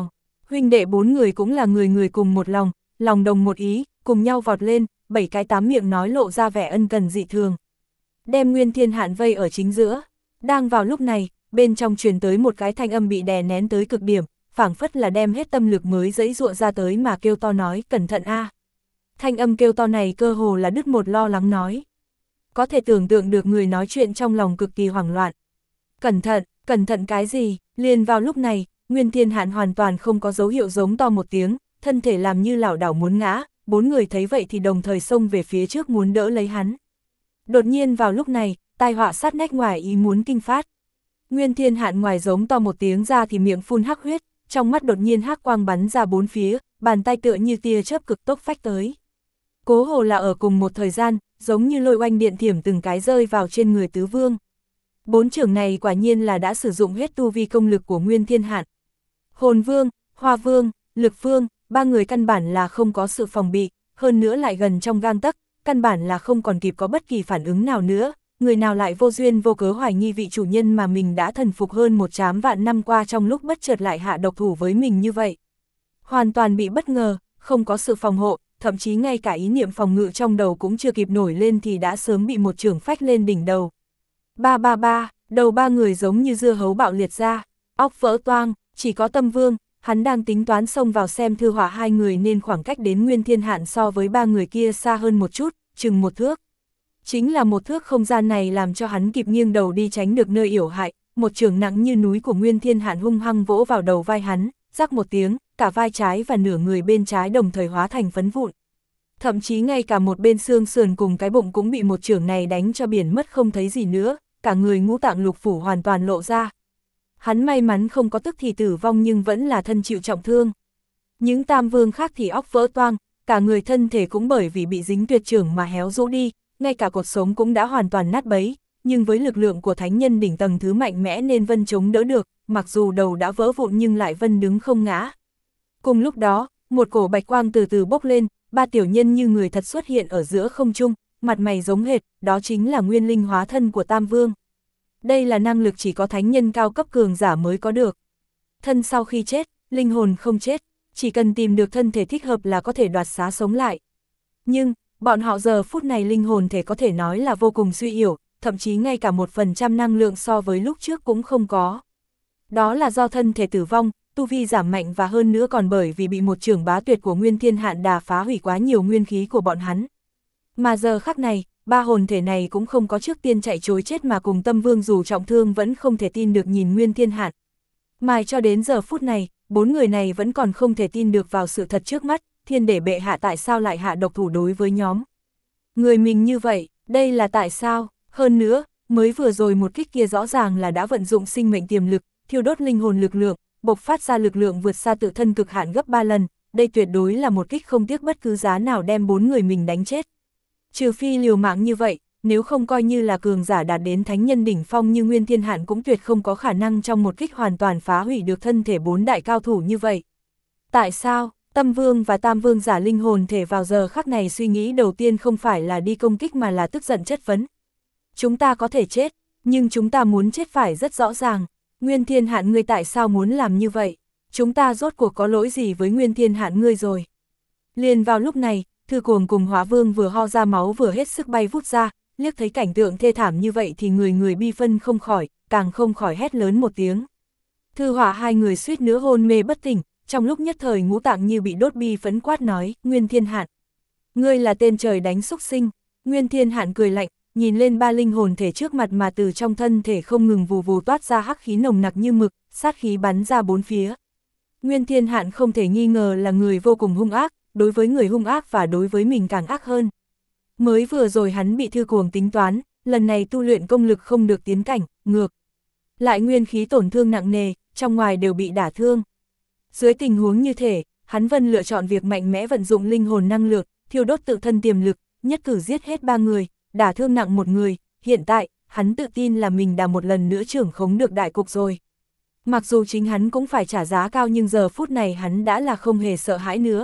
Huynh đệ bốn người cũng là người người cùng một lòng, lòng đồng một ý, cùng nhau vọt lên, bảy cái tám miệng nói lộ ra vẻ ân cần dị thường. Đem Nguyên Thiên Hạn vây ở chính giữa. Đang vào lúc này, bên trong truyền tới một cái thanh âm bị đè nén tới cực điểm, phảng phất là đem hết tâm lực mới dẫy dụa ra tới mà kêu to nói cẩn thận a. Thanh âm kêu to này cơ hồ là đứt một lo lắng nói. Có thể tưởng tượng được người nói chuyện trong lòng cực kỳ hoảng loạn. Cẩn thận, cẩn thận cái gì? Liền vào lúc này, Nguyên Thiên Hạn hoàn toàn không có dấu hiệu giống to một tiếng, thân thể làm như lảo đảo muốn ngã, bốn người thấy vậy thì đồng thời xông về phía trước muốn đỡ lấy hắn. Đột nhiên vào lúc này, tai họa sát nách ngoài ý muốn kinh phát. Nguyên Thiên Hạn ngoài giống to một tiếng ra thì miệng phun hắc huyết, trong mắt đột nhiên hắc quang bắn ra bốn phía, bàn tay tựa như tia chớp cực tốc phách tới. Cố hồ là ở cùng một thời gian, giống như lôi oanh điện thiểm từng cái rơi vào trên người tứ vương. Bốn trưởng này quả nhiên là đã sử dụng hết tu vi công lực của Nguyên Thiên Hạn. Hồn Vương, Hoa Vương, Lực Vương, ba người căn bản là không có sự phòng bị, hơn nữa lại gần trong gang tấc, căn bản là không còn kịp có bất kỳ phản ứng nào nữa, người nào lại vô duyên vô cớ hoài nghi vị chủ nhân mà mình đã thần phục hơn một chám vạn năm qua trong lúc bất chợt lại hạ độc thủ với mình như vậy. Hoàn toàn bị bất ngờ, không có sự phòng hộ, thậm chí ngay cả ý niệm phòng ngự trong đầu cũng chưa kịp nổi lên thì đã sớm bị một chưởng phách lên đỉnh đầu. Ba ba ba, đầu ba người giống như dưa hấu bạo liệt ra, óc vỡ toang, chỉ có Tâm Vương, hắn đang tính toán xông vào xem Thư Hỏa hai người nên khoảng cách đến Nguyên Thiên Hạn so với ba người kia xa hơn một chút, chừng một thước. Chính là một thước không gian này làm cho hắn kịp nghiêng đầu đi tránh được nơi yểu hại, một chưởng nặng như núi của Nguyên Thiên Hạn hung hăng vỗ vào đầu vai hắn, rắc một tiếng, cả vai trái và nửa người bên trái đồng thời hóa thành phấn vụn. Thậm chí ngay cả một bên xương sườn cùng cái bụng cũng bị một chưởng này đánh cho biển mất không thấy gì nữa, cả người ngũ tạng lục phủ hoàn toàn lộ ra. Hắn may mắn không có tức thì tử vong nhưng vẫn là thân chịu trọng thương. Những tam vương khác thì óc vỡ toang, cả người thân thể cũng bởi vì bị dính tuyệt chưởng mà héo rũ đi, ngay cả cột sống cũng đã hoàn toàn nát bấy, nhưng với lực lượng của thánh nhân đỉnh tầng thứ mạnh mẽ nên vân chống đỡ được, mặc dù đầu đã vỡ vụn nhưng lại vân đứng không ngã. Cùng lúc đó, một cổ bạch quang từ từ bốc lên, ba tiểu nhân như người thật xuất hiện ở giữa không trung, mặt mày giống hệt, đó chính là nguyên linh hóa thân của Tam Vương. Đây là năng lực chỉ có thánh nhân cao cấp cường giả mới có được. Thân sau khi chết, linh hồn không chết, chỉ cần tìm được thân thể thích hợp là có thể đoạt xá sống lại. Nhưng, bọn họ giờ phút này linh hồn thể có thể nói là vô cùng suy yếu, thậm chí ngay cả một phần trăm năng lượng so với lúc trước cũng không có. Đó là do thân thể tử vong, tu vi giảm mạnh và hơn nữa còn bởi vì bị một chưởng bá tuyệt của Nguyên Thiên Hạn đà phá hủy quá nhiều nguyên khí của bọn hắn. Mà giờ khắc này, ba hồn thể này cũng không có trước tiên chạy trối chết mà cùng Tâm Vương dù trọng thương vẫn không thể tin được nhìn Nguyên Thiên Hạn. Mãi cho đến giờ phút này, bốn người này vẫn còn không thể tin được vào sự thật trước mắt, thiên để bệ hạ tại sao lại hạ độc thủ đối với nhóm. Người mình như vậy, đây là tại sao, hơn nữa, mới vừa rồi một kích kia rõ ràng là đã vận dụng sinh mệnh tiềm lực, thiêu đốt linh hồn lực lượng, bộc phát ra lực lượng vượt xa tự thân cực hạn gấp ba lần, đây tuyệt đối là một kích không tiếc bất cứ giá nào đem bốn người mình đánh chết. Trừ phi liều mạng như vậy, nếu không coi như là cường giả đạt đến thánh nhân đỉnh phong như Nguyên Thiên Hạn cũng tuyệt không có khả năng trong một kích hoàn toàn phá hủy được thân thể bốn đại cao thủ như vậy. Tại sao, Tâm Vương và Tam Vương giả linh hồn thể vào giờ khắc này suy nghĩ đầu tiên không phải là đi công kích mà là tức giận chất vấn. Chúng ta có thể chết, nhưng chúng ta muốn chết phải rất rõ ràng. Nguyên Thiên Hạn ngươi tại sao muốn làm như vậy? Chúng ta rốt cuộc có lỗi gì với Nguyên Thiên Hạn ngươi rồi? Liền vào lúc này, Thư Cuồng cùng Hóa Vương vừa ho ra máu vừa hết sức bay vút ra, liếc thấy cảnh tượng thê thảm như vậy thì người người bi phân không khỏi, càng không khỏi hét lớn một tiếng. Thư Hỏa hai người suýt nữa hôn mê bất tỉnh, trong lúc nhất thời ngũ tạng như bị đốt bi phẫn quát nói, Nguyên Thiên Hạn. Ngươi là tên trời đánh xúc sinh. Nguyên Thiên Hạn cười lạnh, nhìn lên ba linh hồn thể trước mặt mà từ trong thân thể không ngừng vù vù toát ra hắc khí nồng nặc như mực, sát khí bắn ra bốn phía. Nguyên Thiên Hạn không thể nghi ngờ là người vô cùng hung ác, đối với người hung ác và đối với mình càng ác hơn. Mới vừa rồi hắn bị Thư Cuồng tính toán, lần này tu luyện công lực không được tiến cảnh, ngược. Lại nguyên khí tổn thương nặng nề, trong ngoài đều bị đả thương. Dưới tình huống như thế, hắn Vân lựa chọn việc mạnh mẽ vận dụng linh hồn năng lượng, thiêu đốt tự thân tiềm lực, nhất cử giết hết ba người, đả thương nặng một người, hiện tại, hắn tự tin là mình đã một lần nữa trưởng khống được đại cục rồi. Mặc dù chính hắn cũng phải trả giá cao nhưng giờ phút này hắn đã là không hề sợ hãi nữa.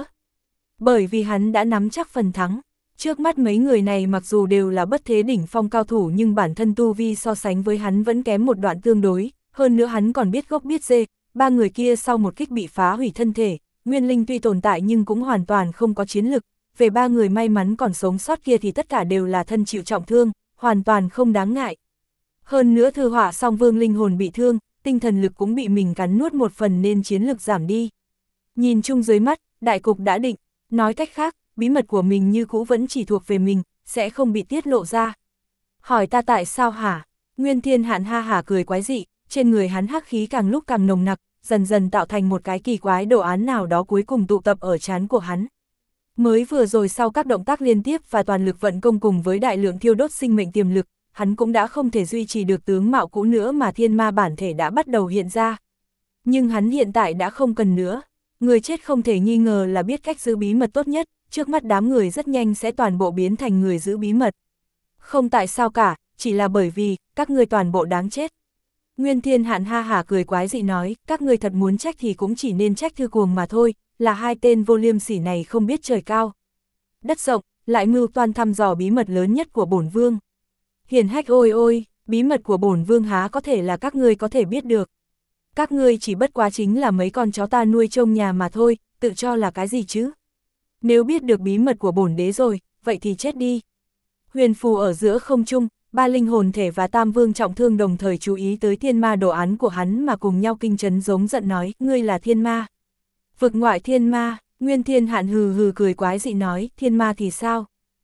Bởi vì hắn đã nắm chắc phần thắng. Trước mắt mấy người này mặc dù đều là bất thế đỉnh phong cao thủ nhưng bản thân tu vi so sánh với hắn vẫn kém một đoạn tương đối, hơn nữa hắn còn biết gốc biết rễ, ba người kia sau một kích bị phá hủy thân thể, nguyên linh tuy tồn tại nhưng cũng hoàn toàn không có chiến lực, về ba người may mắn còn sống sót kia thì tất cả đều là thân chịu trọng thương, hoàn toàn không đáng ngại. Hơn nữa Thư Họa song vương linh hồn bị thương, tinh thần lực cũng bị mình cắn nuốt một phần nên chiến lực giảm đi. Nhìn chung dưới mắt, đại cục đã định, nói cách khác, bí mật của mình như cũ vẫn chỉ thuộc về mình, sẽ không bị tiết lộ ra. Hỏi ta tại sao hả? Nguyên Thiên Hạn ha hả cười quái dị, trên người hắn hắc khí càng lúc càng nồng nặc, dần dần tạo thành một cái kỳ quái đồ án nào đó cuối cùng tụ tập ở trán của hắn. Mới vừa rồi sau các động tác liên tiếp và toàn lực vận công cùng với đại lượng thiêu đốt sinh mệnh tiềm lực, hắn cũng đã không thể duy trì được tướng mạo cũ nữa mà thiên ma bản thể đã bắt đầu hiện ra. Nhưng hắn hiện tại đã không cần nữa. Người chết không thể nghi ngờ là biết cách giữ bí mật tốt nhất, trước mắt đám người rất nhanh sẽ toàn bộ biến thành người giữ bí mật. Không tại sao cả, chỉ là bởi vì, các ngươi toàn bộ đáng chết. Nguyên Thiên Hạn ha hả cười quái dị nói, các ngươi thật muốn trách thì cũng chỉ nên trách Thư Cuồng mà thôi, là hai tên vô liêm sỉ này không biết trời cao. Đất rộng, lại mưu toan thăm dò bí mật lớn nhất của bổn vương. Hiền hách ôi ôi, bí mật của bổn vương há có thể là các ngươi có thể biết được. Các ngươi chỉ bất quá chính là mấy con chó ta nuôi trông nhà mà thôi, tự cho là cái gì chứ? Nếu biết được bí mật của bổn đế rồi, vậy thì chết đi. Huyền phù ở giữa không trung, ba linh hồn thể và tam vương trọng thương đồng thời chú ý tới thiên ma đồ án của hắn mà cùng nhau kinh chấn giống giận nói, ngươi là thiên ma. Vực ngoại thiên ma, Nguyên Thiên Hạn hừ hừ cười quái dị nói, thiên ma thì sao?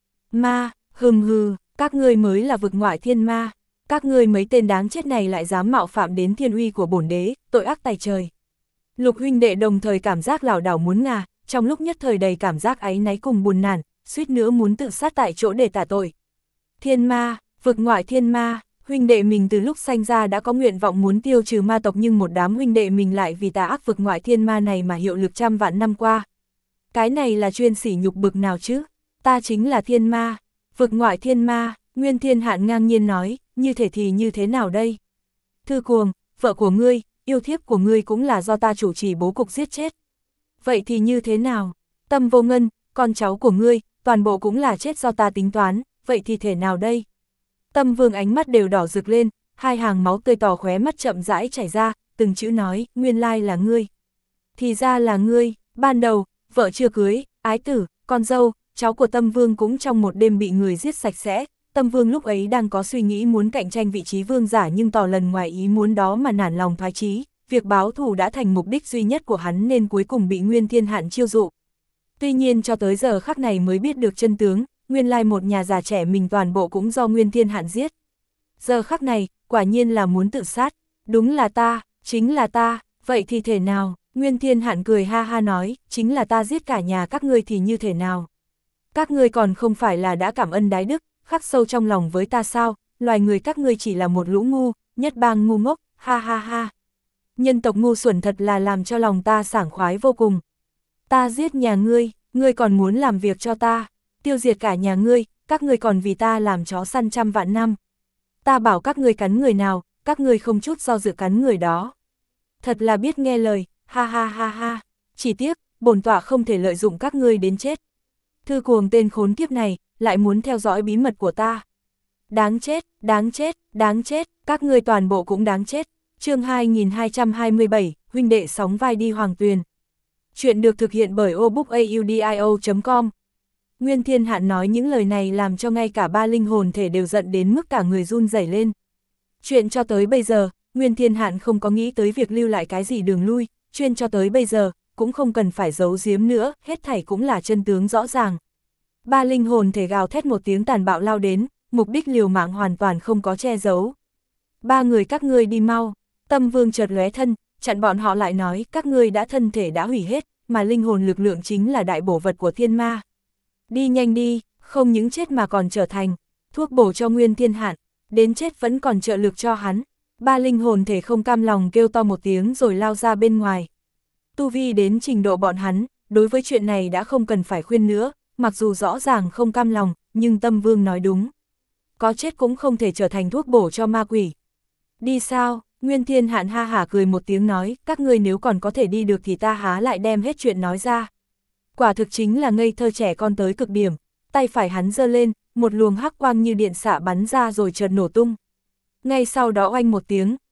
Ma, hừm hừ, các ngươi mới là vực ngoại thiên ma. Các ngươi mấy tên đáng chết này lại dám mạo phạm đến thiên uy của bổn đế, tội ác tày trời. Lục huynh đệ đồng thời cảm giác lảo đảo muốn ngà, trong lúc nhất thời đầy cảm giác áy náy cùng buồn nản, suýt nữa muốn tự sát tại chỗ để tả tội. Thiên ma, vực ngoại thiên ma, huynh đệ mình từ lúc sanh ra đã có nguyện vọng muốn tiêu trừ ma tộc nhưng một đám huynh đệ mình lại vì tà ác vực ngoại thiên ma này mà hiệu lực trăm vạn năm qua. Cái này là chuyên sỉ nhục bực nào chứ? Ta chính là thiên ma, vực ngoại thiên ma, Nguyên Thiên Hạn ngang nhiên nói, như thể thì như thế nào đây? Thư Cuồng, vợ của ngươi, yêu thiếp của ngươi cũng là do ta chủ trì bố cục giết chết. Vậy thì như thế nào? Tâm Vô Ngân, con cháu của ngươi, toàn bộ cũng là chết do ta tính toán, vậy thì thể nào đây? Tâm Vương ánh mắt đều đỏ rực lên, hai hàng máu tươi tỏ khóe mắt chậm rãi chảy ra, từng chữ nói, nguyên lai là ngươi. Thì ra là ngươi, ban đầu, vợ chưa cưới, ái tử, con dâu, cháu của Tâm Vương cũng trong một đêm bị người giết sạch sẽ. Tâm Vương lúc ấy đang có suy nghĩ muốn cạnh tranh vị trí vương giả nhưng tỏ lần ngoài ý muốn đó mà nản lòng thoái chí, việc báo thù đã thành mục đích duy nhất của hắn nên cuối cùng bị Nguyên Thiên Hạn chiêu dụ. Tuy nhiên cho tới giờ khắc này mới biết được chân tướng, nguyên lai một nhà già trẻ mình toàn bộ cũng do Nguyên Thiên Hạn giết. Giờ khắc này, quả nhiên là muốn tự sát, đúng là ta, chính là ta, vậy thì thể nào? Nguyên Thiên Hạn cười ha ha nói, chính là ta giết cả nhà các ngươi thì như thế nào? Các ngươi còn không phải là đã cảm ơn đái đức, khắc sâu trong lòng với ta sao, loài người các ngươi chỉ là một lũ ngu, nhất bang ngu ngốc, ha ha ha. Nhân tộc ngu xuẩn thật là làm cho lòng ta sảng khoái vô cùng. Ta giết nhà ngươi, ngươi còn muốn làm việc cho ta, tiêu diệt cả nhà ngươi, các ngươi còn vì ta làm chó săn trăm vạn năm. Ta bảo các ngươi cắn người nào, các ngươi không chút do dự cắn người đó. Thật là biết nghe lời, ha ha ha ha, chỉ tiếc, bổn tọa không thể lợi dụng các ngươi đến chết. Thư Cuồng tên khốn kiếp này, lại muốn theo dõi bí mật của ta. Đáng chết, đáng chết, đáng chết, các ngươi toàn bộ cũng đáng chết. Chương hai nghìn hai trăm hai mươi bảy, huynh đệ sóng vai đi Hoàng Tuyền. Chuyện được thực hiện bởi obookaudio chấm com. Nguyên Thiên Hạn nói những lời này làm cho ngay cả ba linh hồn thể đều giận đến mức cả người run rẩy lên. Chuyện cho tới bây giờ, Nguyên Thiên Hạn không có nghĩ tới việc lưu lại cái gì đường lui, chuyện cho tới bây giờ, cũng không cần phải giấu giếm nữa, hết thảy cũng là chân tướng rõ ràng. Ba linh hồn thể gào thét một tiếng tàn bạo lao đến, mục đích liều mạng hoàn toàn không có che giấu. Ba người các ngươi đi mau, Tâm Vương chợt lóe thân, chặn bọn họ lại nói, các ngươi đã thân thể đã hủy hết, mà linh hồn lực lượng chính là đại bổ vật của thiên ma. Đi nhanh đi, không những chết mà còn trở thành thuốc bổ cho Nguyên Thiên Hạn, đến chết vẫn còn trợ lực cho hắn. Ba linh hồn thể không cam lòng kêu to một tiếng rồi lao ra bên ngoài. Tu vi đến trình độ bọn hắn, đối với chuyện này đã không cần phải khuyên nữa, mặc dù rõ ràng không cam lòng, nhưng Tâm Vương nói đúng. Có chết cũng không thể trở thành thuốc bổ cho ma quỷ. Đi sao? Nguyên Thiên Hạn ha hả cười một tiếng nói, các ngươi nếu còn có thể đi được thì ta há lại đem hết chuyện nói ra. Quả thực chính là ngây thơ trẻ con tới cực điểm, tay phải hắn giơ lên, một luồng hắc quang như điện xạ bắn ra rồi chợt nổ tung. Ngay sau đó oanh một tiếng,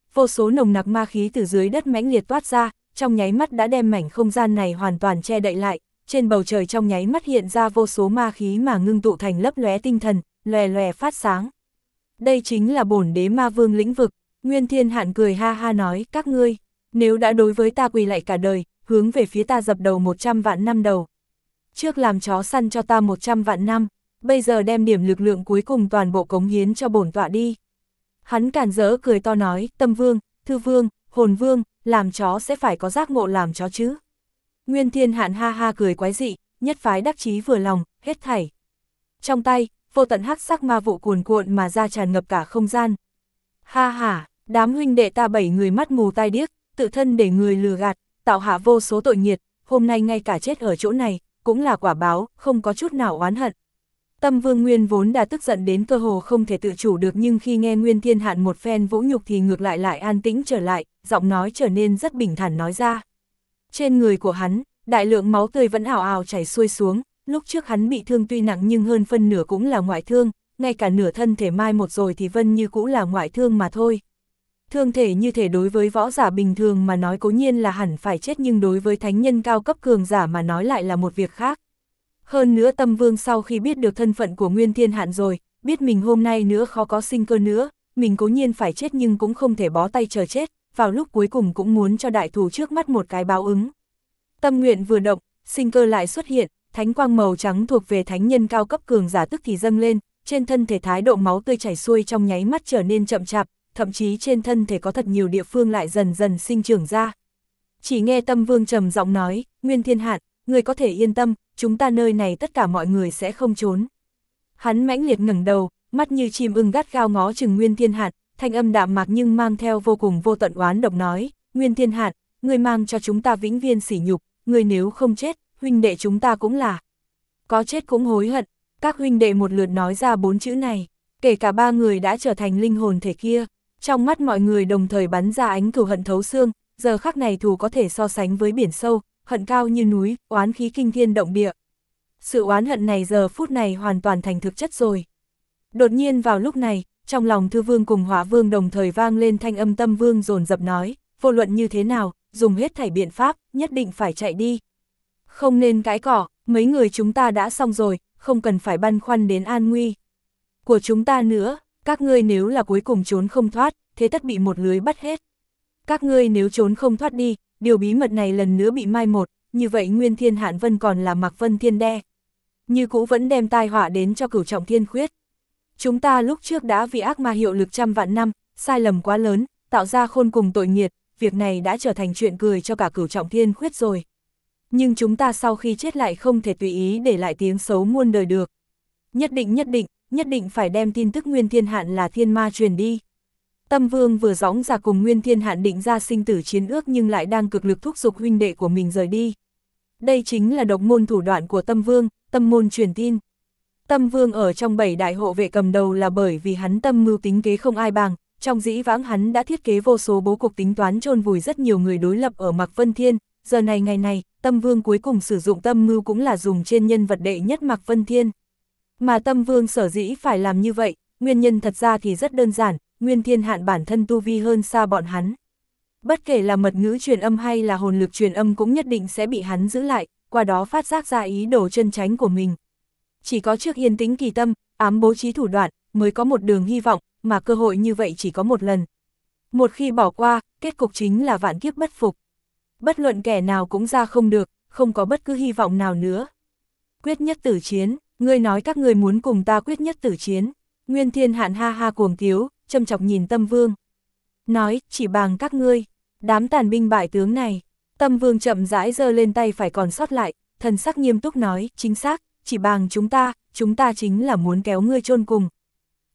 vô số nồng nặc ma khí từ dưới đất mãnh liệt toát ra, trong nháy mắt đã đem mảnh không gian này hoàn toàn che đậy lại, trên bầu trời trong nháy mắt hiện ra vô số ma khí mà ngưng tụ thành lấp lóe tinh thần, lòe lòe phát sáng. Đây chính là bổn đế ma vương lĩnh vực. Nguyên Thiên Hạn cười ha ha nói, các ngươi, nếu đã đối với ta quỳ lạy cả đời, hướng về phía ta dập đầu một trăm vạn năm đầu. Trước làm chó săn cho ta một trăm vạn năm, bây giờ đem điểm lực lượng cuối cùng toàn bộ cống hiến cho bổn tọa đi. Hắn càn rỡ cười to nói, Tâm Vương, Thư Vương, Hồn Vương, làm chó sẽ phải có giác ngộ làm chó chứ. Nguyên Thiên Hạn ha ha cười quái dị, nhất phái đắc chí vừa lòng, hết thảy. Trong tay, vô tận hắc sắc ma vụ cuồn cuộn mà ra tràn ngập cả không gian. Ha ha, đám huynh đệ ta bảy người mắt mù tai điếc, tự thân để người lừa gạt, tạo hạ vô số tội nghiệt, hôm nay ngay cả chết ở chỗ này, cũng là quả báo, không có chút nào oán hận. Tâm Vương Nguyên vốn đã tức giận đến cơ hồ không thể tự chủ được, nhưng khi nghe Nguyên Thiên Hạn một phen vũ nhục thì ngược lại lại an tĩnh trở lại, giọng nói trở nên rất bình thản nói ra. Trên người của hắn, đại lượng máu tươi vẫn ào ào chảy xuôi xuống, lúc trước hắn bị thương tuy nặng nhưng hơn phân nửa cũng là ngoại thương, ngay cả nửa thân thể mai một rồi thì Vân Như cũng là ngoại thương mà thôi. Thương thể như thể đối với võ giả bình thường mà nói cố nhiên là hẳn phải chết, nhưng đối với thánh nhân cao cấp cường giả mà nói lại là một việc khác. Hơn nữa Tâm Vương sau khi biết được thân phận của Nguyên Thiên Hạn rồi, biết mình hôm nay nữa khó có sinh cơ nữa, mình cố nhiên phải chết nhưng cũng không thể bó tay chờ chết, vào lúc cuối cùng cũng muốn cho đại thù trước mắt một cái báo ứng. Tâm nguyện vừa động, sinh cơ lại xuất hiện, thánh quang màu trắng thuộc về thánh nhân cao cấp cường giả tức thì dâng lên, trên thân thể thái độ máu tươi chảy xuôi trong nháy mắt trở nên chậm chạp, thậm chí trên thân thể có thật nhiều địa phương lại dần dần sinh trưởng ra. Chỉ nghe Tâm Vương trầm giọng nói, Nguyên Thiên Hạn, người có thể yên tâm, chúng ta nơi này tất cả mọi người sẽ không trốn. Hắn mãnh liệt ngẩng đầu, mắt như chim ưng gắt gao ngó chừng Nguyên Thiên Hạn, thanh âm đạm mạc nhưng mang theo vô cùng vô tận oán độc nói, Nguyên Thiên Hạn, người mang cho chúng ta vĩnh viễn sỉ nhục, người nếu không chết, huynh đệ chúng ta cũng là. Có chết cũng hối hận, các huynh đệ một lượt nói ra bốn chữ này, kể cả ba người đã trở thành linh hồn thể kia, trong mắt mọi người đồng thời bắn ra ánh cừu hận thấu xương, giờ khắc này thù có thể so sánh với biển sâu, hận cao như núi, oán khí kinh thiên động địa. Sự oán hận này giờ phút này hoàn toàn thành thực chất rồi. Đột nhiên vào lúc này, trong lòng Thư Vương cùng Hỏa Vương đồng thời vang lên thanh âm. Tâm Vương dồn dập nói, vô luận như thế nào, dùng hết thảy biện pháp, nhất định phải chạy đi. Không nên cãi cỏ, mấy người chúng ta đã xong rồi, không cần phải băn khoăn đến an nguy của chúng ta nữa, các ngươi nếu là cuối cùng trốn không thoát, thế tất bị một lưới bắt hết. Các ngươi nếu trốn không thoát đi, điều bí mật này lần nữa bị mai một, như vậy Nguyên Thiên Hạn Vân còn là Mạc Vân Thiên Đe. Như cũ vẫn đem tai họa đến cho Cửu Trọng Thiên Khuyết. Chúng ta lúc trước đã vì ác ma hiệu lực trăm vạn năm, sai lầm quá lớn, tạo ra khôn cùng tội nghiệt, việc này đã trở thành chuyện cười cho cả Cửu Trọng Thiên Khuyết rồi. Nhưng chúng ta sau khi chết lại không thể tùy ý để lại tiếng xấu muôn đời được. Nhất định nhất định, nhất định phải đem tin tức Nguyên Thiên Hạn là thiên ma truyền đi. Tâm Vương vừa dõng ra cùng Nguyên Thiên Hạn định ra sinh tử chiến ước nhưng lại đang cực lực thúc giục huynh đệ của mình rời đi. Đây chính là độc môn thủ đoạn của Tâm Vương, tâm môn truyền tin. Tâm Vương ở trong bảy đại hộ vệ cầm đầu là bởi vì hắn tâm mưu tính kế không ai bằng, trong dĩ vãng hắn đã thiết kế vô số bố cục tính toán chôn vùi rất nhiều người đối lập ở Mạc Vân Thiên, giờ này ngày này, Tâm Vương cuối cùng sử dụng tâm mưu cũng là dùng trên nhân vật đệ nhất Mạc Vân Thiên. Mà Tâm Vương sở dĩ phải làm như vậy, nguyên nhân thật ra thì rất đơn giản, Nguyên Thiên Hạn bản thân tu vi hơn xa bọn hắn. Bất kể là mật ngữ truyền âm hay là hồn lực truyền âm cũng nhất định sẽ bị hắn giữ lại, qua đó phát giác ra ý đồ chân chánh của mình. Chỉ có trước yên tĩnh kỳ tâm, ám bố trí thủ đoạn, mới có một đường hy vọng, mà cơ hội như vậy chỉ có một lần. Một khi bỏ qua, kết cục chính là vạn kiếp bất phục. Bất luận kẻ nào cũng ra không được, không có bất cứ hy vọng nào nữa. Quyết nhất tử chiến, ngươi nói các ngươi muốn cùng ta quyết nhất tử chiến. Nguyên Thiên Hạn ha ha cuồng tiếu, châm chọc nhìn Tâm Vương. Nói, chỉ bằng các ngươi, đám tàn binh bại tướng này. Tâm Vương chậm rãi giơ lên tay phải còn sót lại, thần sắc nghiêm túc nói, chính xác, chỉ bằng chúng ta, chúng ta chính là muốn kéo ngươi chôn cùng.